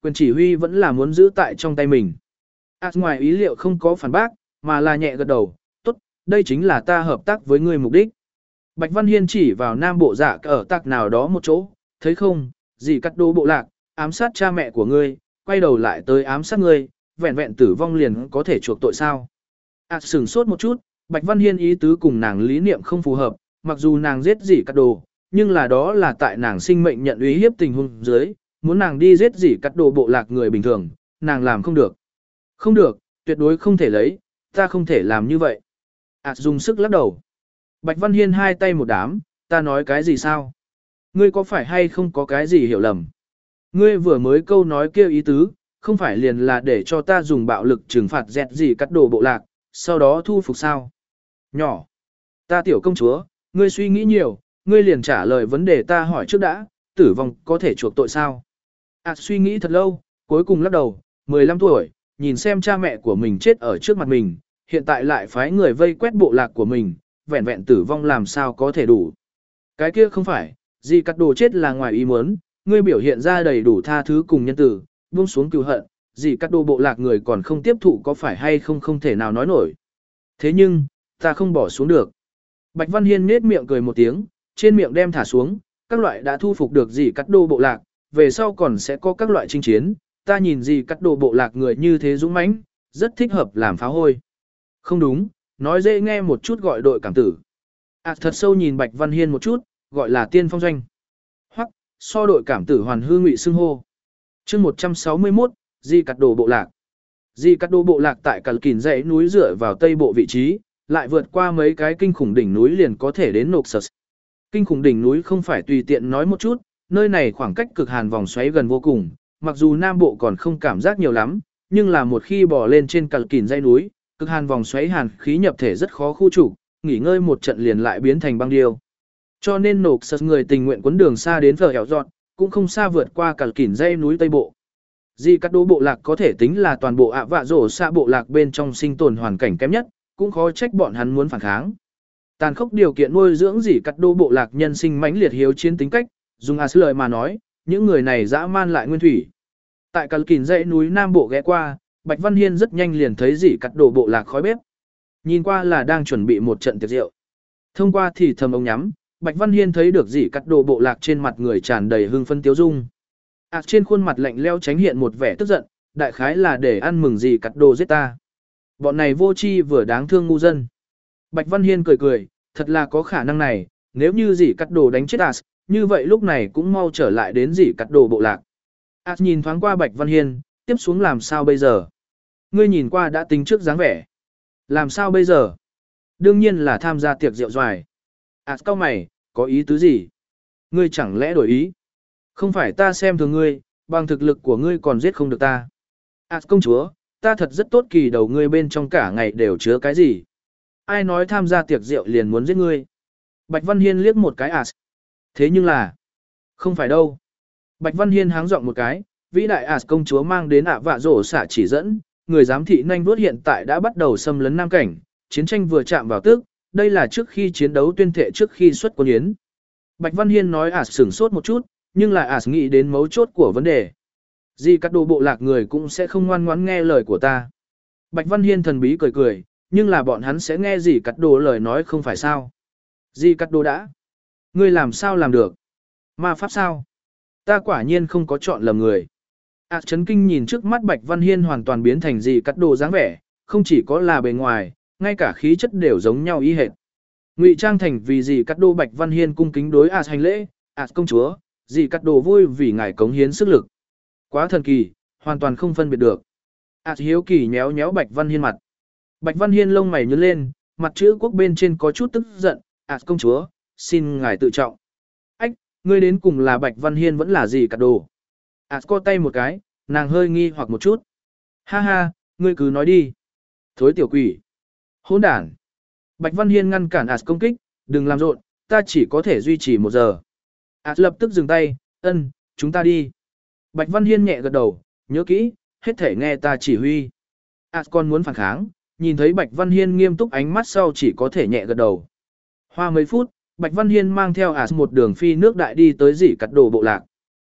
Quyền chỉ huy vẫn là muốn giữ tại trong tay mình. As ngoài ý liệu không có phản bác, mà là nhẹ gật đầu, tốt, đây chính là ta hợp tác với ngươi mục đích. Bạch Văn Hiên chỉ vào nam bộ dạ ở tạc nào đó một chỗ, thấy không, gì cắt đô bộ lạc, ám sát cha mẹ của ngươi, quay đầu lại tới ám sát ngươi, vẹn vẹn tử vong liền có thể chuộc tội sao. As sửng sốt một chút, Bạch Văn Hiên ý tứ cùng nàng lý niệm không phù hợp, mặc dù nàng giết gì cắt đồ, nhưng là đó là tại nàng sinh mệnh nhận uy hiếp tình huống dưới, muốn nàng đi giết gì cắt đồ bộ lạc người bình thường, nàng làm không được. Không được, tuyệt đối không thể lấy, ta không thể làm như vậy. Ảt dùng sức lắc đầu. Bạch Văn Hiên hai tay một đám, ta nói cái gì sao? Ngươi có phải hay không có cái gì hiểu lầm? Ngươi vừa mới câu nói kêu ý tứ, không phải liền là để cho ta dùng bạo lực trừng phạt dẹt gì cắt đồ bộ lạc, sau đó thu phục sao? Nhỏ. Ta tiểu công chúa, ngươi suy nghĩ nhiều, ngươi liền trả lời vấn đề ta hỏi trước đã, tử vong có thể chuộc tội sao? Ảt suy nghĩ thật lâu, cuối cùng lắc đầu, mười lăm tuổi, nhìn xem cha mẹ của mình chết ở trước mặt mình, hiện tại lại phái người vây quét bộ lạc của mình, vẹn vẹn tử vong làm sao có thể đủ. Cái kia không phải, gì cắt đồ chết là ngoài ý muốn, ngươi biểu hiện ra đầy đủ tha thứ cùng nhân tử, buông xuống cừu hận, gì cắt đồ bộ lạc người còn không tiếp thụ có phải hay không không thể nào nói nổi. Thế nhưng, ta không bỏ xuống được. Bạch Văn Hiên nết miệng cười một tiếng, trên miệng đem thả xuống, các loại đã thu phục được gì cắt đồ bộ lạc, về sau còn sẽ có các loại chinh chiến, ta nhìn gì cắt đồ bộ lạc người như thế dũng mãnh, rất thích hợp làm phá hôi. Không đúng, nói dễ nghe một chút gọi đội cảm tử. À thật sâu nhìn Bạch Văn Hiên một chút, gọi là tiên phong doanh. Hoặc, so đội cảm tử hoàn hư ngụy xưng hô. chương một trăm sáu mươi mốt, Di Cắt Đồ Bộ Lạc. Di Cắt Đồ Bộ Lạc tại Cẩn Kìn dãy núi dựa vào tây bộ vị trí, lại vượt qua mấy cái kinh khủng đỉnh núi liền có thể đến Nộp Sật. Kinh khủng đỉnh núi không phải tùy tiện nói một chút, nơi này khoảng cách cực hàn vòng xoáy gần vô cùng, mặc dù Nam Bộ còn không cảm giác nhiều lắm, nhưng là một khi bò lên trên Cẩn Kìn dãy núi, cực hàn vòng xoáy hàn khí nhập thể rất khó khu trục, nghỉ ngơi một trận liền lại biến thành băng điêu. Cho nên Nộp Sật người tình nguyện quấn đường xa đến Phở Hẻo Dọn, cũng không xa vượt qua Cẩn Kìn dãy núi Tây Bộ. Di Cắt Đồ Bộ Lạc có thể tính là toàn bộ ạ vạ rổ xạ bộ lạc bên trong sinh tồn hoàn cảnh kém nhất, cũng khó trách bọn hắn muốn phản kháng. Tàn khốc điều kiện nuôi dưỡng Di Cắt Đồ Bộ Lạc nhân sinh mãnh liệt hiếu chiến tính cách, dùng As lời mà nói, những người này dã man lại nguyên thủy. Tại Cẩn Kìn dãy núi Nam Bộ ghé qua, Bạch Văn Hiên rất nhanh liền thấy Di Cắt Đồ Bộ Lạc khói bếp. Nhìn qua là đang chuẩn bị một trận tiệc rượu. Thông qua thì thầm ống nhắm, Bạch Văn Hiên thấy được Di Cắt Đồ Bộ Lạc trên mặt người tràn đầy hưng phấn tiếu dung. À, trên khuôn mặt lạnh lẽo tránh hiện một vẻ tức giận, đại khái là để ăn mừng Di Cắt Đồ giết ta. Bọn này vô tri vừa đáng thương ngu dân. Bạch Văn Hiên cười cười, thật là có khả năng này, nếu như Di Cắt Đồ đánh chết As, như vậy lúc này cũng mau trở lại đến Di Cắt Đồ Bộ Lạc. As nhìn thoáng qua Bạch Văn Hiên, tiếp xuống làm sao bây giờ? Ngươi nhìn qua đã tính trước dáng vẻ. Làm sao bây giờ? Đương nhiên là tham gia tiệc rượu doài. As cau mày, có ý tứ gì? Ngươi chẳng lẽ đổi ý? Không phải ta xem thường ngươi, bằng thực lực của ngươi còn giết không được ta. As công chúa, ta thật rất tốt kỳ đầu ngươi bên trong cả ngày đều chứa cái gì? Ai nói tham gia tiệc rượu liền muốn giết ngươi? Bạch Văn Hiên liếc một cái As. Thế nhưng là, không phải đâu. Bạch Văn Hiên háng giọng một cái, vĩ đại As công chúa mang đến ạ vạ rổ xạ chỉ dẫn, người giám thị nhanh vuốt hiện tại đã bắt đầu xâm lấn Nam Cảnh, chiến tranh vừa chạm vào tức, đây là trước khi chiến đấu tuyên thệ trước khi xuất quân yến. Bạch Văn Hiên nói As sửng sốt một chút, nhưng lại As nghĩ đến mấu chốt của vấn đề. Di Cắt Đồ Bộ Lạc người cũng sẽ không ngoan ngoãn nghe lời của ta. Bạch Văn Hiên thần bí cười cười, nhưng là bọn hắn sẽ nghe Di Cắt Đồ lời nói không phải sao. Di Cắt Đồ đã. Ngươi làm sao làm được? Ma pháp sao? Ta quả nhiên không có chọn lầm người. As chấn kinh nhìn trước mắt Bạch Văn Hiên hoàn toàn biến thành Di Cắt Đồ dáng vẻ, không chỉ có là bề ngoài, ngay cả khí chất đều giống nhau y hệt. Ngụy trang thành vì Di Cắt Đồ Bạch Văn Hiên cung kính đối As hành lễ, As công chúa, Di Cắt Đồ vui vì ngài cống hiến sức lực. Quá thần kỳ, hoàn toàn không phân biệt được. As hiếu kỳ nhéo nhéo Bạch Văn Hiên mặt. Bạch Văn Hiên lông mày nhướng lên, mặt chữ quốc bên trên có chút tức giận, As công chúa, xin ngài tự trọng. Ách, ngươi đến cùng là Bạch Văn Hiên vẫn là Di Cắt Đồ? As co tay một cái, nàng hơi nghi hoặc một chút. Ha ha, ngươi cứ nói đi. Thối tiểu quỷ. Hỗn đản. Bạch Văn Hiên ngăn cản As công kích, đừng làm rộn, ta chỉ có thể duy trì một giờ. As lập tức dừng tay, ân, chúng ta đi. Bạch Văn Hiên nhẹ gật đầu, nhớ kỹ, hết thể nghe ta chỉ huy. As còn muốn phản kháng, nhìn thấy Bạch Văn Hiên nghiêm túc ánh mắt sau chỉ có thể nhẹ gật đầu. Hoa mấy phút, Bạch Văn Hiên mang theo As một đường phi nước đại đi tới Di Cắt Đồ Bộ Lạc.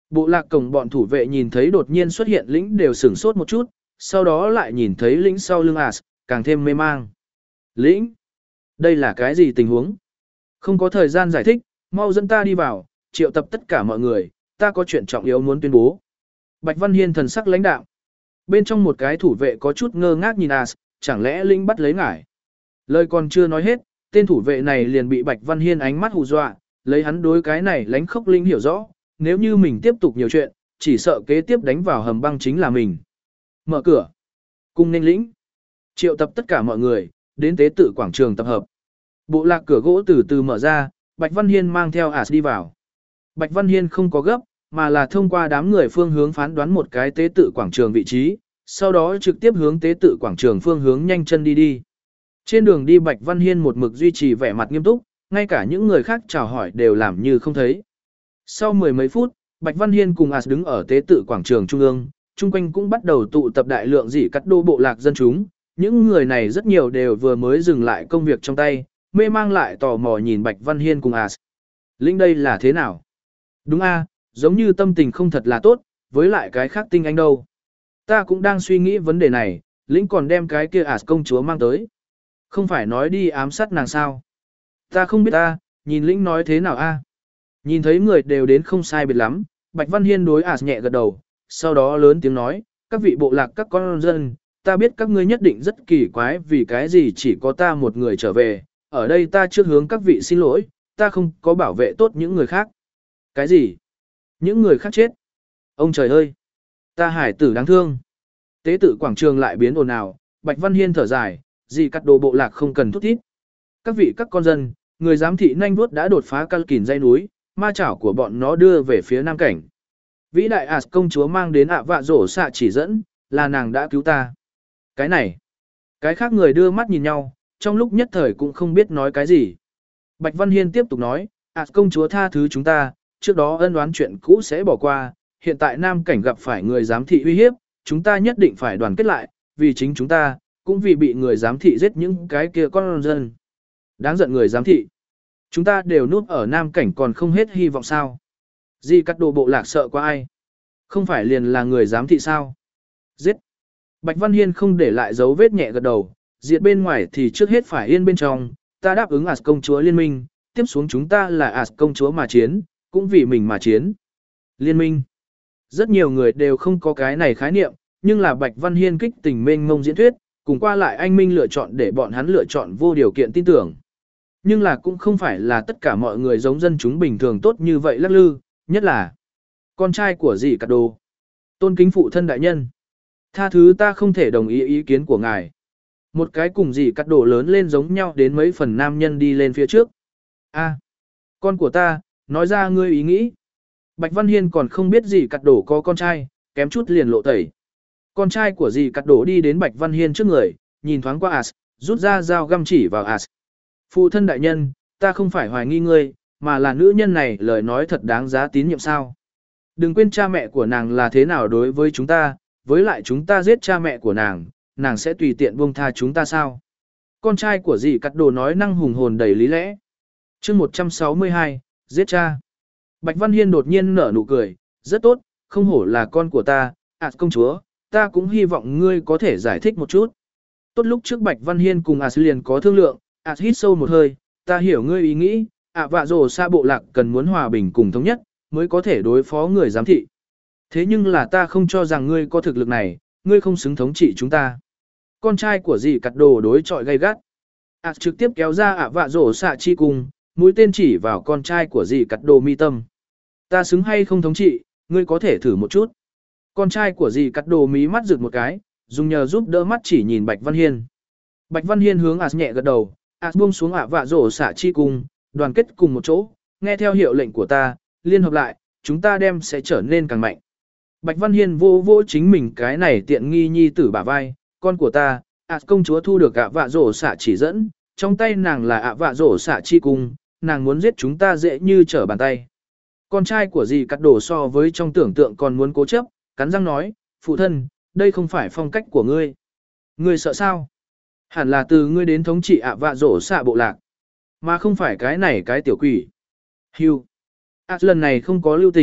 Bộ lạc cổng bọn thủ vệ nhìn thấy đột nhiên xuất hiện lĩnh đều sửng sốt một chút, sau đó lại nhìn thấy lĩnh sau lưng As, càng thêm mê mang. Lĩnh? Đây là cái gì tình huống? Không có thời gian giải thích, mau dẫn ta đi vào, triệu tập tất cả mọi người, ta có chuyện trọng yếu muốn tuyên bố. Bạch Văn Hiên thần sắc lãnh đạm. Bên trong một cái thủ vệ có chút ngơ ngác nhìn As, chẳng lẽ lĩnh bắt lấy ngải? Lời còn chưa nói hết, tên thủ vệ này liền bị Bạch Văn Hiên ánh mắt hù dọa, lấy hắn đối cái này lánh khốc linh hiểu rõ, nếu như mình tiếp tục nhiều chuyện, chỉ sợ kế tiếp đánh vào hầm băng chính là mình. Mở cửa. Cung nên lĩnh. Triệu tập tất cả mọi người, đến tế tự quảng trường tập hợp. Bộ lạc cửa gỗ từ từ mở ra, Bạch Văn Hiên mang theo As đi vào. Bạch Văn Hiên không có gấp, mà là thông qua đám người phương hướng phán đoán một cái tế tự quảng trường vị trí, sau đó trực tiếp hướng tế tự quảng trường phương hướng nhanh chân đi đi. Trên đường đi Bạch Văn Hiên một mực duy trì vẻ mặt nghiêm túc, ngay cả những người khác chào hỏi đều làm như không thấy. Sau mười mấy phút, Bạch Văn Hiên cùng As đứng ở tế tự quảng trường trung ương, chung quanh cũng bắt đầu tụ tập đại lượng dị cắt đô bộ lạc dân chúng. Những người này rất nhiều đều vừa mới dừng lại công việc trong tay, mê mang lại tò mò nhìn Bạch Văn Hiên cùng As. Linh đây là thế nào? Đúng a, giống như tâm tình không thật là tốt, với lại cái khác tinh anh đâu. Ta cũng đang suy nghĩ vấn đề này, Linh còn đem cái kia As công chúa mang tới. Không phải nói đi ám sát nàng sao? Ta không biết ta, nhìn Linh nói thế nào a? Nhìn thấy người đều đến không sai biệt lắm, Bạch Văn Hiên đối As nhẹ gật đầu, sau đó lớn tiếng nói, các vị bộ lạc các con dân, ta biết các ngươi nhất định rất kỳ quái vì cái gì chỉ có ta một người trở về, ở đây ta trước hướng các vị xin lỗi, ta không có bảo vệ tốt những người khác. Cái gì? Những người khác chết? Ông trời ơi! Ta hải tử đáng thương. Tế tự quảng trường lại biến ồn ào, Bạch Văn Hiên thở dài, gì cắt đồ bộ lạc không cần thúc thít. Các vị các con dân, người giám thị nhanh vuốt đã đột phá căn kìm dây núi, ma chảo của bọn nó đưa về phía nam cảnh. Vĩ đại As công chúa mang đến ạ vạ rổ xạ chỉ dẫn, là nàng đã cứu ta. Cái này, cái khác người đưa mắt nhìn nhau, trong lúc nhất thời cũng không biết nói cái gì. Bạch Văn Hiên tiếp tục nói, As công chúa tha thứ chúng ta, trước đó ân oán chuyện cũ sẽ bỏ qua, hiện tại nam cảnh gặp phải người giám thị uy hiếp, chúng ta nhất định phải đoàn kết lại, vì chính chúng ta, cũng vì bị người giám thị giết những cái kia con dân. Đáng giận người giám thị. Chúng ta đều núp ở nam cảnh còn không hết hy vọng sao. Di cắt đồ bộ lạc sợ qua ai? Không phải liền là người giám thị sao? Giết! Bạch Văn Hiên không để lại dấu vết nhẹ gật đầu, diệt bên ngoài thì trước hết phải yên bên trong, ta đáp ứng As công chúa liên minh, tiếp xuống chúng ta là As công chúa mà chiến, cũng vì mình mà chiến. Liên minh. Rất nhiều người đều không có cái này khái niệm, nhưng là Bạch Văn Hiên kích tình mênh mông diễn thuyết, cùng qua lại anh Minh lựa chọn để bọn hắn lựa chọn vô điều kiện tin tưởng. Nhưng là cũng không phải là tất cả mọi người giống dân chúng bình thường tốt như vậy lắc lư, nhất là con trai của dì Cát Đồ. Tôn kính phụ thân đại nhân. Tha thứ ta không thể đồng ý ý kiến của ngài. Một cái cùng dì Cát Đồ lớn lên giống nhau đến mấy phần nam nhân đi lên phía trước. A, con của ta, nói ra ngươi ý nghĩ. Bạch Văn Hiên còn không biết dì Cát Đồ có con trai, kém chút liền lộ tẩy. Con trai của dì Cát Đồ đi đến Bạch Văn Hiên trước người, nhìn thoáng qua As, rút ra dao găm chỉ vào As. Phụ thân đại nhân, ta không phải hoài nghi ngươi, mà là nữ nhân này lời nói thật đáng giá tín nhiệm sao. Đừng quên cha mẹ của nàng là thế nào đối với chúng ta, với lại chúng ta giết cha mẹ của nàng, nàng sẽ tùy tiện buông tha chúng ta sao. Con trai của dì Cát Đồ nói năng hùng hồn đầy lý lẽ. chương một trăm sáu mươi hai, giết cha. Bạch Văn Hiên đột nhiên nở nụ cười, rất tốt, không hổ là con của ta, As công chúa, ta cũng hy vọng ngươi có thể giải thích một chút. Tốt lúc trước Bạch Văn Hiên cùng As liền có thương lượng, As hít sâu một hơi, ta hiểu ngươi ý nghĩ, ạ vạ rồ xa bộ lạc cần muốn hòa bình cùng thống nhất, mới có thể đối phó người giám thị. Thế nhưng là ta không cho rằng ngươi có thực lực này, ngươi không xứng thống trị chúng ta. Con trai của dì Cát Đồ đối chọi gay gắt. As trực tiếp kéo ra ạ vạ rồ xạ chi cùng, mũi tên chỉ vào con trai của dì Cát Đồ mi tâm. Ta xứng hay không thống trị, ngươi có thể thử một chút. Con trai của dì Cát Đồ mí mắt rực một cái, dùng nhờ giúp đỡ mắt chỉ nhìn Bạch Văn Hiên. Bạch Văn Hiên hướng As nhẹ gật đầu, As buông xuống ạ vạ rồ xạ chi cùng, đoàn kết cùng một chỗ, nghe theo hiệu lệnh của ta, liên hợp lại, chúng ta đem sẽ trở nên càng mạnh. Bạch Văn Hiên vô vô chính mình cái này tiện nghi nhi tử bả vai, con của ta, As công chúa thu được ạ vạ rồ xạ chỉ dẫn, trong tay nàng là ạ vạ rồ xạ chi cùng, nàng muốn giết chúng ta dễ như trở bàn tay. Con trai của dì Cát Đồ so với trong tưởng tượng còn muốn cố chấp, cắn răng nói, phụ thân, đây không phải phong cách của ngươi. Ngươi sợ sao? Hẳn là từ ngươi đến thống trị ạ vạ rổ xạ bộ lạc, mà không phải cái này cái tiểu quỷ. Hưu. As lần này không có lưu tình,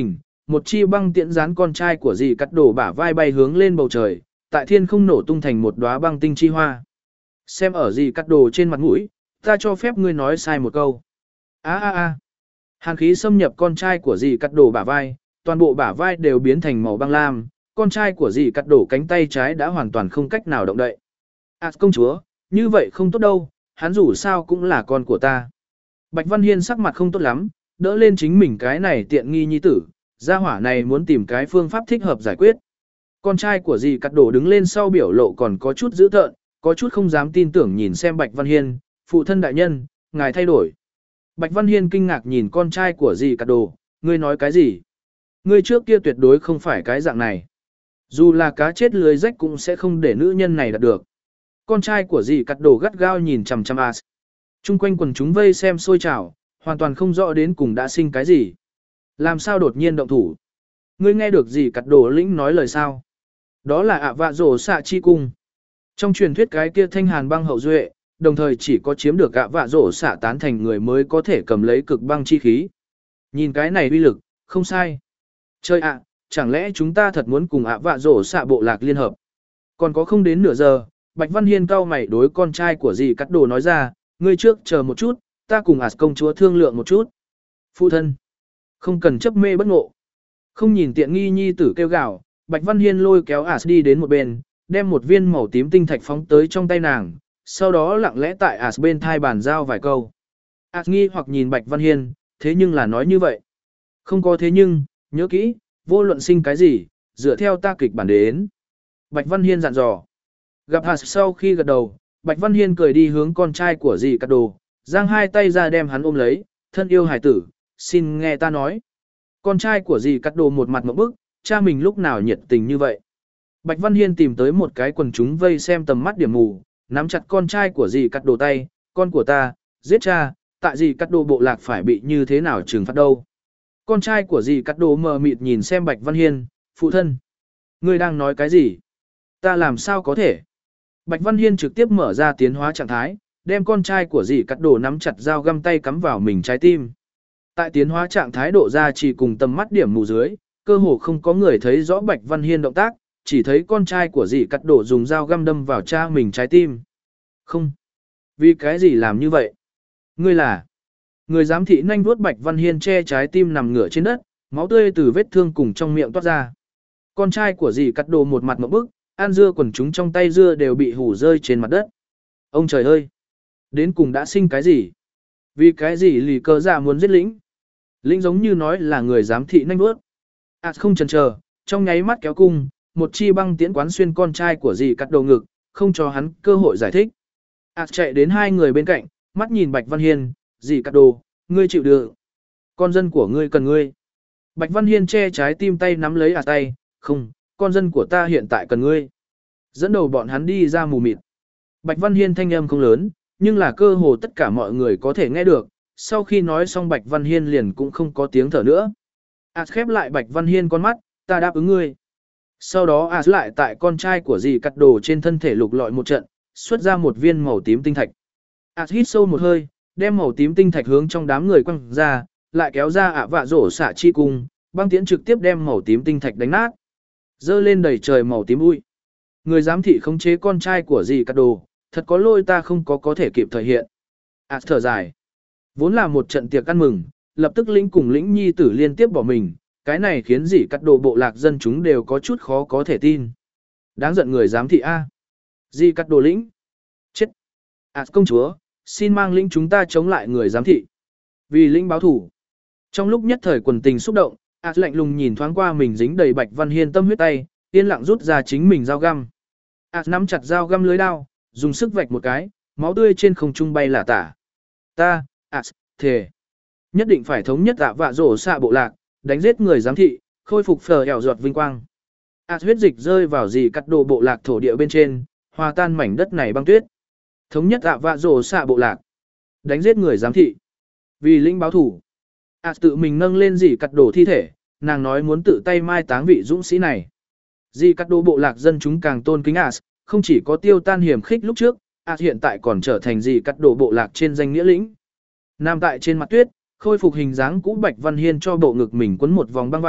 một chi băng tiễn dán con trai của dì cắt đổ bả vai bay hướng lên bầu trời, tại thiên không nổ tung thành một đóa băng tinh chi hoa. Xem ở dì cắt đồ trên mặt mũi, ta cho phép ngươi nói sai một câu. A a a. Hàn khí xâm nhập con trai của dì cắt đổ bả vai, toàn bộ bả vai đều biến thành màu băng lam, con trai của dì cắt đổ cánh tay trái đã hoàn toàn không cách nào động đậy. À công chúa, như vậy không tốt đâu, hắn dù sao cũng là con của ta. Bạch Văn Hiên sắc mặt không tốt lắm, đỡ lên chính mình cái này tiện nghi nhi tử, gia hỏa này muốn tìm cái phương pháp thích hợp giải quyết. Con trai của dì cắt đổ đứng lên sau biểu lộ còn có chút dữ tợn, có chút không dám tin tưởng nhìn xem Bạch Văn Hiên, phụ thân đại nhân, ngài thay đổi. Bạch Văn Hiên kinh ngạc nhìn con trai của dì cắt đồ, ngươi nói cái gì? Ngươi trước kia tuyệt đối không phải cái dạng này. Dù là cá chết lưới rách cũng sẽ không để nữ nhân này đạt được. Con trai của dì cắt đồ gắt gao nhìn chằm chằm As. Trung quanh quần chúng vây xem sôi trào, hoàn toàn không rõ đến cùng đã sinh cái gì. Làm sao đột nhiên động thủ? Ngươi nghe được dì cắt đồ lĩnh nói lời sao? Đó là ạ vạ rổ xạ chi cung. Trong truyền thuyết cái kia thanh hàn băng hậu duệ, đồng thời chỉ có chiếm được ạ vạ rổ xạ tán thành người mới có thể cầm lấy cực băng chi khí. Nhìn cái này uy lực, không sai. Chơi ạ, chẳng lẽ chúng ta thật muốn cùng ạ vạ rổ xạ bộ lạc liên hợp? Còn có không đến nửa giờ, Bạch Văn Hiên cau mày đối con trai của dì cắt đồ nói ra, ngươi trước chờ một chút, ta cùng As công chúa thương lượng một chút. Phụ thân, không cần chấp mê bất ngộ. Không nhìn tiện nghi nhi tử kêu gào, Bạch Văn Hiên lôi kéo As đi đến một bên, đem một viên màu tím tinh thạch phóng tới trong tay nàng, sau đó lặng lẽ tại As bên thai bàn giao vài câu. As nghi hoặc nhìn Bạch Văn Hiên, thế nhưng là nói như vậy. Không có thế nhưng, nhớ kỹ, vô luận sinh cái gì, dựa theo ta kịch bản đến. Bạch Văn Hiên dặn dò. Gặp As sau khi gật đầu, Bạch Văn Hiên cười đi hướng con trai của dì cắt đồ, giang hai tay ra đem hắn ôm lấy, thân yêu hải tử, xin nghe ta nói. Con trai của dì cắt đồ một mặt ngộp bức, cha mình lúc nào nhiệt tình như vậy. Bạch Văn Hiên tìm tới một cái quần chúng vây xem tầm mắt điểm mù, nắm chặt con trai của dì cắt đồ tay, con của ta, giết cha, tại dì cắt đồ bộ lạc phải bị như thế nào trừng phạt đâu. Con trai của dì cắt đồ mờ mịt nhìn xem Bạch Văn Hiên, phụ thân. Ngươi đang nói cái gì? Ta làm sao có thể? Bạch Văn Hiên trực tiếp mở ra tiến hóa trạng thái, đem con trai của dì cắt đồ nắm chặt dao găm tay cắm vào mình trái tim. Tại tiến hóa trạng thái độ ra chỉ cùng tầm mắt điểm mù dưới, cơ hồ không có người thấy rõ Bạch Văn Hiên động tác, chỉ thấy con trai của dì cắt đồ dùng dao găm đâm vào cha mình trái tim. Không. Vì cái gì làm như vậy? Ngươi là... Người giám thị nhanh vuốt Bạch Văn Hiên che trái tim nằm ngửa trên đất, máu tươi từ vết thương cùng trong miệng toát ra. Con trai của dì cắt đồ một mặt ngộp bức, ăn dưa quần chúng trong tay dưa đều bị hủ rơi trên mặt đất. Ông trời ơi! Đến cùng đã sinh cái gì? Vì cái gì lì cơ giả muốn giết lĩnh? Lĩnh giống như nói là người giám thị nhanh vuốt. À không chần chờ, trong nháy mắt kéo cung, một chi băng tiễn quán xuyên con trai của dì cắt đầu ngực, không cho hắn cơ hội giải thích. À chạy đến hai người bên cạnh, mắt nhìn Bạch Văn Hiên, dì cắt đồ, ngươi chịu được. Con dân của ngươi cần ngươi. Bạch Văn Hiên che trái tim tay nắm lấy à tay, không, con dân của ta hiện tại cần ngươi. Dẫn đầu bọn hắn đi ra mù mịt. Bạch Văn Hiên thanh âm không lớn, nhưng là cơ hồ tất cả mọi người có thể nghe được. Sau khi nói xong Bạch Văn Hiên liền cũng không có tiếng thở nữa. À khép lại Bạch Văn Hiên con mắt, ta đáp ứng ngươi. Sau đó à lại tại con trai của dì cắt đồ trên thân thể lục lọi một trận, xuất ra một viên màu tím tinh thạch. À hít sâu một hơi, đem màu tím tinh thạch hướng trong đám người quăng ra, lại kéo ra ạ vạ rổ xạ chi cung, băng tiễn trực tiếp đem màu tím tinh thạch đánh nát. Dơ lên đầy trời màu tím ui. Người giám thị khống chế con trai của dì cắt đồ, thật có lỗi ta không có có thể kịp thời hiện. À thở dài. Vốn là một trận tiệc ăn mừng, lập tức lĩnh cùng lĩnh nhi tử liên tiếp bỏ mình, cái này khiến dì cắt đồ bộ lạc dân chúng đều có chút khó có thể tin. Đáng giận người giám thị A. Dì cắt đồ lĩnh. Chết. À công chúa, xin mang lĩnh chúng ta chống lại người giám thị. Vì lĩnh báo thủ. Trong lúc nhất thời quần tình xúc động, À lạnh lùng nhìn thoáng qua mình dính đầy Bạch Văn Hiên tâm huyết tay, yên lặng rút ra chính mình dao găm. À nắm chặt dao găm lưới đao, dùng sức vạch một cái, máu tươi trên không trung bay lả tả. Ta, À, thề. Nhất định phải thống nhất tạ vạ rổ xạ bộ lạc, đánh giết người giám thị, khôi phục phở ẻo giọt vinh quang. À huyết dịch rơi vào dì cắt đồ bộ lạc thổ địa bên trên, hòa tan mảnh đất này băng tuyết. Thống nhất tạ vạ rổ xạ bộ lạc, đánh giết người giám thị. Vì lĩnh báo thủ. À tự mình nâng lên dì cắt đồ thi thể, nàng nói muốn tự tay mai táng vị dũng sĩ này. Dì cắt đồ bộ lạc dân chúng càng tôn kính À, không chỉ có tiêu tan hiểm khích lúc trước, À hiện tại còn trở thành dì cắt đồ bộ lạc trên danh nghĩa lĩnh. Nam tại trên mặt tuyết, khôi phục hình dáng cũ Bạch Văn Hiên cho bộ ngực mình quấn một vòng băng vải,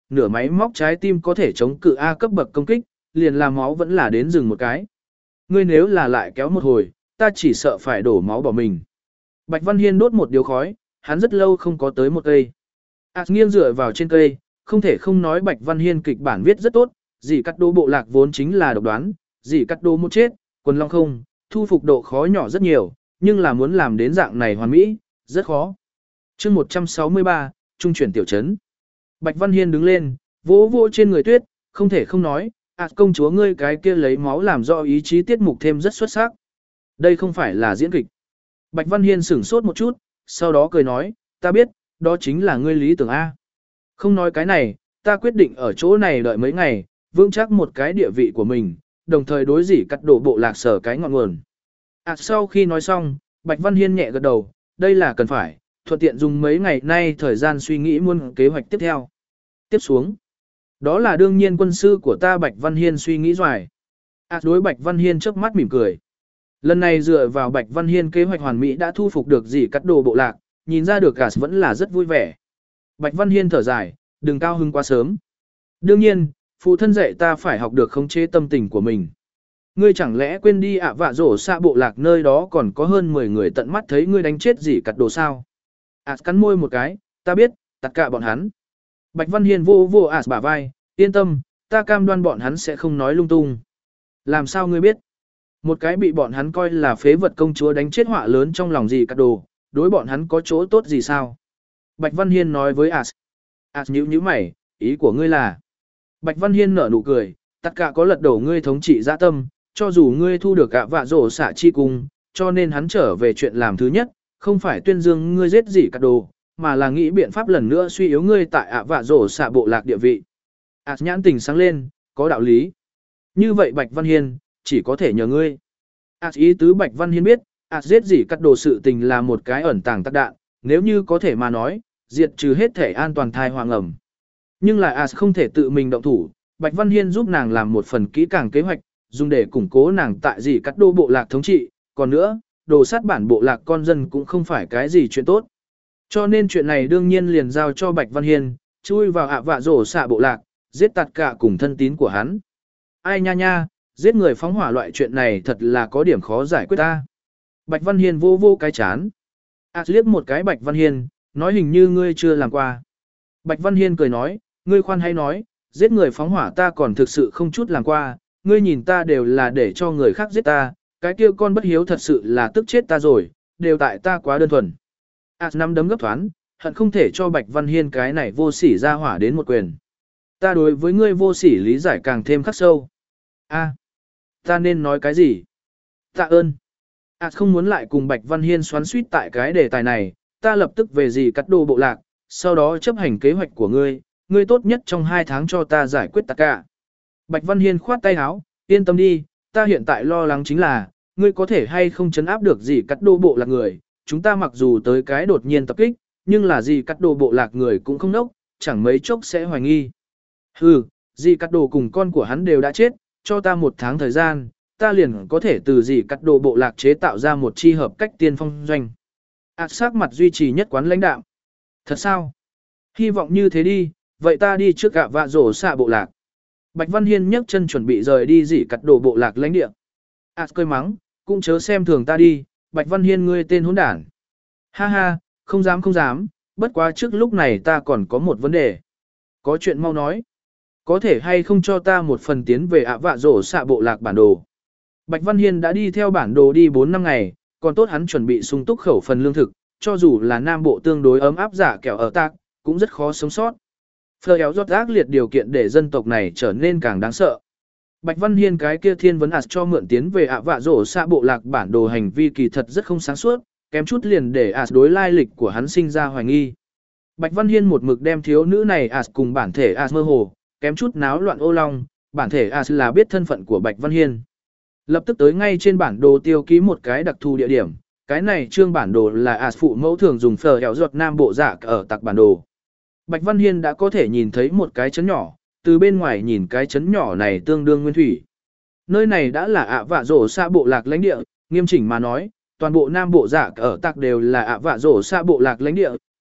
nửa máy móc trái tim có thể chống cự A cấp bậc công kích, liền là máu vẫn là đến dừng một cái. Ngươi nếu là lại kéo một hồi, ta chỉ sợ phải đổ máu bỏ mình. Bạch Văn Hiên đốt một điếu khói, hắn rất lâu không có tới một cây. Ảt nghiêng dựa vào trên cây, không thể không nói Bạch Văn Hiên kịch bản viết rất tốt, dì cắt đô bộ lạc vốn chính là độc đoán, dì cắt đô một chết, quần long không, thu phục độ khó nhỏ rất nhiều, nhưng là muốn làm đến dạng này hoàn mỹ, rất khó. chương một trăm sáu mươi ba, Trung chuyển tiểu trấn. Bạch Văn Hiên đứng lên, vỗ vỗ trên người tuyết, không thể không nói, ạt công chúa ngươi cái kia lấy máu làm do ý chí tiết mục thêm rất xuất sắc. Đây không phải là diễn kịch. Bạch Văn Hiên sửng sốt một chút, sau đó cười nói, ta biết, đó chính là ngươi lý tưởng A. Không nói cái này, ta quyết định ở chỗ này đợi mấy ngày, vững chắc một cái địa vị của mình, đồng thời đối dỉ cắt đổ bộ lạc sở cái ngọn nguồn. À sau khi nói xong, Bạch Văn Hiên nhẹ gật đầu, đây là cần phải, thuận tiện dùng mấy ngày nay thời gian suy nghĩ muôn kế hoạch tiếp theo. Tiếp xuống. Đó là đương nhiên quân sư của ta Bạch Văn Hiên suy nghĩ doài. À đối Bạch Văn Hiên trước mắt mỉm cười. Lần này dựa vào Bạch Văn Hiên kế hoạch hoàn mỹ đã thu phục được dỉ cắt đồ bộ lạc, nhìn ra được cả vẫn là rất vui vẻ. Bạch Văn Hiên thở dài, đừng cao hứng quá sớm. Đương nhiên, phụ thân dạy ta phải học được khống chế tâm tình của mình. Ngươi chẳng lẽ quên đi ạ vạ rổ xạ bộ lạc nơi đó còn có hơn mười người tận mắt thấy ngươi đánh chết dỉ cắt đồ sao? À cắn môi một cái, ta biết, tất cả bọn hắn. Bạch Văn Hiên vô vô ạt bả vai, yên tâm, ta cam đoan bọn hắn sẽ không nói lung tung. Làm sao ngươi biết? Một cái bị bọn hắn coi là phế vật công chúa đánh chết họa lớn trong lòng gì cắt đồ, đối bọn hắn có chỗ tốt gì sao? Bạch Văn Hiên nói với ạt. ạt nhíu nhíu mày, ý của ngươi là? Bạch Văn Hiên nở nụ cười, tất cả có lật đổ ngươi thống trị dã tâm, cho dù ngươi thu được cả vạ rổ xạ chi cung, cho nên hắn trở về chuyện làm thứ nhất, không phải tuyên dương ngươi giết gì cắt đồ, mà là nghĩ biện pháp lần nữa suy yếu ngươi tại ạ vạ rổ xạ bộ lạc địa vị. Ảt nhãn tình sáng lên, có đạo lý. Như vậy Bạch Văn Hiên, chỉ có thể nhờ ngươi. Ảt ý tứ Bạch Văn Hiên biết, ạt giết gì cắt đồ sự tình là một cái ẩn tàng tắc đạn, nếu như có thể mà nói, diệt trừ hết thể an toàn thai hoàng ẩm. Nhưng lại ạt không thể tự mình động thủ, Bạch Văn Hiên giúp nàng làm một phần kỹ càng kế hoạch, dùng để củng cố nàng tại gì cắt đô bộ lạc thống trị, còn nữa, đồ sát bản bộ lạc con dân cũng không phải cái gì chuyện tốt. Cho nên chuyện này đương nhiên liền giao cho Bạch Văn Hiên, chui vào ạ vạ rổ xạ bộ lạc, giết tạt cả cùng thân tín của hắn. Ai nha nha, giết người phóng hỏa loại chuyện này thật là có điểm khó giải quyết ta. Bạch Văn Hiên vô vô cái chán. À liếc một cái Bạch Văn Hiên, nói hình như ngươi chưa làm qua. Bạch Văn Hiên cười nói, ngươi khoan hay nói, giết người phóng hỏa ta còn thực sự không chút làm qua, ngươi nhìn ta đều là để cho người khác giết ta, cái kia con bất hiếu thật sự là tức chết ta rồi, đều tại ta quá đơn thuần. À nắm đấm gấp thoáng, hận không thể cho Bạch Văn Hiên cái này vô sỉ ra hỏa đến một quyền. Ta đối với ngươi vô sỉ lý giải càng thêm khắc sâu. A, ta nên nói cái gì? Tạ ơn. À không muốn lại cùng Bạch Văn Hiên xoắn suýt tại cái đề tài này, ta lập tức về gì cắt đồ bộ lạc, sau đó chấp hành kế hoạch của ngươi, ngươi tốt nhất trong hai tháng cho ta giải quyết tất cả. Bạch Văn Hiên khoát tay áo, yên tâm đi, ta hiện tại lo lắng chính là, ngươi có thể hay không chấn áp được gì cắt đồ bộ lạc người, chúng ta mặc dù tới cái đột nhiên tập kích, nhưng là gì cắt đồ bộ lạc người cũng không nốc, chẳng mấy chốc sẽ hoài nghi. Hừ, gì cắt đồ cùng con của hắn đều đã chết, cho ta một tháng thời gian, ta liền có thể từ gì cắt đồ bộ lạc chế tạo ra một chi hợp cách tiên phong doanh. Ảt sắc mặt duy trì nhất quán lãnh đạo. Thật sao? Hy vọng như thế đi, vậy ta đi trước gạ vạ rổ xạ bộ lạc. Bạch Văn Hiên nhấc chân chuẩn bị rời đi gì cắt đồ bộ lạc lãnh địa. Ảt cười mắng, cũng chớ xem thường ta đi, Bạch Văn Hiên ngươi tên hỗn đản. Ha ha, không dám không dám, bất quá trước lúc này ta còn có một vấn đề. Có chuyện mau nói. Có thể hay không cho ta một phần tiến về ạ vạ rổ xạ bộ lạc bản đồ. Bạch Văn Hiên đã đi theo bản đồ đi bốn năm ngày, còn tốt hắn chuẩn bị sung túc khẩu phần lương thực, cho dù là nam bộ tương đối ấm áp giả kẹo ở tạc, cũng rất khó sống sót. Phờ éo rót ác liệt điều kiện để dân tộc này trở nên càng đáng sợ. Bạch Văn Hiên cái kia thiên vấn ạt cho mượn tiến về ạ vạ rổ xạ bộ lạc bản đồ hành vi kỳ thật rất không sáng suốt, kém chút liền để ạt đối lai lịch của hắn sinh ra hoài nghi. Bạch Văn Hiên một mực đem thiếu nữ này ạt cùng bản thể ạt mơ hồ, kém chút náo loạn ô long, bản thể ạt là biết thân phận của Bạch Văn Hiên. Lập tức tới ngay trên bản đồ tiêu ký một cái đặc thù địa điểm, cái này trương bản đồ là ạt phụ mẫu thường dùng phờ hẻo giọt nam bộ dạ ở tặc bản đồ. Bạch Văn Hiên đã có thể nhìn thấy một cái chấn nhỏ, từ bên ngoài nhìn cái chấn nhỏ này tương đương nguyên thủy. Nơi này đã là ạ vạ rổ xa bộ lạc lãnh địa, nghiêm chỉnh mà nói, toàn bộ nam bộ dạ ở tặc đều là ạ vạ rổ xa bộ lạc lãnh địa,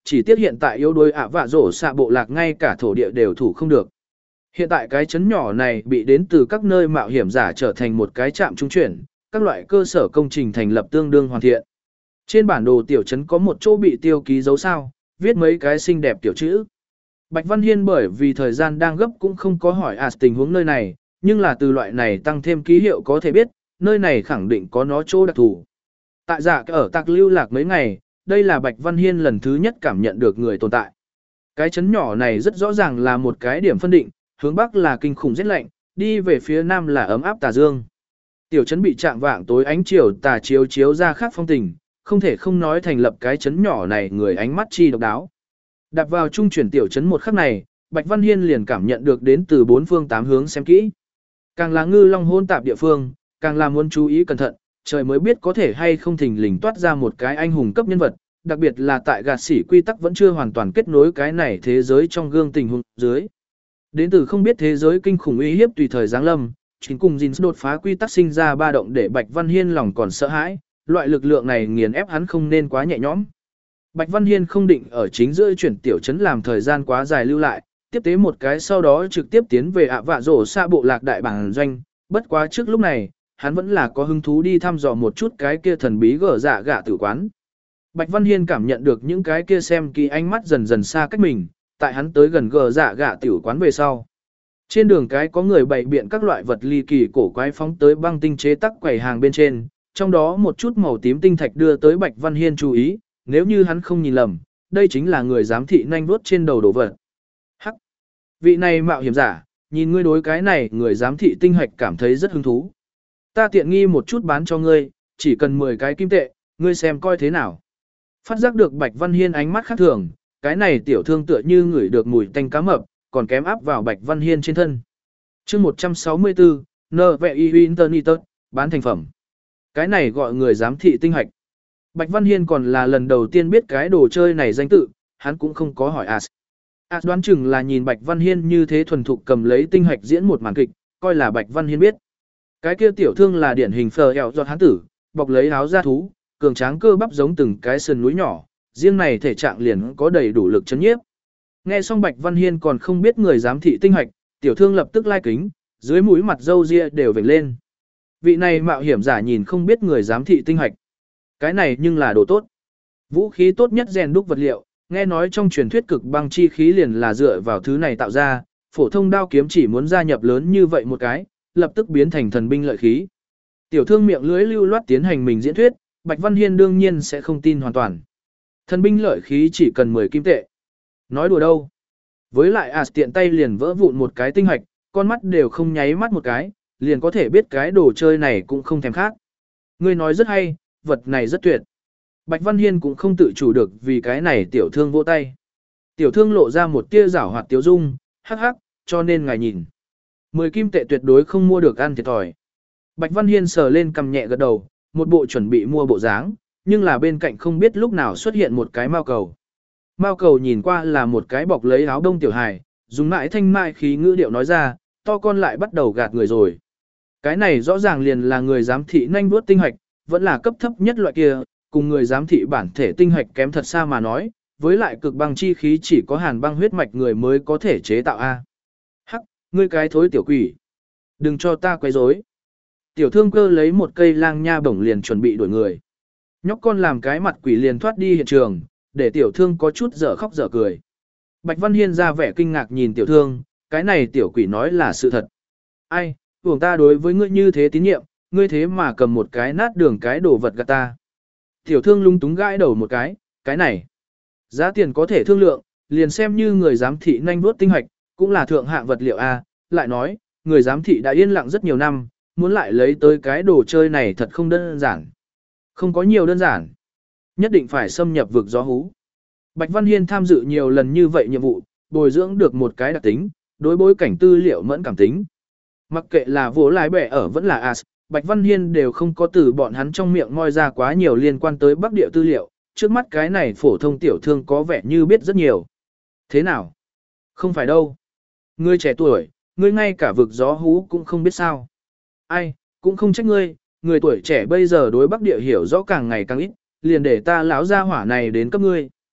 chỉ tiếc hiện tại yếu đuối ạ vạ rổ xạ bộ lạc ngay cả thổ địa đều thủ không được. Hiện tại cái chấn nhỏ này bị đến từ các nơi mạo hiểm giả trở thành một cái trạm trung chuyển, các loại cơ sở công trình thành lập tương đương hoàn thiện. Trên bản đồ tiểu trấn có một chỗ bị tiêu ký dấu sao, viết mấy cái xinh đẹp tiểu chữ. Bạch Văn Hiên bởi vì thời gian đang gấp cũng không có hỏi As tình huống nơi này, nhưng là từ loại này tăng thêm ký hiệu có thể biết, nơi này khẳng định có nó chỗ đặc thù. Tại dạ ở Tạc lưu lạc mấy ngày, đây là Bạch Văn Hiên lần thứ nhất cảm nhận được người tồn tại. Cái chấn nhỏ này rất rõ ràng là một cái điểm phân định, hướng bắc là kinh khủng rét lạnh, đi về phía nam là ấm áp tà dương. Tiểu trấn bị trạng vạng tối ánh chiều tà chiếu chiếu ra khác phong tình, không thể không nói thành lập cái chấn nhỏ này người ánh mắt chi độc đáo. Đạp vào trung chuyển tiểu trấn một khắc này, Bạch Văn Hiên liền cảm nhận được đến từ bốn phương tám hướng xem kỹ. Càng là ngư long hôn tạp địa phương, càng là muốn chú ý cẩn thận, trời mới biết có thể hay không thình lình toát ra một cái anh hùng cấp nhân vật, đặc biệt là tại gạt sĩ quy tắc vẫn chưa hoàn toàn kết nối cái này thế giới trong gương tình huống dưới. Đến từ không biết thế giới kinh khủng uy hiếp tùy thời giáng lâm, chính cùng Jin đột phá quy tắc sinh ra ba động để Bạch Văn Hiên lòng còn sợ hãi, loại lực lượng này nghiền ép hắn không nên quá nhẹ nhõm. Bạch Văn Hiên không định ở chính giữa chuyển tiểu trấn làm thời gian quá dài lưu lại, tiếp tế một cái sau đó trực tiếp tiến về ạ vạ rổ xa bộ lạc đại bản doanh, bất quá trước lúc này, hắn vẫn là có hứng thú đi thăm dò một chút cái kia thần bí gở dạ gạ tử quán. Bạch Văn Hiên cảm nhận được những cái kia xem kỳ ánh mắt dần dần xa cách mình, tại hắn tới gần gở dạ gạ tiểu quán về sau. Trên đường cái có người bày biện các loại vật ly kỳ cổ quái phóng tới băng tinh chế tắc quầy hàng bên trên, trong đó một chút màu tím tinh thạch đưa tới Bạch Văn Hiên chú ý, nếu như hắn không nhìn lầm, đây chính là người giám thị nhanh vuốt trên đầu đồ vật. Hắc! Vị này mạo hiểm giả, nhìn ngươi đối cái này người giám thị tinh hạch cảm thấy rất hứng thú. Ta tiện nghi một chút bán cho ngươi, chỉ cần mười cái kim tệ, ngươi xem coi thế nào. Phát giác được Bạch Văn Hiên ánh mắt khác thường, cái này tiểu thương tựa như ngửi được mùi tanh cá mập, còn kém áp vào Bạch Văn Hiên trên thân. chương một trăm sáu mươi tư, nơ vẹ y internetot, bán thành phẩm. Cái này gọi người giám thị tinh hạch. Bạch Văn Hiên còn là lần đầu tiên biết cái đồ chơi này danh tự, hắn cũng không có hỏi As. As đoán chừng là nhìn Bạch Văn Hiên như thế thuần thục cầm lấy tinh hạch diễn một màn kịch, coi là Bạch Văn Hiên biết. Cái kia tiểu thương là điển hình phờ eo giọt hán tử, bọc lấy áo da thú, cường tráng cơ bắp giống từng cái sườn núi nhỏ, riêng này thể trạng liền có đầy đủ lực chấn nhiếp. Nghe xong Bạch Văn Hiên còn không biết người giám thị tinh hạch, tiểu thương lập tức lai kính, dưới mũi mặt râu ria đều vểnh lên. Vị này mạo hiểm giả nhìn không biết người giám thị tinh hạch. Cái này nhưng là đồ tốt. Vũ khí tốt nhất rèn đúc vật liệu, nghe nói trong truyền thuyết cực băng chi khí liền là dựa vào thứ này tạo ra, phổ thông đao kiếm chỉ muốn gia nhập lớn như vậy một cái, lập tức biến thành thần binh lợi khí. Tiểu thương miệng lưỡi lưu loát tiến hành mình diễn thuyết, Bạch Văn Hiên đương nhiên sẽ không tin hoàn toàn. Thần binh lợi khí chỉ cần mười kim tệ. Nói đùa đâu. Với lại As tiện tay liền vỡ vụn một cái tinh hạch, con mắt đều không nháy mắt một cái, liền có thể biết cái đồ chơi này cũng không thèm khác. Ngươi nói rất hay, vật này rất tuyệt. Bạch Văn Hiên cũng không tự chủ được vì cái này tiểu thương vỗ tay. Tiểu thương lộ ra một tia giảo hoạt tiếu dung, hắc hắc, cho nên ngài nhìn. Mười kim tệ tuyệt đối không mua được ăn thiệt thòi. Bạch Văn Hiên sờ lên cầm nhẹ gật đầu, một bộ chuẩn bị mua bộ dáng, nhưng là bên cạnh không biết lúc nào xuất hiện một cái mao cầu. Mao cầu nhìn qua là một cái bọc lấy áo đông tiểu hài, dùng mãi thanh mại khí ngữ điệu nói ra, to con lại bắt đầu gạt người rồi. Cái này rõ ràng liền là người giám thị nhanh vuốt tinh hạch, vẫn là cấp thấp nhất loại kia, cùng người giám thị bản thể tinh hạch kém thật xa mà nói, với lại cực băng chi khí chỉ có hàn băng huyết mạch người mới có thể chế tạo a. Hắc, ngươi cái thối tiểu quỷ, đừng cho ta quấy rối. Tiểu thương cơ lấy một cây lang nha bổng liền chuẩn bị đuổi người. Nhóc con làm cái mặt quỷ liền thoát đi hiện trường, để tiểu thương có chút dở khóc dở cười. Bạch Văn Hiên ra vẻ kinh ngạc nhìn tiểu thương, cái này tiểu quỷ nói là sự thật. Ai, uổng ta đối với ngươi như thế tín nhiệm, ngươi thế mà cầm một cái nát đường cái đồ vật gạt ta. Tiểu thương lung túng gãi đầu một cái, cái này. Giá tiền có thể thương lượng, liền xem như người giám thị nhanh vuốt tinh hoạch, cũng là thượng hạng vật liệu A, lại nói, người giám thị đã yên lặng rất nhiều năm, muốn lại lấy tới cái đồ chơi này thật không đơn giản. Không có nhiều đơn giản. Nhất định phải xâm nhập vực gió hú. Bạch Văn Hiên tham dự nhiều lần như vậy nhiệm vụ, bồi dưỡng được một cái đặc tính, đối bối cảnh tư liệu mẫn cảm tính. Mặc kệ là vỗ lái bẻ ở vẫn là As, Bạch Văn Hiên đều không có từ bọn hắn trong miệng moi ra quá nhiều liên quan tới Bắc Địa tư liệu, trước mắt cái này phổ thông tiểu thương có vẻ như biết rất nhiều. Thế nào? Không phải đâu. Ngươi trẻ tuổi, ngươi ngay cả vực gió hú cũng không biết sao. Ai, cũng không trách ngươi, người tuổi trẻ bây giờ đối Bắc Địa hiểu rõ càng ngày càng ít, liền để ta lão gia hỏa này đến cấp ngươi.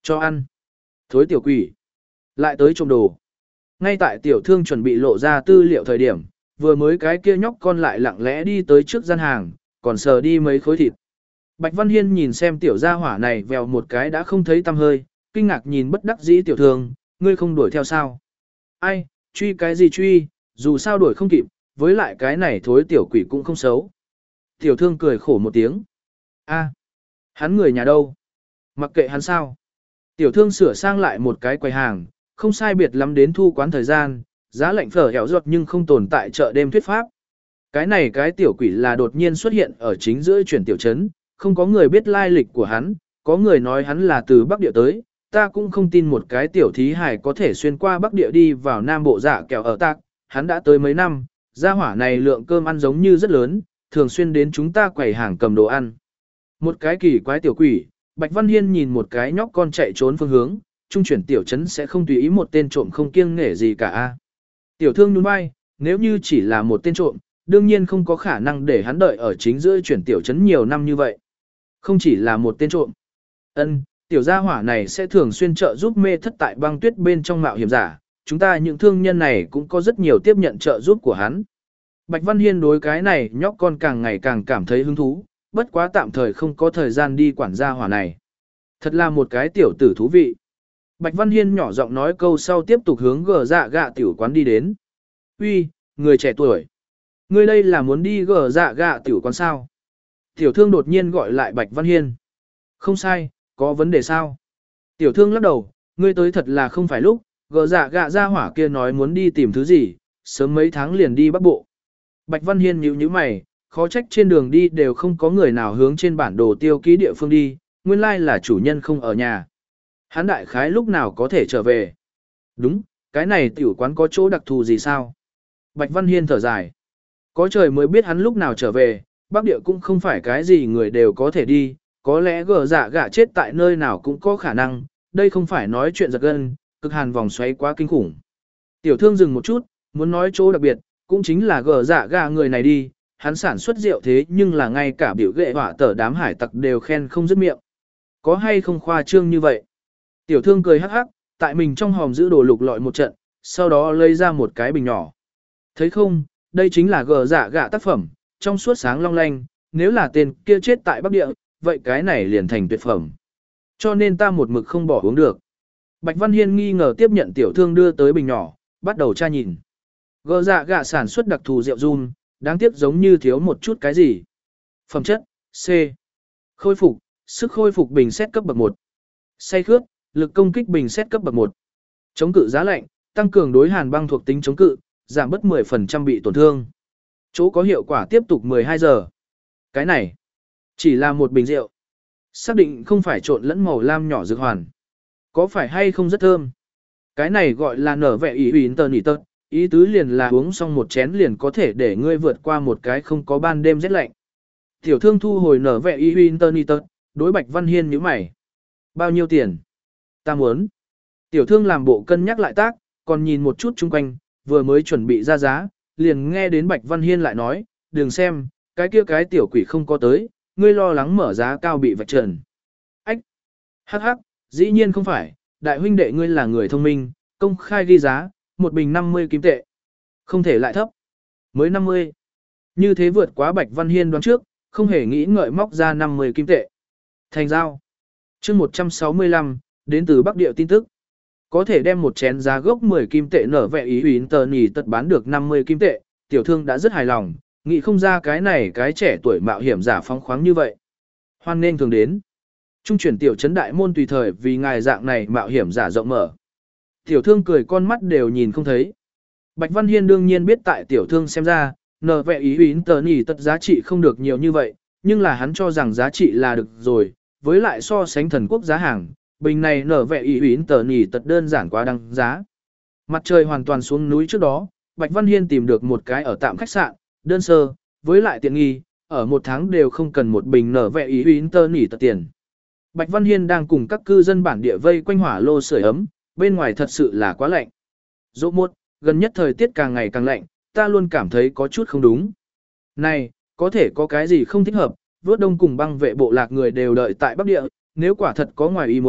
Cho ăn. Thối tiểu quỷ. Lại tới trộm đồ. Ngay tại tiểu thương chuẩn bị lộ ra tư liệu thời điểm, vừa mới cái kia nhóc con lại lặng lẽ đi tới trước gian hàng, còn sờ đi mấy khối thịt. Bạch Văn Hiên nhìn xem tiểu gia hỏa này vèo một cái đã không thấy tăm hơi, kinh ngạc nhìn bất đắc dĩ tiểu thương, ngươi không đuổi theo sao? Ai, truy cái gì truy, dù sao đuổi không kịp, với lại cái này thối tiểu quỷ cũng không xấu. Tiểu thương cười khổ một tiếng. A, hắn người nhà đâu? Mặc kệ hắn sao? Tiểu thương sửa sang lại một cái quầy hàng, không sai biệt lắm đến thu quán thời gian, giá lạnh phở hẻo giọt nhưng không tồn tại chợ đêm thuyết pháp. Cái này cái tiểu quỷ là đột nhiên xuất hiện ở chính giữa chuyển tiểu trấn, không có người biết lai lịch của hắn, có người nói hắn là từ Bắc Địa tới, ta cũng không tin một cái tiểu thí hải có thể xuyên qua Bắc Địa đi vào Nam Bộ dạ kẹo ở tạc, hắn đã tới mấy năm, gia hỏa này lượng cơm ăn giống như rất lớn, thường xuyên đến chúng ta quầy hàng cầm đồ ăn. Một cái kỳ quái tiểu quỷ, Bạch Văn Hiên nhìn một cái nhóc con chạy trốn phương hướng, trung chuyển tiểu trấn sẽ không tùy ý một tên trộm không kiêng nể gì cả a. Tiểu thương nhún vai, nếu như chỉ là một tên trộm, đương nhiên không có khả năng để hắn đợi ở chính giữa chuyển tiểu trấn nhiều năm như vậy. Không chỉ là một tên trộm. Ân, tiểu gia hỏa này sẽ thường xuyên trợ giúp mê thất tại băng tuyết bên trong mạo hiểm giả, chúng ta những thương nhân này cũng có rất nhiều tiếp nhận trợ giúp của hắn. Bạch Văn Hiên đối cái này nhóc con càng ngày càng cảm thấy hứng thú, bất quá tạm thời không có thời gian đi quản gia hỏa này. Thật là một cái tiểu tử thú vị. Bạch Văn Hiên nhỏ giọng nói câu sau tiếp tục hướng gờ dạ gạ tiểu quán đi đến. Uy, người trẻ tuổi. Ngươi đây là muốn đi gờ dạ gạ tiểu quán sao? Tiểu thương đột nhiên gọi lại Bạch Văn Hiên. Không sai, có vấn đề sao? Tiểu thương lắc đầu, ngươi tới thật là không phải lúc, gờ dạ gạ ra hỏa kia nói muốn đi tìm thứ gì, sớm mấy tháng liền đi Bắc Bộ. Bạch Văn Hiên nhíu nhíu mày, khó trách trên đường đi đều không có người nào hướng trên bản đồ tiêu ký địa phương đi, nguyên lai là chủ nhân không ở nhà. Hắn đại khái lúc nào có thể trở về? Đúng, cái này tiểu quán có chỗ đặc thù gì sao? Bạch Văn Hiên thở dài. Có trời mới biết hắn lúc nào trở về, Bắc Địa cũng không phải cái gì người đều có thể đi, có lẽ gờ dạ gạ chết tại nơi nào cũng có khả năng, đây không phải nói chuyện giật gân, cực hàn vòng xoáy quá kinh khủng. Tiểu thương dừng một chút, muốn nói chỗ đặc biệt, cũng chính là gờ dạ gạ người này đi, hắn sản xuất rượu thế nhưng là ngay cả biểu ghệ hỏa tờ đám hải tặc đều khen không dứt miệng. Có hay không khoa trương như vậy? Tiểu thương cười hắc hắc, tại mình trong hòm giữ đồ lục lọi một trận, sau đó lấy ra một cái bình nhỏ. Thấy không, đây chính là gờ dạ gạ tác phẩm, trong suốt sáng long lanh, nếu là tên kia chết tại Bắc Địa, vậy cái này liền thành tuyệt phẩm. Cho nên ta một mực không bỏ uống được. Bạch Văn Hiên nghi ngờ tiếp nhận tiểu thương đưa tới bình nhỏ, bắt đầu tra nhìn. Gờ dạ gạ sản xuất đặc thù rượu rum, đáng tiếc giống như thiếu một chút cái gì. Phẩm chất, C. Khôi phục, sức khôi phục bình xét cấp bậc một. Say khướt, lực công kích bình xét cấp bậc một. Chống cự giá lạnh, tăng cường đối hàn băng thuộc tính chống cự, giảm bớt mười phần trăm bị tổn thương. Chỗ có hiệu quả tiếp tục mười hai giờ. Cái này, chỉ là một bình rượu. Xác định không phải trộn lẫn màu lam nhỏ dược hoàn. Có phải hay không rất thơm? Cái này gọi là nở vẻ ý ủy tờ nỉ tật. Ý tứ liền là uống xong một chén liền có thể để ngươi vượt qua một cái không có ban đêm rét lạnh. Tiểu thương thu hồi nở vẻ ý ủy tờ nỉ tật, đối Bạch Văn Hiên nhíu mày. Bao nhiêu tiền? Ta muốn. Tiểu thương làm bộ cân nhắc lại tác, còn nhìn một chút chung quanh, vừa mới chuẩn bị ra giá, liền nghe đến Bạch Văn Hiên lại nói, đừng xem, cái kia cái tiểu quỷ không có tới, ngươi lo lắng mở giá cao bị vạch trần. Ách! Hắc hắc, dĩ nhiên không phải, đại huynh đệ ngươi là người thông minh, công khai ghi giá, một bình năm mươi kim tệ. Không thể lại thấp. Mới năm mươi. Như thế vượt quá Bạch Văn Hiên đoán trước, không hề nghĩ ngợi móc ra năm mươi kim tệ. Thành giao. chương một trăm sáu mươi lăm, đến từ Bắc Địa tin tức. Có thể đem một chén giá gốc mười kim tệ nở vẻ ý ủy tờ nỉ tật bán được năm mươi kim tệ, tiểu thương đã rất hài lòng, nghĩ không ra cái này cái trẻ tuổi mạo hiểm giả phóng khoáng như vậy. Hoan nên thường đến. Trung chuyển tiểu trấn đại môn tùy thời vì ngài dạng này mạo hiểm giả rộng mở. Tiểu thương cười con mắt đều nhìn không thấy. Bạch Văn Hiên đương nhiên biết tại tiểu thương xem ra, nở vẻ ý ủy tờ nỉ tật giá trị không được nhiều như vậy, nhưng là hắn cho rằng giá trị là được rồi, với lại so sánh thần quốc giá hàng. Bình này nở vẻ ý ủy tờ nỉ tật đơn giản quá đăng giá. Mặt trời hoàn toàn xuống núi trước đó, Bạch Văn Hiên tìm được một cái ở tạm khách sạn, đơn sơ, với lại tiện nghi, ở một tháng đều không cần một bình nở vẻ ý ủy tờ nỉ tật tiền. Bạch Văn Hiên đang cùng các cư dân bản địa vây quanh hỏa lô sưởi ấm, bên ngoài thật sự là quá lạnh. Dỗ một, gần nhất thời tiết càng ngày càng lạnh, ta luôn cảm thấy có chút không đúng. Này, có thể có cái gì không thích hợp, vớt đông cùng băng vệ bộ lạc người đều đợi tại Bắc Địa, nếu quả thật có ngoài ý muốn,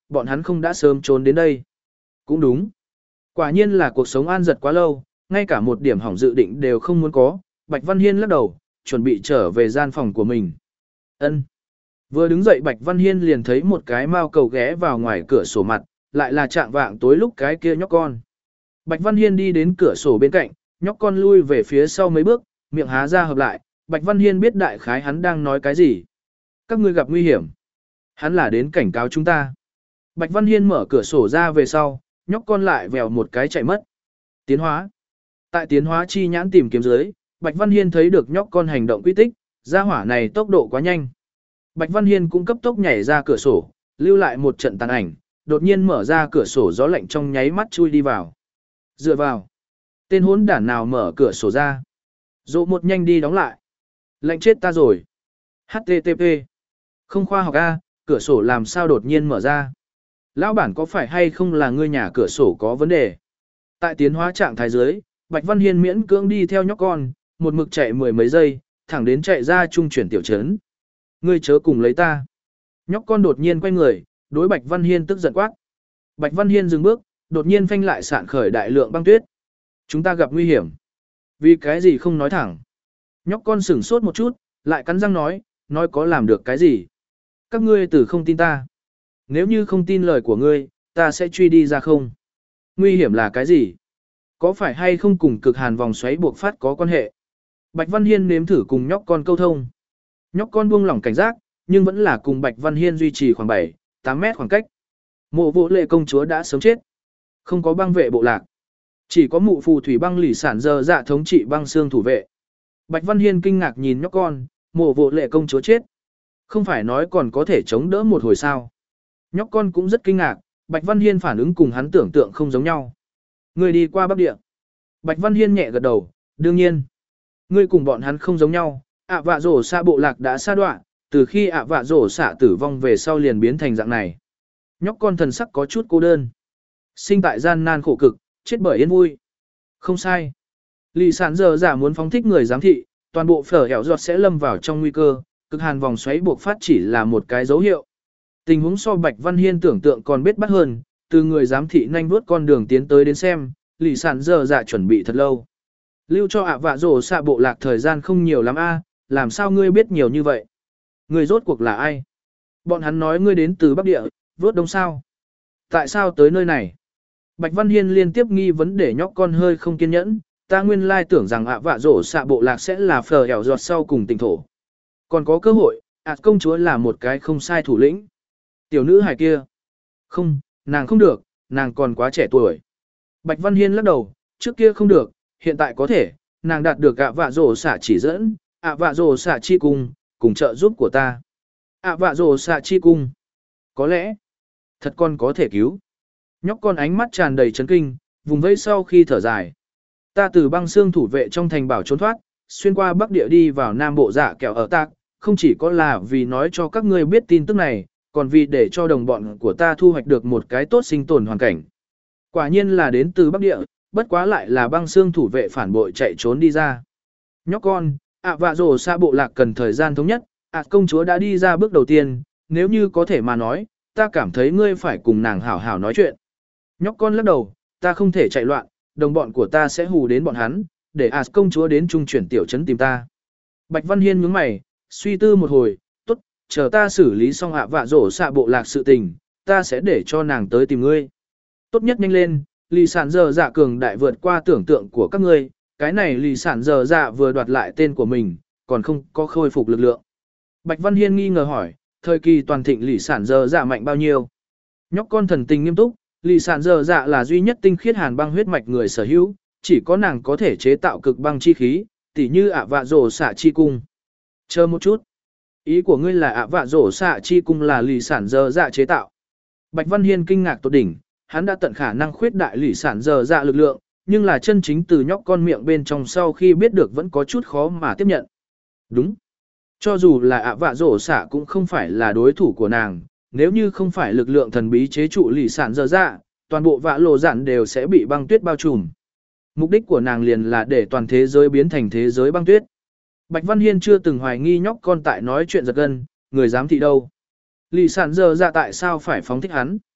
bọn hắn không đã sớm trốn đến đây. Cũng đúng. Quả nhiên là cuộc sống an giật quá lâu, ngay cả một điểm hỏng dự định đều không muốn có. Bạch Văn Hiên lắc đầu, chuẩn bị trở về gian phòng của mình. Ân. Vừa đứng dậy Bạch Văn Hiên liền thấy một cái mao cầu ghé vào ngoài cửa sổ mặt, lại là trạng vạng tối lúc cái kia nhóc con. Bạch Văn Hiên đi đến cửa sổ bên cạnh, nhóc con lui về phía sau mấy bước, miệng há ra hợp lại, Bạch Văn Hiên biết đại khái hắn đang nói cái gì. Các ngươi gặp nguy hiểm. Hắn là đến cảnh cáo chúng ta. Bạch Văn Hiên mở cửa sổ ra về sau, nhóc con lại vèo một cái chạy mất. Tiến hóa. Tại tiến hóa chi nhãn tìm kiếm dưới, Bạch Văn Hiên thấy được nhóc con hành động quy tích, gia hỏa này tốc độ quá nhanh. Bạch Văn Hiên cũng cấp tốc nhảy ra cửa sổ, lưu lại một trận tàn ảnh, đột nhiên mở ra cửa sổ gió lạnh trong nháy mắt chui đi vào. Dựa vào. Tên hỗn đản nào mở cửa sổ ra. Dỗ một nhanh đi đóng lại. Lạnh chết ta rồi. hát tê tê pê. Không khoa học A, cửa sổ làm sao đột nhiên mở ra. Lão bản có phải hay không là ngươi nhà cửa sổ có vấn đề. Tại tiến hóa trạng thái dưới, Bạch Văn Hiên miễn cưỡng đi theo nhóc con, một mực chạy mười mấy giây, thẳng đến chạy ra trung chuyển tiểu trấn. Ngươi chớ cùng lấy ta. Nhóc con đột nhiên quay người, đối Bạch Văn Hiên tức giận quát. Bạch Văn Hiên dừng bước, đột nhiên phanh lại sạn khởi đại lượng băng tuyết. Chúng ta gặp nguy hiểm. Vì cái gì không nói thẳng. Nhóc con sửng sốt một chút, lại cắn răng nói, nói có làm được cái gì. Các ngươi từ không tin ta. Nếu như không tin lời của ngươi, ta sẽ truy đi ra không. Nguy hiểm là cái gì? Có phải hay không cùng cực hàn vòng xoáy buộc phát có quan hệ? Bạch Văn Hiên nếm thử cùng nhóc con câu thông. Nhóc con buông lỏng cảnh giác, nhưng vẫn là cùng Bạch Văn Hiên duy trì khoảng bảy, tám mét khoảng cách. Mộ Vô Lệ công chúa đã sớm chết. Không có băng vệ bộ lạc. Chỉ có mụ phù thủy băng lì sản giờ dạ thống trị băng xương thủ vệ. Bạch Văn Hiên kinh ngạc nhìn nhóc con, Mộ Vô Lệ công chúa chết. Không phải nói còn có thể chống đỡ một hồi sao. Nhóc con cũng rất kinh ngạc, Bạch Văn Hiên phản ứng cùng hắn tưởng tượng không giống nhau. Ngươi đi qua Bắc Địa. Bạch Văn Hiên nhẹ gật đầu, đương nhiên. Ngươi cùng bọn hắn không giống nhau, ạ vạ rổ xạ bộ lạc đã sa đoạn, từ khi ạ vạ rổ xạ tử vong về sau liền biến thành dạng này. Nhóc con thần sắc có chút cô đơn. Sinh tại gian nan khổ cực, chết bởi yên vui. Không sai. Lì sản giờ giả muốn phóng thích người giám thị, toàn bộ phở hẻo giọt sẽ lâm vào trong nguy cơ, cực hàn vòng xoáy buộc phát chỉ là một cái dấu hiệu. Tình huống so Bạch Văn Hiên tưởng tượng còn biết bắt hơn, từ người giám thị nhanh vuốt con đường tiến tới đến xem, lì sản giờ dạ chuẩn bị thật lâu. Lưu cho ạ vạ rổ xạ bộ lạc thời gian không nhiều lắm a, làm sao ngươi biết nhiều như vậy? Ngươi rốt cuộc là ai? Bọn hắn nói ngươi đến từ Bắc Địa, vuốt đông sao? Tại sao tới nơi này? Bạch Văn Hiên liên tiếp nghi vấn để nhóc con hơi không kiên nhẫn, ta nguyên lai tưởng rằng ạ vạ rổ xạ bộ lạc sẽ là phờ hẻo giọt sau cùng tỉnh thổ. Còn có cơ hội, ạ công chúa là một cái không sai thủ lĩnh. Tiểu nữ hài kia. Không, nàng không được, nàng còn quá trẻ tuổi. Bạch Văn Hiên lắc đầu, trước kia không được, hiện tại có thể, nàng đạt được ạ vạ rổ xạ chỉ dẫn, ạ vạ rổ xạ chi cung, cùng trợ giúp của ta. ạ vạ rổ xạ chi cung. Có lẽ, thật con có thể cứu. Nhóc con ánh mắt tràn đầy chấn kinh, vùng vẫy sau khi thở dài. Ta từ băng xương thủ vệ trong thành bảo trốn thoát, xuyên qua Bắc Địa đi vào Nam Bộ dạ kẹo ở tạc, không chỉ có là vì nói cho các ngươi biết tin tức này, còn vì để cho đồng bọn của ta thu hoạch được một cái tốt sinh tồn hoàn cảnh. Quả nhiên là đến từ Bắc Địa, bất quá lại là băng xương thủ vệ phản bội chạy trốn đi ra. Nhóc con, ạ vạ rổ xa bộ lạc cần thời gian thống nhất, ạ công chúa đã đi ra bước đầu tiên, nếu như có thể mà nói, ta cảm thấy ngươi phải cùng nàng hảo hảo nói chuyện. Nhóc con lắc đầu, ta không thể chạy loạn, đồng bọn của ta sẽ hù đến bọn hắn, để ạ công chúa đến trung chuyển tiểu trấn tìm ta. Bạch Văn Hiên nhướng mày, suy tư một hồi, tốt, chờ ta xử lý xong ạ vạ rổ xạ bộ lạc sự tình, ta sẽ để cho nàng tới tìm ngươi. Tốt nhất nhanh lên, lì sản giờ dạ cường đại vượt qua tưởng tượng của các ngươi, cái này lì sản giờ dạ vừa đoạt lại tên của mình, còn không có khôi phục lực lượng. Bạch Văn Hiên nghi ngờ hỏi, thời kỳ toàn thịnh lì sản giờ dạ mạnh bao nhiêu? Nhóc con thần tình nghiêm túc, lì sản giờ dạ là duy nhất tinh khiết hàn băng huyết mạch người sở hữu, chỉ có nàng có thể chế tạo cực băng chi khí, tỉ như ạ vạ rổ xạ chi cung. Chờ một chút. Ý của ngươi là ạ vạ rổ xạ chi cung là lì sản giờ dạ chế tạo. Bạch Văn Hiên kinh ngạc tột đỉnh, hắn đã tận khả năng khuyết đại lì sản giờ dạ lực lượng, nhưng là chân chính từ nhóc con miệng bên trong sau khi biết được vẫn có chút khó mà tiếp nhận. Đúng. Cho dù là ạ vạ rổ xạ cũng không phải là đối thủ của nàng, nếu như không phải lực lượng thần bí chế trụ lì sản giờ dạ, toàn bộ vạ lộ dạn đều sẽ bị băng tuyết bao trùm. Mục đích của nàng liền là để toàn thế giới biến thành thế giới băng tuyết. Bạch Văn Hiên chưa từng hoài nghi nhóc con tại nói chuyện giật gân, người giám thị đâu. Lì sản giờ dạ tại sao phải phóng thích hắn?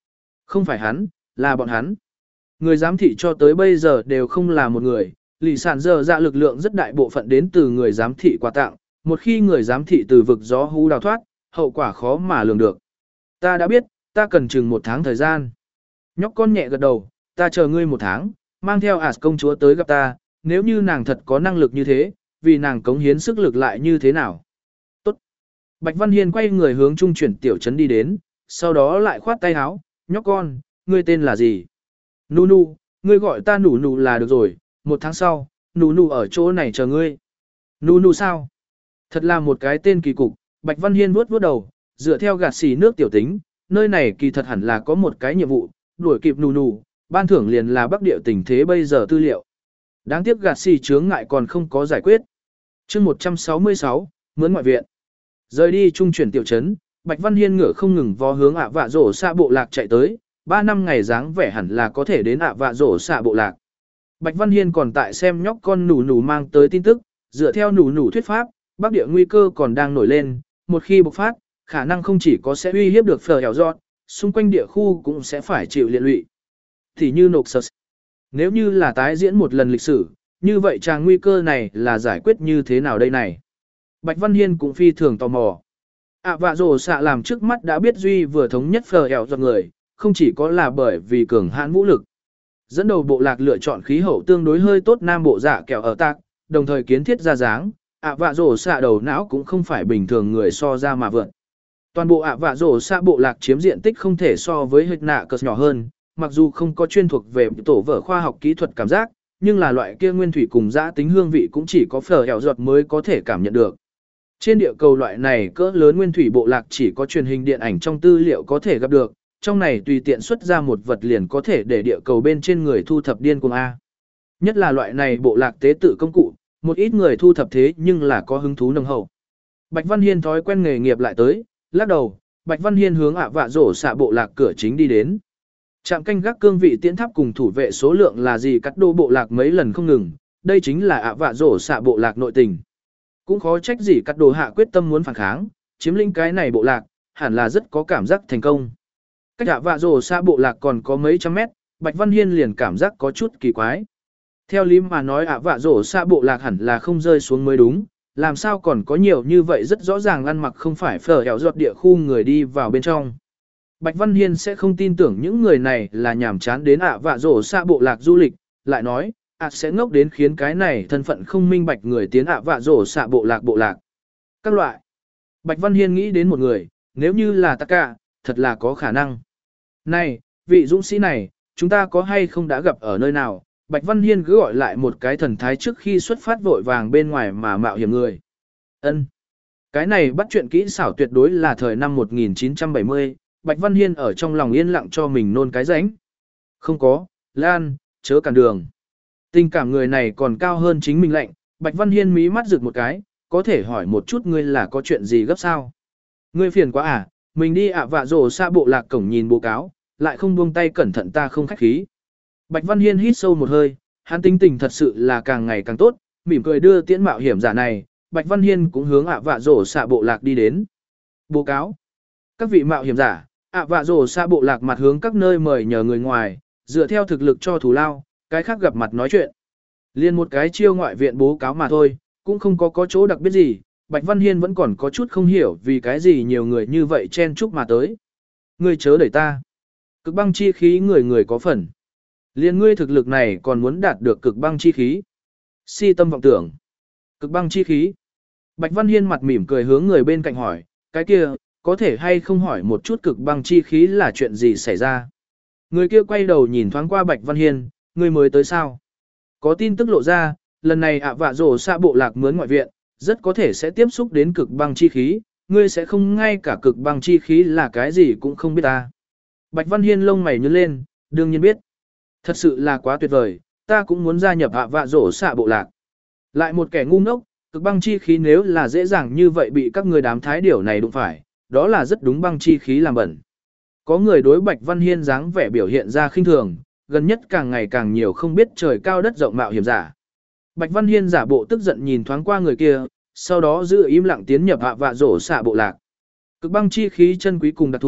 Không phải hắn, là bọn hắn. Người giám thị cho tới bây giờ đều không là một người, lì sản giờ dạ lực lượng rất đại bộ phận đến từ người giám thị quà tặng, một khi người giám thị từ vực gió hú đào thoát, hậu quả khó mà lường được. Ta đã biết, ta cần chừng một tháng thời gian. Nhóc con nhẹ gật đầu, ta chờ ngươi một tháng, mang theo As công chúa tới gặp ta, nếu như nàng thật có năng lực như thế, vì nàng cống hiến sức lực lại như thế nào. Tốt. Bạch Văn Hiên quay người hướng trung chuyển tiểu trấn đi đến, sau đó lại khoát tay áo, nhóc con, ngươi tên là gì? Nụ nụ, ngươi gọi ta nụ nụ là được rồi, một tháng sau, nụ nụ ở chỗ này chờ ngươi. Nụ nụ sao? Thật là một cái tên kỳ cục, Bạch Văn Hiên vuốt vuốt đầu, dựa theo gạt xì nước tiểu tính, nơi này kỳ thật hẳn là có một cái nhiệm vụ, đuổi kịp nụ nụ, ban thưởng liền là bắc địa tình thế bây giờ tư liệu. Đáng tiếc gạt xì chướng ngại còn không có giải quyết. chương một trăm sáu mươi sáu, mướn ngoại viện. Rời đi trung chuyển tiểu trấn, Bạch Văn Hiên ngựa không ngừng vó hướng ạ vạ rổ xạ bộ lạc chạy tới, ba năm ngày dáng vẻ hẳn là có thể đến ạ vạ rổ xạ bộ lạc. Bạch Văn Hiên còn tại xem nhóc con nụ nụ mang tới tin tức, dựa theo nụ nụ thuyết pháp, bắc địa nguy cơ còn đang nổi lên, một khi bộc phát, khả năng không chỉ có sẽ uy hiếp được phở hẻo dọn, xung quanh địa khu cũng sẽ phải chịu liệt lụy. Thì như nộp sơ. Nếu như là tái diễn một lần lịch sử, như vậy tràng nguy cơ này là giải quyết như thế nào đây này? Bạch Văn Hiên cũng phi thường tò mò. ạ vạ rổ xạ làm trước mắt đã biết Duy vừa thống nhất phở hẻo dọn người, không chỉ có là bởi vì cường hãn vũ lực. Dẫn đầu bộ lạc lựa chọn khí hậu tương đối hơi tốt nam bộ dạ kẹo ở tạc, đồng thời kiến thiết ra dáng, ạ vạ rổ xạ đầu não cũng không phải bình thường người so ra mà vượn. Toàn bộ ạ vạ rổ xạ bộ lạc chiếm diện tích không thể so với hệt nạ cờ nhỏ hơn, mặc dù không có chuyên thuộc về tổ vở khoa học kỹ thuật cảm giác, nhưng là loại kia nguyên thủy cùng giã tính hương vị cũng chỉ có phở hẻo giọt mới có thể cảm nhận được. Trên địa cầu loại này cỡ lớn nguyên thủy bộ lạc chỉ có truyền hình điện ảnh trong tư liệu có thể gặp được, trong này tùy tiện xuất ra một vật liền có thể để địa cầu bên trên người thu thập điên cuồng A. Nhất là loại này bộ lạc tế tự công cụ, một ít người thu thập thế nhưng là có hứng thú nồng hậu. Bạch Văn Hiên thói quen nghề nghiệp lại tới, lắc đầu, Bạch Văn Hiên hướng ạ vạ rổ xạ bộ lạc cửa chính đi đến. Trạm canh gác cương vị tiến tháp cùng thủ vệ số lượng là gì cắt đô bộ lạc mấy lần không ngừng, đây chính là ạ vạ rổ xạ bộ lạc nội tình. Cũng khó trách gì cắt đồ hạ quyết tâm muốn phản kháng, chiếm lĩnh cái này bộ lạc, hẳn là rất có cảm giác thành công. Cách ạ vạ rổ xạ bộ lạc còn có mấy trăm mét, Bạch Văn Hiên liền cảm giác có chút kỳ quái. Theo lý mà nói ạ vạ rổ xạ bộ lạc hẳn là không rơi xuống mới đúng, làm sao còn có nhiều như vậy rất rõ ràng ăn mặc không phải phở hẻo giọt địa khu người đi vào bên trong. Bạch Văn Hiên sẽ không tin tưởng những người này là nhàm chán đến ạ vạ rổ xạ bộ lạc du lịch, lại nói, ạ sẽ ngốc đến khiến cái này thân phận không minh bạch người tiến ạ vạ rổ xạ bộ lạc bộ lạc. Các loại. Bạch Văn Hiên nghĩ đến một người, nếu như là Taka, thật là có khả năng. Này, vị dũng sĩ này, chúng ta có hay không đã gặp ở nơi nào? Bạch Văn Hiên cứ gọi lại một cái thần thái trước khi xuất phát vội vàng bên ngoài mà mạo hiểm người. Ân, cái này bắt chuyện kỹ xảo tuyệt đối là thời năm một nghìn chín trăm bảy mươi, Bạch Văn Hiên ở trong lòng yên lặng cho mình nôn cái rãnh. Không có, Lan, chớ cản đường. Tình cảm người này còn cao hơn chính mình lạnh, Bạch Văn Hiên mí mắt rực một cái, có thể hỏi một chút ngươi là có chuyện gì gấp sao? Ngươi phiền quá à, mình đi ạ vạ rổ xa bộ lạc cổng nhìn báo cáo, lại không buông tay cẩn thận ta không khách khí. Bạch Văn Hiên hít sâu một hơi, hắn tính tình thật sự là càng ngày càng tốt, mỉm cười đưa tiễn mạo hiểm giả này, Bạch Văn Hiên cũng hướng ạ vạ rổ xạ bộ lạc đi đến. Báo cáo. Các vị mạo hiểm giả, ạ vạ rổ xạ bộ lạc mặt hướng các nơi mời nhờ người ngoài, dựa theo thực lực cho thù lao, cái khác gặp mặt nói chuyện. Liên một cái chiêu ngoại viện báo cáo mà thôi, cũng không có có chỗ đặc biệt gì, Bạch Văn Hiên vẫn còn có chút không hiểu vì cái gì nhiều người như vậy chen chúc mà tới. Ngươi chớ đẩy ta. Cực băng chi khí người người có phần. Liên ngươi thực lực này còn muốn đạt được cực băng chi khí. Si tâm vọng tưởng. Cực băng chi khí. Bạch Văn Hiên mặt mỉm cười hướng người bên cạnh hỏi, cái kia, có thể hay không hỏi một chút cực băng chi khí là chuyện gì xảy ra. Người kia quay đầu nhìn thoáng qua Bạch Văn Hiên, ngươi mới tới sao? Có tin tức lộ ra, lần này ạ vạ rổ xạ bộ lạc mướn ngoại viện, rất có thể sẽ tiếp xúc đến cực băng chi khí, ngươi sẽ không ngay cả cực băng chi khí là cái gì cũng không biết ta. Bạch Văn Hiên lông mày nhướng lên, đương nhiên biết. Thật sự là quá tuyệt vời, ta cũng muốn gia nhập ạ vạ rổ xạ bộ lạc. Lại một kẻ ngu ngốc, cực băng chi khí nếu là dễ dàng như vậy bị các người đám thái điểu này đụng phải, đó là rất đúng băng chi khí làm bẩn. Có người đối Bạch Văn Hiên dáng vẻ biểu hiện ra khinh thường, gần nhất càng ngày càng nhiều không biết trời cao đất rộng mạo hiểm giả. Bạch Văn Hiên giả bộ tức giận nhìn thoáng qua người kia, sau đó giữ im lặng tiến nhập ạ vạ rổ xạ bộ lạc. Cực băng chi khí chân quý cùng đặc thù,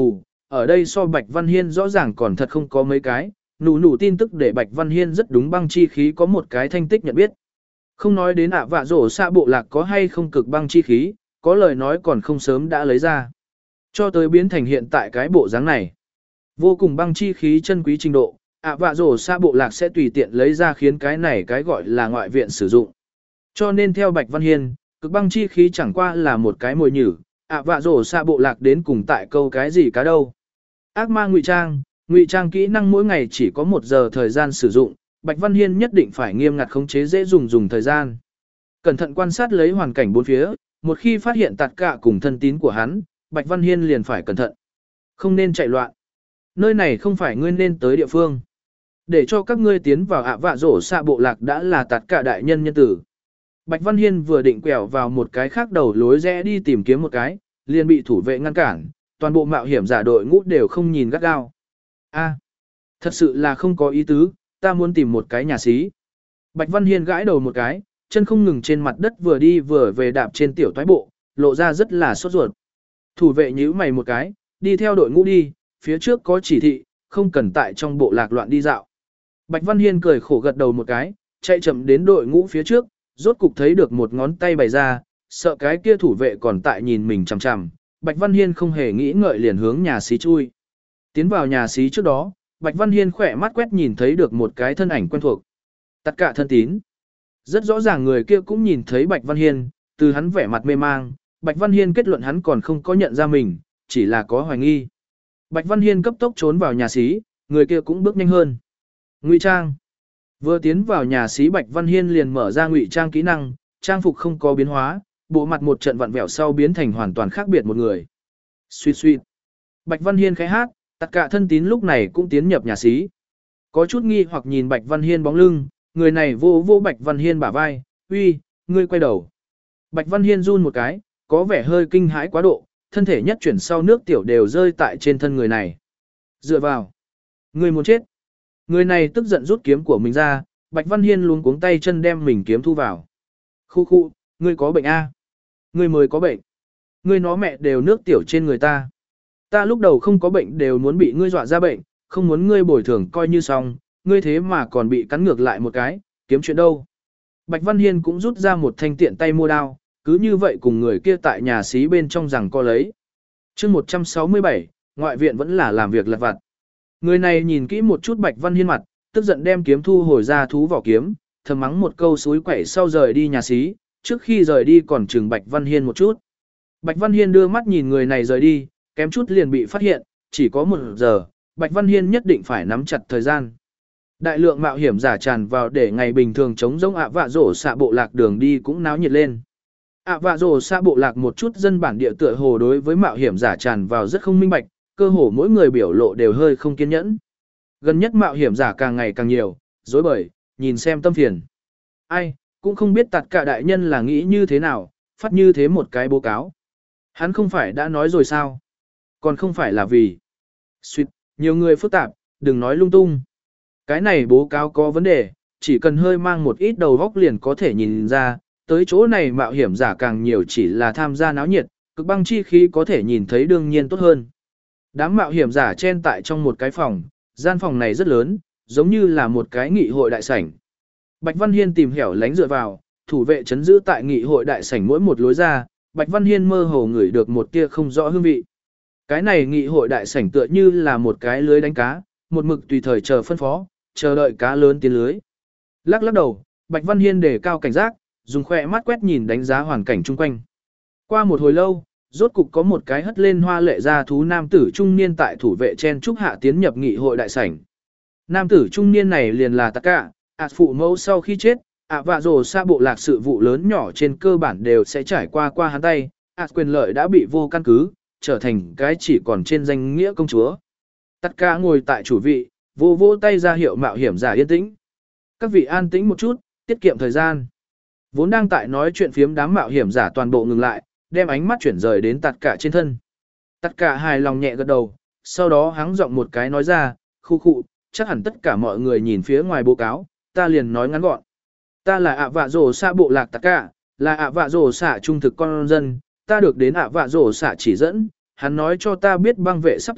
ở đây so Bạch Văn Hiên rõ ràng còn thật không có mấy cái, nụ nụ tin tức để Bạch Văn Hiên rất đúng băng chi khí có một cái thanh tích nhận biết. Không nói đến ạ vạ rổ xạ bộ lạc có hay không cực băng chi khí, có lời nói còn không sớm đã lấy ra. Cho tới biến thành hiện tại cái bộ dáng này. Vô cùng băng chi khí chân quý trình độ, ạ vạ rổ xạ bộ lạc sẽ tùy tiện lấy ra khiến cái này cái gọi là ngoại viện sử dụng. Cho nên theo Bạch Văn Hiên, cực băng chi khí chẳng qua là một cái mồi nhử, ạ vạ rổ xạ bộ lạc đến cùng tại câu cái gì cá đâu. Ác ma ngụy trang, ngụy trang kỹ năng mỗi ngày chỉ có một giờ thời gian sử dụng, Bạch Văn Hiên nhất định phải nghiêm ngặt khống chế dễ dùng dùng thời gian. Cẩn thận quan sát lấy hoàn cảnh bốn phía, một khi phát hiện tạt cạ cùng thân tín của hắn, Bạch Văn Hiên liền phải cẩn thận. Không nên chạy loạn. Nơi này không phải ngươi nên tới địa phương. Để cho các ngươi tiến vào ạ vạ rổ xạ bộ lạc đã là tạt cạ đại nhân nhân tử. Bạch Văn Hiên vừa định quẹo vào một cái khác đầu lối rẽ đi tìm kiếm một cái, liền bị thủ vệ ngăn cản, toàn bộ mạo hiểm giả đội ngũ đều không nhìn gắt gao. A, thật sự là không có ý tứ, ta muốn tìm một cái nhà xí. Bạch Văn Hiên gãi đầu một cái, chân không ngừng trên mặt đất vừa đi vừa về đạp trên tiểu toái bộ, lộ ra rất là sốt ruột. Thủ vệ nhíu mày một cái, đi theo đội ngũ đi, phía trước có chỉ thị, không cần tại trong bộ lạc loạn đi dạo. Bạch Văn Hiên cười khổ gật đầu một cái, chạy chậm đến đội ngũ phía trước, rốt cục thấy được một ngón tay bày ra, sợ cái kia thủ vệ còn tại nhìn mình chằm chằm. Bạch Văn Hiên không hề nghĩ ngợi liền hướng nhà xí chui. Tiến vào nhà xí trước đó, Bạch Văn Hiên khỏe mắt quét nhìn thấy được một cái thân ảnh quen thuộc. Tất cả thân tín. Rất rõ ràng người kia cũng nhìn thấy Bạch Văn Hiên, từ hắn vẻ mặt mê mang, Bạch Văn Hiên kết luận hắn còn không có nhận ra mình, chỉ là có hoài nghi. Bạch Văn Hiên cấp tốc trốn vào nhà xí, người kia cũng bước nhanh hơn. Ngụy trang. Vừa tiến vào nhà xí Bạch Văn Hiên liền mở ra ngụy trang kỹ năng, trang phục không có biến hóa, bộ mặt một trận vặn vẹo sau biến thành hoàn toàn khác biệt một người. Suýt suýt. Bạch Văn Hiên khẽ hát, tất cả thân tín lúc này cũng tiến nhập nhà xí. Có chút nghi hoặc nhìn Bạch Văn Hiên bóng lưng, người này vô vô Bạch Văn Hiên bả vai, uy, ngươi quay đầu. Bạch Văn Hiên run một cái, có vẻ hơi kinh hãi quá độ, thân thể nhất chuyển sau nước tiểu đều rơi tại trên thân người này. Dựa vào. Ngươi muốn chết. Người này tức giận rút kiếm của mình ra, Bạch Văn Hiên luống cuống tay chân đem mình kiếm thu vào. Khu khu, ngươi có bệnh a? Ngươi mới có bệnh. Ngươi nó mẹ đều nước tiểu trên người ta. Ta lúc đầu không có bệnh đều muốn bị ngươi dọa ra bệnh, không muốn ngươi bồi thường coi như xong, ngươi thế mà còn bị cắn ngược lại một cái, kiếm chuyện đâu. Bạch Văn Hiên cũng rút ra một thanh tiện tay mua đao, cứ như vậy cùng người kia tại nhà xí bên trong rằng co lấy. chương một trăm sáu mươi bảy, ngoại viện vẫn là làm việc lặt vặt. Người này nhìn kỹ một chút Bạch Văn Hiên mặt, tức giận đem kiếm thu hồi ra thú vỏ kiếm, thầm mắng một câu suối quẩy sau rời đi nhà xí, trước khi rời đi còn chừng Bạch Văn Hiên một chút. Bạch Văn Hiên đưa mắt nhìn người này rời đi, kém chút liền bị phát hiện, chỉ có một giờ, Bạch Văn Hiên nhất định phải nắm chặt thời gian. Đại lượng mạo hiểm giả tràn vào để ngày bình thường chống giống ạ vạ rổ xạ bộ lạc đường đi cũng náo nhiệt lên. ạ vạ rổ xạ bộ lạc một chút dân bản địa tựa hồ đối với mạo hiểm giả tràn vào rất không minh bạch, cơ hồ mỗi người biểu lộ đều hơi không kiên nhẫn. Gần nhất mạo hiểm giả càng ngày càng nhiều, dối bời, nhìn xem tâm phiền. Ai, cũng không biết tạt cả đại nhân là nghĩ như thế nào, phát như thế một cái báo cáo. Hắn không phải đã nói rồi sao? Còn không phải là vì... Xuyệt, nhiều người phức tạp, đừng nói lung tung. Cái này báo cáo có vấn đề, chỉ cần hơi mang một ít đầu góc liền có thể nhìn ra, tới chỗ này mạo hiểm giả càng nhiều chỉ là tham gia náo nhiệt, cực băng chi khí có thể nhìn thấy đương nhiên tốt hơn. Đám mạo hiểm giả chen tại trong một cái phòng, gian phòng này rất lớn, giống như là một cái nghị hội đại sảnh. Bạch Văn Hiên tìm hẻo lánh dựa vào, thủ vệ chấn giữ tại nghị hội đại sảnh mỗi một lối ra, Bạch Văn Hiên mơ hồ ngửi được một tia không rõ hương vị. Cái này nghị hội đại sảnh tựa như là một cái lưới đánh cá, một mực tùy thời chờ phân phó, chờ đợi cá lớn tiến lưới. Lắc lắc đầu, Bạch Văn Hiên đề cao cảnh giác, dùng khỏe mắt quét nhìn đánh giá hoàn cảnh chung quanh. Qua một hồi lâu, rốt cục có một cái hất lên hoa lệ ra thú nam tử trung niên tại thủ vệ chen trúc hạ tiến nhập nghị hội đại sảnh. Nam tử trung niên này liền là Tất Cả, ạt phụ mẫu sau khi chết, ạ vạ rồ xa bộ lạc sự vụ lớn nhỏ trên cơ bản đều sẽ trải qua qua hắn tay, ạt quyền lợi đã bị vô căn cứ, trở thành cái chỉ còn trên danh nghĩa công chúa. Tất Cả ngồi tại chủ vị, vô vỗ tay ra hiệu mạo hiểm giả yên tĩnh. Các vị an tĩnh một chút, tiết kiệm thời gian. Vốn đang tại nói chuyện phiếm đám mạo hiểm giả toàn bộ ngừng lại, đem ánh mắt chuyển rời đến Tất Cả trên thân. Tất Cả hài lòng nhẹ gật đầu, sau đó hắng giọng một cái nói ra, khu khu, chắc hẳn tất cả mọi người nhìn phía ngoài báo cáo, ta liền nói ngắn gọn. Ta là ạ vạ rồ xạ bộ lạc Tất Cả, là ạ vạ rồ xạ trung thực con dân, ta được đến ạ vạ rồ xạ chỉ dẫn, hắn nói cho ta biết băng vệ sắp tới,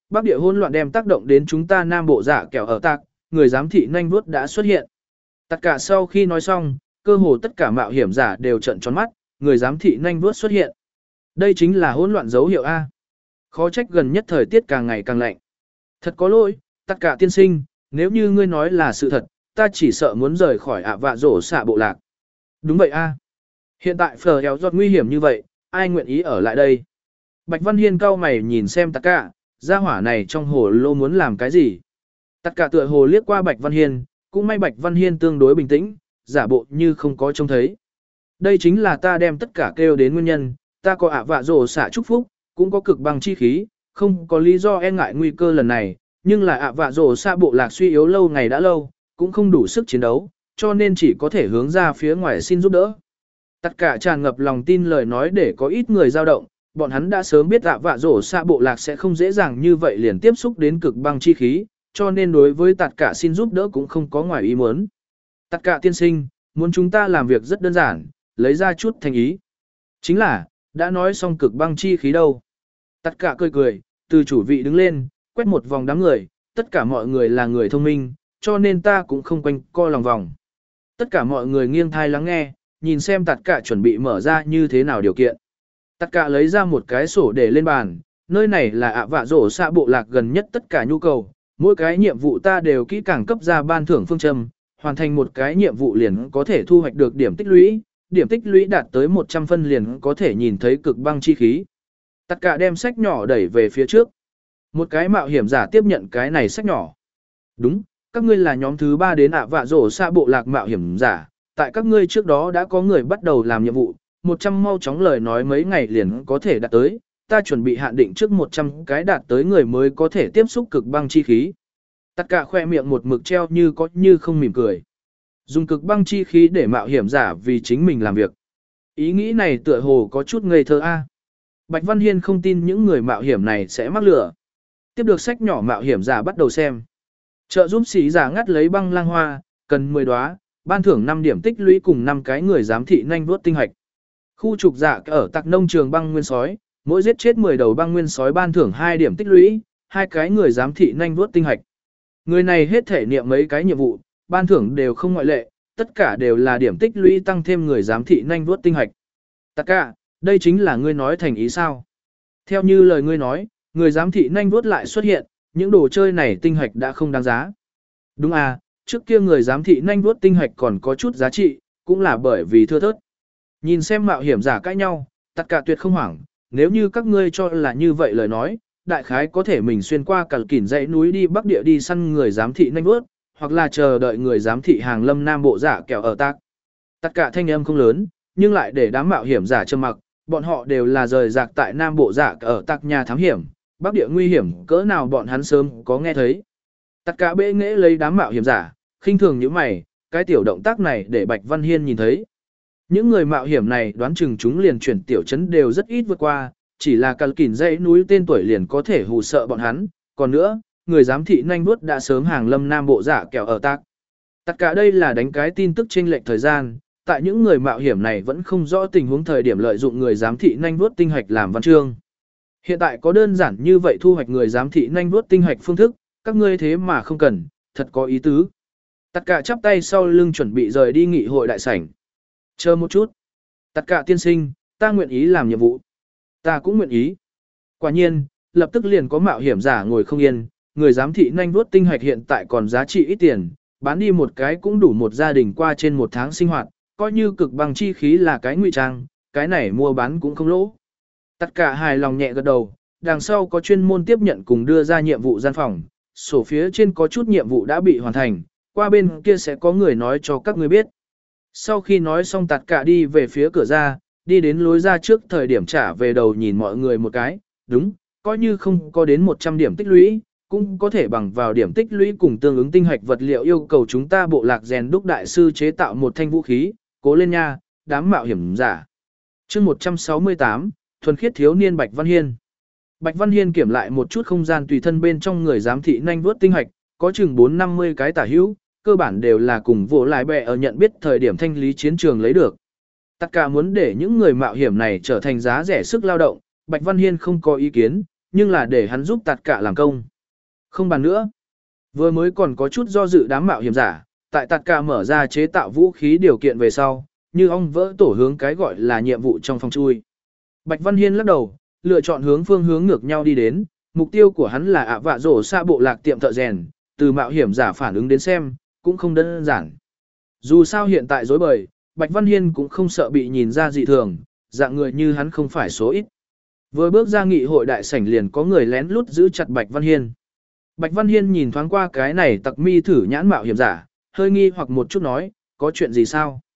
Bắc địa hỗn loạn đem tác động đến chúng ta Nam Bộ dạ kẹo ở tạc, người giám thị nhanh vuốt đã xuất hiện. Tất cả sau khi nói xong, cơ hồ tất cả mạo hiểm giả đều trợn tròn mắt, người giám thị nhanh vuốt xuất hiện. Đây chính là hỗn loạn dấu hiệu A. Khó trách gần nhất thời tiết càng ngày càng lạnh. Thật có lỗi, tất cả tiên sinh, nếu như ngươi nói là sự thật, ta chỉ sợ muốn rời khỏi ạ vạ rổ xạ bộ lạc. Đúng vậy A. Hiện tại phở éo giọt nguy hiểm như vậy, ai nguyện ý ở lại đây? Bạch Văn Hiên cau mày nhìn xem tất cả, gia hỏa này trong hồ lô muốn làm cái gì? Tất cả tựa hồ liếc qua Bạch Văn Hiên, cũng may Bạch Văn Hiên tương đối bình tĩnh, giả bộ như không có trông thấy. Đây chính là ta đem tất cả kêu đến nguyên nhân, ta có ạ vạ rổ xạ chúc phúc, cũng có cực băng chi khí, không có lý do e ngại nguy cơ lần này, nhưng là ạ vạ rổ xạ bộ lạc suy yếu lâu ngày đã lâu, cũng không đủ sức chiến đấu, cho nên chỉ có thể hướng ra phía ngoài xin giúp đỡ. Tất cả tràn ngập lòng tin lời nói để có ít người dao động, bọn hắn đã sớm biết ạ vạ rổ xạ bộ lạc sẽ không dễ dàng như vậy liền tiếp xúc đến cực băng chi khí, cho nên đối với tất cả xin giúp đỡ cũng không có ngoài ý muốn. Tất cả tiên sinh, muốn chúng ta làm việc rất đơn giản, lấy ra chút thành ý. Chính là, đã nói xong cực băng chi khí đâu. Tất cả cười cười, từ chủ vị đứng lên, quét một vòng đám người, tất cả mọi người là người thông minh, cho nên ta cũng không quanh co lòng vòng. Tất cả mọi người nghiêng thai lắng nghe, nhìn xem tất cả chuẩn bị mở ra như thế nào điều kiện. Tất cả lấy ra một cái sổ để lên bàn, nơi này là ạ vạ rổ xạ bộ lạc gần nhất tất cả nhu cầu, mỗi cái nhiệm vụ ta đều kỹ càng cấp ra ban thưởng phương châm, hoàn thành một cái nhiệm vụ liền có thể thu hoạch được điểm tích lũy, điểm tích lũy đạt tới một trăm phân liền có thể nhìn thấy cực băng chi khí. Tất cả đem sách nhỏ đẩy về phía trước. Một cái mạo hiểm giả tiếp nhận cái này sách nhỏ. Đúng, các ngươi là nhóm thứ ba đến ạ vạ rổ xạ bộ lạc mạo hiểm giả, tại các ngươi trước đó đã có người bắt đầu làm nhiệm vụ, một trăm mau chóng lời nói mấy ngày liền có thể đạt tới, ta chuẩn bị hạn định trước một trăm cái đạt tới người mới có thể tiếp xúc cực băng chi khí. Tất cả khoe miệng một mực treo như có như không mỉm cười. Dùng cực băng chi khí để mạo hiểm giả vì chính mình làm việc. Ý nghĩ này tựa hồ có chút ngây thơ a. Bạch Văn Hiên không tin những người mạo hiểm này sẽ mắc lửa. Tiếp được sách nhỏ mạo hiểm giả bắt đầu xem. Trợ giúp sĩ giả ngắt lấy băng lang hoa, cần mười đóa, ban thưởng năm điểm tích lũy cùng năm cái người giám thị nhanh vuốt tinh hạch. Khu trục giả ở tạc nông trường băng nguyên sói, mỗi giết chết mười đầu băng nguyên sói ban thưởng hai điểm tích lũy, hai cái người giám thị nhanh vuốt tinh hạch. Người này hết thể niệm mấy cái nhiệm vụ, ban thưởng đều không ngoại lệ, tất cả đều là điểm tích lũy tăng thêm người giám thị nhanh vuốt tinh hạch. Tất cả, đây chính là ngươi nói thành ý sao? Theo như lời ngươi nói, người giám thị nhanh vuốt lại xuất hiện, những đồ chơi này tinh hạch đã không đáng giá. Đúng à, trước kia người giám thị nhanh vuốt tinh hạch còn có chút giá trị, cũng là bởi vì thưa thớt. Nhìn xem mạo hiểm giả cãi nhau, tất cả tuyệt không hoảng, nếu như các ngươi cho là như vậy lời nói, đại khái có thể mình xuyên qua cả kỉn dãy núi đi bắc địa đi săn người giám thị nhanh vuốt, hoặc là chờ đợi người giám thị hàng lâm Nam Bộ giả kẹo ở tạc. Tất cả thanh âm không lớn, nhưng lại để đám mạo hiểm giả trầm mặc, bọn họ đều là rời rạc tại Nam Bộ giả ở tạc nhà thám hiểm, bắc địa nguy hiểm cỡ nào bọn hắn sớm có nghe thấy. Tất cả bệ nghệ lấy đám mạo hiểm giả, khinh thường như mày, cái tiểu động tác này để Bạch Văn Hiên nhìn thấy. Những người mạo hiểm này đoán chừng chúng liền chuyển tiểu trấn đều rất ít vượt qua, chỉ là cằn kỉn dãy núi tên tuổi liền có thể hù sợ bọn hắn, còn nữa, người giám thị nhanh vuốt đã sớm hàng lâm Nam Bộ giả kẹo ở tạc. Tất cả đây là đánh cái tin tức chênh lệch thời gian, tại những người mạo hiểm này vẫn không rõ tình huống thời điểm lợi dụng người giám thị nhanh vuốt tinh hạch làm văn chương. Hiện tại có đơn giản như vậy thu hoạch người giám thị nhanh vuốt tinh hạch phương thức, các ngươi thế mà không cần, thật có ý tứ. Tất cả chắp tay sau lưng chuẩn bị rời đi nghị hội đại sảnh. Chờ một chút. Tất cả tiên sinh, ta nguyện ý làm nhiệm vụ. Ta cũng nguyện ý. Quả nhiên, lập tức liền có mạo hiểm giả ngồi không yên, người giám thị nhanh vuốt tinh hạch hiện tại còn giá trị ít tiền, bán đi một cái cũng đủ một gia đình qua trên một tháng sinh hoạt, coi như cực bằng chi khí là cái ngụy trang, cái này mua bán cũng không lỗ. Tất cả hài lòng nhẹ gật đầu, đằng sau có chuyên môn tiếp nhận cùng đưa ra nhiệm vụ gian phòng, sổ phía trên có chút nhiệm vụ đã bị hoàn thành, qua bên kia sẽ có người nói cho các ngươi biết. Sau khi nói xong tất cả đi về phía cửa ra, đi đến lối ra trước thời điểm trả về đầu nhìn mọi người một cái, đúng, coi như không có đến một trăm điểm tích lũy, cũng có thể bằng vào điểm tích lũy cùng tương ứng tinh hạch vật liệu yêu cầu chúng ta bộ lạc rèn đúc đại sư chế tạo một thanh vũ khí, cố lên nha, đám mạo hiểm giả. Chương một trăm sáu mươi tám, thuần khiết thiếu niên Bạch Văn Hiên. Bạch Văn Hiên kiểm lại một chút không gian tùy thân bên trong người giám thị nhanh vuốt tinh hạch, có chừng bốn năm mươi cái tả hữu, cơ bản đều là cùng vô lại bè ở nhận biết thời điểm thanh lý chiến trường lấy được. Tất cả muốn để những người mạo hiểm này trở thành giá rẻ sức lao động, Bạch Văn Hiên không có ý kiến, nhưng là để hắn giúp tạt cả làm công. Không bàn nữa. Vừa mới còn có chút do dự đám mạo hiểm giả, tại tạt cả mở ra chế tạo vũ khí điều kiện về sau, như ong vỡ tổ hướng cái gọi là nhiệm vụ trong phòng chui. Bạch Văn Hiên lắc đầu, lựa chọn hướng phương hướng ngược nhau đi đến, mục tiêu của hắn là ạ vạ rổ xa bộ lạc tiệm thợ rèn, từ mạo hiểm giả phản ứng đến xem, cũng không đơn giản. Dù sao hiện tại rối bời, Bạch Văn Hiên cũng không sợ bị nhìn ra dị thường, dạng người như hắn không phải số ít. Vừa bước ra nghị hội đại sảnh liền có người lén lút giữ chặt Bạch Văn Hiên. Bạch Văn Hiên nhìn thoáng qua cái này tặc mi thử nhãn mạo hiểm giả, hơi nghi hoặc một chút nói, có chuyện gì sao?